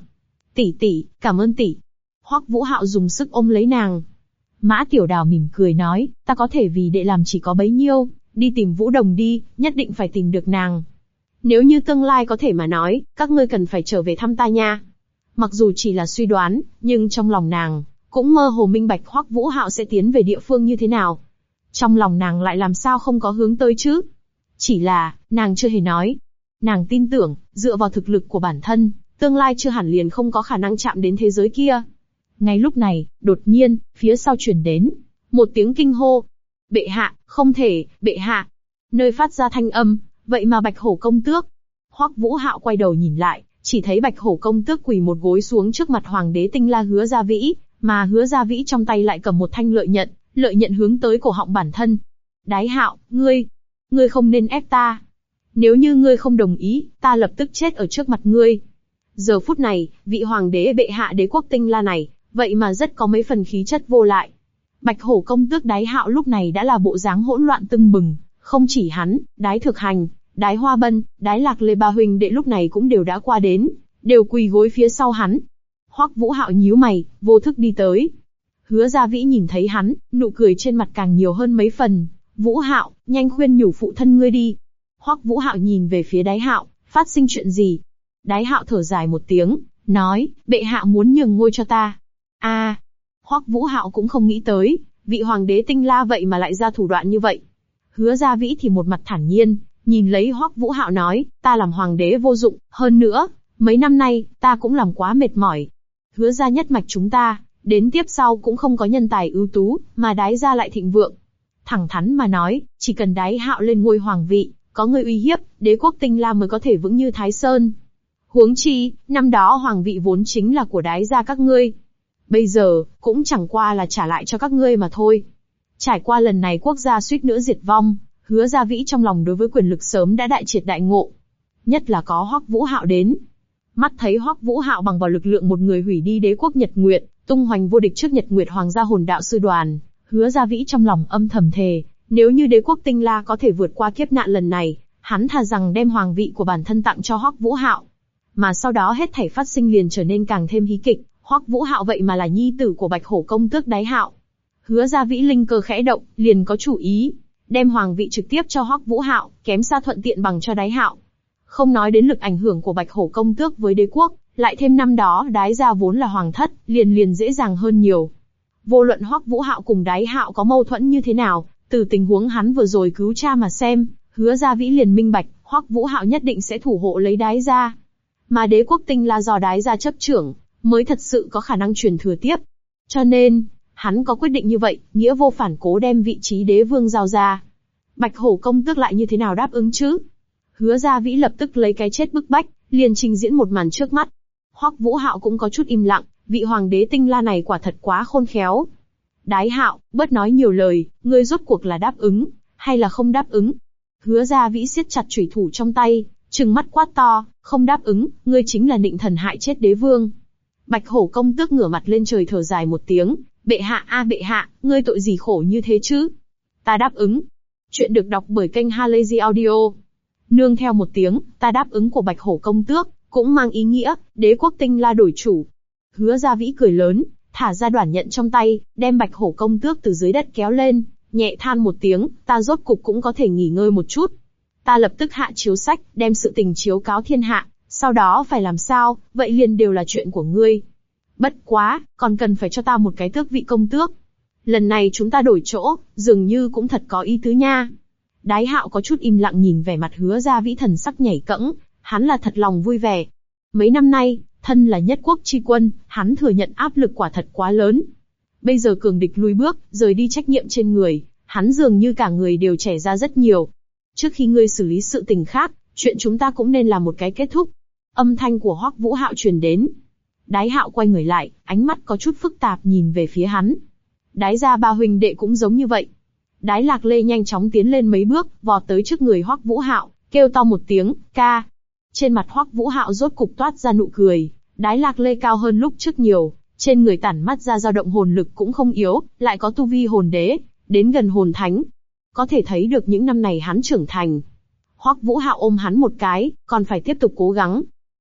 Tỷ, cảm ơn tỷ. Hoắc Vũ Hạo dùng sức ôm lấy nàng. Mã Tiểu Đào mỉm cười nói, ta có thể vì đệ làm chỉ có bấy nhiêu, đi tìm Vũ Đồng đi, nhất định phải tìm được nàng. Nếu như tương lai có thể mà nói, các ngươi cần phải trở về thăm ta nha. Mặc dù chỉ là suy đoán, nhưng trong lòng nàng, cũng mơ hồ minh bạch Hoắc Vũ Hạo sẽ tiến về địa phương như thế nào. Trong lòng nàng lại làm sao không có hướng tới chứ? Chỉ là, nàng chưa hề nói. Nàng tin tưởng, dựa vào thực lực của bản thân, tương lai chưa hẳn liền không có khả năng chạm đến thế giới kia. Ngay lúc này, đột nhiên, phía sau truyền đến một tiếng kinh hô. Bệ hạ, không thể, bệ hạ. Nơi phát ra thanh âm, vậy mà Bạch Hổ công tước. Hoắc Vũ Hạo quay đầu nhìn lại, chỉ thấy Bạch Hổ công tước quỳ một gối xuống trước mặt Hoàng đế Tinh La Hứa Gia Vĩ, mà Hứa Gia Vĩ trong tay lại cầm một thanh lợi nhận hướng tới cổ họng bản thân. Đái Hạo, ngươi không nên ép ta. Nếu như ngươi không đồng ý, ta lập tức chết ở trước mặt ngươi. Giờ phút này, vị Hoàng đế bệ hạ đế quốc Tinh La này, vậy mà rất có mấy phần khí chất vô lại. Bạch Hổ công tước Đái Hạo lúc này đã là bộ dáng hỗn loạn tưng bừng, không chỉ hắn, Đái Thực Hành, Đái Hoa Bân, Đái Lạc Lê ba huynh đệ lúc này cũng đều đã qua đến, đều quỳ gối phía sau hắn. Hoắc Vũ Hạo nhíu mày, vô thức đi tới. Hứa Gia Vĩ nhìn thấy hắn, nụ cười trên mặt càng nhiều hơn mấy phần. Vũ Hạo, nhanh khuyên nhủ phụ thân ngươi đi. Hoắc Vũ Hạo nhìn về phía Đái Hạo, phát sinh chuyện gì? Đái Hạo thở dài một tiếng, nói, bệ hạ muốn nhường ngôi cho ta. Hoắc Vũ Hạo cũng không nghĩ tới, vị Hoàng đế Tinh La vậy mà lại ra thủ đoạn như vậy. Hứa Gia Vĩ thì một mặt thản nhiên, nhìn lấy Hoắc Vũ Hạo nói, ta làm hoàng đế vô dụng, hơn nữa, mấy năm nay, ta cũng làm quá mệt mỏi. Hứa gia nhất mạch chúng ta, đến tiếp sau cũng không có nhân tài ưu tú, mà Đái gia lại thịnh vượng. Thẳng thắn mà nói, chỉ cần Đái Hạo lên ngôi hoàng vị, có người uy hiếp, đế quốc Tinh La mới có thể vững như Thái Sơn. Huống chi, năm đó hoàng vị vốn chính là của Đái gia các ngươi. Bây giờ, cũng chẳng qua là trả lại cho các ngươi mà thôi. Trải qua lần này quốc gia suýt nữa diệt vong, Hứa Gia Vĩ trong lòng đối với quyền lực sớm đã đại triệt đại ngộ. Nhất là có Hoắc Vũ Hạo đến. Mắt thấy Hoắc Vũ Hạo bằng vào lực lượng một người hủy đi đế quốc Nhật Nguyệt, tung hoành vô địch trước Nhật Nguyệt Hoàng gia hồn đạo sư đoàn, Hứa Gia Vĩ trong lòng âm thầm thề, nếu như đế quốc Tinh La có thể vượt qua kiếp nạn lần này, hắn thà rằng đem hoàng vị của bản thân tặng cho Hoắc Vũ Hạo. Mà sau đó hết thảy phát sinh liền trở nên càng thêm hí kịch, Hoắc Vũ Hạo vậy mà là nhi tử của Bạch Hổ công tước Đái Hạo. Hứa Gia Vĩ linh cơ khẽ động, liền có chủ ý, đem hoàng vị trực tiếp cho Hoắc Vũ Hạo, kém xa thuận tiện bằng cho Đái Hạo. Không nói đến lực ảnh hưởng của Bạch Hổ công tước với đế quốc, lại thêm năm đó Đái gia vốn là hoàng thất, liền dễ dàng hơn nhiều. Vô luận Hoắc Vũ Hạo cùng Đái Hạo có mâu thuẫn như thế nào, từ tình huống hắn vừa rồi cứu cha mà xem, Hứa Gia Vĩ liền minh bạch, Hoắc Vũ Hạo nhất định sẽ thủ hộ lấy Đái gia. Mà đế quốc Tinh La do Đái gia chấp trưởng, mới thật sự có khả năng truyền thừa tiếp. Cho nên, hắn có quyết định như vậy, nghĩa vô phản cố đem vị trí đế vương giao ra. Bạch Hổ công tước lại như thế nào đáp ứng chứ? Hứa Gia Vĩ lập tức lấy cái chết bức bách, liền trình diễn một màn trước mắt. Hoắc Vũ Hạo cũng có chút im lặng, vị hoàng đế Tinh La này quả thật quá khôn khéo. Đái Hạo, bớt nói nhiều lời, ngươi rốt cuộc là đáp ứng, hay là không đáp ứng? Hứa Gia Vĩ siết chặt chủy thủ trong tay, trừng mắt quát to, không đáp ứng, ngươi chính là nịnh thần hại chết đế vương. Bạch Hổ công tước ngửa mặt lên trời thở dài một tiếng, bệ hạ bệ hạ, ngươi tội gì khổ như thế chứ? Ta đáp ứng. Chuyện được đọc bởi kênh Halazy Audio. Nương theo một tiếng, ta đáp ứng của Bạch Hổ công tước, cũng mang ý nghĩa, đế quốc Tinh La đổi chủ. Hứa Gia Vĩ cười lớn, thả ra đoản nhận trong tay, đem Bạch Hổ công tước từ dưới đất kéo lên, nhẹ than một tiếng, ta rốt cục cũng có thể nghỉ ngơi một chút. Ta lập tức hạ chiếu sách, đem sự tình chiếu cáo thiên hạ, sau đó phải làm sao, vậy liền đều là chuyện của ngươi. Bất quá, còn cần phải cho ta một cái tước vị công tước. Lần này chúng ta đổi chỗ, dường như cũng thật có ý tứ nha. Đái Hạo có chút im lặng nhìn vẻ mặt Hứa Gia Vĩ, thần sắc nhảy cẫng, hắn là thật lòng vui vẻ. Mấy năm nay, thân là nhất quốc chi quân, hắn thừa nhận áp lực quả thật quá lớn. Bây giờ cường địch lui bước, rời đi trách nhiệm trên người, hắn dường như cả người đều trẻ ra rất nhiều. Trước khi ngươi xử lý sự tình khác, chuyện chúng ta cũng nên làm một cái kết thúc. Âm thanh của Hoắc Vũ Hạo truyền đến. Đái Hạo quay người lại, ánh mắt có chút phức tạp nhìn về phía hắn. Đái gia ba huynh đệ cũng giống như vậy. Đái Lạc Lê nhanh chóng tiến lên mấy bước, vọt tới trước người Hoắc Vũ Hạo, kêu to một tiếng, ca. Trên mặt Hoắc Vũ Hạo rốt cục toát ra nụ cười. Đái Lạc Lê cao hơn lúc trước nhiều, trên người tản mắt ra dao động hồn lực cũng không yếu, lại có tu vi hồn đế, đến gần hồn thánh. Có thể thấy được những năm này hắn trưởng thành. Hoắc Vũ Hạo ôm hắn một cái, còn phải tiếp tục cố gắng.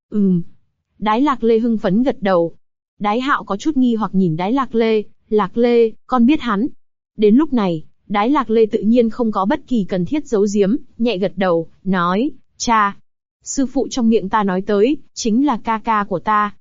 Đái Lạc Lê hưng phấn gật đầu. Đái Hạo có chút nghi hoặc nhìn Đái Lạc Lê, Lạc Lê, con biết hắn. Đến lúc này, Đái Lạc Lê tự nhiên không có bất kỳ cần thiết giấu giếm, nhẹ gật đầu, nói, cha. Sư phụ trong miệng ta nói tới, chính là ca ca của ta.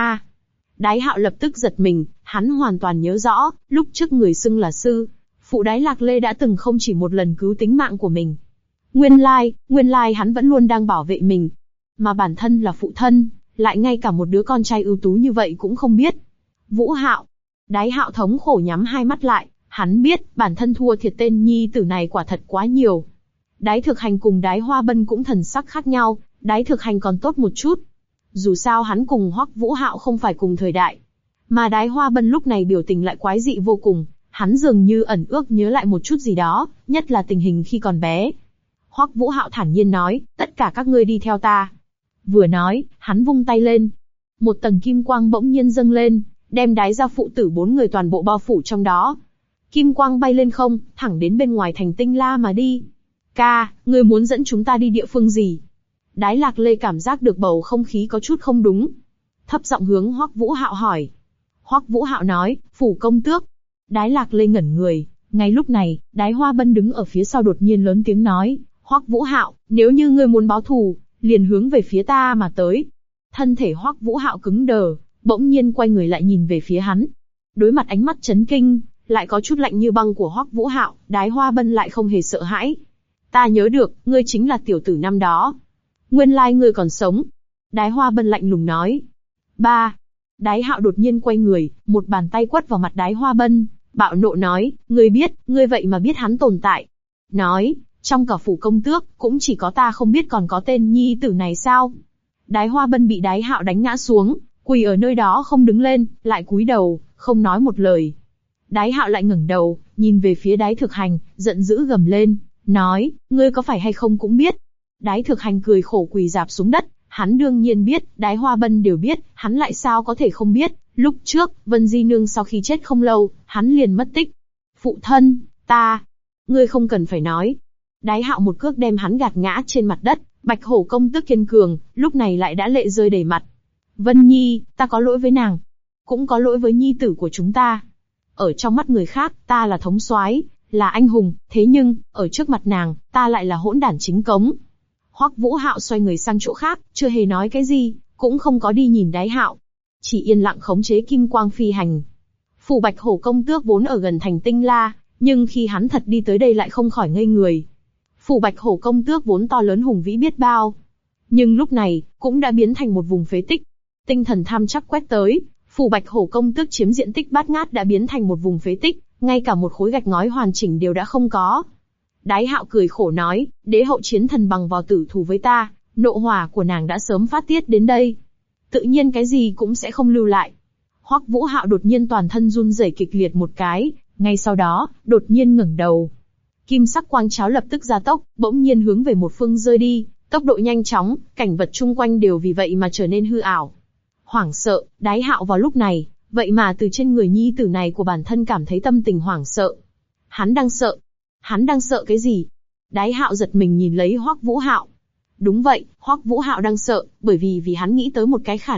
Đái Hạo lập tức giật mình, hắn hoàn toàn nhớ rõ, lúc trước người xưng là sư phụ Đái Lạc Lê đã từng không chỉ một lần cứu tính mạng của mình. Nguyên lai hắn vẫn luôn đang bảo vệ mình. Mà bản thân là phụ thân, lại ngay cả một đứa con trai ưu tú như vậy cũng không biết. Vũ Hạo. Đái Hạo thống khổ nhắm hai mắt lại, hắn biết, bản thân thua thiệt tên nhi tử này quả thật quá nhiều. Đái Thực Hành cùng Đái Hoa Bân cũng thần sắc khác nhau, Đái Thực Hành còn tốt một chút. Dù sao hắn cùng Hoắc Vũ Hạo không phải cùng thời đại. Mà Đái Hoa Bân lúc này biểu tình lại quái dị vô cùng, hắn dường như ẩn ước nhớ lại một chút gì đó, nhất là tình hình khi còn bé. Hoắc Vũ Hạo thản nhiên nói, tất cả các ngươi đi theo ta. Vừa nói, hắn vung tay lên. Một tầng kim quang bỗng nhiên dâng lên, đem Đái gia phụ tử 4 người toàn bộ bao phủ trong đó. Kim quang bay lên không, thẳng đến bên ngoài thành Tinh La mà đi. Ca, ngươi muốn dẫn chúng ta đi địa phương gì? Đái Lạc Lê cảm giác được bầu không khí có chút không đúng. Thấp giọng hướng Hoắc Vũ Hạo hỏi. Hoắc Vũ Hạo nói, phủ công tước. Đái Lạc Lê ngẩn người. Ngay lúc này, Đái Hoa Bân đứng ở phía sau đột nhiên lớn tiếng nói, Hoắc Vũ Hạo, nếu như ngươi muốn báo thù, liền hướng về phía ta mà tới. Thân thể Hoắc Vũ Hạo cứng đờ, bỗng nhiên quay người lại nhìn về phía hắn. Đối mặt ánh mắt chấn kinh, lại có chút lạnh như băng của Hoắc Vũ Hạo, Đái Hoa Bân lại không hề sợ hãi. Ta nhớ được, ngươi chính là tiểu tử năm đó. Nguyên lai ngươi còn sống. Đái Hoa Bân lạnh lùng nói. Ba. Đái Hạo đột nhiên quay người, một bàn tay quất vào mặt Đái Hoa Bân, bạo nộ nói, ngươi biết, ngươi vậy mà biết hắn tồn tại. Nói, trong cả phủ công tước, cũng chỉ có ta không biết còn có tên nhi tử này sao. Đái Hoa Bân bị Đái Hạo đánh ngã xuống, quỳ ở nơi đó không đứng lên, lại cúi đầu, không nói một lời. Đái Hạo lại ngẩng đầu, nhìn về phía Đái Thực Hành, giận dữ gầm lên, nói, ngươi có phải hay không cũng biết. Đái Thực Hành cười khổ quỳ rạp xuống đất, hắn đương nhiên biết, Đái Hoa Bân đều biết, hắn lại sao có thể không biết, lúc trước, Vân Di Nương sau khi chết không lâu, hắn liền mất tích. Phụ thân, ngươi không cần phải nói. Đái Hạo một cước đem hắn gạt ngã trên mặt đất, Bạch Hổ công tước kiên cường, lúc này lại đã lệ rơi đầy mặt. Vân Nhi, ta có lỗi với nàng, cũng có lỗi với nhi tử của chúng ta. Ở trong mắt người khác, ta là thống soái, là anh hùng, thế nhưng, ở trước mặt nàng, ta lại là hỗn đản chính cống. Hoắc Vũ Hạo xoay người sang chỗ khác, chưa hề nói cái gì, cũng không có đi nhìn Đái Hạo. Chỉ yên lặng khống chế kim quang phi hành. Phủ Bạch Hổ công tước vốn ở gần thành Tinh La, nhưng khi hắn thật đi tới đây lại không khỏi ngây người. Phủ Bạch Hổ công tước vốn to lớn hùng vĩ biết bao, nhưng lúc này, cũng đã biến thành một vùng phế tích. Tinh thần tham chắc quét tới, phủ Bạch Hổ công tước chiếm diện tích bát ngát đã biến thành một vùng phế tích, ngay cả một khối gạch ngói hoàn chỉnh đều đã không có. Đái Hạo cười khổ nói, đế hậu chiến thần bằng vào tử thù với ta, nộ hỏa của nàng đã sớm phát tiết đến đây. Tự nhiên cái gì cũng sẽ không lưu lại. Hoắc Vũ Hạo đột nhiên toàn thân run rẩy kịch liệt một cái, ngay sau đó, đột nhiên ngẩng đầu. Kim sắc quang cháo lập tức gia tốc, bỗng nhiên hướng về một phương rơi đi, tốc độ nhanh chóng, cảnh vật chung quanh đều vì vậy mà trở nên hư ảo. Hoảng sợ, Đái Hạo vào lúc này, vậy mà từ trên người nhi tử này của bản thân cảm thấy tâm tình hoảng sợ. Hắn đang sợ. Hắn đang sợ cái gì? Đái Hạo giật mình nhìn lấy Hoắc Vũ Hạo. Đúng vậy, Hoắc Vũ Hạo đang sợ, bởi vì hắn nghĩ tới một cái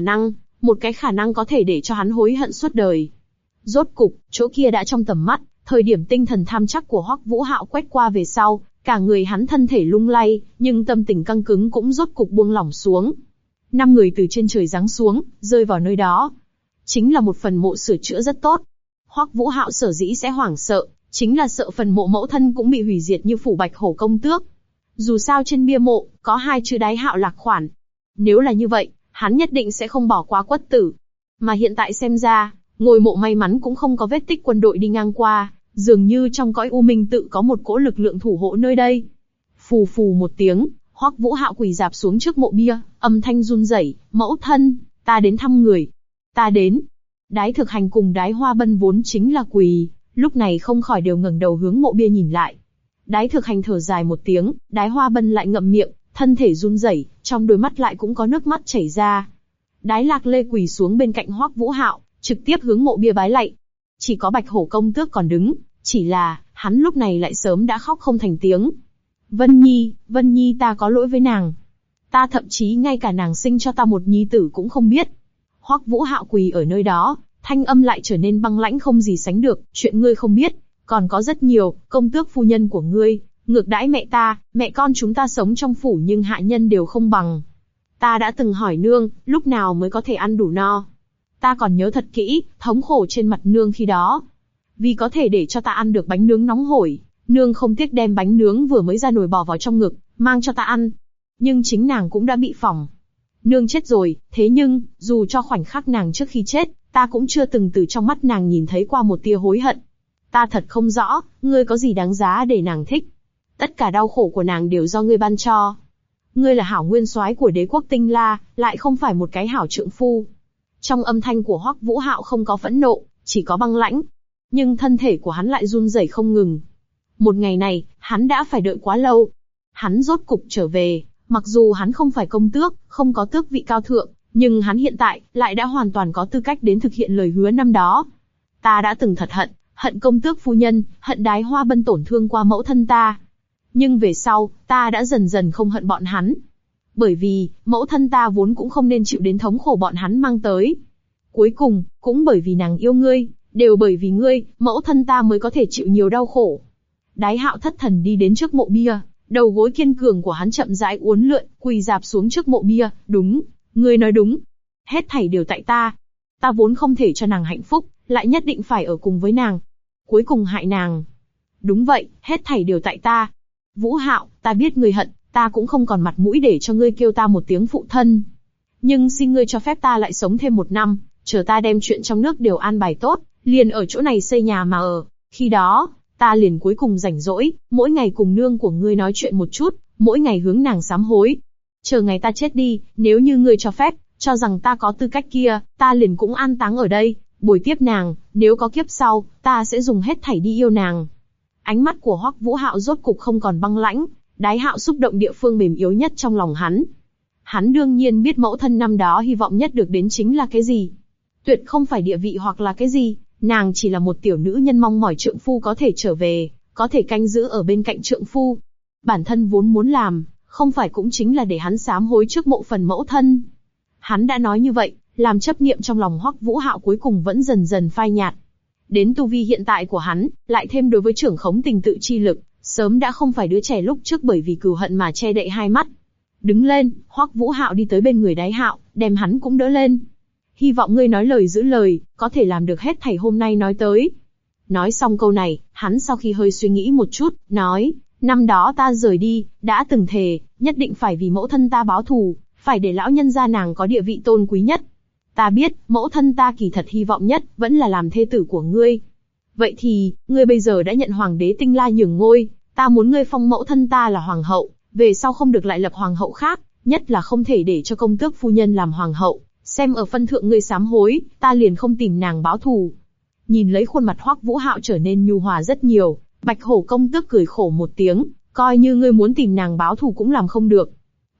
khả năng có thể để cho hắn hối hận suốt đời. Rốt cục, chỗ kia đã trong tầm mắt, thời điểm tinh thần tham chắc của Hoắc Vũ Hạo quét qua về sau, cả người hắn thân thể lung lay, nhưng tâm tình căng cứng cũng rốt cục buông lỏng xuống. 5 người từ trên trời giáng xuống, rơi vào nơi đó. Chính là một phần mộ sửa chữa rất tốt. Hoắc Vũ Hạo sở dĩ sẽ hoảng sợ, chính là sợ phần mộ mẫu thân cũng bị hủy diệt như phủ Bạch Hổ công tước. Dù sao trên bia mộ, có 2 chữ Đái Hạo lạc khoản. Nếu là như vậy, hắn nhất định sẽ không bỏ qua Quất Tử. Mà hiện tại xem ra, ngôi mộ may mắn cũng không có vết tích quân đội đi ngang qua, dường như trong cõi U Minh tự có một cỗ lực lượng thủ hộ nơi đây. Phù phù một tiếng, Hoắc Vũ Hạo quỳ rạp xuống trước mộ bia, âm thanh run rẩy, "Mẫu thân, ta đến thăm người. Ta đến." Đái Thực Hành cùng Đái Hoa Bân vốn chính là quỳ, lúc này không khỏi đều ngẩng đầu hướng mộ bia nhìn lại. Đái Thực Hành thở dài một tiếng, Đái Hoa Bân lại ngậm miệng, thân thể run rẩy, trong đôi mắt lại cũng có nước mắt chảy ra. Đái Lạc Lê quỳ xuống bên cạnh Hoắc Vũ Hạo, trực tiếp hướng mộ bia bái lạy. Chỉ có Bạch Hổ công tước còn đứng, chỉ là, hắn lúc này lại sớm đã khóc không thành tiếng. Vân Nhi ta có lỗi với nàng. Ta thậm chí ngay cả nàng sinh cho ta một nhi tử cũng không biết. Hoắc Vũ Hạo quỳ ở nơi đó, thanh âm lại trở nên băng lãnh không gì sánh được, chuyện ngươi không biết, còn có rất nhiều, công tước phu nhân của ngươi, ngược đãi mẹ ta, mẹ con chúng ta sống trong phủ nhưng hạ nhân đều không bằng. Ta đã từng hỏi nương, lúc nào mới có thể ăn đủ no. Ta còn nhớ thật kỹ, thống khổ trên mặt nương khi đó. Vì có thể để cho ta ăn được bánh nướng nóng hổi, nương không tiếc đem bánh nướng vừa mới ra nồi bỏ vào trong ngực, mang cho ta ăn. Nhưng chính nàng cũng đã bị phỏng. Nương chết rồi, thế nhưng, dù cho khoảnh khắc nàng trước khi chết, ta cũng chưa từng từ trong mắt nàng nhìn thấy qua một tia hối hận. Ta thật không rõ, ngươi có gì đáng giá để nàng thích. Tất cả đau khổ của nàng đều do ngươi ban cho. Ngươi là hảo nguyên soái của đế quốc Tinh La, lại không phải một cái hảo trượng phu. Trong âm thanh của Hoắc Vũ Hạo không có phẫn nộ, chỉ có băng lãnh. Nhưng thân thể của hắn lại run rẩy không ngừng. Một ngày này, hắn đã phải đợi quá lâu. Hắn rốt cục trở về, mặc dù hắn không phải công tước, không có tước vị cao thượng, nhưng hắn hiện tại, lại đã hoàn toàn có tư cách đến thực hiện lời hứa năm đó. Ta đã từng thật hận công tước phu nhân, hận Đái Hoa Bân tổn thương qua mẫu thân ta. Nhưng về sau, ta đã dần dần không hận bọn hắn. Bởi vì, mẫu thân ta vốn cũng không nên chịu đến thống khổ bọn hắn mang tới. Cuối cùng, cũng bởi vì nàng yêu ngươi, đều bởi vì ngươi, mẫu thân ta mới có thể chịu nhiều đau khổ. Đái Hạo thất thần đi đến trước mộ bia, đầu gối kiên cường của hắn chậm rãi uốn lượn, quỳ rạp xuống trước mộ bia, đúng, ngươi nói đúng. Hết thảy đều tại ta. Ta vốn không thể cho nàng hạnh phúc, lại nhất định phải ở cùng với nàng. Cuối cùng hại nàng. Đúng vậy, hết thảy đều tại ta. Vũ Hạo, ta biết ngươi hận, ta cũng không còn mặt mũi để cho ngươi kêu ta một tiếng phụ thân. Nhưng xin ngươi cho phép ta lại sống thêm 1 năm, chờ ta đem chuyện trong nước đều an bài tốt, liền ở chỗ này xây nhà mà ở. Khi đó, ta liền cuối cùng rảnh rỗi, mỗi ngày cùng nương của ngươi nói chuyện một chút, mỗi ngày hướng nàng sám hối. Chờ ngày ta chết đi, nếu như ngươi cho phép, cho rằng ta có tư cách kia, ta liền cũng an táng ở đây, bồi tiếp nàng, nếu có kiếp sau, ta sẽ dùng hết thảy đi yêu nàng. Ánh mắt của Hoắc Vũ Hạo rốt cục không còn băng lãnh, Đái Hạo xúc động địa phương mềm yếu nhất trong lòng hắn. Hắn đương nhiên biết mẫu thân năm đó hy vọng nhất được đến chính là cái gì. Tuyệt không phải địa vị hoặc là cái gì, nàng chỉ là một tiểu nữ nhân mong mỏi trượng phu có thể trở về, có thể canh giữ ở bên cạnh trượng phu. Bản thân vốn muốn làm, không phải cũng chính là để hắn sám hối trước mộ phần mẫu thân. Hắn đã nói như vậy, làm chấp niệm trong lòng Hoắc Vũ Hạo cuối cùng vẫn dần dần phai nhạt. Đến tu vi hiện tại của hắn, lại thêm đối với trưởng khống tình tự chi lực, sớm đã không phải đứa trẻ lúc trước bởi vì cừu hận mà che đậy hai mắt. Đứng lên, Hoắc Vũ Hạo đi tới bên người Đái Hạo, đem hắn cũng đỡ lên. Hy vọng ngươi nói lời giữ lời, có thể làm được hết thảy hôm nay nói tới. Nói xong câu này, hắn sau khi hơi suy nghĩ một chút, nói, năm đó ta rời đi, đã từng thề, nhất định phải vì mẫu thân ta báo thù, phải để lão nhân gia nàng có địa vị tôn quý nhất. Ta biết, mẫu thân ta kỳ thật hy vọng nhất, vẫn là làm thê tử của ngươi. Vậy thì, ngươi bây giờ đã nhận hoàng đế Tinh La nhường ngôi, ta muốn ngươi phong mẫu thân ta là hoàng hậu, về sau không được lại lập hoàng hậu khác, nhất là không thể để cho công tước phu nhân làm hoàng hậu, xem ở phân thượng ngươi sám hối, ta liền không tìm nàng báo thù. Nhìn lấy khuôn mặt Hoắc Vũ Hạo trở nên nhu hòa rất nhiều, Bạch Hổ công tước cười khổ một tiếng, coi như ngươi muốn tìm nàng báo thù cũng làm không được.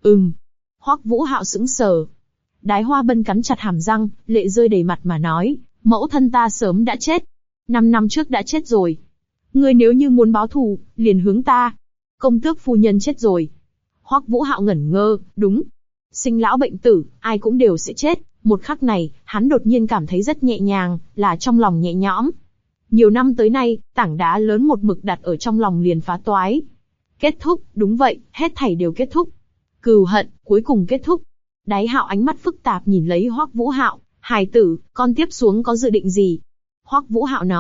Hoắc Vũ Hạo sững sờ. Đái Hoa Bân cắn chặt hàm răng, lệ rơi đầy mặt mà nói, mẫu thân ta sớm đã chết. 5 năm trước đã chết rồi. Ngươi nếu như muốn báo thù, liền hướng ta. Công tước phu nhân chết rồi. Hoắc Vũ Hạo ngẩn ngơ, đúng. Sinh lão bệnh tử, ai cũng đều sẽ chết. Một khắc này, hắn đột nhiên cảm thấy rất nhẹ nhàng, là trong lòng nhẹ nhõm. Nhiều năm tới nay, tảng đá lớn một mực đặt ở trong lòng liền phá toái. Kết thúc, đúng vậy, hết thảy đều kết thúc. Cừu hận, cuối cùng kết thúc. Đái Hạo ánh mắt phức tạp nhìn lấy Hoắc Vũ Hạo, hài tử, con tiếp xuống có dự định gì? Hoắc Vũ Hạo nói,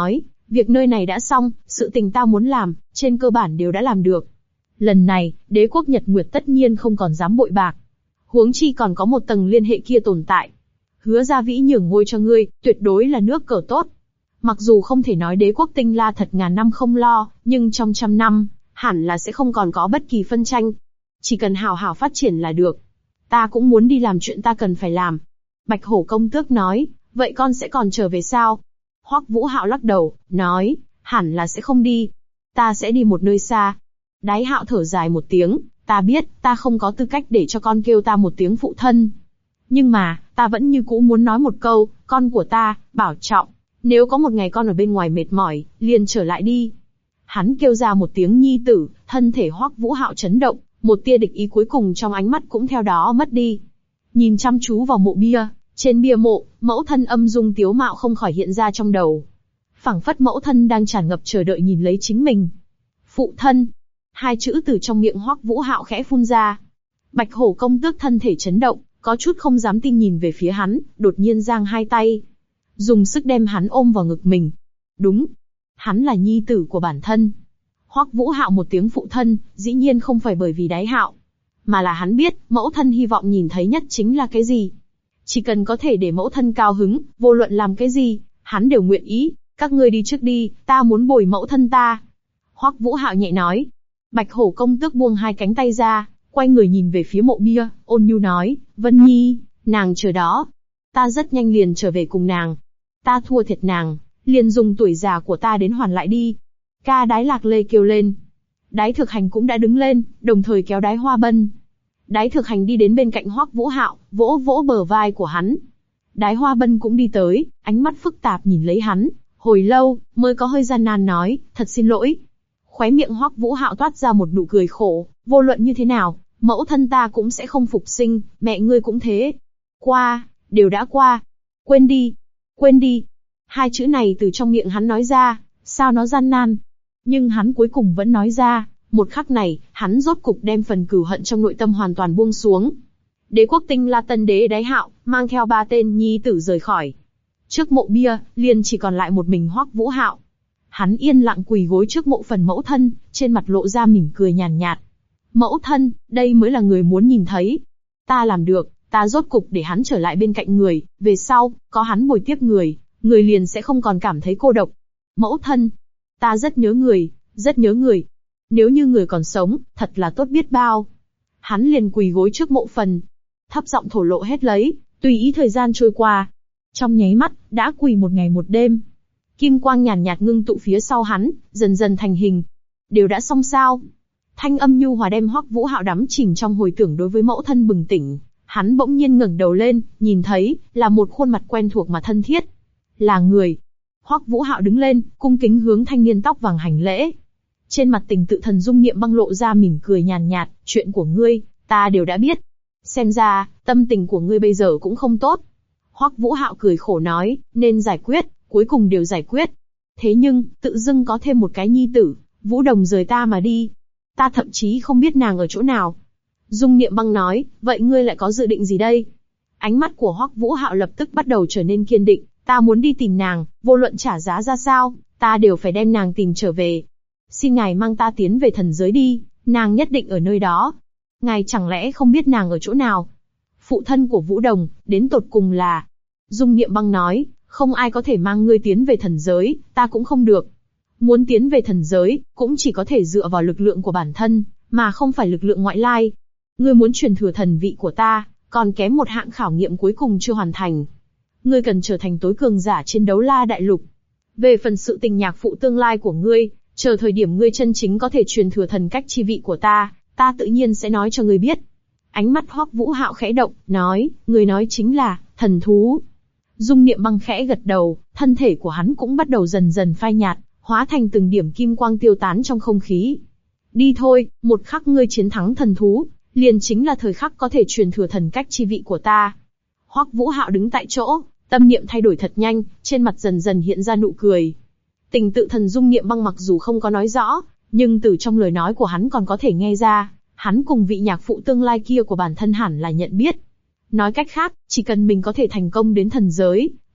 Việc nơi này đã xong, sự tình ta muốn làm, trên cơ bản đều đã làm được. Lần này, đế quốc Nhật Nguyệt tất nhiên không còn dám bội bạc. Huống chi còn có một tầng liên hệ kia tồn tại. Hứa Gia Vĩ nhường ngôi cho ngươi, tuyệt đối là nước cờ tốt. Mặc dù không thể nói đế quốc Tinh La thật ngàn năm không lo, nhưng trong 100 năm, hẳn là sẽ không còn có bất kỳ phân tranh. Chỉ cần hào hào phát triển là được. Ta cũng muốn đi làm chuyện ta cần phải làm. Bạch Hổ công tước nói, vậy con sẽ còn trở về sao? Hoắc Vũ Hạo lắc đầu, nói, hẳn là sẽ không đi. Ta sẽ đi một nơi xa. Đái Hạo thở dài một tiếng, ta biết, ta không có tư cách để cho con kêu ta một tiếng phụ thân. Nhưng mà, ta vẫn như cũ muốn nói một câu, con của ta, bảo trọng. Nếu có một ngày con ở bên ngoài mệt mỏi, liền trở lại đi. Hắn kêu ra một tiếng nhi tử, thân thể Hoắc Vũ Hạo chấn động, một tia địch ý cuối cùng trong ánh mắt cũng theo đó mất đi. Nhìn chăm chú vào mộ bia, trên bia mộ, mẫu thân âm dung tiếu mạo không khỏi hiện ra trong đầu. Phảng phất mẫu thân đang tràn ngập chờ đợi nhìn lấy chính mình. Phụ thân. Hai chữ từ trong miệng Hoắc Vũ Hạo khẽ phun ra. Bạch Hổ công tước thân thể chấn động, có chút không dám tin nhìn về phía hắn, đột nhiên giang hai tay, dùng sức đem hắn ôm vào ngực mình. Đúng, hắn là nhi tử của bản thân. Hoắc Vũ Hạo một tiếng phụ thân, dĩ nhiên không phải bởi vì Đái Hạo, mà là hắn biết, mẫu thân hy vọng nhìn thấy nhất chính là cái gì. Chỉ cần có thể để mẫu thân cao hứng, vô luận làm cái gì, hắn đều nguyện ý. Các ngươi đi trước đi, ta muốn bồi mẫu thân ta. Hoắc Vũ Hạo nhẹ nói. Bạch Hổ công tước buông hai cánh tay ra, quay người nhìn về phía mộ bia, ôn nhu nói, Vân Nhi, nàng chờ đó. Ta rất nhanh liền trở về cùng nàng. Ta thua thiệt nàng, liền dùng tuổi già của ta đến hoàn lại đi. Ca Đái Lạc Lê kêu lên. Đái Thực Hành cũng đã đứng lên, đồng thời kéo Đái Hoa Bân. Đái Thực Hành đi đến bên cạnh Hoắc Vũ Hạo, vỗ vỗ bờ vai của hắn. Đái Hoa Bân cũng đi tới, ánh mắt phức tạp nhìn lấy hắn, hồi lâu, mới có hơi gian nan nói, thật xin lỗi. Khóe miệng Hoắc Vũ Hạo toát ra một nụ cười khổ, vô luận như thế nào, mẫu thân ta cũng sẽ không phục sinh, mẹ ngươi cũng thế. Qua, đều đã qua. Quên đi, quên đi. Hai chữ này từ trong miệng hắn nói ra, sao nó gian nan. Nhưng hắn cuối cùng vẫn nói ra, một khắc này, hắn rốt cục đem phần cừu hận trong nội tâm hoàn toàn buông xuống. Đế quốc Tinh La tân đế Đái Hạo, mang theo 3 tên nhi tử rời khỏi. Trước mộ bia, liền chỉ còn lại một mình Hoắc Vũ Hạo. Hắn yên lặng quỳ gối trước mộ phần mẫu thân, trên mặt lộ ra mỉm cười nhàn nhạt. Mẫu thân, đây mới là người muốn nhìn thấy. Ta làm được, ta rốt cục để hắn trở lại bên cạnh người, về sau, có hắn bồi tiếp người, người liền sẽ không còn cảm thấy cô độc. Mẫu thân, ta rất nhớ người, rất nhớ người. Nếu như người còn sống, thật là tốt biết bao. Hắn liền quỳ gối trước mộ phần, thấp giọng thổ lộ hết lấy, tùy ý thời gian trôi qua. Trong nháy mắt, đã quỳ một ngày một đêm. Kim quang nhàn nhạt ngưng tụ phía sau hắn, dần dần thành hình. Đều đã xong sao? Thanh âm nhu hòa đem Hoắc Vũ Hạo đắm chìm trong hồi tưởng đối với mẫu thân bừng tỉnh. Hắn bỗng nhiên ngẩng đầu lên, nhìn thấy, là một khuôn mặt quen thuộc mà thân thiết. Là người. Hoắc Vũ Hạo đứng lên, cung kính hướng thanh niên tóc vàng hành lễ. Trên mặt Tình Tự Thần Dung Niệm Băng lộ ra mỉm cười nhàn nhạt, chuyện của ngươi, ta đều đã biết. Xem ra, tâm tình của ngươi bây giờ cũng không tốt. Hoắc Vũ Hạo cười khổ nói, nên giải quyết, cuối cùng đều giải quyết. Thế nhưng, tự dưng có thêm một cái nhi tử, Vũ Đồng rời ta mà đi. Ta thậm chí không biết nàng ở chỗ nào. Dung Niệm Băng nói, vậy ngươi lại có dự định gì đây? Ánh mắt của Hoắc Vũ Hạo lập tức bắt đầu trở nên kiên định, ta muốn đi tìm nàng, vô luận trả giá ra sao, ta đều phải đem nàng tìm trở về. Xin ngài mang ta tiến về thần giới đi, nàng nhất định ở nơi đó. Ngài chẳng lẽ không biết nàng ở chỗ nào? Phụ thân của Vũ Đồng, đến tột cùng là... Dung Niệm Băng nói, không ai có thể mang ngươi tiến về thần giới, ta cũng không được. Muốn tiến về thần giới, cũng chỉ có thể dựa vào lực lượng của bản thân, mà không phải lực lượng ngoại lai. Ngươi muốn truyền thừa thần vị của ta, còn kém một hạng khảo nghiệm cuối cùng chưa hoàn thành. Ngươi cần trở thành tối cường giả trên Đấu La Đại Lục. Về phần sự tình nhạc phụ tương lai của ngươi, chờ thời điểm ngươi chân chính có thể truyền thừa thần cách chi vị của ta, ta tự nhiên sẽ nói cho ngươi biết. Ánh mắt Hoắc Vũ Hạo khẽ động, nói, ngươi nói chính là, thần thú. Dung Niệm Băng khẽ gật đầu, thân thể của hắn cũng bắt đầu dần dần phai nhạt, hóa thành từng điểm kim quang tiêu tán trong không khí. Đi thôi, một khắc ngươi chiến thắng thần thú, liền chính là thời khắc có thể truyền thừa thần cách chi vị của ta. Hoắc Vũ Hạo đứng tại chỗ, tâm niệm thay đổi thật nhanh, trên mặt dần dần hiện ra nụ cười. Tình Tự Thần Dung Niệm Băng mặc dù không có nói rõ, nhưng từ trong lời nói của hắn còn có thể nghe ra, hắn cùng vị nhạc phụ tương lai kia của bản thân hẳn là nhận biết. Nói cách khác, chỉ cần mình có thể thành công đến thần giới,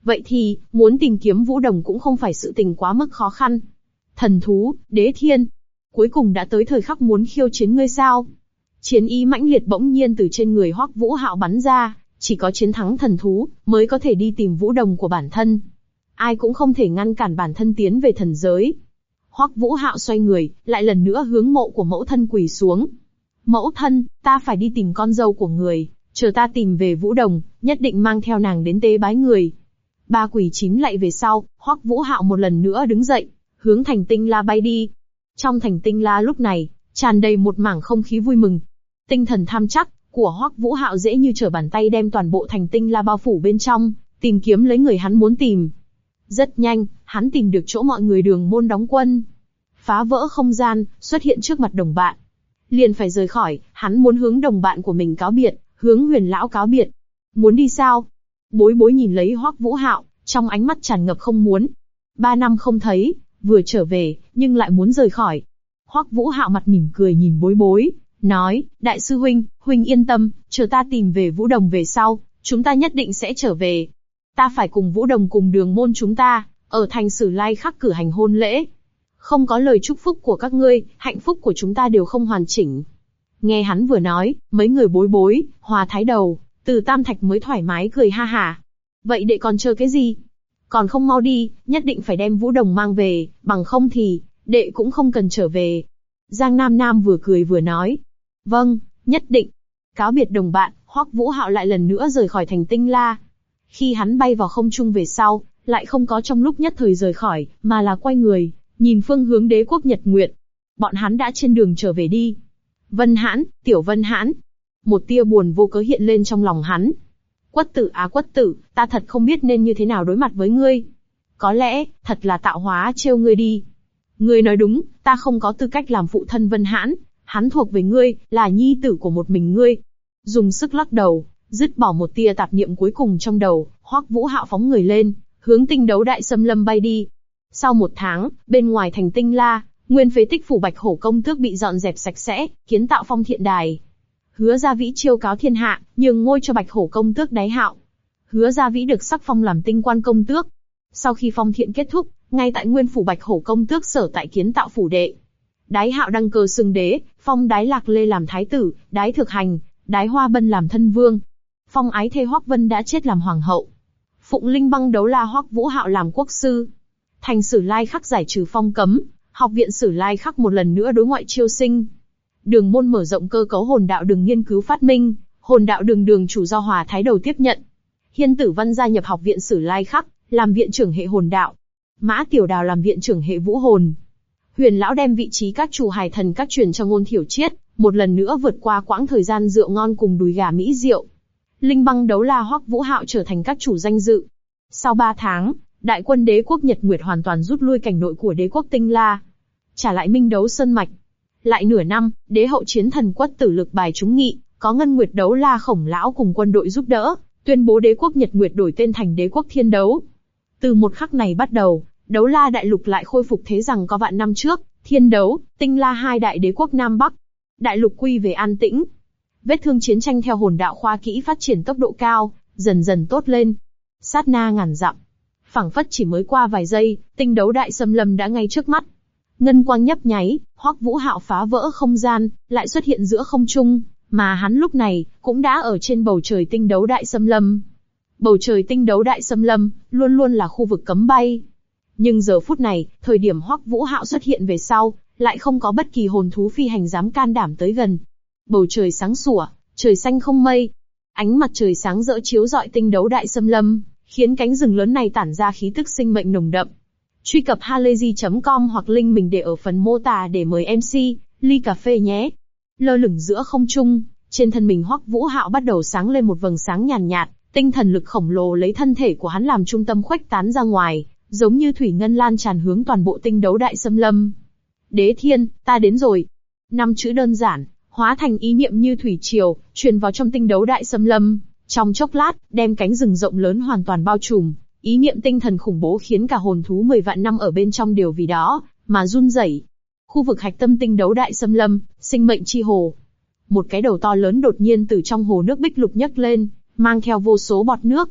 Vậy thì, muốn tìm kiếm Vũ Đồng cũng không phải sự tình quá mức khó khăn. Thần thú, Đế Thiên. Cuối cùng đã tới thời khắc muốn khiêu chiến ngươi sao? Chiến ý mãnh liệt bỗng nhiên từ trên người Hoắc Vũ Hạo bắn ra, chỉ có chiến thắng thần thú, mới có thể đi tìm Vũ Đồng của bản thân. Ai cũng không thể ngăn cản bản thân tiến về thần giới. Hoắc Vũ Hạo xoay người, lại lần nữa hướng mộ của mẫu thân quỳ xuống. Mẫu thân, ta phải đi tìm con dâu của người, chờ ta tìm về Vũ Đồng, nhất định mang theo nàng đến tế bái người. Ba quỳ chín lạy về sau, Hoắc Vũ Hạo một lần nữa đứng dậy, hướng thành Tinh La bay đi. Trong thành Tinh La lúc này, tràn đầy một mảng không khí vui mừng. Tinh thần tham chắc của Hoắc Vũ Hạo dễ như trở bàn tay đem toàn bộ thành Tinh La bao phủ bên trong, tìm kiếm lấy người hắn muốn tìm. Rất nhanh, hắn tìm được chỗ mọi người Đường Môn đóng quân. Phá vỡ không gian, xuất hiện trước mặt đồng bạn. Liền phải rời khỏi, hắn muốn hướng đồng bạn của mình cáo biệt, hướng Huyền lão cáo biệt. Muốn đi sao? Bối Bối nhìn lấy Hoắc Vũ Hạo, trong ánh mắt tràn ngập không muốn. 3 năm không thấy, vừa trở về, nhưng lại muốn rời khỏi. Hoắc Vũ Hạo mặt mỉm cười nhìn Bối Bối, nói, đại sư huynh, huynh yên tâm, chờ ta tìm về Vũ Đồng về sau, chúng ta nhất định sẽ trở về. Ta phải cùng Vũ Đồng cùng Đường Môn chúng ta, ở thành Sử Lai Khắc cử hành hôn lễ. Không có lời chúc phúc của các ngươi, hạnh phúc của chúng ta đều không hoàn chỉnh. Nghe hắn vừa nói, mấy người Bối Bối, Hòa Thái Đầu, Từ Tam Thạch mới thoải mái cười ha hả. Vậy đệ còn chờ cái gì? Còn không mau đi, nhất định phải đem Vũ Đồng mang về, bằng không thì, đệ cũng không cần trở về. Giang Nam Nam vừa cười vừa nói. Vâng, nhất định. Cáo biệt đồng bạn, Hoắc Vũ Hạo lại lần nữa rời khỏi thành Tinh La. Khi hắn bay vào không trung về sau, lại không có trong lúc nhất thời rời khỏi, mà là quay người, nhìn phương hướng đế quốc Nhật Nguyệt. Bọn hắn đã trên đường trở về đi. Vân Hãn, Tiểu Vân Hãn. Một tia buồn vô cớ hiện lên trong lòng hắn. Quất tử á Quất tử, ta thật không biết nên như thế nào đối mặt với ngươi. Có lẽ, thật là tạo hóa trêu ngươi đi. Ngươi nói đúng, ta không có tư cách làm phụ thân Vân Hãn, hắn thuộc về ngươi, là nhi tử của một mình ngươi. Dùng sức lắc đầu, dứt bỏ một tia tạp niệm cuối cùng trong đầu, Hoắc Vũ Hạo phóng người lên, hướng Tinh Đấu Đại Xâm Lâm bay đi. Sau 1 tháng, bên ngoài thành Tinh La, nguyên phế tích phủ Bạch Hổ Công Tước bị dọn dẹp sạch sẽ, kiến tạo phong thiện đài. Hứa Gia Vĩ chiêu cáo thiên hạ, nhường ngôi cho Bạch Hổ Công Tước Đái Hạo. Hứa Gia Vĩ được sắc phong làm Tinh Quan Công Tước. Sau khi phong thiện kết thúc, ngay tại nguyên phủ Bạch Hổ Công Tước sở tại kiến tạo phủ đệ. Đái Hạo đăng cơ xưng đế, phong Đái Lạc Lê làm thái tử, Đái Thực Hành, Đái Hoa Bân làm thân vương. Phong ái thê Hoắc Vân đã chết làm hoàng hậu. Phụng Linh Băng Đấu La Hoắc Vũ Hạo làm quốc sư. Thành Sử Lai Khắc giải trừ phong cấm, học viện Sử Lai Khắc một lần nữa đối ngoại chiêu sinh. Đường Môn mở rộng cơ cấu hồn đạo đường nghiên cứu phát minh, hồn đạo đường đường chủ do Hòa Thái Đầu tiếp nhận. Hiên Tử Văn gia nhập học viện Sử Lai Khắc, làm viện trưởng hệ hồn đạo. Mã Tiểu Đào làm viện trưởng hệ vũ hồn. Huyền lão đem vị trí các chủ hài thần các truyền cho Ngôn Thiểu Triết, một lần nữa vượt qua quãng thời gian rượu ngon cùng đùi gà mỹ rượu. Linh Băng Đấu La Hoắc Vũ Hạo trở thành các chủ danh dự. Sau 3 tháng, đại quân đế quốc Nhật Nguyệt hoàn toàn rút lui cảnh nội của đế quốc Tinh La, trả lại Minh Đấu Sơn mạch. Lại nửa năm, đế hậu chiến thần Quất Tử lực bài chúng nghị, có Ngân Nguyệt Đấu La Khổng lão cùng quân đội giúp đỡ, tuyên bố đế quốc Nhật Nguyệt đổi tên thành đế quốc Thiên Đấu. Từ một khắc này bắt đầu, Đấu La đại lục lại khôi phục thế rằng có vạn năm trước, Thiên Đấu, Tinh La hai đại đế quốc Nam Bắc. Đại lục quy về an tĩnh. Vết thương chiến tranh theo hồn đạo khoa kỹ phát triển tốc độ cao, dần dần tốt lên. Sát na ngàn dặm, phảng phất chỉ mới qua vài giây, Tinh Đấu Đại Xâm Lâm đã ngay trước mắt. Ngân quang nhấp nháy, Hoắc Vũ Hạo phá vỡ không gian, lại xuất hiện giữa không trung, mà hắn lúc này cũng đã ở trên bầu trời Tinh Đấu Đại Xâm Lâm. Bầu trời Tinh Đấu Đại Xâm Lâm luôn luôn là khu vực cấm bay. Nhưng giờ phút này, thời điểm Hoắc Vũ Hạo xuất hiện về sau, lại không có bất kỳ hồn thú phi hành dám can đảm tới gần. Bầu trời sáng sủa, trời xanh không mây. Ánh mặt trời sáng rỡ chiếu rọi Tinh Đấu Đại Xâm Lâm, khiến cánh rừng lớn này tản ra khí tức sinh mệnh nồng đậm. Truy cập halayzi.com hoặc link mình để ở phần mô tả để mời MC, ly cà phê nhé. Lơ lửng giữa không trung, trên thân mình Hoắc Vũ Hạo bắt đầu sáng lên một vầng sáng nhàn nhạt, tinh thần lực khổng lồ lấy thân thể của hắn làm trung tâm khuếch tán ra ngoài, giống như thủy ngân lan tràn hướng toàn bộ Tinh Đấu Đại Xâm Lâm. Đế Thiên, ta đến rồi. 5 chữ đơn giản, hóa thành ý niệm như thủy triều, truyền vào trong Tinh Đấu Đại Xâm Lâm. Trong chốc lát, đem cánh rừng rộng lớn hoàn toàn bao trùm. Ý niệm tinh thần khủng bố khiến cả hồn thú 10 vạn năm ở bên trong đều vì đó mà run rẩy. Khu vực hạch tâm Tinh Đấu Đại Xâm Lâm, sinh mệnh chi hồ. Một cái đầu to lớn đột nhiên từ trong hồ nước bích lục nhấc lên, mang theo vô số bọt nước.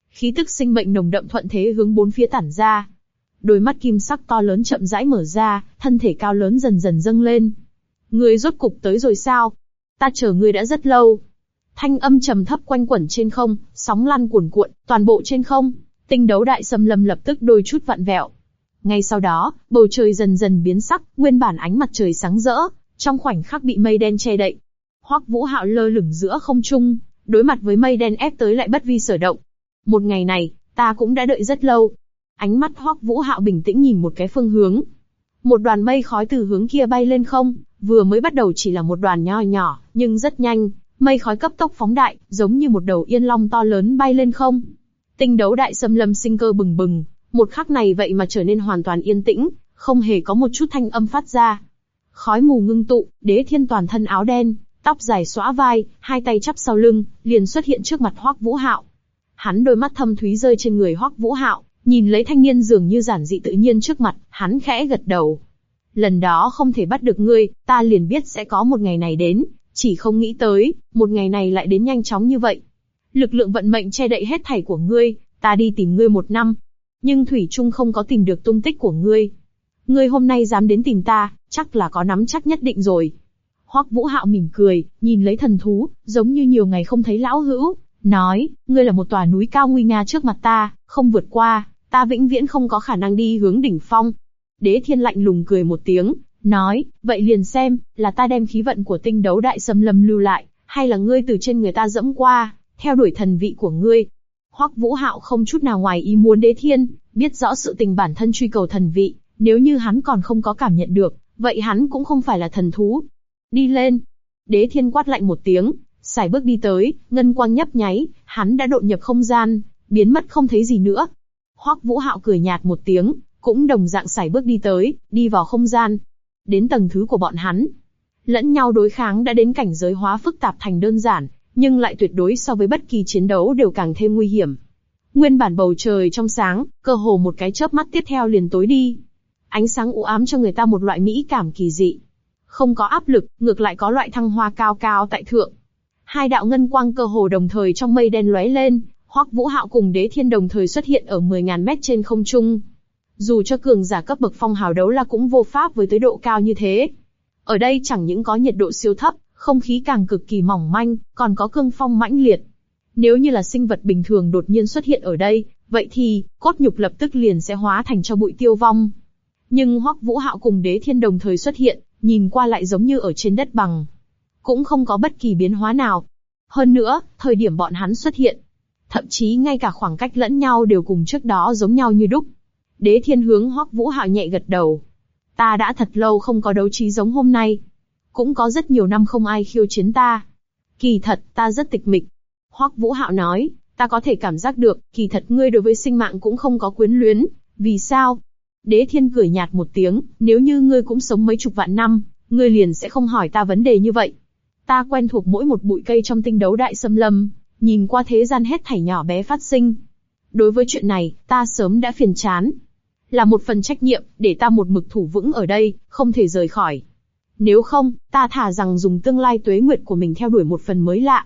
Khí tức sinh mệnh nồng đậm thuận thế hướng bốn phía tản ra. Đôi mắt kim sắc to lớn chậm rãi mở ra, thân thể cao lớn dần dần dâng lên. Ngươi rốt cục tới rồi sao? Ta chờ ngươi đã rất lâu. Thanh âm trầm thấp quanh quẩn trên không, sóng lăn cuồn cuộn, toàn bộ trên không. Tinh đấu đại xâm lâm lập tức đôi chút vặn vẹo. Ngay sau đó, bầu trời dần dần biến sắc, nguyên bản ánh mặt trời sáng rỡ, trong khoảnh khắc bị mây đen che đậy. Hoắc Vũ Hạo lơ lửng giữa không trung, đối mặt với mây đen ép tới lại bất vi sở động. Một ngày này, ta cũng đã đợi rất lâu. Ánh mắt Hoắc Vũ Hạo bình tĩnh nhìn một cái phương hướng. Một đoàn mây khói từ hướng kia bay lên không, vừa mới bắt đầu chỉ là một đoàn nho nhỏ, nhưng rất nhanh, mây khói cấp tốc phóng đại, giống như một đầu yên long to lớn bay lên không. Tinh đấu đại xâm lâm sinh cơ bừng bừng, một khắc này vậy mà trở nên hoàn toàn yên tĩnh, không hề có một chút thanh âm phát ra. Khói mù ngưng tụ, Đế Thiên toàn thân áo đen, tóc dài xõa vai, hai tay chắp sau lưng, liền xuất hiện trước mặt Hoắc Vũ Hạo. Hắn đôi mắt thâm thúy rơi trên người Hoắc Vũ Hạo, nhìn lấy thanh niên dường như giản dị tự nhiên trước mặt, hắn khẽ gật đầu. Lần đó không thể bắt được ngươi, ta liền biết sẽ có một ngày này đến, chỉ không nghĩ tới, một ngày này lại đến nhanh chóng như vậy. Lực lượng vận mệnh che đậy hết thảy của ngươi, ta đi tìm ngươi 1 năm, nhưng thủy chung không có tìm được tung tích của ngươi. Ngươi hôm nay dám đến tìm ta, chắc là có nắm chắc nhất định rồi. Hoắc Vũ Hạo mỉm cười, nhìn lấy thần thú, giống như nhiều ngày không thấy lão hữu, nói, ngươi là một tòa núi cao nguy nga trước mặt ta, không vượt qua, ta vĩnh viễn không có khả năng đi hướng đỉnh phong. Đế Thiên lạnh lùng cười một tiếng, nói, vậy liền xem, là ta đem khí vận của tinh đấu đại xâm lâm lưu lại, hay là ngươi từ trên người ta dẫm qua, theo đuổi thần vị của ngươi. Hoắc Vũ Hạo không chút nào ngoài ý muốn Đế Thiên, biết rõ sự tình bản thân truy cầu thần vị, nếu như hắn còn không có cảm nhận được, vậy hắn cũng không phải là thần thú. Đi lên. Đế Thiên quát lạnh một tiếng, sải bước đi tới, ngân quang nhấp nháy, hắn đã độn nhập không gian, biến mất không thấy gì nữa. Hoắc Vũ Hạo cười nhạt một tiếng, cũng đồng dạng sải bước đi tới, đi vào không gian. Đến tầng thứ của bọn hắn, lẫn nhau đối kháng đã đến cảnh giới hóa phức tạp thành đơn giản, nhưng lại tuyệt đối so với bất kỳ chiến đấu đều càng thêm nguy hiểm. Nguyên bản bầu trời trong sáng, cơ hồ một cái chớp mắt tiếp theo liền tối đi. Ánh sáng u ám cho người ta một loại mỹ cảm kỳ dị. Không có áp lực, ngược lại có loại thăng hoa cao cao tại thượng. Hai đạo ngân quang cơ hồ đồng thời trong mây đen lóe lên, Hoắc Vũ Hạo cùng Đế Thiên đồng thời xuất hiện ở 10.000 mét trên không trung. Dù cho cường giả cấp bậc phong hào đấu la cũng vô pháp với tới độ cao như thế. Ở đây chẳng những có nhiệt độ siêu thấp, không khí càng cực kỳ mỏng manh, còn có cương phong mãnh liệt. Nếu như là sinh vật bình thường đột nhiên xuất hiện ở đây, vậy thì, cốt nhục lập tức liền sẽ hóa thành cho bụi tiêu vong. Nhưng Hoắc Vũ Hạo cùng Đế Thiên đồng thời xuất hiện, nhìn qua lại giống như ở trên đất bằng. Cũng không có bất kỳ biến hóa nào. Hơn nữa, thời điểm bọn hắn xuất hiện, thậm chí ngay cả khoảng cách lẫn nhau đều cùng trước đó giống nhau như đúc. Đế Thiên hướng Hoắc Vũ Hạo nhẹ gật đầu. Ta đã thật lâu không có đấu trí giống hôm nay. Cũng có rất nhiều năm không ai khiêu chiến ta. Kỳ thật, ta rất tịch mịch. Hoắc Vũ Hạo nói, ta có thể cảm giác được, kỳ thật ngươi đối với sinh mạng cũng không có quyến luyến. Vì sao? Đế Thiên cười nhạt một tiếng, nếu như ngươi cũng sống mấy chục vạn năm, ngươi liền sẽ không hỏi ta vấn đề như vậy. Ta quen thuộc mỗi một bụi cây trong tinh đấu đại xâm lâm, nhìn qua thế gian hết thảy nhỏ bé phát sinh. Đối với chuyện này, ta sớm đã phiền chán. Là một phần trách nhiệm, để ta một mực thủ vững ở đây, không thể rời khỏi. Nếu không, ta thà rằng dùng tương lai tuế nguyệt của mình theo đuổi một phần mới lạ.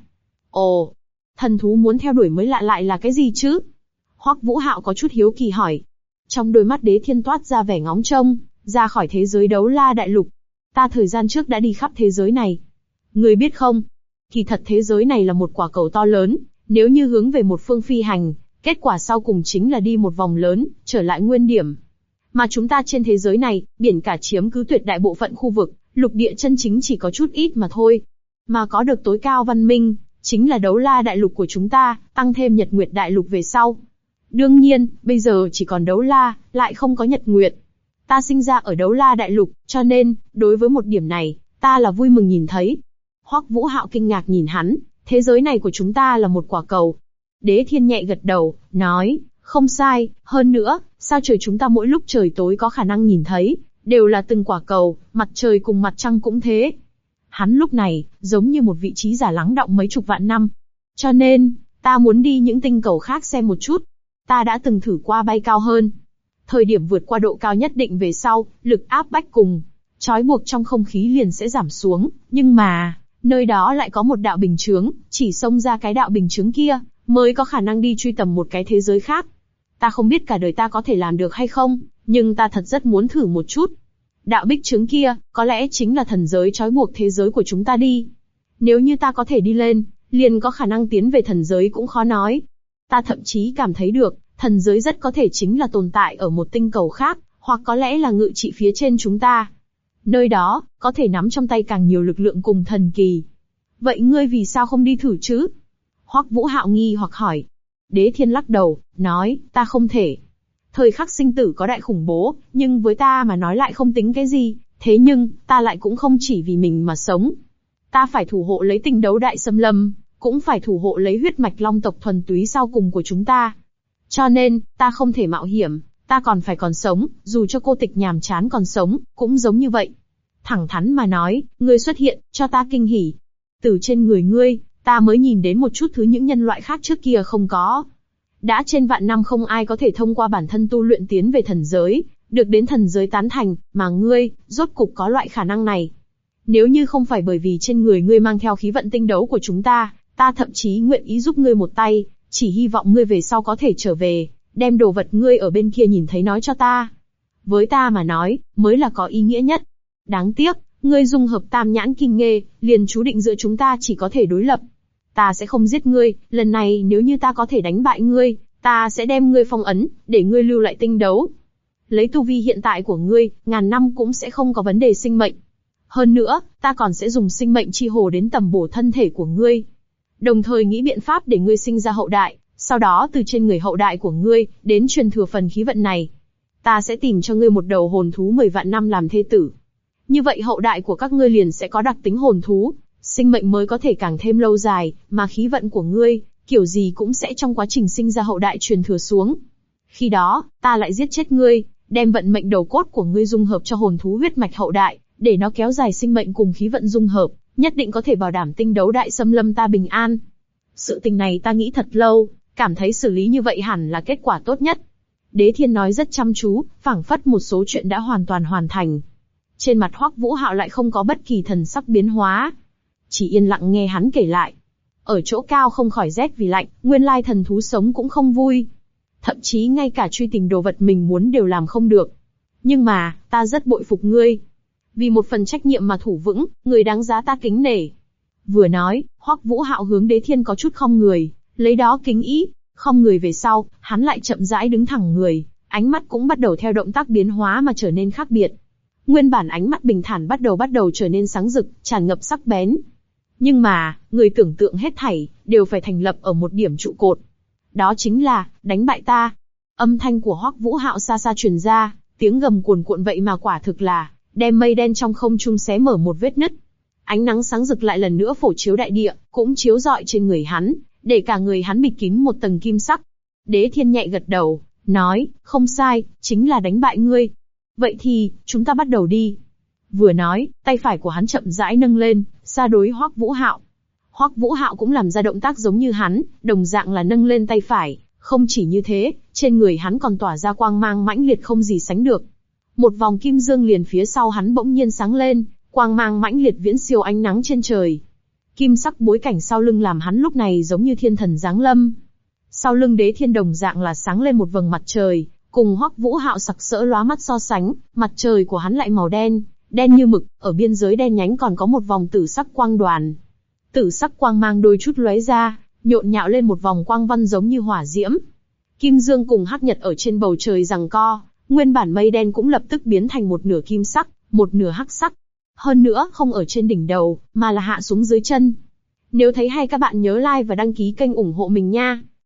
Ồ, thần thú muốn theo đuổi mới lạ lại là cái gì chứ? Hoắc Vũ Hạo có chút hiếu kỳ hỏi. Trong đôi mắt Đế Thiên toát ra vẻ ngóng trông, ra khỏi thế giới đấu la đại lục. Ta thời gian trước đã đi khắp thế giới này. Ngươi biết không? Kỳ thật thế giới này là một quả cầu to lớn, nếu như hướng về một phương phi hành, kết quả sau cùng chính là đi một vòng lớn, trở lại nguyên điểm. Mà chúng ta trên thế giới này, biển cả chiếm cứ tuyệt đại bộ phận khu vực, lục địa chân chính chỉ có chút ít mà thôi. Mà có được tối cao văn minh, chính là đấu la đại lục của chúng ta, tăng thêm nhật nguyệt đại lục về sau. Đương nhiên, bây giờ chỉ còn đấu la, lại không có nhật nguyệt. Ta sinh ra ở đấu la đại lục, cho nên, đối với một điểm này, ta là vui mừng nhìn thấy. Hoắc Vũ Hạo kinh ngạc nhìn hắn, thế giới này của chúng ta là một quả cầu. Đế Thiên nhẹ gật đầu, nói, không sai, hơn nữa, sao trời chúng ta mỗi lúc trời tối có khả năng nhìn thấy, đều là từng quả cầu, mặt trời cùng mặt trăng cũng thế. Hắn lúc này, giống như một vị trí giả lắng đọng mấy chục vạn năm. Cho nên, ta muốn đi những tinh cầu khác xem một chút. Ta đã từng thử qua bay cao hơn. Thời điểm vượt qua độ cao nhất định về sau, lực áp bách cùng trói buộc trong không khí liền sẽ giảm xuống, nhưng mà, nơi đó lại có một đạo bình chướng, chỉ xông ra cái đạo bình chướng kia, mới có khả năng đi truy tầm một cái thế giới khác. Ta không biết cả đời ta có thể làm được hay không, nhưng ta thật rất muốn thử một chút. Đạo bích trướng kia, có lẽ chính là thần giới trói buộc thế giới của chúng ta đi. Nếu như ta có thể đi lên, liền có khả năng tiến về thần giới cũng khó nói. Ta thậm chí cảm thấy được, thần giới rất có thể chính là tồn tại ở một tinh cầu khác, hoặc có lẽ là ngự trị phía trên chúng ta. Nơi đó, có thể nắm trong tay càng nhiều lực lượng cùng thần kỳ. Vậy ngươi vì sao không đi thử chứ? Hoắc Vũ Hạo nghi hoặc hỏi. Đế Thiên lắc đầu, nói, ta không thể. Thời khắc sinh tử có đại khủng bố, nhưng với ta mà nói lại không tính cái gì, thế nhưng, ta lại cũng không chỉ vì mình mà sống. Ta phải thủ hộ lấy tinh đấu đại xâm lâm, cũng phải thủ hộ lấy huyết mạch long tộc thuần túy sau cùng của chúng ta. Cho nên, ta không thể mạo hiểm, ta còn phải còn sống, dù cho cô tịch nhàm chán còn sống, cũng giống như vậy. Thẳng thắn mà nói, ngươi xuất hiện, cho ta kinh hỉ. Từ trên người ngươi, ta mới nhìn đến một chút thứ những nhân loại khác trước kia không có. Đã trên vạn năm không ai có thể thông qua bản thân tu luyện tiến về thần giới, được đến thần giới tán thành, mà ngươi, rốt cục có loại khả năng này. Nếu như không phải bởi vì trên người ngươi mang theo khí vận tinh đấu của chúng ta, ta thậm chí nguyện ý giúp ngươi một tay, chỉ hy vọng ngươi về sau có thể trở về, đem đồ vật ngươi ở bên kia nhìn thấy nói cho ta. Với ta mà nói, mới là có ý nghĩa nhất. Đáng tiếc, ngươi dung hợp tam nhãn kinh nghê, liền chú định giữa chúng ta chỉ có thể đối lập. Ta sẽ không giết ngươi, lần này nếu như ta có thể đánh bại ngươi, ta sẽ đem ngươi phong ấn, để ngươi lưu lại tinh đấu. Lấy tu vi hiện tại của ngươi, ngàn năm cũng sẽ không có vấn đề sinh mệnh. Hơn nữa, ta còn sẽ dùng sinh mệnh chi hồ đến tầm bổ thân thể của ngươi. Đồng thời nghĩ biện pháp để ngươi sinh ra hậu đại, sau đó từ trên người hậu đại của ngươi, đến truyền thừa phần khí vận này. Ta sẽ tìm cho ngươi một đầu hồn thú 10 vạn năm làm thê tử. Như vậy hậu đại của các ngươi liền sẽ có đặc tính hồn thú, sinh mệnh mới có thể càng thêm lâu dài, mà khí vận của ngươi, kiểu gì cũng sẽ trong quá trình sinh ra hậu đại truyền thừa xuống. Khi đó, ta lại giết chết ngươi, đem vận mệnh đầu cốt của ngươi dung hợp cho hồn thú huyết mạch hậu đại, để nó kéo dài sinh mệnh cùng khí vận dung hợp, nhất định có thể bảo đảm tinh đấu đại xâm lâm ta bình an. Sự tình này ta nghĩ thật lâu, cảm thấy xử lý như vậy hẳn là kết quả tốt nhất. Đế Thiên nói rất chăm chú, phảng phất một số chuyện đã hoàn toàn hoàn thành. Trên mặt Hoắc Vũ Hạo lại không có bất kỳ thần sắc biến hóa, chỉ yên lặng nghe hắn kể lại. Ở chỗ cao không khỏi rét vì lạnh, nguyên lai thần thú sống cũng không vui. Thậm chí ngay cả truy tìm đồ vật mình muốn đều làm không được. Nhưng mà, ta rất bội phục ngươi. Vì một phần trách nhiệm mà thủ vững, người đáng giá ta kính nể. Vừa nói, Hoắc Vũ Hạo hướng Đế Thiên có chút khom người, lấy đó kính ý. Khom người về sau, hắn lại chậm rãi đứng thẳng người, ánh mắt cũng bắt đầu theo động tác biến hóa mà trở nên khác biệt. Nguyên bản ánh mắt bình thản bắt đầu trở nên sáng rực, tràn ngập sắc bén. Nhưng mà, người tưởng tượng hết thảy, đều phải thành lập ở một điểm trụ cột. Đó chính là, đánh bại ta. Âm thanh của Hoắc Vũ Hạo xa xa truyền ra, tiếng gầm cuồn cuộn vậy mà quả thực là, đem mây đen trong không trung xé mở một vết nứt. Ánh nắng sáng rực lại lần nữa phổ chiếu đại địa, cũng chiếu rọi trên người hắn, để cả người hắn bịt kín một tầng kim sắc. Đế Thiên nhẹ gật đầu, nói, không sai, chính là đánh bại ngươi. Vậy thì, chúng ta bắt đầu đi. Vừa nói, tay phải của hắn chậm rãi nâng lên, xa đối Hoắc Vũ Hạo. Hoắc Vũ Hạo cũng làm ra động tác giống như hắn, đồng dạng là nâng lên tay phải. Không chỉ như thế, trên người hắn còn tỏa ra quang mang mãnh liệt không gì sánh được. Một vòng kim dương liền phía sau hắn bỗng nhiên sáng lên, quang mang mãnh liệt viễn siêu ánh nắng trên trời. Kim sắc bối cảnh sau lưng làm hắn lúc này giống như thiên thần giáng lâm. Sau lưng Đế Thiên đồng dạng là sáng lên một vầng mặt trời, cùng Hoắc Vũ Hạo sặc sỡ lóa mắt so sánh, mặt trời của hắn lại màu đen, đen như mực, ở biên giới đen nhánh còn có một vòng tử sắc quang đoàn. Tử sắc quang mang đôi chút lóe ra, nhộn nhạo lên một vòng quang văn giống như hỏa diễm. Kim dương cùng hắc nhật ở trên bầu trời giằng co, nguyên bản mây đen cũng lập tức biến thành một nửa kim sắc, một nửa hắc sắc. Hơn nữa, không ở trên đỉnh đầu, mà là hạ xuống dưới chân. Nếu thấy hay các bạn nhớ like và đăng ký kênh ủng hộ mình nha.